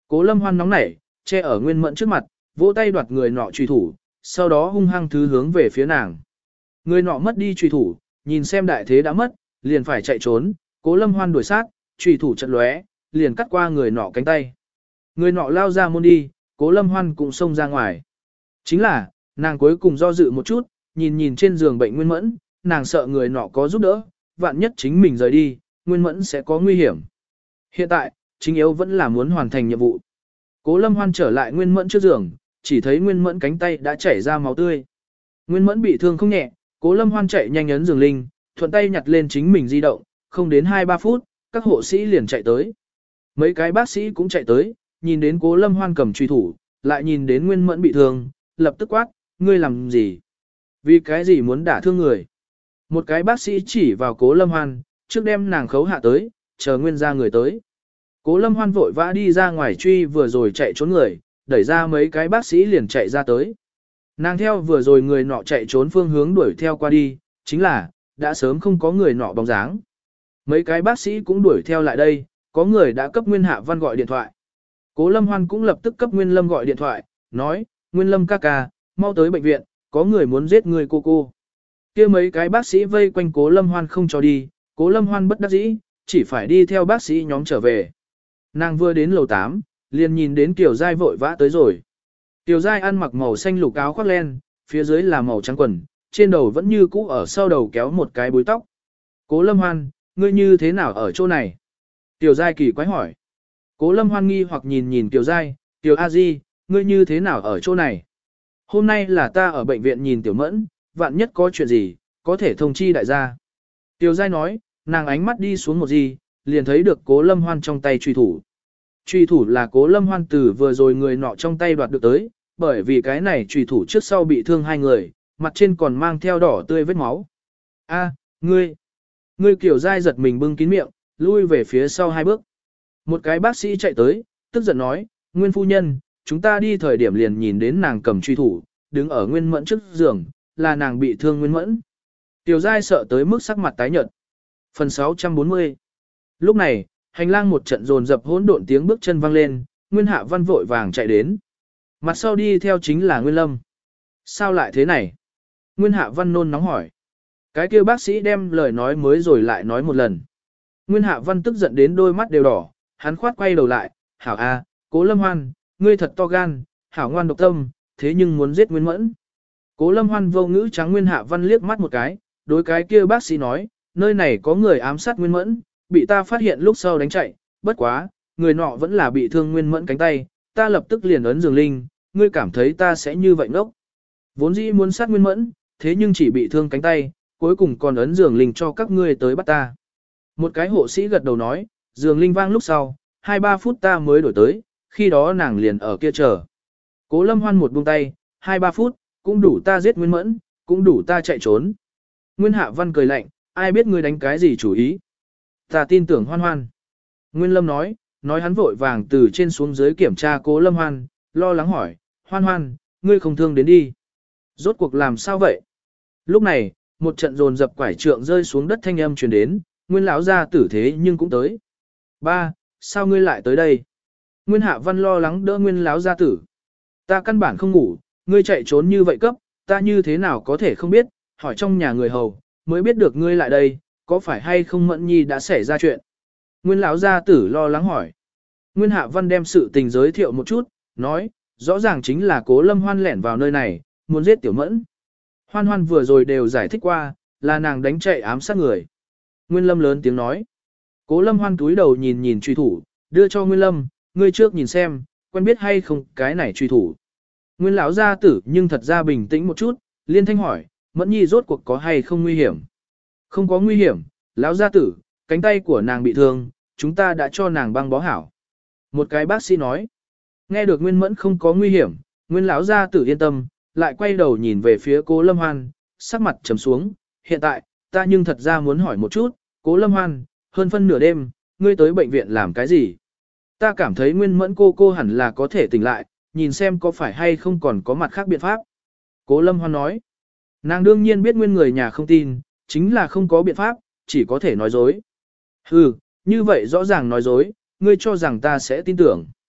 Cố Lâm Hoan nóng nảy, che ở Nguyên Mẫn trước mặt, vỗ tay đoạt người nọ truy thủ, sau đó hung hăng thứ hướng về phía nàng. Người nọ mất đi truy thủ, nhìn xem đại thế đã mất, liền phải chạy trốn, Cố Lâm Hoan đuổi sát, truy thủ chật lóe, liền cắt qua người nọ cánh tay. Người nọ lao ra môn đi, Cố Lâm Hoan cũng xông ra ngoài. Chính là, nàng cuối cùng do dự một chút, nhìn nhìn trên giường bệnh Nguyên Mẫn, nàng sợ người nọ có giúp đỡ, vạn nhất chính mình rời đi, Nguyên Mẫn sẽ có nguy hiểm. Hiện tại, chính yếu vẫn là muốn hoàn thành nhiệm vụ. Cố Lâm Hoan trở lại Nguyên Mẫn trước giường, chỉ thấy Nguyên Mẫn cánh tay đã chảy ra máu tươi. Nguyên Mẫn bị thương không nhẹ, Cố Lâm Hoan chạy nhanh ấn giường linh, thuận tay nhặt lên chính mình di động, không đến hai ba phút, các hộ sĩ liền chạy tới. Mấy cái bác sĩ cũng chạy tới, nhìn đến Cố Lâm Hoan cầm truy thủ, lại nhìn đến Nguyên Mẫn bị thương, lập tức quát, ngươi làm gì? Vì cái gì muốn đả thương người? Một cái bác sĩ chỉ vào Cố Lâm Hoan, trước đem nàng khấu hạ tới, chờ Nguyên ra người tới. Cố Lâm Hoan vội vã đi ra ngoài truy vừa rồi chạy trốn người, đẩy ra mấy cái bác sĩ liền chạy ra tới. Nàng theo vừa rồi người nọ chạy trốn phương hướng đuổi theo qua đi, chính là, đã sớm không có người nọ bóng dáng. Mấy cái bác sĩ cũng đuổi theo lại đây, có người đã cấp Nguyên Hạ Văn gọi điện thoại. Cố Lâm Hoan cũng lập tức cấp Nguyên Lâm gọi điện thoại, nói, Nguyên Lâm ca ca, mau tới bệnh viện, có người muốn giết người cô cô. Kia mấy cái bác sĩ vây quanh Cố Lâm Hoan không cho đi, Cố Lâm Hoan bất đắc dĩ, chỉ phải đi theo bác sĩ nhóm trở về. Nàng vừa đến lầu tám, liền nhìn đến Kiều Giai vội vã tới rồi. Kiều Giai ăn mặc màu xanh lục áo khoác len, phía dưới là màu trắng quần, trên đầu vẫn như cũ ở sau đầu kéo một cái búi tóc. Cố Lâm Hoan, ngươi như thế nào ở chỗ này? Kiều Giai kỳ quái hỏi. Cố Lâm Hoan nghi hoặc nhìn nhìn Kiều Giai, Kiều A Di, ngươi như thế nào ở chỗ này? Hôm nay là ta ở bệnh viện nhìn Tiểu Mẫn, vạn nhất có chuyện gì, có thể thông chi đại gia. Kiều Giai nói, nàng ánh mắt đi xuống một gì, liền thấy được Cố Lâm Hoan trong tay truy thủ. Truy thủ là Cố Lâm Hoan từ vừa rồi người nọ trong tay đoạt được tới, bởi vì cái này truy thủ trước sau bị thương hai người, mặt trên còn mang theo đỏ tươi vết máu. A, ngươi, ngươi Kiều Giai giật mình bưng kín miệng, lui về phía sau hai bước. Một cái bác sĩ chạy tới, tức giận nói, Nguyên phu nhân, chúng ta đi thời điểm liền nhìn đến nàng cầm truy thủ, đứng ở Nguyên Mẫn trước giường, là nàng bị thương Nguyên Mẫn. Kiều Giai sợ tới mức sắc mặt tái nhợt. Phần sáu trăm bốn mươi. Lúc này, hành lang một trận dồn dập hỗn độn tiếng bước chân vang lên, Nguyên Hạ Văn vội vàng chạy đến. Mặt sau đi theo chính là Nguyên Lâm. Sao lại thế này? Nguyên Hạ Văn nôn nóng hỏi. Cái kia bác sĩ đem lời nói mới rồi lại nói một lần. Nguyên Hạ Văn tức giận đến đôi mắt đều đỏ, hắn khoát quay đầu lại, hảo a, Cố Lâm Hoan, ngươi thật to gan, hảo ngoan độc tâm, thế nhưng muốn giết Nguyên Mẫn. Cố Lâm Hoan vô ngữ trắng Nguyên Hạ Văn liếc mắt một cái, đối cái kia bác sĩ nói, nơi này có người ám sát Nguyên Mẫn, bị ta phát hiện lúc sau đánh chạy, bất quá, người nọ vẫn là bị thương Nguyên Mẫn cánh tay, ta lập tức liền ấn giường linh, ngươi cảm thấy ta sẽ như vậy ngốc. Vốn dĩ muốn sát Nguyên Mẫn, thế nhưng chỉ bị thương cánh tay, cuối cùng còn ấn giường linh cho các ngươi tới bắt ta. Một cái hộ sĩ gật đầu nói, giường linh vang lúc sau, hai ba phút ta mới đổi tới, khi đó nàng liền ở kia chờ. Cố Lâm Hoan một buông tay, hai ba phút, cũng đủ ta giết Nguyên Mẫn, cũng đủ ta chạy trốn. Nguyên Hạ Văn cười lạnh, ai biết ngươi đánh cái gì chủ ý. Ta tin tưởng Hoan Hoan. Nguyên Lâm nói, nói hắn vội vàng từ trên xuống dưới kiểm tra Cố Lâm Hoan, lo lắng hỏi, Hoan Hoan, ngươi không thương đến đi. Rốt cuộc làm sao vậy? Lúc này, một trận dồn dập quải trượng rơi xuống đất thanh âm truyền đến, Nguyên lão gia tử thế nhưng cũng tới. Ba, sao ngươi lại tới đây? Nguyên Hạ Văn lo lắng đỡ Nguyên lão gia tử. Ta căn bản không ngủ, ngươi chạy trốn như vậy cấp, ta như thế nào có thể không biết, hỏi trong nhà người hầu, mới biết được ngươi lại đây, có phải hay không Mẫn Nhi đã xảy ra chuyện? Nguyên lão gia tử lo lắng hỏi. Nguyên Hạ Văn đem sự tình giới thiệu một chút, nói, rõ ràng chính là Cố Lâm Hoan lẻn vào nơi này, muốn giết Tiểu Mẫn. Hoan Hoan vừa rồi đều giải thích qua, là nàng đánh chạy ám sát người. Nguyên Lâm lớn tiếng nói. Cố Lâm Hoan túi đầu nhìn nhìn truy thủ, đưa cho Nguyên Lâm, ngươi trước nhìn xem, quen biết hay không cái này truy thủ. Nguyên lão gia tử nhưng thật ra bình tĩnh một chút, liên thanh hỏi, Mẫn Nhi rốt cuộc có hay không nguy hiểm? Không có nguy hiểm, lão gia tử, cánh tay của nàng bị thương, chúng ta đã cho nàng băng bó hảo. Một cái bác sĩ nói, nghe được Nguyên Mẫn không có nguy hiểm, Nguyên lão gia tử yên tâm, lại quay đầu nhìn về phía Cố Lâm Hoan, sắc mặt trầm xuống, hiện tại, ta nhưng thật ra muốn hỏi một chút, Cố Lâm Hoan, hơn phân nửa đêm, ngươi tới bệnh viện làm cái gì? Ta cảm thấy Nguyên Mẫn cô cô hẳn là có thể tỉnh lại, nhìn xem có phải hay không còn có mặt khác biện pháp. Cố Lâm Hoan nói, nàng đương nhiên biết Nguyên người nhà không tin, chính là không có biện pháp, chỉ có thể nói dối. Hừ, như vậy rõ ràng nói dối, ngươi cho rằng ta sẽ tin tưởng.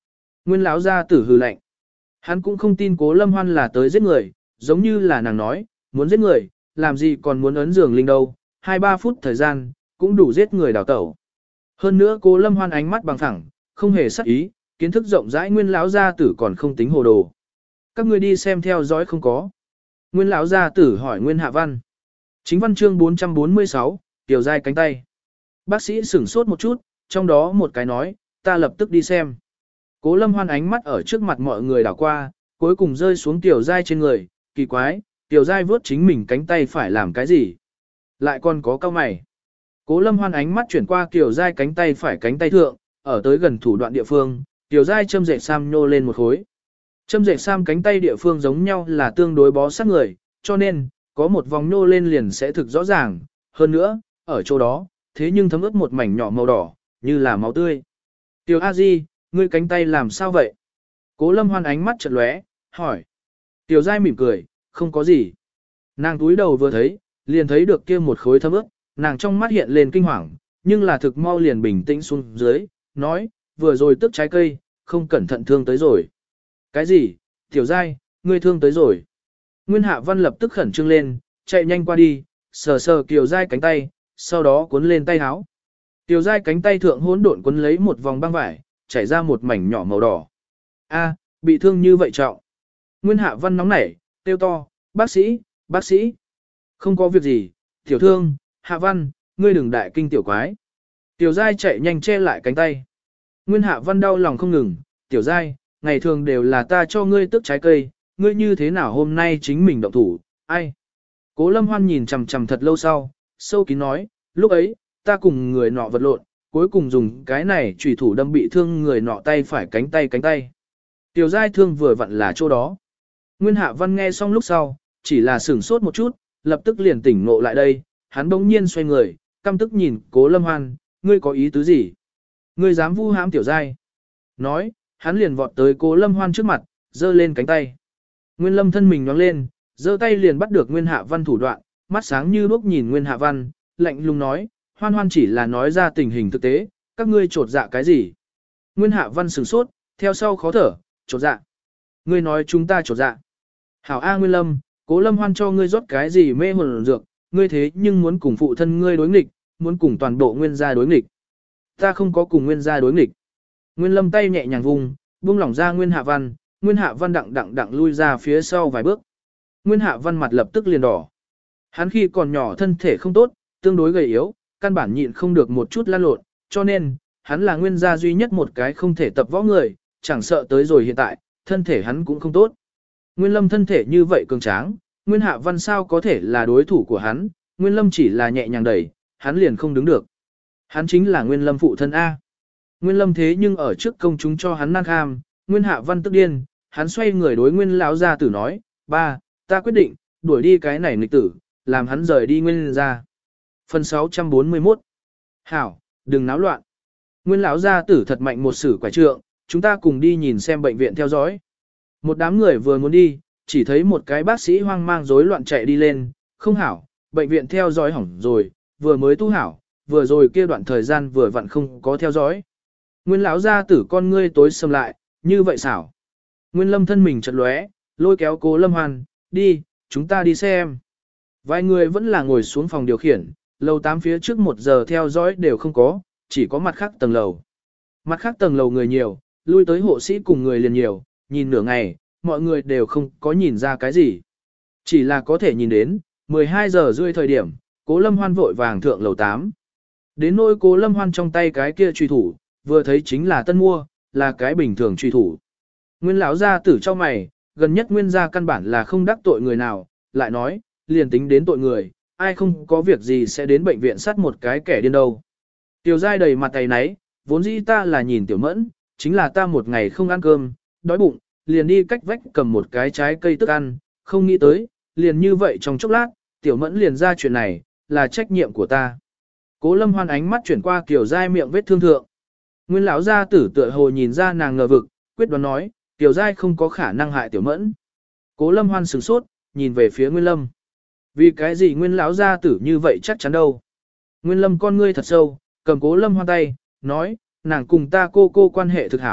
Nguyên lão gia tử hừ lạnh. Hắn cũng không tin Cố Lâm Hoan là tới giết người, giống như là nàng nói, muốn giết người, làm gì còn muốn ấn giường linh đâu, hai ba phút thời gian, cũng đủ giết người đào tẩu. Hơn nữa Cố Lâm Hoan ánh mắt bằng phẳng, không hề sắc ý, kiến thức rộng rãi Nguyên lão gia tử còn không tính hồ đồ. Các ngươi đi xem theo dõi không có. Nguyên lão gia tử hỏi Nguyên Hạ Văn. Chính văn chương bốn trăm bốn mươi sáu, Tiểu Giai cánh tay. Bác sĩ sửng sốt một chút, trong đó một cái nói, ta lập tức đi xem. Cố Lâm Hoan ánh mắt ở trước mặt mọi người đảo qua, cuối cùng rơi xuống Tiểu Giai trên người, kỳ quái, Tiểu Giai vớt chính mình cánh tay phải làm cái gì? Lại còn có cao mày. Cố Lâm Hoan ánh mắt chuyển qua Tiểu Giai cánh tay phải cánh tay thượng, ở tới gần thủ đoạn địa phương, Tiểu Giai châm dệt sam nhô lên một khối. Châm dệt sam cánh tay địa phương giống nhau là tương đối bó sát người, cho nên, có một vòng nhô lên liền sẽ thực rõ ràng, hơn nữa, ở chỗ đó, thế nhưng thấm ướt một mảnh nhỏ màu đỏ, như là máu tươi. Tiểu A Di, ngươi cánh tay làm sao vậy? Cố Lâm Hoan ánh mắt chợt lóe, hỏi. Tiểu Giai mỉm cười, không có gì. Nàng túi đầu vừa thấy, liền thấy được kia một khối thấm ướt, nàng trong mắt hiện lên kinh hoàng, nhưng là thực mau liền bình tĩnh xuống dưới, nói, vừa rồi tức trái cây, không cẩn thận thương tới rồi. Cái gì? Tiểu Giai, ngươi thương tới rồi. Nguyên Hạ Văn lập tức khẩn trương lên, chạy nhanh qua đi, sờ sờ Kiều Giai cánh tay, sau đó cuốn lên tay áo. Kiều Giai cánh tay thượng hỗn độn cuốn lấy một vòng băng vải, chảy ra một mảnh nhỏ màu đỏ. A, bị thương như vậy trọng. Nguyên Hạ Văn nóng nảy, kêu to, bác sĩ, bác sĩ. Không có việc gì, tiểu thương, Hạ Văn, ngươi đừng đại kinh tiểu quái. Tiểu Giai chạy nhanh che lại cánh tay. Nguyên Hạ Văn đau lòng không ngừng, Tiểu Giai, ngày thường đều là ta cho ngươi tước trái cây, ngươi như thế nào hôm nay chính mình động thủ, ai? Cố Lâm Hoan nhìn chằm chằm thật lâu sau, sâu kín nói, lúc ấy, ta cùng người nọ vật lộn, cuối cùng dùng cái này chủy thủ đâm bị thương người nọ tay phải cánh tay cánh tay. Tiểu Giai thương vừa vặn là chỗ đó. Nguyên Hạ Văn nghe xong lúc sau, chỉ là sửng sốt một chút, lập tức liền tỉnh ngộ lại đây, hắn bỗng nhiên xoay người, căm tức nhìn Cố Lâm Hoan, ngươi có ý tứ gì? Ngươi dám vu hãm Tiểu Giai? Nói, hắn liền vọt tới Cố Lâm Hoan trước mặt, giơ lên cánh tay. Nguyên Lâm thân mình nhoáng lên, giơ tay liền bắt được Nguyên Hạ Văn thủ đoạn, mắt sáng như đuốc nhìn Nguyên Hạ Văn, lạnh lùng nói, Hoan Hoan chỉ là nói ra tình hình thực tế, các ngươi trột dạ cái gì? Nguyên Hạ Văn sửng sốt, theo sau khó thở, trột dạ. Ngươi nói chúng ta trột dạ. Hảo A Nguyên Lâm, Cố Lâm Hoan cho ngươi rót cái gì mê hồn dược, ngươi thế nhưng muốn cùng phụ thân ngươi đối nghịch, muốn cùng toàn bộ Nguyên gia đối nghịch. Ta không có cùng Nguyên gia đối nghịch. Nguyên Lâm tay nhẹ nhàng vùng, buông lỏng ra Nguyên Hạ Văn, Nguyên Hạ Văn đặng đặng đặng lui ra phía sau vài bước. Nguyên Hạ Văn mặt lập tức liền đỏ. Hắn khi còn nhỏ thân thể không tốt, tương đối gầy yếu, căn bản nhịn không được một chút lăn lộn, cho nên, hắn là Nguyên gia duy nhất một cái không thể tập võ người, chẳng sợ tới rồi hiện tại, thân thể hắn cũng không tốt. Nguyên Lâm thân thể như vậy cường tráng, Nguyên Hạ Văn sao có thể là đối thủ của hắn, Nguyên Lâm chỉ là nhẹ nhàng đẩy, hắn liền không đứng được. Hắn chính là Nguyên Lâm phụ thân A. Nguyên Lâm thế nhưng ở trước công chúng cho hắn nan kham, Nguyên Hạ Văn tức điên, hắn xoay người đối Nguyên lão gia tử nói, ba, ta quyết định, đuổi đi cái này nghịch tử, làm hắn rời đi Nguyên gia. Phần sáu trăm bốn mươi mốt. Hảo, đừng náo loạn. Nguyên lão gia tử thật mạnh một sử quả trượng, chúng ta cùng đi nhìn xem bệnh viện theo dõi. Một đám người vừa muốn đi, chỉ thấy một cái bác sĩ hoang mang rối loạn chạy đi lên, không hảo, bệnh viện theo dõi hỏng rồi, vừa mới tu hảo, vừa rồi kia đoạn thời gian vừa vặn không có theo dõi. Nguyên lão gia tử con ngươi tối sầm lại, như vậy xảo. Nguyên Lâm thân mình chật lóe, lôi kéo Cố Lâm Hoan, đi, chúng ta đi xem. Vài người vẫn là ngồi xuống phòng điều khiển, lầu tám phía trước một giờ theo dõi đều không có, chỉ có mặt khác tầng lầu. Mặt khác tầng lầu người nhiều, lui tới hộ sĩ cùng người liền nhiều, nhìn nửa ngày, mọi người đều không có nhìn ra cái gì. Chỉ là có thể nhìn đến, mười hai giờ rưỡi thời điểm, Cố Lâm Hoan vội vàng thượng lầu tám. Đến nỗi Cố Lâm Hoan trong tay cái kia truy thủ, vừa thấy chính là tân mua, là cái bình thường truy thủ. Nguyên lão gia tử cho mày, gần nhất Nguyên gia căn bản là không đắc tội người nào, lại nói, liền tính đến tội người, ai không có việc gì sẽ đến bệnh viện sát một cái kẻ điên đâu. Tiểu Giai đầy mặt tay náy, vốn dĩ ta là nhìn Tiểu Mẫn, chính là ta một ngày không ăn cơm, đói bụng, liền đi cách vách cầm một cái trái cây tức ăn, không nghĩ tới, liền như vậy trong chốc lát, Tiểu Mẫn liền ra chuyện này, là trách nhiệm của ta. Cố Lâm Hoan ánh mắt chuyển qua Tiểu Giai miệng vết thương thượng. Nguyên lão gia tử tựa hồ nhìn ra nàng ngờ vực, quyết đoán nói, Tiểu Giai không có khả năng hại Tiểu Mẫn. Cố Lâm Hoan sửng sốt, nhìn về phía Nguyên Lâm. Vì cái gì Nguyên lão gia tử như vậy chắc chắn đâu? Nguyên Lâm con ngươi thật sâu, cầm Cố Lâm Hoan tay, nói, nàng cùng ta cô cô quan hệ thực hảo,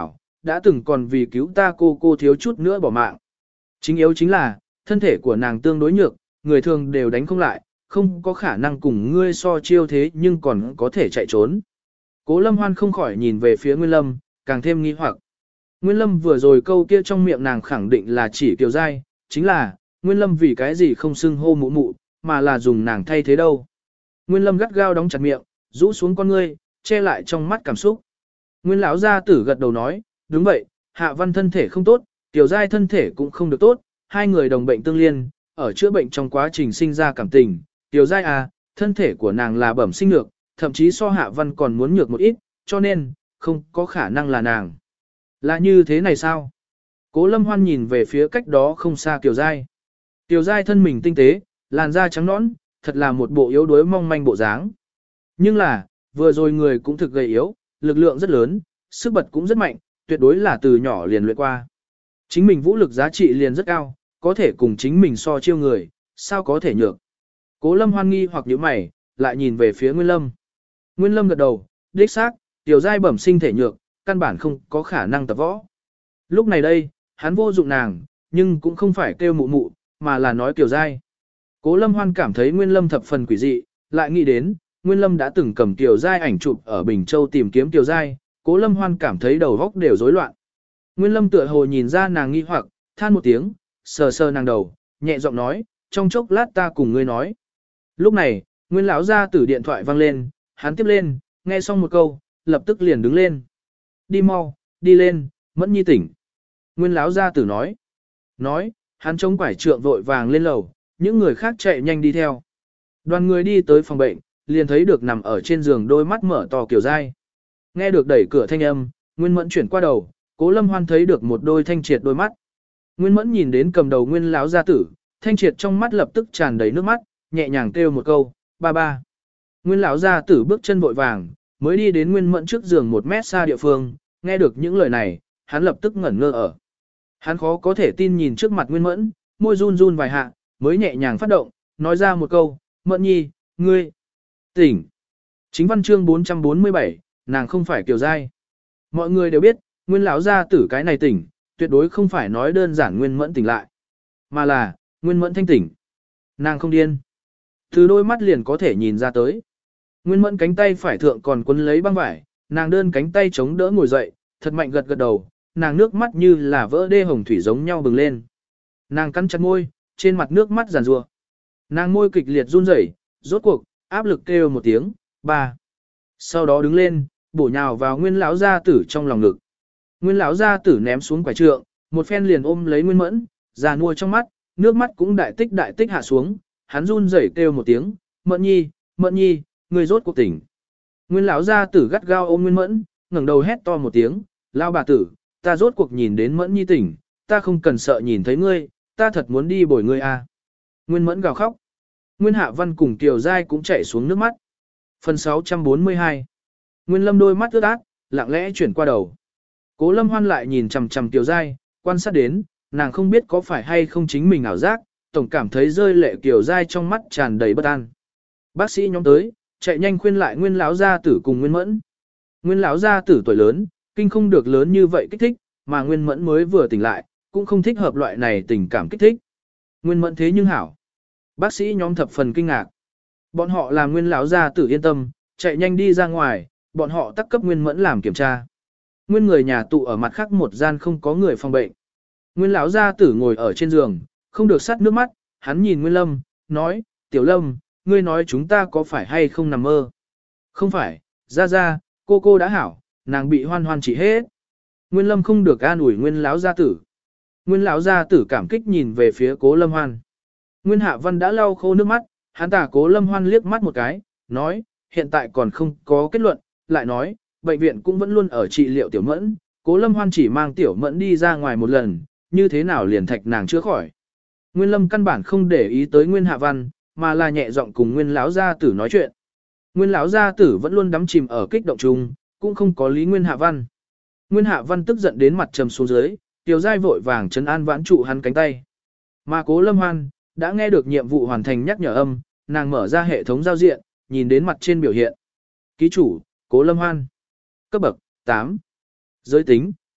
đã từng còn vì cứu ta cô cô thiếu chút nữa bỏ mạng. Chính yếu chính là, thân thể của nàng tương đối nhược, người thường đều đánh không lại, không có khả năng cùng ngươi so chiêu thế nhưng còn có thể chạy trốn. Cố Lâm Hoan không khỏi nhìn về phía Nguyên Lâm, càng thêm nghi hoặc. Nguyên Lâm vừa rồi câu kia trong miệng nàng khẳng định là chỉ Kiều Giai, chính là, Nguyên Lâm vì cái gì không xưng hô mụ mụ, mà là dùng nàng thay thế đâu. Nguyên Lâm gắt gao đóng chặt miệng, rũ xuống con ngươi, che lại trong mắt cảm xúc. Nguyên lão gia tử gật đầu nói, đúng vậy, Hạ Văn thân thể không tốt, Kiều Giai thân thể cũng không được tốt, hai người đồng bệnh tương liên, ở chữa bệnh trong quá trình sinh ra cảm tình. Kiều Giai à, thân thể của nàng là bẩm sinh nhược, thậm chí so Hạ Văn còn muốn nhược một ít, cho nên, không có khả năng là nàng. Là như thế này sao? Cố Lâm Hoan nhìn về phía cách đó không xa Kiều Giai. Kiều Giai thân mình tinh tế, làn da trắng nõn, thật là một bộ yếu đuối mong manh bộ dáng. Nhưng là, vừa rồi người cũng thực gầy yếu, lực lượng rất lớn, sức bật cũng rất mạnh, tuyệt đối là từ nhỏ liền luyện qua. Chính mình vũ lực giá trị liền rất cao, có thể cùng chính mình so chiêu người, sao có thể nhược. Cố Lâm Hoan nghi hoặc nhíu mày, lại nhìn về phía Nguyên Lâm. Nguyên Lâm gật đầu, đích xác, Kiều Giai bẩm sinh thể nhược, căn bản không có khả năng tập võ. Lúc này đây, hắn vô dụng nàng, nhưng cũng không phải kêu mụ mụ, mà là nói Kiều Giai. Cố Lâm Hoan cảm thấy Nguyên Lâm thập phần quỷ dị, lại nghĩ đến, Nguyên Lâm đã từng cầm Kiều Giai ảnh chụp ở Bình Châu tìm kiếm Kiều Giai, Cố Lâm Hoan cảm thấy đầu óc đều rối loạn. Nguyên Lâm tựa hồ nhìn ra nàng nghi hoặc, than một tiếng, sờ sờ nàng đầu, nhẹ giọng nói, trong chốc lát ta cùng ngươi nói. Lúc này, Nguyên lão gia tử điện thoại vang lên, hắn tiếp lên, nghe xong một câu, lập tức liền đứng lên. Đi mau, đi lên, Mẫn Nhi tỉnh. Nguyên lão gia tử nói. Nói, hắn chống quải trượng vội vàng lên lầu, những người khác chạy nhanh đi theo. Đoàn người đi tới phòng bệnh, liền thấy được nằm ở trên giường đôi mắt mở to Kiều Giai. Nghe được đẩy cửa thanh âm, Nguyên Mẫn chuyển qua đầu, Cố Lâm Hoan thấy được một đôi thanh triệt đôi mắt. Nguyên Mẫn nhìn đến cầm đầu Nguyên lão gia tử, thanh triệt trong mắt lập tức tràn đầy nước mắt, nhẹ nhàng kêu một câu, ba ba. Nguyên lão gia tử bước chân vội vàng, mới đi đến Nguyên Mẫn trước giường một mét xa địa phương, nghe được những lời này, hắn lập tức ngẩn ngơ ở. Hắn khó có thể tin nhìn trước mặt Nguyên Mẫn, môi run run vài hạ, mới nhẹ nhàng phát động, nói ra một câu, Mẫn Nhi, ngươi, tỉnh. Chính văn chương bốn trăm bốn mươi bảy, nàng không phải Kiều Giai. Mọi người đều biết, Nguyên lão gia tử cái này tỉnh, tuyệt đối không phải nói đơn giản Nguyên Mẫn tỉnh lại, mà là, Nguyên Mẫn thanh tỉnh. Nàng không điên. Từ đôi mắt liền có thể nhìn ra tới. Nguyên Mẫn cánh tay phải thượng còn quấn lấy băng vải, nàng đơn cánh tay chống đỡ ngồi dậy, thật mạnh gật gật đầu, nàng nước mắt như là vỡ đê hồng thủy giống nhau bừng lên. Nàng cắn chặt môi, trên mặt nước mắt giàn rủa. Nàng môi kịch liệt run rẩy, rốt cuộc, áp lực kêu một tiếng, ba. Sau đó đứng lên, bổ nhào vào Nguyên lão gia tử trong lòng ngực. Nguyên lão gia tử ném xuống quải trượng, một phen liền ôm lấy Nguyên Mẫn, già nua trong mắt, nước mắt cũng đại tích đại tích hạ xuống, hắn run rẩy kêu một tiếng, Mẫn Nhi, Mẫn Nhi, ngươi rốt cuộc tỉnh. Nguyên lão gia tử gắt gao ôm Nguyên Mẫn, ngẩng đầu hét to một tiếng, lao bà tử, ta rốt cuộc nhìn đến Mẫn Nhi tỉnh, ta không cần sợ nhìn thấy ngươi, ta thật muốn đi bồi ngươi à. Nguyên Mẫn gào khóc. Nguyên Hạ Văn cùng Kiều Giai cũng chảy xuống nước mắt. Phần sáu trăm bốn mươi hai. Nguyên Lâm đôi mắt ướt át, lặng lẽ chuyển qua đầu. Cố Lâm Hoan lại nhìn chằm chằm Kiều Giai, quan sát đến, nàng không biết có phải hay không chính mình ảo giác, tổng cảm thấy rơi lệ Kiều Giai trong mắt tràn đầy bất an. Bác sĩ nhóm tới, chạy nhanh khuyên lại Nguyên lão gia tử cùng Nguyên Mẫn. Nguyên lão gia tử tuổi lớn, kinh không được lớn như vậy kích thích, mà Nguyên Mẫn mới vừa tỉnh lại, cũng không thích hợp loại này tình cảm kích thích. Nguyên Mẫn thế nhưng hảo. Bác sĩ nhóm thập phần kinh ngạc. Bọn họ làm Nguyên lão gia tử yên tâm, chạy nhanh đi ra ngoài, bọn họ tắc cấp Nguyên Mẫn làm kiểm tra. Nguyên người nhà tụ ở mặt khác một gian không có người phòng bệnh. Nguyên lão gia tử ngồi ở trên giường, không được sắt nước mắt, hắn nhìn Nguyên Lâm, nói, Tiểu Lâm, ngươi nói chúng ta có phải hay không nằm mơ? Không phải, ra ra, cô cô đã hảo, nàng bị hoan hoan trị hết. Nguyên Lâm không được an ủi Nguyên lão gia tử. Nguyên lão gia tử cảm kích nhìn về phía Cố Lâm Hoan. Nguyên Hạ Văn đã lau khô nước mắt, hắn tả Cố Lâm Hoan liếc mắt một cái, nói, hiện tại còn không có kết luận, lại nói, bệnh viện cũng vẫn luôn ở trị liệu Tiểu Mẫn, Cố Lâm Hoan chỉ mang Tiểu Mẫn đi ra ngoài một lần, như thế nào liền thạch nàng chữa khỏi. Nguyên Lâm căn bản không để ý tới Nguyên Hạ Văn, mà là nhẹ giọng cùng Nguyên lão gia tử nói chuyện. Nguyên lão gia tử vẫn luôn đắm chìm ở kích động chung, cũng không có lý Nguyên Hạ Văn. Nguyên Hạ Văn tức giận đến mặt trầm xuống dưới, Tiểu Giai vội vàng trấn an vãn trụ hắn cánh tay. Mà Cố Lâm Hoan đã nghe được nhiệm vụ hoàn thành nhắc nhở âm, nàng mở ra hệ thống giao diện, nhìn đến mặt trên biểu hiện. Ký chủ, Cố Lâm Hoan. Cấp bậc, tám. Giới tính,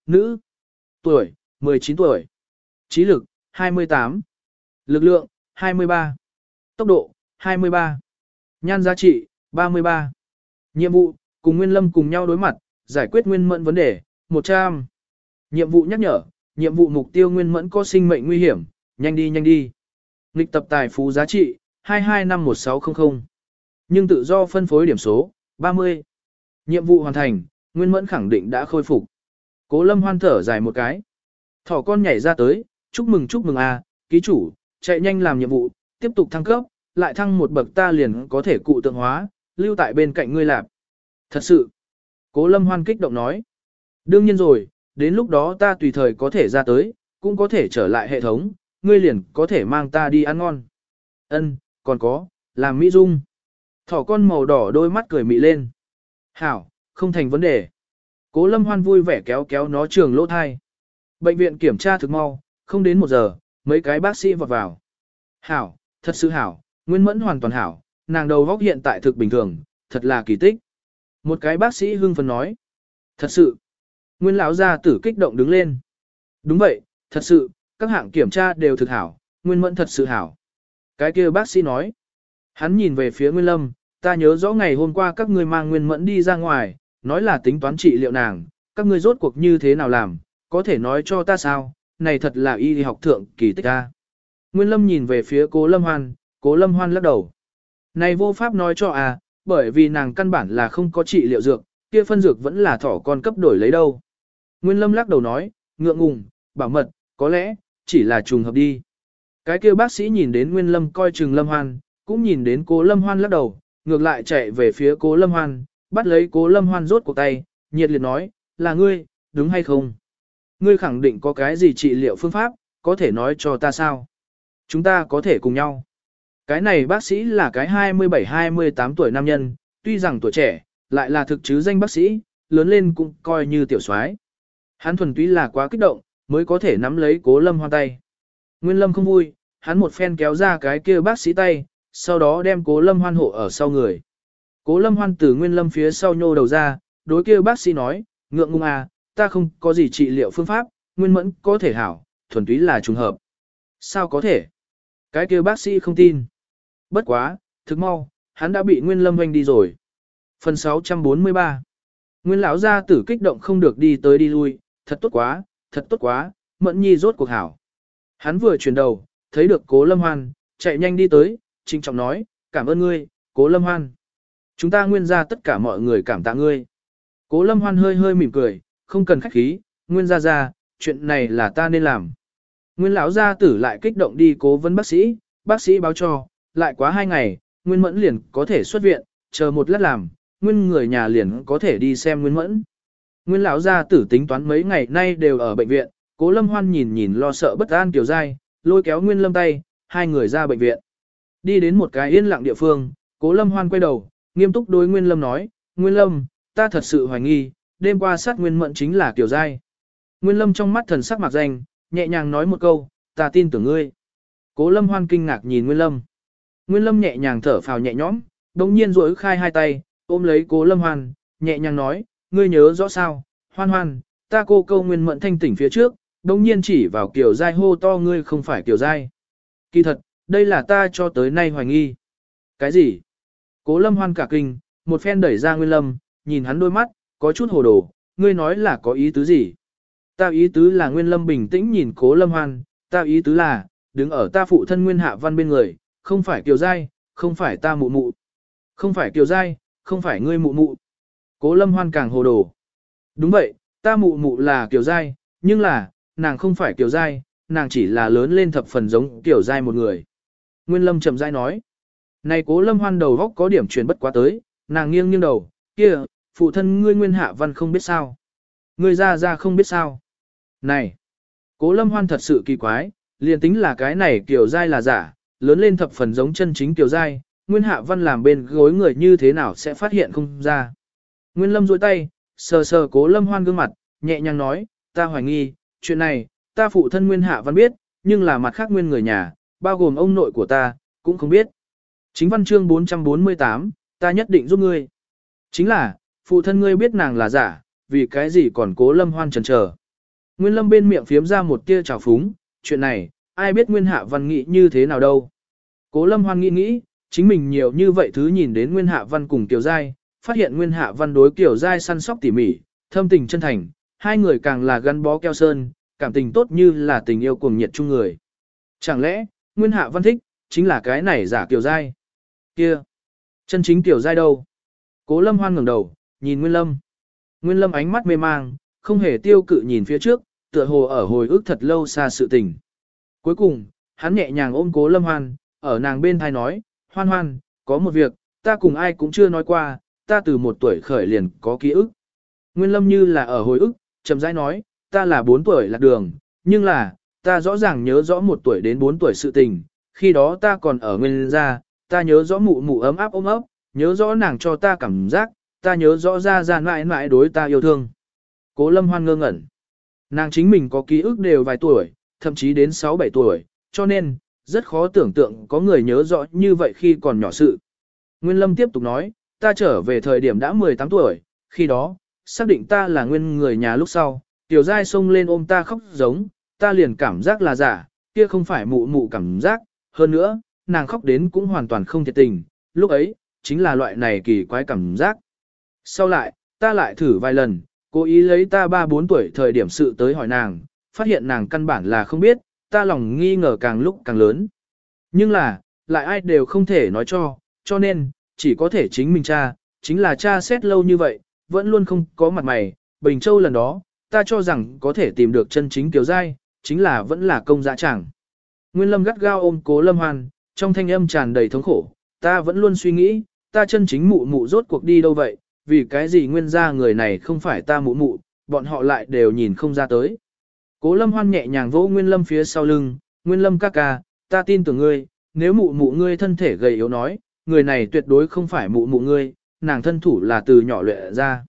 Nữ. Tuổi, mười chín tuổi. Trí lực, hai mươi tám. Lực lượng, hai mươi ba. Tốc độ, hai mươi ba. Nhan giá trị, ba mươi ba. Nhiệm vụ, cùng Nguyên Lâm cùng nhau đối mặt, giải quyết Nguyên Mẫn vấn đề, một trăm. Nhiệm vụ nhắc nhở, nhiệm vụ mục tiêu Nguyên Mẫn có sinh mệnh nguy hiểm, nhanh đi nhanh đi. Nghịch tập tài phú giá trị, hai hai năm một sáu không không. Nhưng tự do phân phối điểm số, ba mươi. Nhiệm vụ hoàn thành, Nguyên Mẫn khẳng định đã khôi phục. Cố Lâm Hoan thở dài một cái. Thỏ con nhảy ra tới, chúc mừng chúc mừng a, ký chủ, chạy nhanh làm nhiệm vụ, tiếp tục thăng cấp, lại thăng một bậc ta liền có thể cụ tượng hóa, lưu tại bên cạnh ngươi lạp. Thật sự. Cố Lâm Hoan kích động nói. Đương nhiên rồi, đến lúc đó ta tùy thời có thể ra tới, cũng có thể trở lại hệ thống, ngươi liền có thể mang ta đi ăn ngon. Ân, còn có, làm mỹ dung. Thỏ con màu đỏ đôi mắt cười mị lên. Hảo, không thành vấn đề. Cố Lâm Hoan vui vẻ kéo kéo nó trường lỗ thai. Bệnh viện kiểm tra thực mau, không đến một giờ, mấy cái bác sĩ vọt vào. Hảo, thật sự hảo, Nguyên Mẫn hoàn toàn hảo, nàng đầu góc hiện tại thực bình thường, thật là kỳ tích. Một cái bác sĩ hưng phấn nói. Thật sự. Nguyên lão gia tử kích động đứng lên. Đúng vậy, thật sự, các hạng kiểm tra đều thực hảo, Nguyên Mẫn thật sự hảo. Cái kia bác sĩ nói. Hắn nhìn về phía Nguyên Lâm, ta nhớ rõ ngày hôm qua các ngươi mang Nguyên Mẫn đi ra ngoài, nói là tính toán trị liệu nàng, các ngươi rốt cuộc như thế nào làm, có thể nói cho ta sao, này thật là y học thượng kỳ tích a. Nguyên Lâm nhìn về phía Cố Lâm Hoan, Cố Lâm Hoan lắc đầu. Này vô pháp nói cho à, bởi vì nàng căn bản là không có trị liệu dược, kia phân dược vẫn là thỏ con cấp đổi lấy đâu. Nguyên Lâm lắc đầu nói, ngượng ngùng, bảo mật, có lẽ, chỉ là trùng hợp đi. Cái kia bác sĩ nhìn đến Nguyên Lâm coi chừng Lâm Hoan, cũng nhìn đến Cố Lâm Hoan lắc đầu, ngược lại chạy về phía Cố Lâm Hoan, bắt lấy Cố Lâm Hoan rốt cuộc tay, nhiệt liệt nói, là ngươi, đúng hay không? Ngươi khẳng định có cái gì trị liệu phương pháp, có thể nói cho ta sao? Chúng ta có thể cùng nhau. Cái này bác sĩ là cái hai mươi bảy hai mươi tám tuổi nam nhân, tuy rằng tuổi trẻ, lại là thực chứ danh bác sĩ, lớn lên cũng coi như tiểu soái. Hắn thuần túy là quá kích động, mới có thể nắm lấy Cố Lâm Hoan tay. Nguyên Lâm không vui, hắn một phen kéo ra cái kia bác sĩ tay, sau đó đem Cố Lâm Hoan hộ ở sau người. Cố Lâm Hoan từ Nguyên Lâm phía sau nhô đầu ra, đối kia bác sĩ nói, ngượng ngùng à, ta không có gì trị liệu phương pháp, Nguyên Mẫn có thể hảo, thuần túy là trùng hợp. Sao có thể? Cái kia bác sĩ không tin. Bất quá, thực mau, hắn đã bị Nguyên Lâm hoành đi rồi. Phần sáu trăm bốn mươi ba. Nguyên lão gia tử kích động không được đi tới đi lui, thật tốt quá, thật tốt quá, Mẫn Nhi rốt cuộc hảo. Hắn vừa chuyển đầu, thấy được Cố Lâm Hoan, chạy nhanh đi tới, trinh trọng nói, cảm ơn ngươi, Cố Lâm Hoan. Chúng ta Nguyên gia tất cả mọi người cảm tạ ngươi. Cố Lâm Hoan hơi hơi mỉm cười, không cần khách khí, Nguyên gia gia, chuyện này là ta nên làm. Nguyên lão gia tử lại kích động đi cố vấn bác sĩ, bác sĩ báo cho, lại quá hai ngày, Nguyên Mẫn liền có thể xuất viện, chờ một lát làm, Nguyên người nhà liền có thể đi xem Nguyên Mẫn. Nguyên lão gia tử tính toán mấy ngày nay đều ở bệnh viện, Cố Lâm Hoan nhìn nhìn lo sợ bất an Tiểu Giai, lôi kéo Nguyên Lâm tay, hai người ra bệnh viện. Đi đến một cái yên lặng địa phương, Cố Lâm Hoan quay đầu, nghiêm túc đối Nguyên Lâm nói, Nguyên Lâm, ta thật sự hoài nghi, đêm qua sát Nguyên Mẫn chính là Tiểu Giai. Nguyên Lâm trong mắt thần sắc mạc danh, nhẹ nhàng nói một câu, ta tin tưởng ngươi. Cố Lâm Hoan kinh ngạc nhìn Nguyên Lâm. Nguyên Lâm nhẹ nhàng thở phào nhẹ nhõm, đồng nhiên duỗi khai hai tay, ôm lấy Cố Lâm Hoan, nhẹ nhàng nói, ngươi nhớ rõ sao, Hoan Hoan, ta cô câu Nguyên Mẫn thanh tỉnh phía trước, đồng nhiên chỉ vào Kiều Giai hô to ngươi không phải Kiều Giai. Kỳ thật, đây là ta cho tới nay hoài nghi. Cái gì? Cố Lâm Hoan cả kinh, một phen đẩy ra Nguyên Lâm, nhìn hắn đôi mắt, có chút hồ đồ, ngươi nói là có ý tứ gì? Ta ý tứ là Nguyên Lâm bình tĩnh nhìn Cố Lâm Hoan, ta ý tứ là, đứng ở ta phụ thân Nguyên Hạ Văn bên người, không phải Kiều Giai, không phải ta mụ mụ. Không phải Kiều Giai, không phải ngươi mụ mụ. Cố Lâm Hoan càng hồ đồ. Đúng vậy, ta mụ mụ là Kiều Giai, nhưng là, nàng không phải Kiều Giai, nàng chỉ là lớn lên thập phần giống Kiều Giai một người. Nguyên Lâm chậm rãi nói. Này Cố Lâm Hoan đầu góc có điểm chuyển bất quá tới, nàng nghiêng nghiêng đầu, kia, phụ thân ngươi Nguyên Hạ Văn không biết sao. Ngươi ra ra không biết sao. Này, Cố Lâm Hoan thật sự kỳ quái, liền tính là cái này Kiều Giai là giả, lớn lên thập phần giống chân chính Kiều Giai, Nguyên Hạ Văn làm bên gối người như thế nào sẽ phát hiện không ra. Nguyên Lâm duỗi tay, sờ sờ Cố Lâm Hoan gương mặt, nhẹ nhàng nói, ta hoài nghi, chuyện này, ta phụ thân Nguyên Hạ Văn biết, nhưng là mặt khác nguyên người nhà, bao gồm ông nội của ta, cũng không biết. Chính văn chương bốn trăm bốn mươi tám, ta nhất định giúp ngươi. Chính là, phụ thân ngươi biết nàng là giả, vì cái gì còn Cố Lâm Hoan chần chờ. Nguyên Lâm bên miệng phiếm ra một tia trào phúng, chuyện này, ai biết Nguyên Hạ Văn nghĩ như thế nào đâu. Cố Lâm Hoan nghĩ nghĩ, chính mình nhiều như vậy thứ nhìn đến Nguyên Hạ Văn cùng Kiều Giai, phát hiện Nguyên Hạ Văn đối Kiều Giai săn sóc tỉ mỉ, thâm tình chân thành, hai người càng là gắn bó keo sơn, cảm tình tốt như là tình yêu cuồng nhiệt chung người. Chẳng lẽ, Nguyên Hạ Văn thích, chính là cái này giả Kiều Giai? Kia! Chân chính Kiều Giai đâu? Cố Lâm Hoan ngẩng đầu, nhìn Nguyên Lâm. Nguyên Lâm ánh mắt mê mang, không hề tiêu cự nhìn phía trước, tựa hồ ở hồi ức thật lâu xa sự tình. Cuối cùng, hắn nhẹ nhàng ôm Cố Lâm Hoan, ở nàng bên thai nói, Hoan Hoan, có một việc, ta cùng ai cũng chưa nói qua, ta từ một tuổi khởi liền có ký ức. Nguyên Lâm như là ở hồi ức, chậm rãi nói, ta là bốn tuổi lạc đường, nhưng là, ta rõ ràng nhớ rõ một tuổi đến bốn tuổi sự tình, khi đó ta còn ở Nguyên gia, ta nhớ rõ mụ mụ ấm áp ôm ấp, nhớ rõ nàng cho ta cảm giác, ta nhớ rõ ra ra mãi mãi đối ta yêu thương. Cố Lâm Hoan ngơ ngẩn. Nàng chính mình có ký ức đều vài tuổi, thậm chí đến sáu bảy tuổi, cho nên, rất khó tưởng tượng có người nhớ rõ như vậy khi còn nhỏ sự. Nguyên Lâm tiếp tục nói, ta trở về thời điểm đã mười tám tuổi, khi đó, xác định ta là Nguyên người nhà lúc sau, Tiểu Giai xông lên ôm ta khóc giống, ta liền cảm giác là giả, kia không phải mụ mụ cảm giác, hơn nữa, nàng khóc đến cũng hoàn toàn không thiệt tình, lúc ấy, chính là loại này kỳ quái cảm giác. Sau lại, ta lại thử vài lần, cố ý lấy ta ba bốn tuổi thời điểm sự tới hỏi nàng, phát hiện nàng căn bản là không biết, ta lòng nghi ngờ càng lúc càng lớn. Nhưng là, lại ai đều không thể nói cho, cho nên, chỉ có thể chính mình cha, chính là cha xét lâu như vậy, vẫn luôn không có mặt mày, Bình Châu lần đó, ta cho rằng có thể tìm được chân chính Kiều Giai, chính là vẫn là công dã chẳng. Nguyên Lâm gắt gao ôm Cố Lâm Hoan, trong thanh âm tràn đầy thống khổ, ta vẫn luôn suy nghĩ, ta chân chính mụ mụ rốt cuộc đi đâu vậy, vì cái gì Nguyên gia người này không phải ta mụ mụ, bọn họ lại đều nhìn không ra tới. Cố Lâm Hoan nhẹ nhàng vỗ Nguyên Lâm phía sau lưng, Nguyên Lâm ca ca, ta tin tưởng ngươi, nếu mụ mụ ngươi thân thể gầy yếu nói, người này tuyệt đối không phải mụ mụ ngươi, nàng thân thủ là từ nhỏ luyện ra.